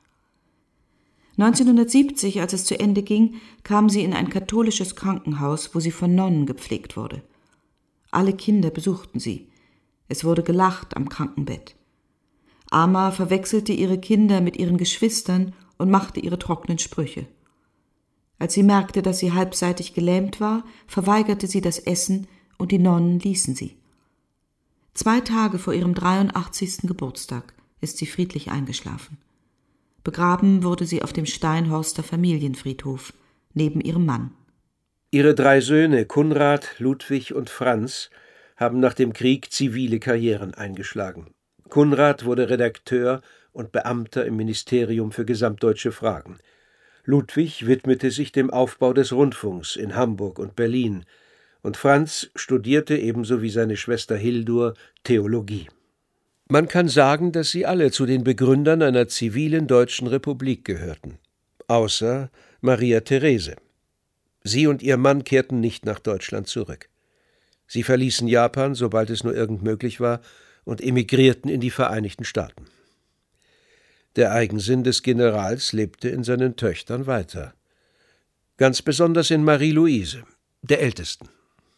neunzehnhundertsiebzig, als es zu Ende ging, kam sie in ein katholisches Krankenhaus, wo sie von Nonnen gepflegt wurde. Alle Kinder besuchten sie. Es wurde gelacht am Krankenbett. Ama verwechselte ihre Kinder mit ihren Geschwistern und machte ihre trockenen Sprüche. Als sie merkte, dass sie halbseitig gelähmt war, verweigerte sie das Essen und die Nonnen ließen sie. Zwei Tage vor ihrem dreiundachtzigsten Geburtstag ist sie friedlich eingeschlafen. Begraben wurde sie auf dem Steinhorster Familienfriedhof, neben ihrem Mann. Ihre drei Söhne Kunrad, Ludwig und Franz haben nach dem Krieg zivile Karrieren eingeschlagen. Kunrad wurde Redakteur und Beamter im Ministerium für gesamtdeutsche Fragen. Ludwig widmete sich dem Aufbau des Rundfunks in Hamburg und Berlin, und Franz studierte ebenso wie seine Schwester Hildur Theologie. Man kann sagen, dass sie alle zu den Begründern einer zivilen deutschen Republik gehörten, außer Maria Therese. Sie und ihr Mann kehrten nicht nach Deutschland zurück. Sie verließen Japan, sobald es nur irgend möglich war, und emigrierten in die Vereinigten Staaten. Der Eigensinn des Generals lebte in seinen Töchtern weiter. Ganz besonders in Marie-Louise, der ältesten.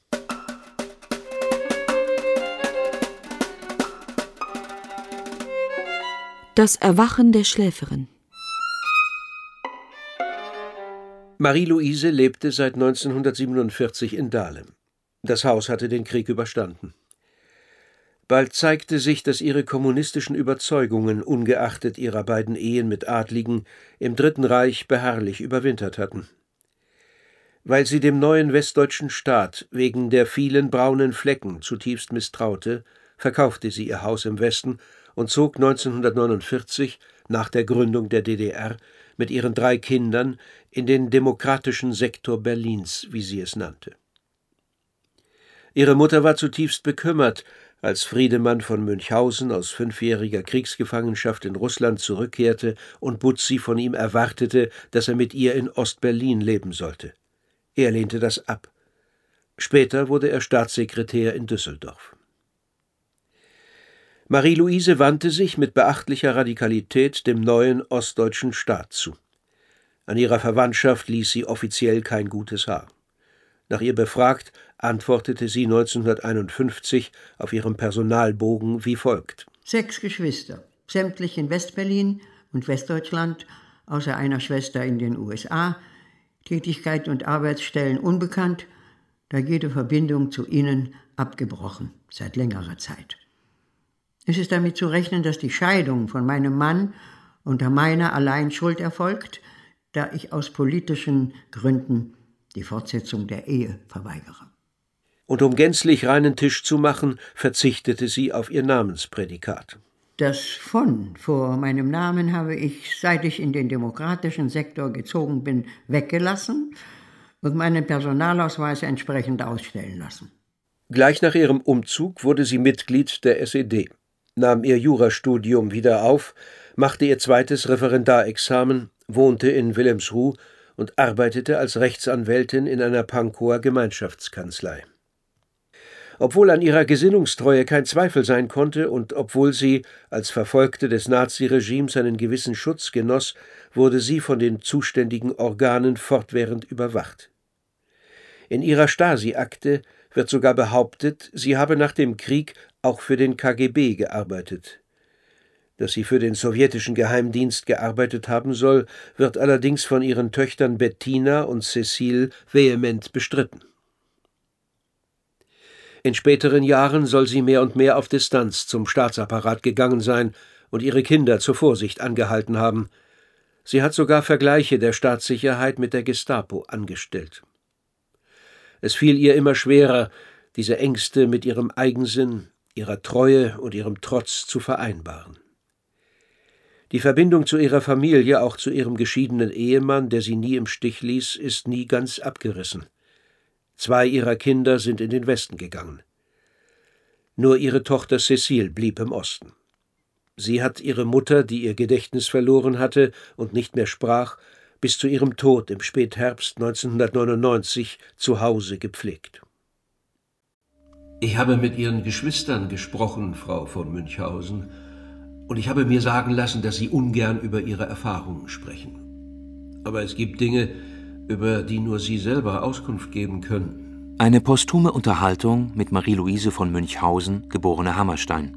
Das Erwachen der Schläferin. Marie-Louise lebte seit neunzehnhundertsiebenundvierzig in Dahlem. Das Haus hatte den Krieg überstanden. Bald zeigte sich, dass ihre kommunistischen Überzeugungen, ungeachtet ihrer beiden Ehen mit Adligen, im Dritten Reich beharrlich überwintert hatten. Weil sie dem neuen westdeutschen Staat wegen der vielen braunen Flecken zutiefst misstraute, verkaufte sie ihr Haus im Westen und zog neunzehnhundertneunundvierzig, nach der Gründung der D D R, mit ihren drei Kindern in den demokratischen Sektor Berlins, wie sie es nannte. Ihre Mutter war zutiefst bekümmert, als Friedemann von Münchhausen aus fünfjähriger Kriegsgefangenschaft in Russland zurückkehrte und Butzi von ihm erwartete, dass er mit ihr in Ost-Berlin leben sollte. Er lehnte das ab. Später wurde er Staatssekretär in Düsseldorf. Marie-Louise wandte sich mit beachtlicher Radikalität dem neuen ostdeutschen Staat zu. An ihrer Verwandtschaft ließ sie offiziell kein gutes Haar. Nach ihr befragt, antwortete sie neunzehnhunderteinundfünfzig auf ihrem Personalbogen wie folgt: Sechs Geschwister, sämtlich in Westberlin und Westdeutschland, außer einer Schwester in den U S A, Tätigkeit und Arbeitsstellen unbekannt, da jede Verbindung zu ihnen abgebrochen, seit längerer Zeit. Es ist damit zu rechnen, dass die Scheidung von meinem Mann unter meiner allein Schuld erfolgt, da ich aus politischen Gründen die Fortsetzung der Ehe verweigere. Und um gänzlich reinen Tisch zu machen, verzichtete sie auf ihr Namensprädikat. Das von vor meinem Namen habe ich, seit ich in den demokratischen Sektor gezogen bin, weggelassen und meinen Personalausweis entsprechend ausstellen lassen. Gleich nach ihrem Umzug wurde sie Mitglied der S E D, nahm ihr Jurastudium wieder auf, machte ihr zweites Referendarexamen, wohnte in Wilhelmsruh und arbeitete als Rechtsanwältin in einer Pankower Gemeinschaftskanzlei. Obwohl an ihrer Gesinnungstreue kein Zweifel sein konnte und obwohl sie als Verfolgte des Naziregimes einen gewissen Schutz genoss, wurde sie von den zuständigen Organen fortwährend überwacht. In ihrer Stasi-Akte wird sogar behauptet, sie habe nach dem Krieg auch für den K G B gearbeitet. Dass sie für den sowjetischen Geheimdienst gearbeitet haben soll, wird allerdings von ihren Töchtern Bettina und Cécile vehement bestritten. In späteren Jahren soll sie mehr und mehr auf Distanz zum Staatsapparat gegangen sein und ihre Kinder zur Vorsicht angehalten haben. Sie hat sogar Vergleiche der Staatssicherheit mit der Gestapo angestellt. Es fiel ihr immer schwerer, diese Ängste mit ihrem Eigensinn, ihrer Treue und ihrem Trotz zu vereinbaren. Die Verbindung zu ihrer Familie, auch zu ihrem geschiedenen Ehemann, der sie nie im Stich ließ, ist nie ganz abgerissen. Zwei ihrer Kinder sind in den Westen gegangen. Nur ihre Tochter Cécile blieb im Osten. Sie hat ihre Mutter, die ihr Gedächtnis verloren hatte und nicht mehr sprach, bis zu ihrem Tod im Spätherbst neunzehnhundertneunundneunzig zu Hause gepflegt. Ich habe mit Ihren Geschwistern gesprochen, Frau von Münchhausen, und ich habe mir sagen lassen, dass Sie ungern über Ihre Erfahrungen sprechen. Aber es gibt Dinge, über die nur Sie selber Auskunft geben können. Eine posthume Unterhaltung mit Marie-Louise von Münchhausen, geborene Hammerstein.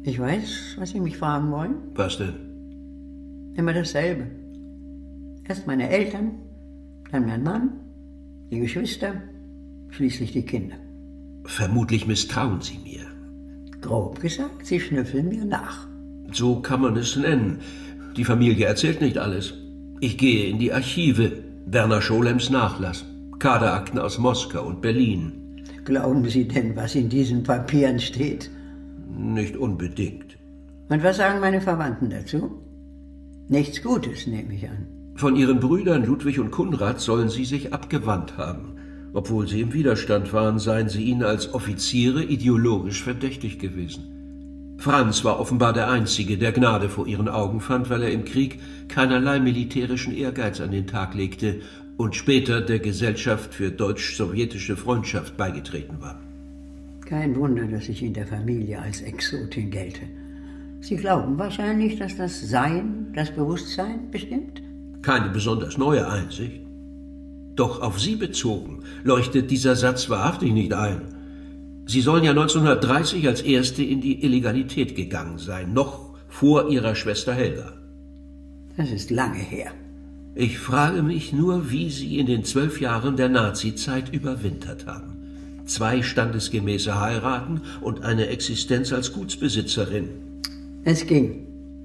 Ich weiß, was Sie mich fragen wollen. Was denn? Immer dasselbe. Erst meine Eltern, dann mein Mann, die Geschwister, schließlich die Kinder. Vermutlich misstrauen Sie mir. Grob gesagt, Sie schnüffeln mir nach. So kann man es nennen. Die Familie erzählt nicht alles. Ich gehe in die Archive. Werner Scholems Nachlass. Kaderakten aus Moskau und Berlin. Glauben Sie denn, was in diesen Papieren steht? Nicht unbedingt. Und was sagen meine Verwandten dazu? Nichts Gutes, nehme ich an. Von ihren Brüdern Ludwig und Konrad sollen sie sich abgewandt haben. Obwohl sie im Widerstand waren, seien sie ihnen als Offiziere ideologisch verdächtig gewesen. Franz war offenbar der Einzige, der Gnade vor ihren Augen fand, weil er im Krieg keinerlei militärischen Ehrgeiz an den Tag legte und später der Gesellschaft für deutsch-sowjetische Freundschaft beigetreten war. Kein Wunder, dass ich in der Familie als Exotin gelte. Sie glauben wahrscheinlich, dass das Sein, das Bewusstsein bestimmt? Keine besonders neue Einsicht. Doch auf Sie bezogen leuchtet dieser Satz wahrhaftig nicht ein. Sie sollen ja neunzehnhundertdreißig als Erste in die Illegalität gegangen sein, noch vor Ihrer Schwester Helga. Das ist lange her. Ich frage mich nur, wie Sie in den zwölf Jahren der Nazizeit überwintert haben. Zwei standesgemäße Heiraten und eine Existenz als Gutsbesitzerin. Es ging.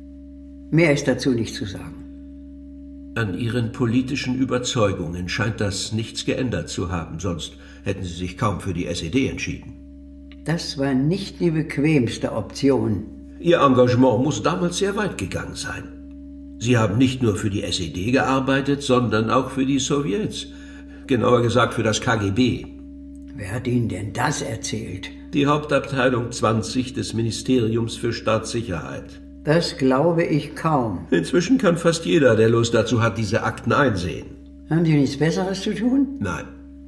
Mehr ist dazu nicht zu sagen. An Ihren politischen Überzeugungen scheint das nichts geändert zu haben, sonst hätten Sie sich kaum für die S E D entschieden. Das war nicht die bequemste Option. Ihr Engagement muss damals sehr weit gegangen sein. Sie haben nicht nur für die S E D gearbeitet, sondern auch für die Sowjets. Genauer gesagt für das K G B. Wer hat Ihnen denn das erzählt? Die Hauptabteilung zwanzig des Ministeriums für Staatssicherheit. Das glaube ich kaum. Inzwischen kann fast jeder, der Lust dazu hat, diese Akten einsehen. Haben Sie nichts Besseres zu tun? Nein.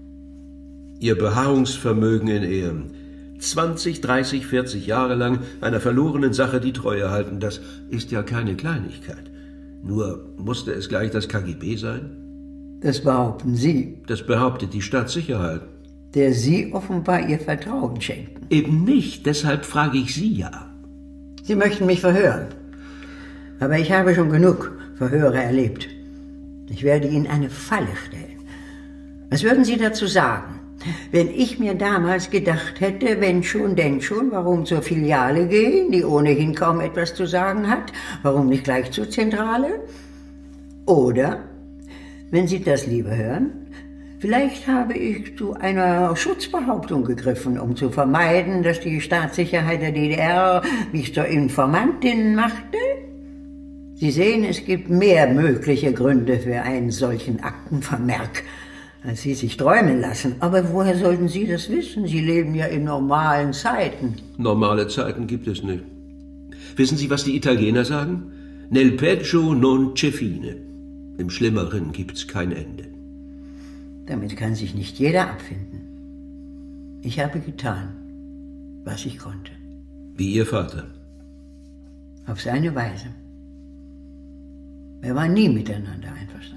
Ihr Beharrungsvermögen in Ehren. zwanzig, dreißig, vierzig Jahre lang einer verlorenen Sache die Treue halten, das ist ja keine Kleinigkeit. Nur musste es gleich das K G B sein? Das behaupten Sie. Das behauptet die Staatssicherheit. Der Sie offenbar Ihr Vertrauen schenken. Eben nicht, deshalb frage ich Sie ja. Sie möchten mich verhören. Aber ich habe schon genug Verhöre erlebt. Ich werde Ihnen eine Falle stellen. Was würden Sie dazu sagen, wenn ich mir damals gedacht hätte, wenn schon, denn schon, warum zur Filiale gehen, die ohnehin kaum etwas zu sagen hat? Warum nicht gleich zur Zentrale? Oder, wenn Sie das lieber hören, vielleicht habe ich zu einer Schutzbehauptung gegriffen, um zu vermeiden, dass die Staatssicherheit der D D R mich zur Informantin machte? Sie sehen, es gibt mehr mögliche Gründe für einen solchen Aktenvermerk, als Sie sich träumen lassen. Aber woher sollten Sie das wissen? Sie leben ja in normalen Zeiten. Normale Zeiten gibt es nicht. Wissen Sie, was die Italiener sagen? Nel peggio non c'è fine. Im Schlimmeren gibt's kein Ende. Damit kann sich nicht jeder abfinden. Ich habe getan, was ich konnte. Wie Ihr Vater? Auf seine Weise. Wir waren nie miteinander einverstanden.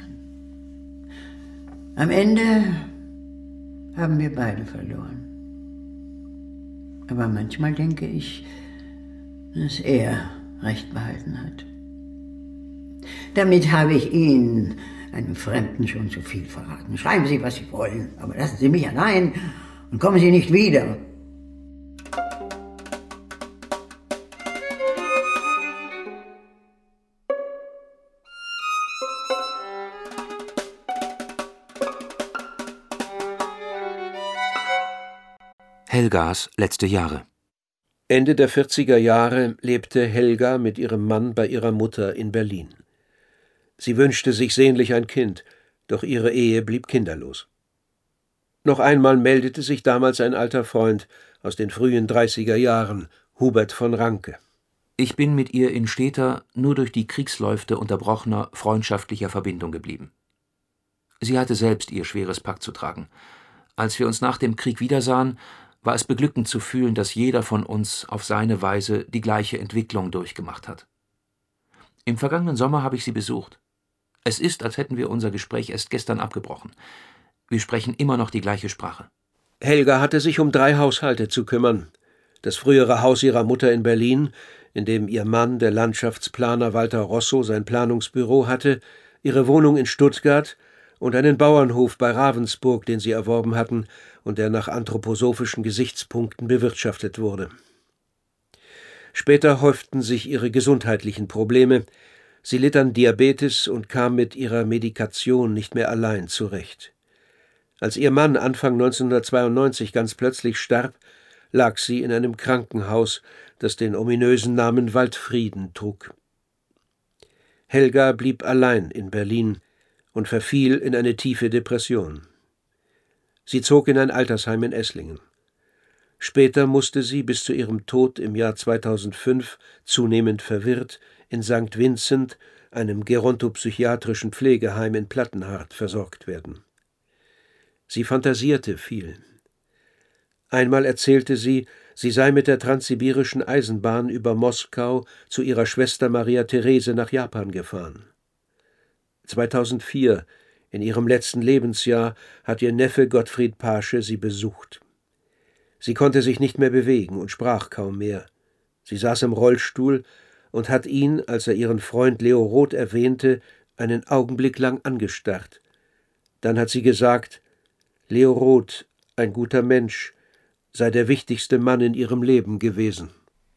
Am Ende haben wir beide verloren. Aber manchmal denke ich, dass er Recht behalten hat. Damit habe ich Ihnen, einem Fremden, schon zu viel verraten. Schreiben Sie, was Sie wollen, aber lassen Sie mich allein und kommen Sie nicht wieder. Helgas letzte Jahre. Ende der vierziger Jahre lebte Helga mit ihrem Mann bei ihrer Mutter in Berlin. Sie wünschte sich sehnlich ein Kind, doch ihre Ehe blieb kinderlos. Noch einmal meldete sich damals ein alter Freund aus den frühen dreißiger Jahren, Hubert von Ranke. Ich bin mit ihr in steter, nur durch die Kriegsläufte unterbrochener, freundschaftlicher Verbindung geblieben. Sie hatte selbst ihr schweres Pack zu tragen. Als wir uns nach dem Krieg wiedersahen, war es beglückend zu fühlen, dass jeder von uns auf seine Weise die gleiche Entwicklung durchgemacht hat. Im vergangenen Sommer habe ich sie besucht. Es ist, als hätten wir unser Gespräch erst gestern abgebrochen. Wir sprechen immer noch die gleiche Sprache. Helga hatte sich um drei Haushalte zu kümmern. Das frühere Haus ihrer Mutter in Berlin, in dem ihr Mann, der Landschaftsplaner Walter Rosso, sein Planungsbüro hatte, ihre Wohnung in Stuttgart und einen Bauernhof bei Ravensburg, den sie erworben hatten und der nach anthroposophischen Gesichtspunkten bewirtschaftet wurde. Später häuften sich ihre gesundheitlichen Probleme. Sie litt an Diabetes und kam mit ihrer Medikation nicht mehr allein zurecht. Als ihr Mann Anfang neunzehnhundertzweiundneunzig ganz plötzlich starb, lag sie in einem Krankenhaus, das den ominösen Namen Waldfrieden trug. Helga blieb allein in Berlin und verfiel in eine tiefe Depression. Sie zog in ein Altersheim in Esslingen. Später musste sie bis zu ihrem Tod im Jahr zweitausendfünf, zunehmend verwirrt, in Sankt Vincent, einem gerontopsychiatrischen Pflegeheim in Plattenhardt, versorgt werden. Sie fantasierte viel. Einmal erzählte sie, sie sei mit der transsibirischen Eisenbahn über Moskau zu ihrer Schwester Maria Therese nach Japan gefahren. zweitausendvier, in ihrem letzten Lebensjahr, hat ihr Neffe Gottfried Pasche sie besucht. Sie konnte sich nicht mehr bewegen und sprach kaum mehr. Sie saß im Rollstuhl und hat ihn, als er ihren Freund Leo Roth erwähnte, einen Augenblick lang angestarrt. Dann hat sie gesagt, Leo Roth, ein guter Mensch, sei der wichtigste Mann in ihrem Leben gewesen.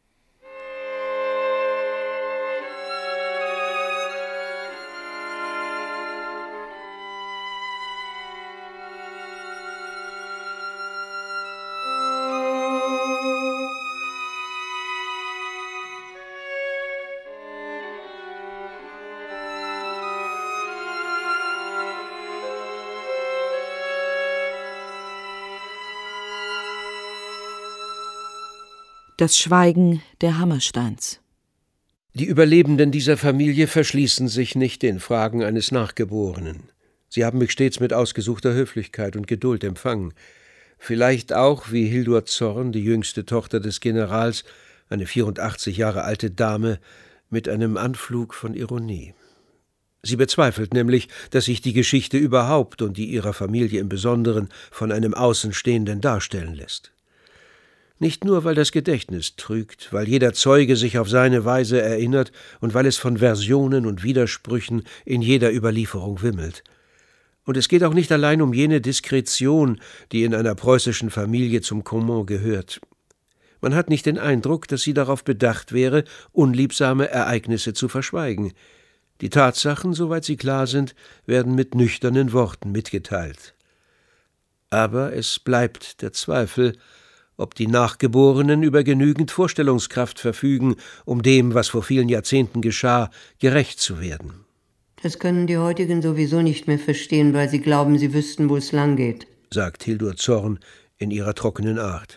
Das Schweigen der Hammersteins. Die Überlebenden dieser Familie verschließen sich nicht den Fragen eines Nachgeborenen. Sie haben mich stets mit ausgesuchter Höflichkeit und Geduld empfangen. Vielleicht auch, wie Hildur Zorn, die jüngste Tochter des Generals, eine vierundachtzig Jahre alte Dame, mit einem Anflug von Ironie. Sie bezweifelt nämlich, dass sich die Geschichte überhaupt und die ihrer Familie im Besonderen von einem Außenstehenden darstellen lässt. Nicht nur, weil das Gedächtnis trügt, weil jeder Zeuge sich auf seine Weise erinnert und weil es von Versionen und Widersprüchen in jeder Überlieferung wimmelt. Und es geht auch nicht allein um jene Diskretion, die in einer preußischen Familie zum Comment gehört. Man hat nicht den Eindruck, dass sie darauf bedacht wäre, unliebsame Ereignisse zu verschweigen. Die Tatsachen, soweit sie klar sind, werden mit nüchternen Worten mitgeteilt. Aber es bleibt der Zweifel, ob die Nachgeborenen über genügend Vorstellungskraft verfügen, um dem, was vor vielen Jahrzehnten geschah, gerecht zu werden. Das können die heutigen sowieso nicht mehr verstehen, weil sie glauben, sie wüssten, wo es lang geht, sagt Hildur Zorn in ihrer trockenen Art.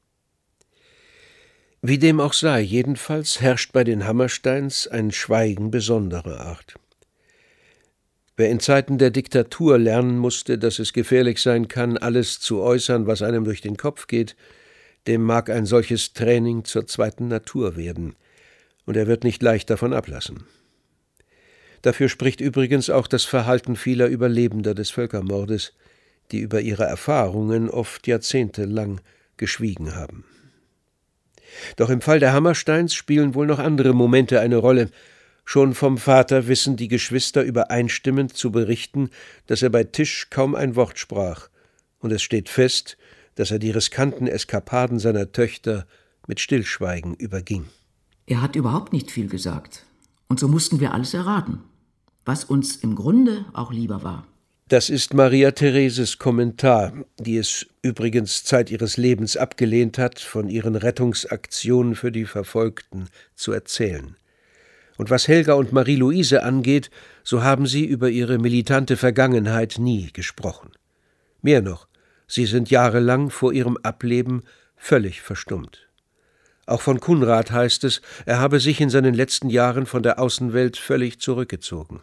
Wie dem auch sei, jedenfalls herrscht bei den Hammersteins ein Schweigen besonderer Art. Wer in Zeiten der Diktatur lernen musste, dass es gefährlich sein kann, alles zu äußern, was einem durch den Kopf geht, dem mag ein solches Training zur zweiten Natur werden, und er wird nicht leicht davon ablassen. Dafür spricht übrigens auch das Verhalten vieler Überlebender des Völkermordes, die über ihre Erfahrungen oft jahrzehntelang geschwiegen haben. Doch im Fall der Hammersteins spielen wohl noch andere Momente eine Rolle. Schon vom Vater wissen die Geschwister übereinstimmend zu berichten, dass er bei Tisch kaum ein Wort sprach, und es steht fest, dass er die riskanten Eskapaden seiner Töchter mit Stillschweigen überging. Er hat überhaupt nicht viel gesagt. Und so mussten wir alles erraten, was uns im Grunde auch lieber war. Das ist Maria Thereses Kommentar, die es übrigens Zeit ihres Lebens abgelehnt hat, von ihren Rettungsaktionen für die Verfolgten zu erzählen. Und was Helga und Marie-Louise angeht, so haben sie über ihre militante Vergangenheit nie gesprochen. Mehr noch, sie sind jahrelang vor ihrem Ableben völlig verstummt. Auch von Kunrad heißt es, er habe sich in seinen letzten Jahren von der Außenwelt völlig zurückgezogen.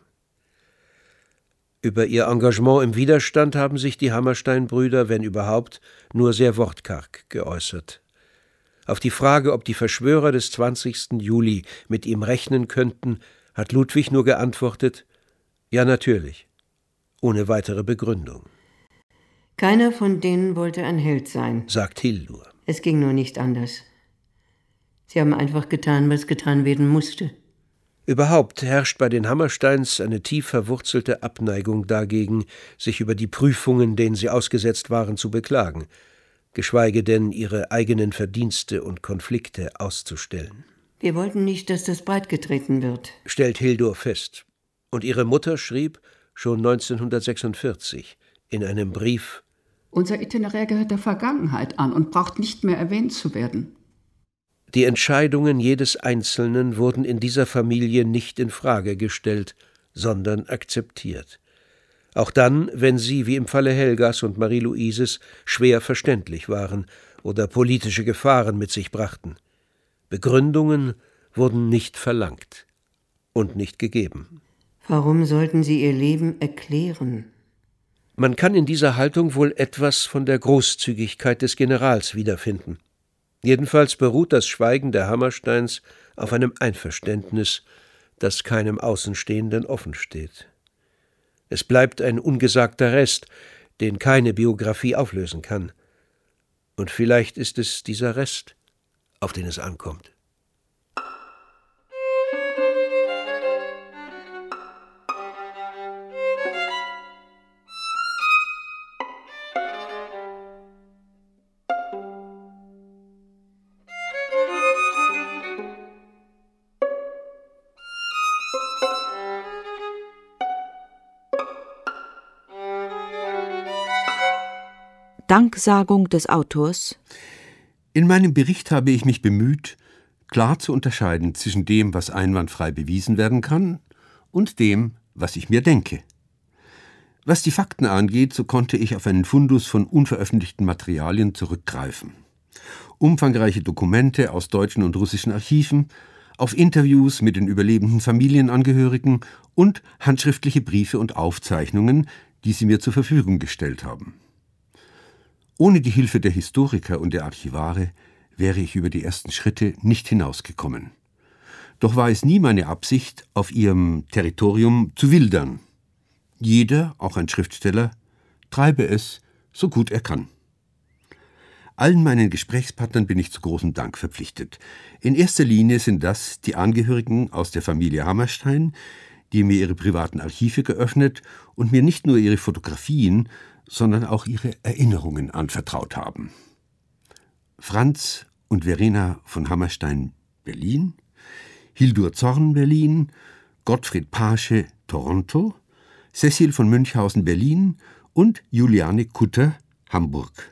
Über ihr Engagement im Widerstand haben sich die Hammerstein-Brüder, wenn überhaupt, nur sehr wortkarg geäußert. Auf die Frage, ob die Verschwörer des zwanzigsten Juli mit ihm rechnen könnten, hat Ludwig nur geantwortet, ja natürlich, ohne weitere Begründung. Keiner von denen wollte ein Held sein, sagt Hildur. Es ging nur nicht anders. Sie haben einfach getan, was getan werden musste. Überhaupt herrscht bei den Hammersteins eine tief verwurzelte Abneigung dagegen, sich über die Prüfungen, denen sie ausgesetzt waren, zu beklagen, geschweige denn ihre eigenen Verdienste und Konflikte auszustellen. Wir wollten nicht, dass das breitgetreten wird, stellt Hildur fest. Und ihre Mutter schrieb schon neunzehnhundertsechsundvierzig in einem Brief: Unser Itinerär gehört der Vergangenheit an und braucht nicht mehr erwähnt zu werden. Die Entscheidungen jedes Einzelnen wurden in dieser Familie nicht in Frage gestellt, sondern akzeptiert. Auch dann, wenn sie, wie im Falle Helgas und Marie-Louises, schwer verständlich waren oder politische Gefahren mit sich brachten. Begründungen wurden nicht verlangt und nicht gegeben. Warum sollten sie ihr Leben erklären? Man kann in dieser Haltung wohl etwas von der Großzügigkeit des Generals wiederfinden. Jedenfalls beruht das Schweigen der Hammersteins auf einem Einverständnis, das keinem Außenstehenden offen steht. Es bleibt ein ungesagter Rest, den keine Biografie auflösen kann. Und vielleicht ist es dieser Rest, auf den es ankommt. Danksagung des Autors. In meinem Bericht habe ich mich bemüht, klar zu unterscheiden zwischen dem, was einwandfrei bewiesen werden kann, und dem, was ich mir denke. Was die Fakten angeht, so konnte ich auf einen Fundus von unveröffentlichten Materialien zurückgreifen. Umfangreiche Dokumente aus deutschen und russischen Archiven, auf Interviews mit den überlebenden Familienangehörigen und handschriftliche Briefe und Aufzeichnungen, die sie mir zur Verfügung gestellt haben. Ohne die Hilfe der Historiker und der Archivare wäre ich über die ersten Schritte nicht hinausgekommen. Doch war es nie meine Absicht, auf ihrem Territorium zu wildern. Jeder, auch ein Schriftsteller, treibe es, so gut er kann. Allen meinen Gesprächspartnern bin ich zu großem Dank verpflichtet. In erster Linie sind das die Angehörigen aus der Familie Hammerstein, die mir ihre privaten Archive geöffnet und mir nicht nur ihre Fotografien, sondern auch ihre Erinnerungen anvertraut haben. Franz und Verena von Hammerstein, Berlin, Hildur Zorn, Berlin, Gottfried Pasche, Toronto, Cecil von Münchhausen, Berlin und Juliane Kutter, Hamburg.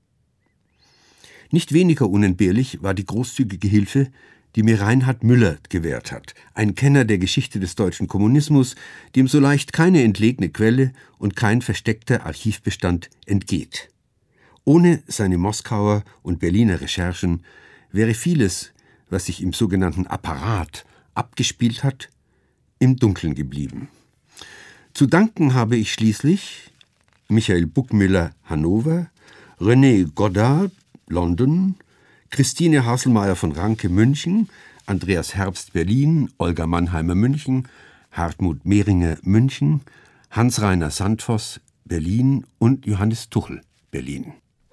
Nicht weniger unentbehrlich war die großzügige Hilfe, die mir Reinhard Müller gewährt hat, ein Kenner der Geschichte des deutschen Kommunismus, dem so leicht keine entlegene Quelle und kein versteckter Archivbestand entgeht. Ohne seine Moskauer und Berliner Recherchen wäre vieles, was sich im sogenannten Apparat abgespielt hat, im Dunkeln geblieben. Zu danken habe ich schließlich Michael Buckmüller, Hannover, René Goddard, London, Christine Hasselmeier von Ranke, München, Andreas Herbst, Berlin, Olga Mannheimer, München, Hartmut Mehringer, München, Hans-Rainer Sandvoss, Berlin und Johannes Tuchel, Berlin.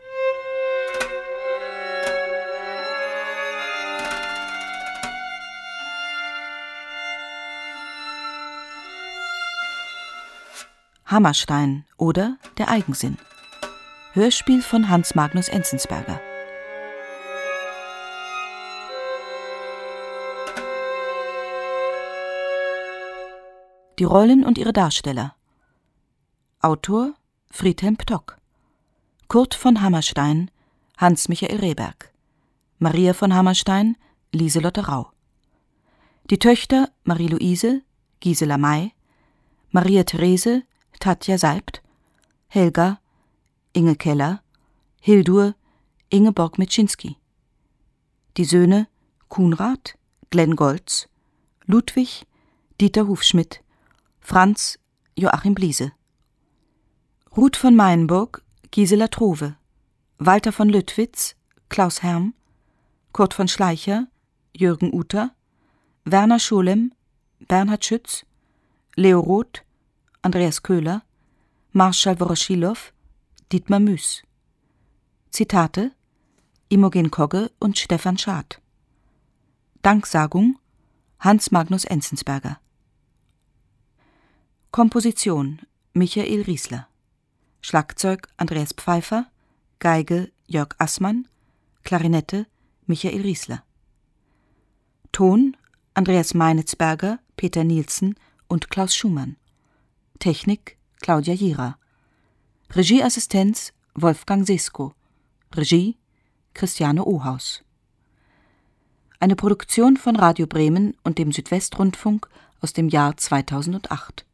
Hammerstein oder Der Eigensinn. Hörspiel von Hans Magnus Enzensberger. Die Rollen und ihre Darsteller. Autor Friedhelm Ptock. Kurt von Hammerstein, Hans-Michael Rehberg. Maria von Hammerstein, Lieselotte Rau. Die Töchter Marie-Louise, Gisela May, Maria Therese, Tatja Seibt, Helga, Inge Keller, Hildur, Ingeborg Mitschinski. Die Söhne Kunrad, Glenn Goltz, Ludwig, Dieter Hufschmidt, Franz, Joachim Bliese. Ruth von Meyenburg, Gisela Trove, Walter von Lüttwitz, Klaus Herm, Kurt von Schleicher, Jürgen Uter, Werner Scholem, Bernhard Schütz, Leo Roth, Andreas Köhler, Marschall Woroschilow, Dietmar Müß. Zitate Imogen Kogge und Stefan Schad. Danksagung Hans Magnus Enzensberger. Komposition Michael Riesler. Schlagzeug Andreas Pfeiffer, Geige Jörg Assmann, Klarinette Michael Riesler. Ton Andreas Meinitzberger, Peter Nielsen und Klaus Schumann. Technik Claudia Jira. Regieassistenz Wolfgang Sesko. Regie Christiane Ohaus. Eine Produktion von Radio Bremen und dem Südwestrundfunk aus dem Jahr zweitausendacht.